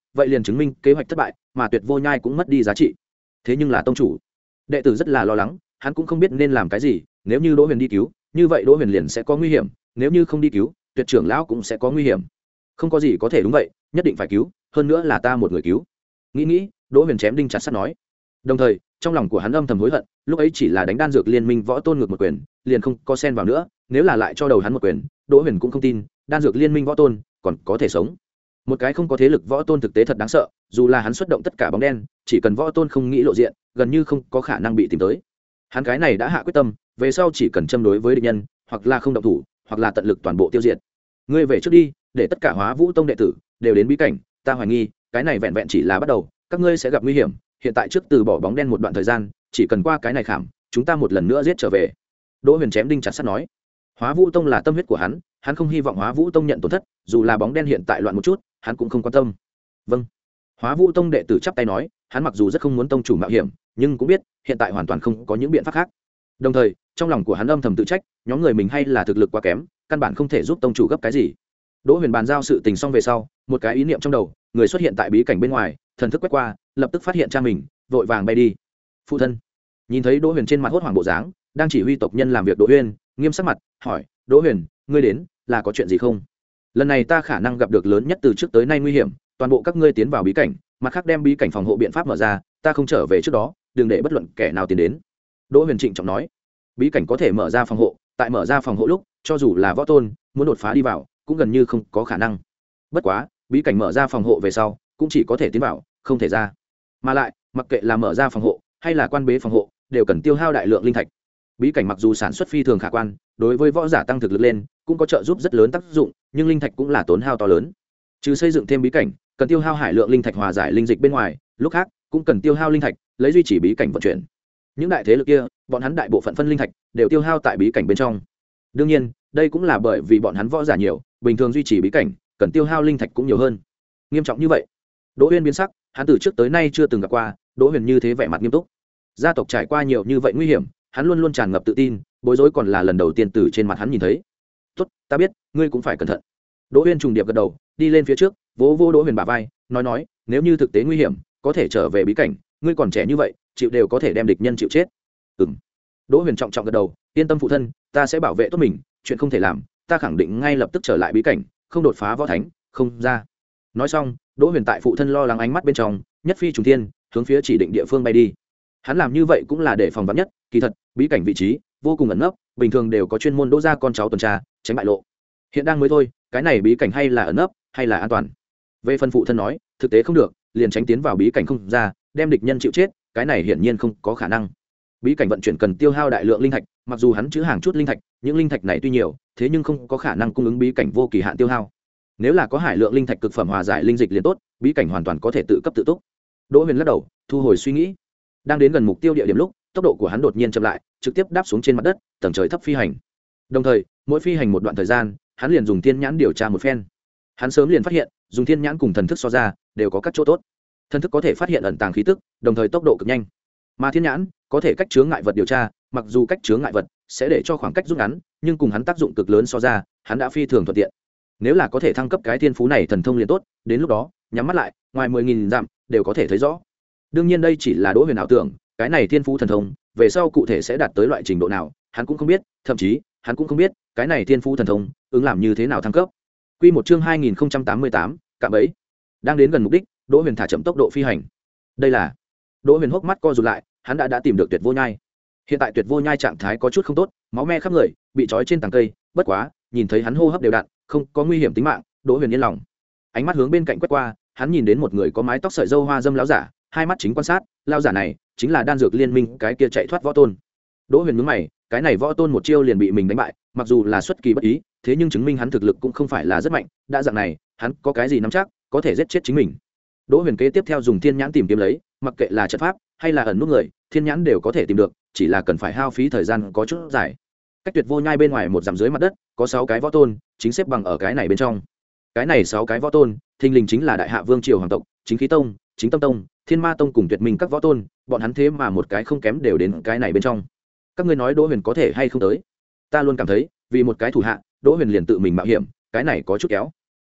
vậy liền chứng minh kế hoạch thất bại, mà Tuyệt Vô Nhai cũng mất đi giá trị. Thế nhưng là tông chủ, đệ tử rất là lo lắng, hắn cũng không biết nên làm cái gì. Nếu như Đỗ Huyền đi cứu, như vậy Đỗ Huyền liền sẽ có nguy hiểm, nếu như không đi cứu, Tuyệt trưởng lão cũng sẽ có nguy hiểm. Không có gì có thể đúng vậy, nhất định phải cứu, hơn nữa là ta một người cứu. Nghĩ nghĩ, Đỗ Huyền chém đinh chặt sắt nói. Đồng thời, trong lòng của hắn âm thầm hối hận, lúc ấy chỉ là đánh đan dược liên minh võ tôn ngược một quyền, liền không có xen vào nữa, nếu là lại cho đầu hắn một quyền, Đỗ Huyền cũng không tin, đan dược liên minh võ tôn còn có thể sống. Một cái không có thế lực võ tôn thực tế thật đáng sợ, dù là hắn xuất động tất cả bóng đen, chỉ cần võ tôn không nghĩ lộ diện, gần như không có khả năng bị tìm tới. Hắn cái này đã hạ quyết tâm, về sau chỉ cần châm đối với địch nhân, hoặc là không động thủ, hoặc là tận lực toàn bộ tiêu diệt. Ngươi về trước đi, để tất cả Hóa Vũ tông đệ tử đều đến bí cảnh, ta hoài nghi, cái này vẹn vẹn chỉ là bắt đầu, các ngươi sẽ gặp nguy hiểm, hiện tại trước từ bỏ bóng đen một đoạn thời gian, chỉ cần qua cái này khảm, chúng ta một lần nữa giết trở về. Đỗ Huyền chém đinh chặt sắt nói. Hóa Vũ tông là tâm huyết của hắn, hắn không hy vọng Hóa Vũ tông nhận tổn thất, dù là bóng đen hiện tại loạn một chút, hắn cũng không quan tâm. Vâng. Hóa Vũ tông đệ tử chắp tay nói, hắn mặc dù rất không muốn tông chủ mạo hiểm, nhưng cũng biết hiện tại hoàn toàn không có những biện pháp khác. Đồng thời, trong lòng của hắn âm thầm tự trách, nhóm người mình hay là thực lực quá kém, căn bản không thể giúp tông chủ gấp cái gì. Đỗ Huyền bàn giao sự tình xong về sau, một cái ý niệm trong đầu, người xuất hiện tại bí cảnh bên ngoài, thần thức quét qua, lập tức phát hiện cha mình, vội vàng bay đi. Phụ thân. Nhìn thấy Đỗ Huyền trên mặt hốt hoảng bộ dáng, đang chỉ huy tộc nhân làm việc Đỗ Huyền, nghiêm sắc mặt, hỏi, "Đỗ Huyền, ngươi đến, là có chuyện gì không? Lần này ta khả năng gặp được lớn nhất từ trước tới nay nguy hiểm, toàn bộ các ngươi tiến vào bí cảnh, mặt khác đem bí cảnh phòng hộ biện pháp mở ra, ta không trở về trước đó, đừng để bất luận kẻ nào tiến đến." Đỗ Huyền trịnh trọng nói. Bí cảnh có thể mở ra phòng hộ, tại mở ra phòng hộ lúc, cho dù là võ tôn, muốn đột phá đi vào, cũng gần như không có khả năng. Bất quá, bí cảnh mở ra phòng hộ về sau, cũng chỉ có thể tiến vào, không thể ra. Mà lại, mặc kệ là mở ra phòng hộ hay là quan bế phòng hộ, đều cần tiêu hao đại lượng linh thạch. Bí cảnh mặc dù sản xuất phi thường khả quan, đối với võ giả tăng thực lực lên cũng có trợ giúp rất lớn tác dụng, nhưng linh thạch cũng là tốn hao to lớn. Trừ xây dựng thêm bí cảnh cần tiêu hao hải lượng linh thạch hòa giải linh dịch bên ngoài, lúc khác cũng cần tiêu hao linh thạch lấy duy trì bí cảnh vận chuyển. Những đại thế lực kia, bọn hắn đại bộ phận phân linh thạch đều tiêu hao tại bí cảnh bên trong. Đương nhiên, đây cũng là bởi vì bọn hắn võ giả nhiều, bình thường duy trì bí cảnh cần tiêu hao linh thạch cũng nhiều hơn. Nghiêm trọng như vậy, Đỗ Huyền biến sắc, hắn từ trước tới nay chưa từng gặp qua Đỗ Huyền như thế vẻ mặt nghiêm túc. Gia tộc trải qua nhiều như vậy nguy hiểm, hắn luôn luôn tràn ngập tự tin, bối rối còn là lần đầu tiên từ trên mặt hắn nhìn thấy. "Tốt, ta biết, ngươi cũng phải cẩn thận." Đỗ Huyền trùng điệp gật đầu, đi lên phía trước, vỗ vỗ Đỗ Huyền bả vai, nói nói, "Nếu như thực tế nguy hiểm, có thể trở về bí cảnh, ngươi còn trẻ như vậy, chịu đều có thể đem địch nhân chịu chết." Ừm. Đỗ Huyền trọng trọng gật đầu, "Yên tâm phụ thân, ta sẽ bảo vệ tốt mình, chuyện không thể làm, ta khẳng định ngay lập tức trở lại bí cảnh, không đột phá võ thánh, không ra." Nói xong, Đỗ Huyền tại phụ thân lo lắng ánh mắt bên trong, nhất phi trùng thiên, hướng phía chỉ định địa phương bay đi. Hắn làm như vậy cũng là để phòng vắn nhất, kỳ thật, bí cảnh vị trí vô cùng ẩn nấp, bình thường đều có chuyên môn đỗ ra con cháu tuần tra, tránh bại lộ. Hiện đang mới thôi, cái này bí cảnh hay là ẩn nấp, hay là an toàn. Về phần phụ thân nói, thực tế không được, liền tránh tiến vào bí cảnh không ra, đem địch nhân chịu chết, cái này hiển nhiên không có khả năng. Bí cảnh vận chuyển cần tiêu hao đại lượng linh thạch, mặc dù hắn chứa hàng chút linh thạch, những linh thạch này tuy nhiều, thế nhưng không có khả năng cung ứng bí cảnh vô kỳ hạn tiêu hao. Nếu là có hải lượng linh thạch cực phẩm hòa giải linh dịch liền tốt, bí cảnh hoàn toàn có thể tự cấp tự túc. Đỗ Huyền lắc đầu, thu hồi suy nghĩ. Đang đến gần mục tiêu địa điểm lúc, tốc độ của hắn đột nhiên chậm lại, trực tiếp đáp xuống trên mặt đất, tầng trời thấp phi hành. Đồng thời, mỗi phi hành một đoạn thời gian, hắn liền dùng thiên nhãn điều tra một phen. Hắn sớm liền phát hiện, dùng thiên nhãn cùng thần thức so ra, đều có các chỗ tốt. Thần thức có thể phát hiện ẩn tàng khí tức, đồng thời tốc độ cực nhanh. Mà thiên nhãn có thể cách chướng ngại vật điều tra, mặc dù cách chướng ngại vật sẽ để cho khoảng cách rút ngắn, nhưng cùng hắn tác dụng cực lớn so ra, hắn đã phi thường thuận tiện. Nếu là có thể thăng cấp cái thiên phú này thần thông liền tốt, đến lúc đó, nhắm mắt lại, ngoài mười nghìn dặm đều có thể thấy rõ. Đương nhiên đây chỉ là Đỗ Huyền ảo tưởng, cái này thiên phú thần thông, về sau cụ thể sẽ đạt tới loại trình độ nào, hắn cũng không biết, thậm chí, hắn cũng không biết, cái này thiên phú thần thông, ứng làm như thế nào thăng cấp. Quy một chương hai nghìn không trăm tám mươi tám, cạm bẫy. Đang đến gần mục đích, Đỗ Huyền thả chậm tốc độ phi hành. Đây là Đỗ Huyền hốc mắt co rụt lại, hắn đã đã tìm được Tuyệt Vô Nhai. Hiện tại Tuyệt Vô Nhai trạng thái có chút không tốt, máu me khắp người, bị trói trên tảng cây, bất quá, nhìn thấy hắn hô hấp đều đặn, không có nguy hiểm tính mạng, Đỗ Huyền yên lòng. Ánh mắt hướng bên cạnh quét qua, hắn nhìn đến một người có mái tóc sợi râu hoa dâm lão giả, hai mắt chính quan sát, lão giả này chính là đan dược liên minh cái kia chạy thoát võ tôn. Đỗ Huyền nhướng mày, cái này võ tôn một chiêu liền bị mình đánh bại, mặc dù là xuất kỳ bất ý, thế nhưng chứng minh hắn thực lực cũng không phải là rất mạnh, đã dạng này, hắn có cái gì nắm chắc có thể giết chết chính mình. Đỗ Huyền kế tiếp theo dùng thiên nhãn tìm kiếm lấy, mặc kệ là trận pháp hay là ẩn nút người, thiên nhãn đều có thể tìm được, chỉ là cần phải hao phí thời gian có chút dài. Cách Tuyệt Vô Nhai bên ngoài một dặm dưới mặt đất, có sáu cái võ tôn, chính xếp bằng ở cái này bên trong. Cái này sáu cái võ tôn, thình lình chính là Đại Hạ Vương triều hoàng tộc, Chính Khí Tông, Chính Tâm Tông, Thiên Ma Tông cùng Tuyệt Minh các võ tôn, bọn hắn thế mà một cái không kém đều đến cái này bên trong. Các ngươi nói Đỗ Huyền có thể hay không tới? Ta luôn cảm thấy, vì một cái thủ hạ, Đỗ Huyền liền tự mình mạo hiểm, cái này có chút kéo.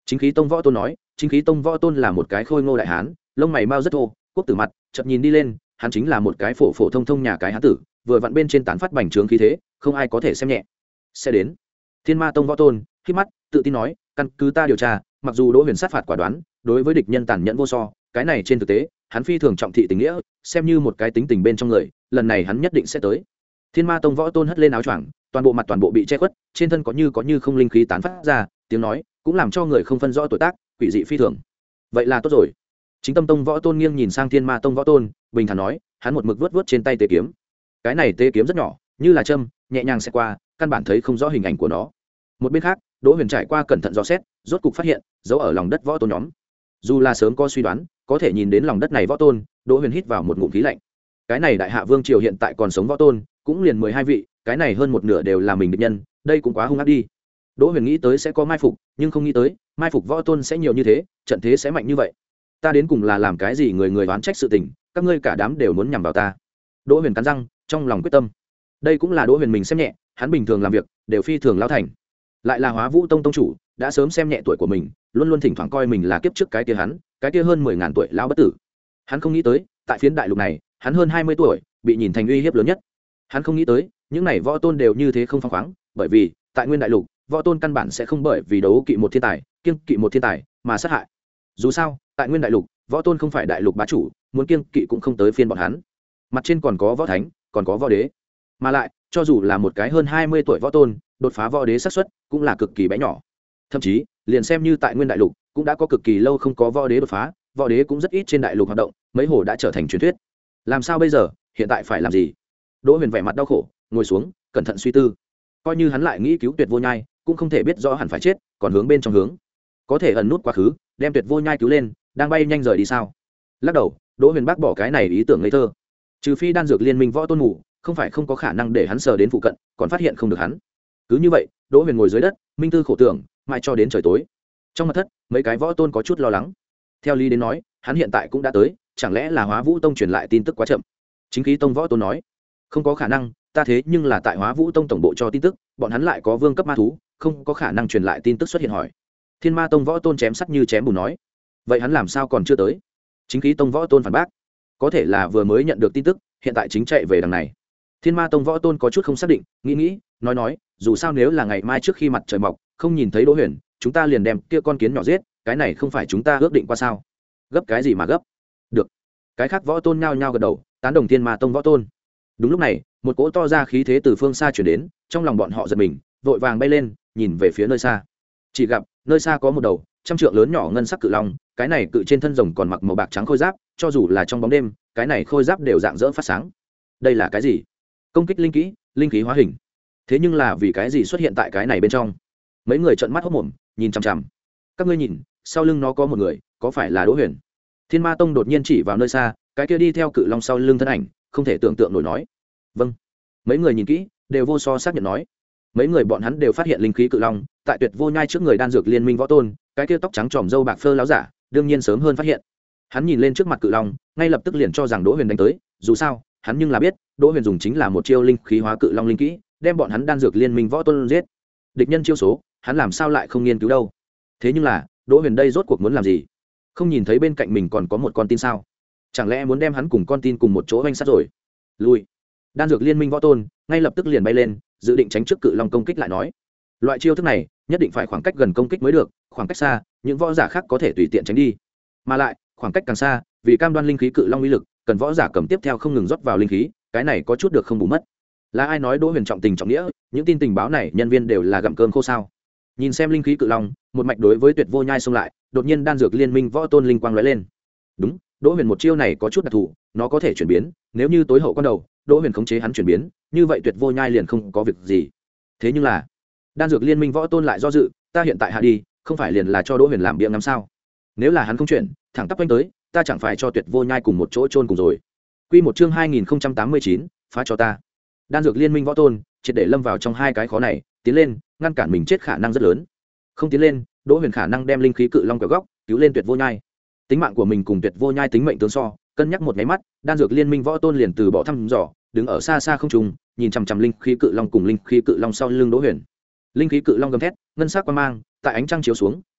Chính khí tông võ tôn nói. Chính khí tông võ tôn là một cái khôi ngô đại hán, lông mày mau rất thô, quốc tử mặt, chợt nhìn đi lên, hắn chính là một cái phổ phổ thông thông nhà cái hán tử, vừa vặn bên trên tán phát bành trướng khí thế, không ai có thể xem nhẹ. Sẽ đến. Thiên Ma tông võ tôn khi mắt tự tin nói, căn cứ ta điều tra, mặc dù Đỗ Huyền sát phạt quả đoán, đối với địch nhân tàn nhẫn vô so, cái này trên thực tế hắn phi thường trọng thị tình nghĩa, xem như một cái tính tình bên trong người, lần này hắn nhất định sẽ tới. Thiên Ma tông võ tôn hất lên áo choàng, toàn bộ mặt toàn bộ bị che khuất, trên thân có như có như không linh khí tán phát ra, tiếng nói cũng làm cho người không phân rõ tuổi tác, quỷ dị phi thường. Vậy là tốt rồi. Chính Tâm tông võ tôn nghiêng nhìn sang Thiên Ma tông võ tôn, bình thản nói, hắn một mực vớt vớt trên tay tế kiếm. Cái này tế kiếm rất nhỏ, như là châm, nhẹ nhàng sẽ qua, căn bản thấy không rõ hình ảnh của nó. Một bên khác, Đỗ Huyền trải qua cẩn thận dò xét, rốt cục phát hiện dấu ở lòng đất võ tôn nhóm. Dù là sớm có suy đoán, có thể nhìn đến lòng đất này võ tôn, Đỗ Huyền hít vào một ngụm khí lạnh. Cái này đại hạ vương triều hiện tại còn sống võ tôn cũng liền mười hai vị, cái này hơn một nửa đều là mình địch nhân, đây cũng quá hung ác đi. Đỗ Huyền nghĩ tới sẽ có mai phục, nhưng không nghĩ tới mai phục võ tôn sẽ nhiều như thế, trận thế sẽ mạnh như vậy. Ta đến cùng là làm cái gì người người oán trách sự tình, các ngươi cả đám đều muốn nhằm vào ta. Đỗ Huyền cắn răng, trong lòng quyết tâm. Đây cũng là Đỗ Huyền mình xem nhẹ, hắn bình thường làm việc đều phi thường lao thành, lại là Hóa Vũ tông tông chủ, đã sớm xem nhẹ tuổi của mình, luôn luôn thỉnh thoảng coi mình là kiếp trước cái kia hắn, cái kia hơn mười ngàn tuổi lão bất tử. Hắn không nghĩ tới, tại phiến đại lục này, hắn hơn hai mươi tuổi, bị nhìn thành uy hiếp lớn nhất. Hắn không nghĩ tới, những này võ tôn đều như thế không phăng khoáng, bởi vì, tại nguyên đại lục, võ tôn căn bản sẽ không bởi vì đấu kỵ một thiên tài, kiêng kỵ một thiên tài mà sát hại. Dù sao, tại nguyên đại lục, võ tôn không phải đại lục bá chủ, muốn kiêng kỵ cũng không tới phiên bọn hắn. Mặt trên còn có võ thánh, còn có võ đế. Mà lại, cho dù là một cái hơn hai mươi tuổi võ tôn, đột phá võ đế xác suất cũng là cực kỳ bé nhỏ. Thậm chí, liền xem như tại nguyên đại lục, cũng đã có cực kỳ lâu không có võ đế đột phá, võ đế cũng rất ít trên đại lục hoạt động, mấy hồ đã trở thành truyền thuyết. Làm sao bây giờ, hiện tại phải làm gì? Đỗ Huyền vẻ mặt đau khổ, ngồi xuống, cẩn thận suy tư. Coi như hắn lại nghĩ cứu Tuyệt Vô Nhai, cũng không thể biết rõ hẳn phải chết, còn hướng bên trong hướng, có thể ẩn nút quá khứ, đem Tuyệt Vô Nhai cứu lên, đang bay nhanh rời đi sao? Lắc đầu, Đỗ Huyền bác bỏ cái này ý tưởng ngây thơ. Trừ phi đan dược liên minh võ tôn ngủ, không phải không có khả năng để hắn sờ đến phụ cận, còn phát hiện không được hắn. Cứ như vậy, Đỗ Huyền ngồi dưới đất, minh tư khổ tưởng, mãi cho đến trời tối. Trong mật thất, mấy cái võ tôn có chút lo lắng. Theo lý đến nói, hắn hiện tại cũng đã tới, chẳng lẽ là Hóa Vũ tông truyền lại tin tức quá chậm? Chính khí tông võ tôn nói, không có khả năng, ta thế nhưng là tại Hóa Vũ tông tổng bộ cho tin tức, bọn hắn lại có vương cấp ma thú, không có khả năng truyền lại tin tức xuất hiện hỏi. Thiên Ma tông võ tôn chém sắt như chém bùn nói, vậy hắn làm sao còn chưa tới? Chính khí tông võ tôn phản bác, có thể là vừa mới nhận được tin tức, hiện tại chính chạy về đằng này. Thiên Ma tông võ tôn có chút không xác định, nghĩ nghĩ, nói nói, dù sao nếu là ngày mai trước khi mặt trời mọc, không nhìn thấy Đỗ Huyền, chúng ta liền đem kia con kiến nhỏ giết, cái này không phải chúng ta ước định qua sao? Gấp cái gì mà gấp? Được. Cái khác võ tôn nhao nhao gật đầu, tán đồng Thiên Ma tông võ tôn. Đúng lúc này, một cỗ to ra khí thế từ phương xa chuyển đến, trong lòng bọn họ giật mình, vội vàng bay lên, nhìn về phía nơi xa. Chỉ gặp, nơi xa có một đầu trăm trượng lớn nhỏ ngân sắc cự long, cái này cự trên thân rồng còn mặc màu bạc trắng khôi giáp, cho dù là trong bóng đêm, cái này khôi giáp đều rạng rỡ phát sáng. Đây là cái gì? Công kích linh kỹ, linh khí hóa hình. Thế nhưng là vì cái gì xuất hiện tại cái này bên trong? Mấy người trợn mắt hốt mồm, nhìn chằm chằm. Các ngươi nhìn, sau lưng nó có một người, có phải là Đỗ Huyền? Thiên Ma tông đột nhiên chỉ vào nơi xa, cái kia đi theo cự long sau lưng thân ảnh, không thể tưởng tượng nổi nói. Vâng. Mấy người nhìn kỹ, đều vô so xác nhận nói. Mấy người bọn hắn đều phát hiện linh khí cự long, tại Tuyệt Vô Nhai trước người đan dược liên minh võ tôn, cái kia tóc trắng tròm râu bạc phơ láo giả, đương nhiên sớm hơn phát hiện. Hắn nhìn lên trước mặt cự long, ngay lập tức liền cho rằng Đỗ Huyền đánh tới, dù sao, hắn nhưng là biết, Đỗ Huyền dùng chính là một chiêu linh khí hóa cự long linh kỹ, đem bọn hắn đan dược liên minh võ tôn giết. Địch nhân chiêu số, hắn làm sao lại không nghiên cứu đâu? Thế nhưng là, Đỗ Huyền đây rốt cuộc muốn làm gì? Không nhìn thấy bên cạnh mình còn có một con tin sao? Chẳng lẽ muốn đem hắn cùng con tin cùng một chỗ oanh sát rồi? Lui. Đan dược liên minh võ tôn ngay lập tức liền bay lên, dự định tránh trước cự long công kích lại nói. Loại chiêu thức này, nhất định phải khoảng cách gần công kích mới được, khoảng cách xa, những võ giả khác có thể tùy tiện tránh đi. Mà lại, khoảng cách càng xa, vì cam đoan linh khí cự long uy lực, cần võ giả cầm tiếp theo không ngừng rót vào linh khí, cái này có chút được không bù mất. Là ai nói Đỗ Huyền trọng tình trọng nghĩa, những tin tình báo này nhân viên đều là gặm cơm khô sao? Nhìn xem linh khí cự long, một mạch đối với Tuyệt Vô Nhai xông lại, đột nhiên đan dược liên minh võ tôn linh quang lóe lên. Đúng, Đỗ Huyền một chiêu này có chút đặc thù, nó có thể chuyển biến, nếu như tối hậu quan đầu, Đỗ Huyền khống chế hắn chuyển biến, như vậy Tuyệt Vô Nhai liền không có việc gì. Thế nhưng là, đan dược liên minh võ tôn lại do dự, ta hiện tại hạ đi, không phải liền là cho Đỗ Huyền làm biếng ngắm sao? Nếu là hắn không chuyển, thẳng tắp quanh tới, ta chẳng phải cho Tuyệt Vô Nhai cùng một chỗ chôn cùng rồi. Quy một chương hai nghìn không trăm tám mươi chín, phá cho ta. Đan dược liên minh võ tôn, triệt để lâm vào trong hai cái khó này, tiến lên, ngăn cản mình chết khả năng rất lớn. Không tiến lên, Đỗ Huyền khả năng đem linh khí cự long quẹo góc, cứu lên Tuyệt Vô Nhai. Tính mạng của mình cùng Tuyệt Vô Nhai tính mệnh tương so, cân nhắc một cái mắt, đan dược liên minh võ tôn liền từ bỏ thăm dò, đứng ở xa xa không trung, nhìn chằm chằm linh khí cự long cùng linh khí cự long sau lưng Đỗ Huyền. Linh khí cự long gầm thét, ngân sắc quang mang, tại ánh trăng chiếu xuống,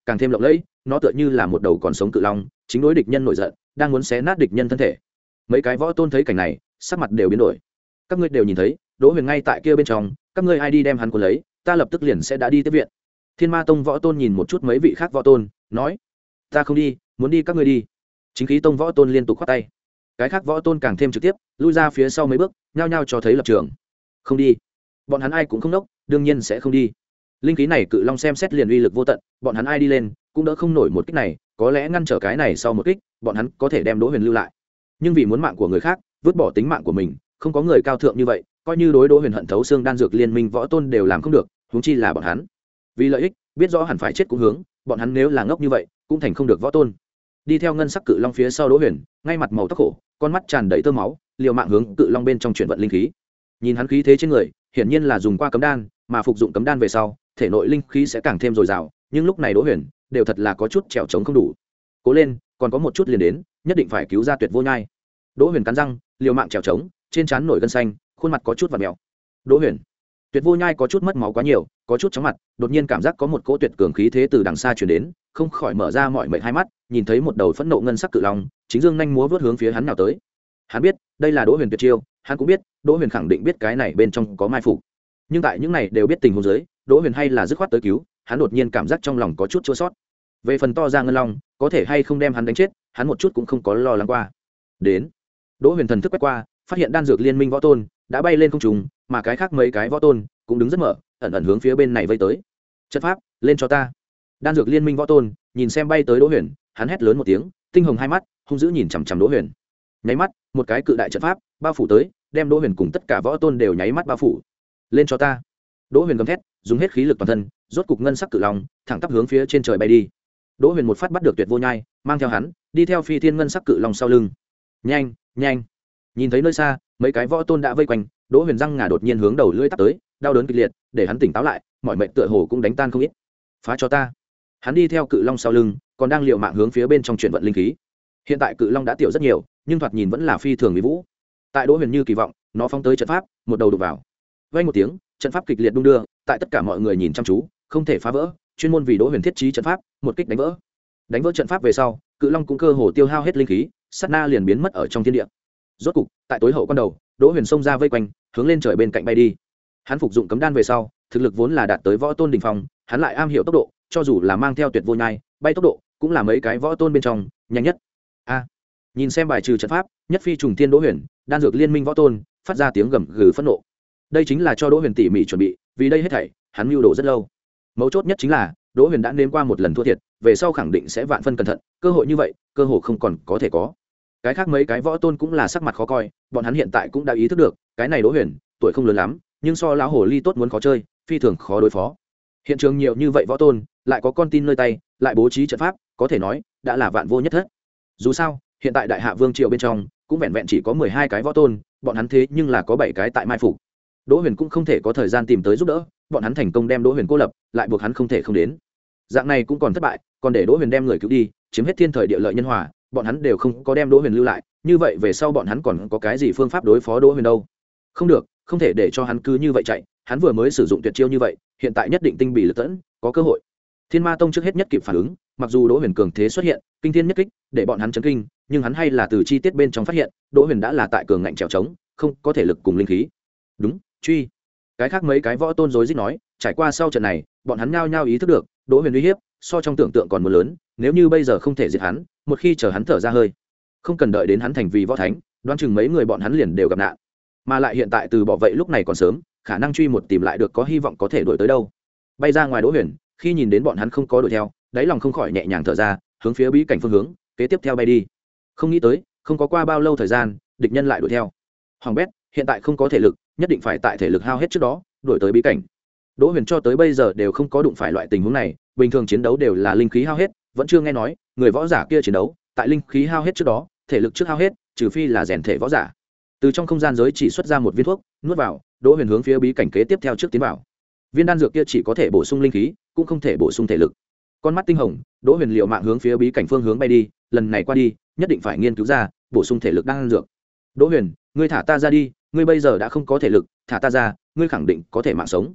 càng thêm lộng lẫy, nó tựa như là một đầu còn sống cự long chính đối địch nhân nổi giận, đang muốn xé nát địch nhân thân thể. Mấy cái võ tôn thấy cảnh này sắc mặt đều biến đổi. Các ngươi đều nhìn thấy Đỗ Huyền ngay tại kia bên trong, các ngươi ai đi đem hắn cuốn lấy, ta lập tức liền sẽ đã đi tiếp viện. Thiên Ma Tông võ tôn nhìn một chút mấy vị khác võ tôn, nói: ta không đi, muốn đi các ngươi đi. Chính khí tông võ tôn liên tục khoát tay. Cái khác võ tôn càng thêm trực tiếp, lui ra phía sau mấy bước, nhao nhao cho thấy lập trường. Không đi. Bọn hắn ai cũng không đốc, đương nhiên sẽ không đi. Linh khí này cự long xem xét liền uy lực vô tận, bọn hắn ai đi lên cũng đỡ không nổi một kích này, có lẽ ngăn trở cái này sau một kích, bọn hắn có thể đem Đỗ Huyền lưu lại. Nhưng vì muốn mạng của người khác, vứt bỏ tính mạng của mình, không có người cao thượng như vậy, coi như đối Đỗ Huyền hận thấu xương đan dược liên minh võ tôn đều làm không được, huống chi là bọn hắn. Vì lợi ích, biết rõ hẳn phải chết cũng hướng, bọn hắn nếu là ngốc như vậy, cũng thành không được võ tôn. Đi theo ngân sắc cự long phía sau Đỗ Huyền, ngay mặt màu tóc khổ, con mắt tràn đầy tơ máu, liều mạng hướng cự long bên trong chuyển vận linh khí. Nhìn hắn khí thế trên người, hiển nhiên là dùng qua cấm đan, mà phục dụng cấm đan về sau, thể nội linh khí sẽ càng thêm dồi dào, nhưng lúc này Đỗ Huyền đều thật là có chút trèo trống không đủ. Cố lên, còn có một chút liền đến, nhất định phải cứu ra Tuyệt Vô Nhai. Đỗ Huyền cắn răng, liều mạng trèo trống, trên trán nổi gân xanh, khuôn mặt có chút vặn mèo. Đỗ Huyền, Tuyệt Vô Nhai có chút mất máu quá nhiều, có chút chóng mặt, đột nhiên cảm giác có một cỗ tuyệt cường khí thế từ đằng xa truyền đến, không khỏi mở ra mọi mệt hai mắt, nhìn thấy một đầu phẫn nộ ngân sắc cự long, chính dương nhanh múa vút hướng phía hắn nào tới. Hắn biết, đây là Đỗ Huyền tuyệt chiêu, hắn cũng biết, Đỗ Huyền khẳng định biết cái này bên trong có mai phục. Nhưng tại những này đều biết tình huống dưới, Đỗ Huyền hay là dứt khoát tới cứu, hắn đột nhiên cảm giác trong lòng có chút chua xót. Về phần to ra ngân long, có thể hay không đem hắn đánh chết, hắn một chút cũng không có lo lắng qua. Đến, Đỗ Huyền thần thức quét qua, phát hiện đan dược liên minh võ tôn đã bay lên không trung, mà cái khác mấy cái võ tôn cũng đứng rất mở, ẩn ẩn hướng phía bên này vây tới. Trận pháp, lên cho ta. Đan dược liên minh võ tôn nhìn xem bay tới Đỗ Huyền, hắn hét lớn một tiếng, tinh hồng hai mắt hung dữ nhìn chằm chằm Đỗ Huyền. Nháy mắt, một cái cự đại trận pháp bao phủ tới, đem Đỗ Huyền cùng tất cả võ tôn đều nháy mắt bao phủ. Lên cho ta. Đỗ Huyền gầm thét, dùng hết khí lực toàn thân, rốt cục ngân sắc cự long thẳng tắp hướng phía trên trời bay đi. Đỗ Huyền một phát bắt được Tuyệt Vô Nhai, mang theo hắn đi theo phi thiên ngân sắc cự long sau lưng. Nhanh, nhanh. Nhìn thấy nơi xa, mấy cái võ tôn đã vây quanh, Đỗ Huyền răng ngà đột nhiên hướng đầu lưỡi tắp tới, đau đớn kịch liệt, để hắn tỉnh táo lại, mọi mệnh tựa hồ cũng đánh tan không ít. Phá cho ta. Hắn đi theo cự long sau lưng, còn đang liều mạng hướng phía bên trong chuyển vận linh khí. Hiện tại cự long đã tiểu rất nhiều, nhưng thoạt nhìn vẫn là phi thường mỹ vũ. Tại Đỗ Huyền như kỳ vọng, nó phóng tới trận pháp, một đầu đục vào. Vang một tiếng, trận pháp kịch liệt đung đưa, tại tất cả mọi người nhìn chăm chú, không thể phá vỡ, chuyên môn vì Đỗ Huyền thiết trí trận pháp, một kích đánh vỡ. Đánh vỡ trận pháp về sau, cự long cũng cơ hồ tiêu hao hết linh khí, sát na liền biến mất ở trong thiên địa. Rốt cục, tại tối hậu quan đầu, Đỗ Huyền xông ra vây quanh, hướng lên trời bên cạnh bay đi. Hắn phục dụng cấm đan về sau, thực lực vốn là đạt tới võ tôn đỉnh phong, hắn lại am hiểu tốc độ, cho dù là mang theo Tuyệt Vô Nhai, bay tốc độ cũng là mấy cái võ tôn bên trong nhanh nhất. A! Nhìn xem bài trừ trận pháp, nhất phi trùng thiên Đỗ Huyền, đan dược liên minh võ tôn phát ra tiếng gầm gừ phẫn nộ. Đây chính là cho Đỗ Huyền tỉ mỉ chuẩn bị, vì đây hết thảy, hắn mưu đồ rất lâu. Mấu chốt nhất chính là, Đỗ Huyền đã nếm qua một lần thua thiệt, về sau khẳng định sẽ vạn phân cẩn thận, cơ hội như vậy, cơ hội không còn có thể có. Cái khác mấy cái võ tôn cũng là sắc mặt khó coi, bọn hắn hiện tại cũng đã ý thức được, cái này Đỗ Huyền, tuổi không lớn lắm, nhưng so lão hồ ly tốt muốn khó chơi, phi thường khó đối phó. Hiện trường nhiều như vậy võ tôn, lại có con tin nơi tay, lại bố trí trận pháp, có thể nói đã là vạn vô nhất thất. Dù sao, hiện tại đại hạ vương triều bên trong, cũng vẹn vẹn chỉ có mười hai cái võ tôn, bọn hắn thế nhưng là có bảy cái tại mai phục. Đỗ Huyền cũng không thể có thời gian tìm tới giúp đỡ, bọn hắn thành công đem Đỗ Huyền cô lập, lại buộc hắn không thể không đến. Dạng này cũng còn thất bại, còn để Đỗ Huyền đem người cứu đi, chiếm hết thiên thời địa lợi nhân hòa, bọn hắn đều không có đem Đỗ Huyền lưu lại, như vậy về sau bọn hắn còn có cái gì phương pháp đối phó Đỗ Huyền đâu? Không được, không thể để cho hắn cứ như vậy chạy, hắn vừa mới sử dụng tuyệt chiêu như vậy, hiện tại nhất định tinh bì lực tẫn, có cơ hội. Thiên Ma Tông trước hết nhất kịp phản ứng, mặc dù Đỗ Huyền cường thế xuất hiện, kinh thiên nhất kích, để bọn hắn chấn kinh, nhưng hắn hay là từ chi tiết bên trong phát hiện, Đỗ Huyền đã là tại cường ngạnh trèo trống, không có thể lực cùng linh khí. Đúng, truy. Cái khác mấy cái võ tôn rối rít nói, trải qua sau trận này, bọn hắn nhao nhao ý thức được, Đỗ Huyền uy hiếp, so trong tưởng tượng còn muốn lớn, nếu như bây giờ không thể diệt hắn, một khi chờ hắn thở ra hơi, không cần đợi đến hắn thành vì võ thánh, đoán chừng mấy người bọn hắn liền đều gặp nạn. Mà lại hiện tại từ bỏ vậy lúc này còn sớm, khả năng truy một tìm lại được có hy vọng có thể đuổi tới đâu. Bay ra ngoài Đỗ Huyền, khi nhìn đến bọn hắn không có đuổi theo, đáy lòng không khỏi nhẹ nhàng thở ra, hướng phía bí cảnh phương hướng kế tiếp theo bay đi. Không nghĩ tới, không có qua bao lâu thời gian, địch nhân lại đuổi theo. Hoàng bét, hiện tại không có thể lực, nhất định phải tại thể lực hao hết trước đó đuổi tới bí cảnh. Đỗ Huyền cho tới bây giờ đều không có đụng phải loại tình huống này, bình thường chiến đấu đều là linh khí hao hết, vẫn chưa nghe nói người võ giả kia chiến đấu tại linh khí hao hết trước đó, thể lực trước hao hết, trừ phi là rèn thể võ giả. Từ trong không gian giới chỉ xuất ra một viên thuốc, nuốt vào, Đỗ Huyền hướng phía bí cảnh kế tiếp theo trước tiến vào. Viên đan dược kia chỉ có thể bổ sung linh khí, cũng không thể bổ sung thể lực. Con mắt tinh hồng, Đỗ Huyền liều mạng hướng phía bí cảnh phương hướng bay đi, lần này qua đi, nhất định phải nghiên cứu ra bổ sung thể lực đan dược. Đỗ Huyền, ngươi thả ta ra đi, ngươi bây giờ đã không có thể lực, thả ta ra, ngươi khẳng định có thể mạng sống.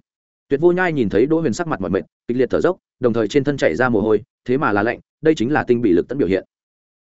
Tuyệt Vô Nhai nhìn thấy Đỗ Huyền sắc mặt mỏi mệt, kịch liệt thở dốc, đồng thời trên thân chảy ra mồ hôi, thế mà là lạnh, đây chính là tinh bị lực tận biểu hiện.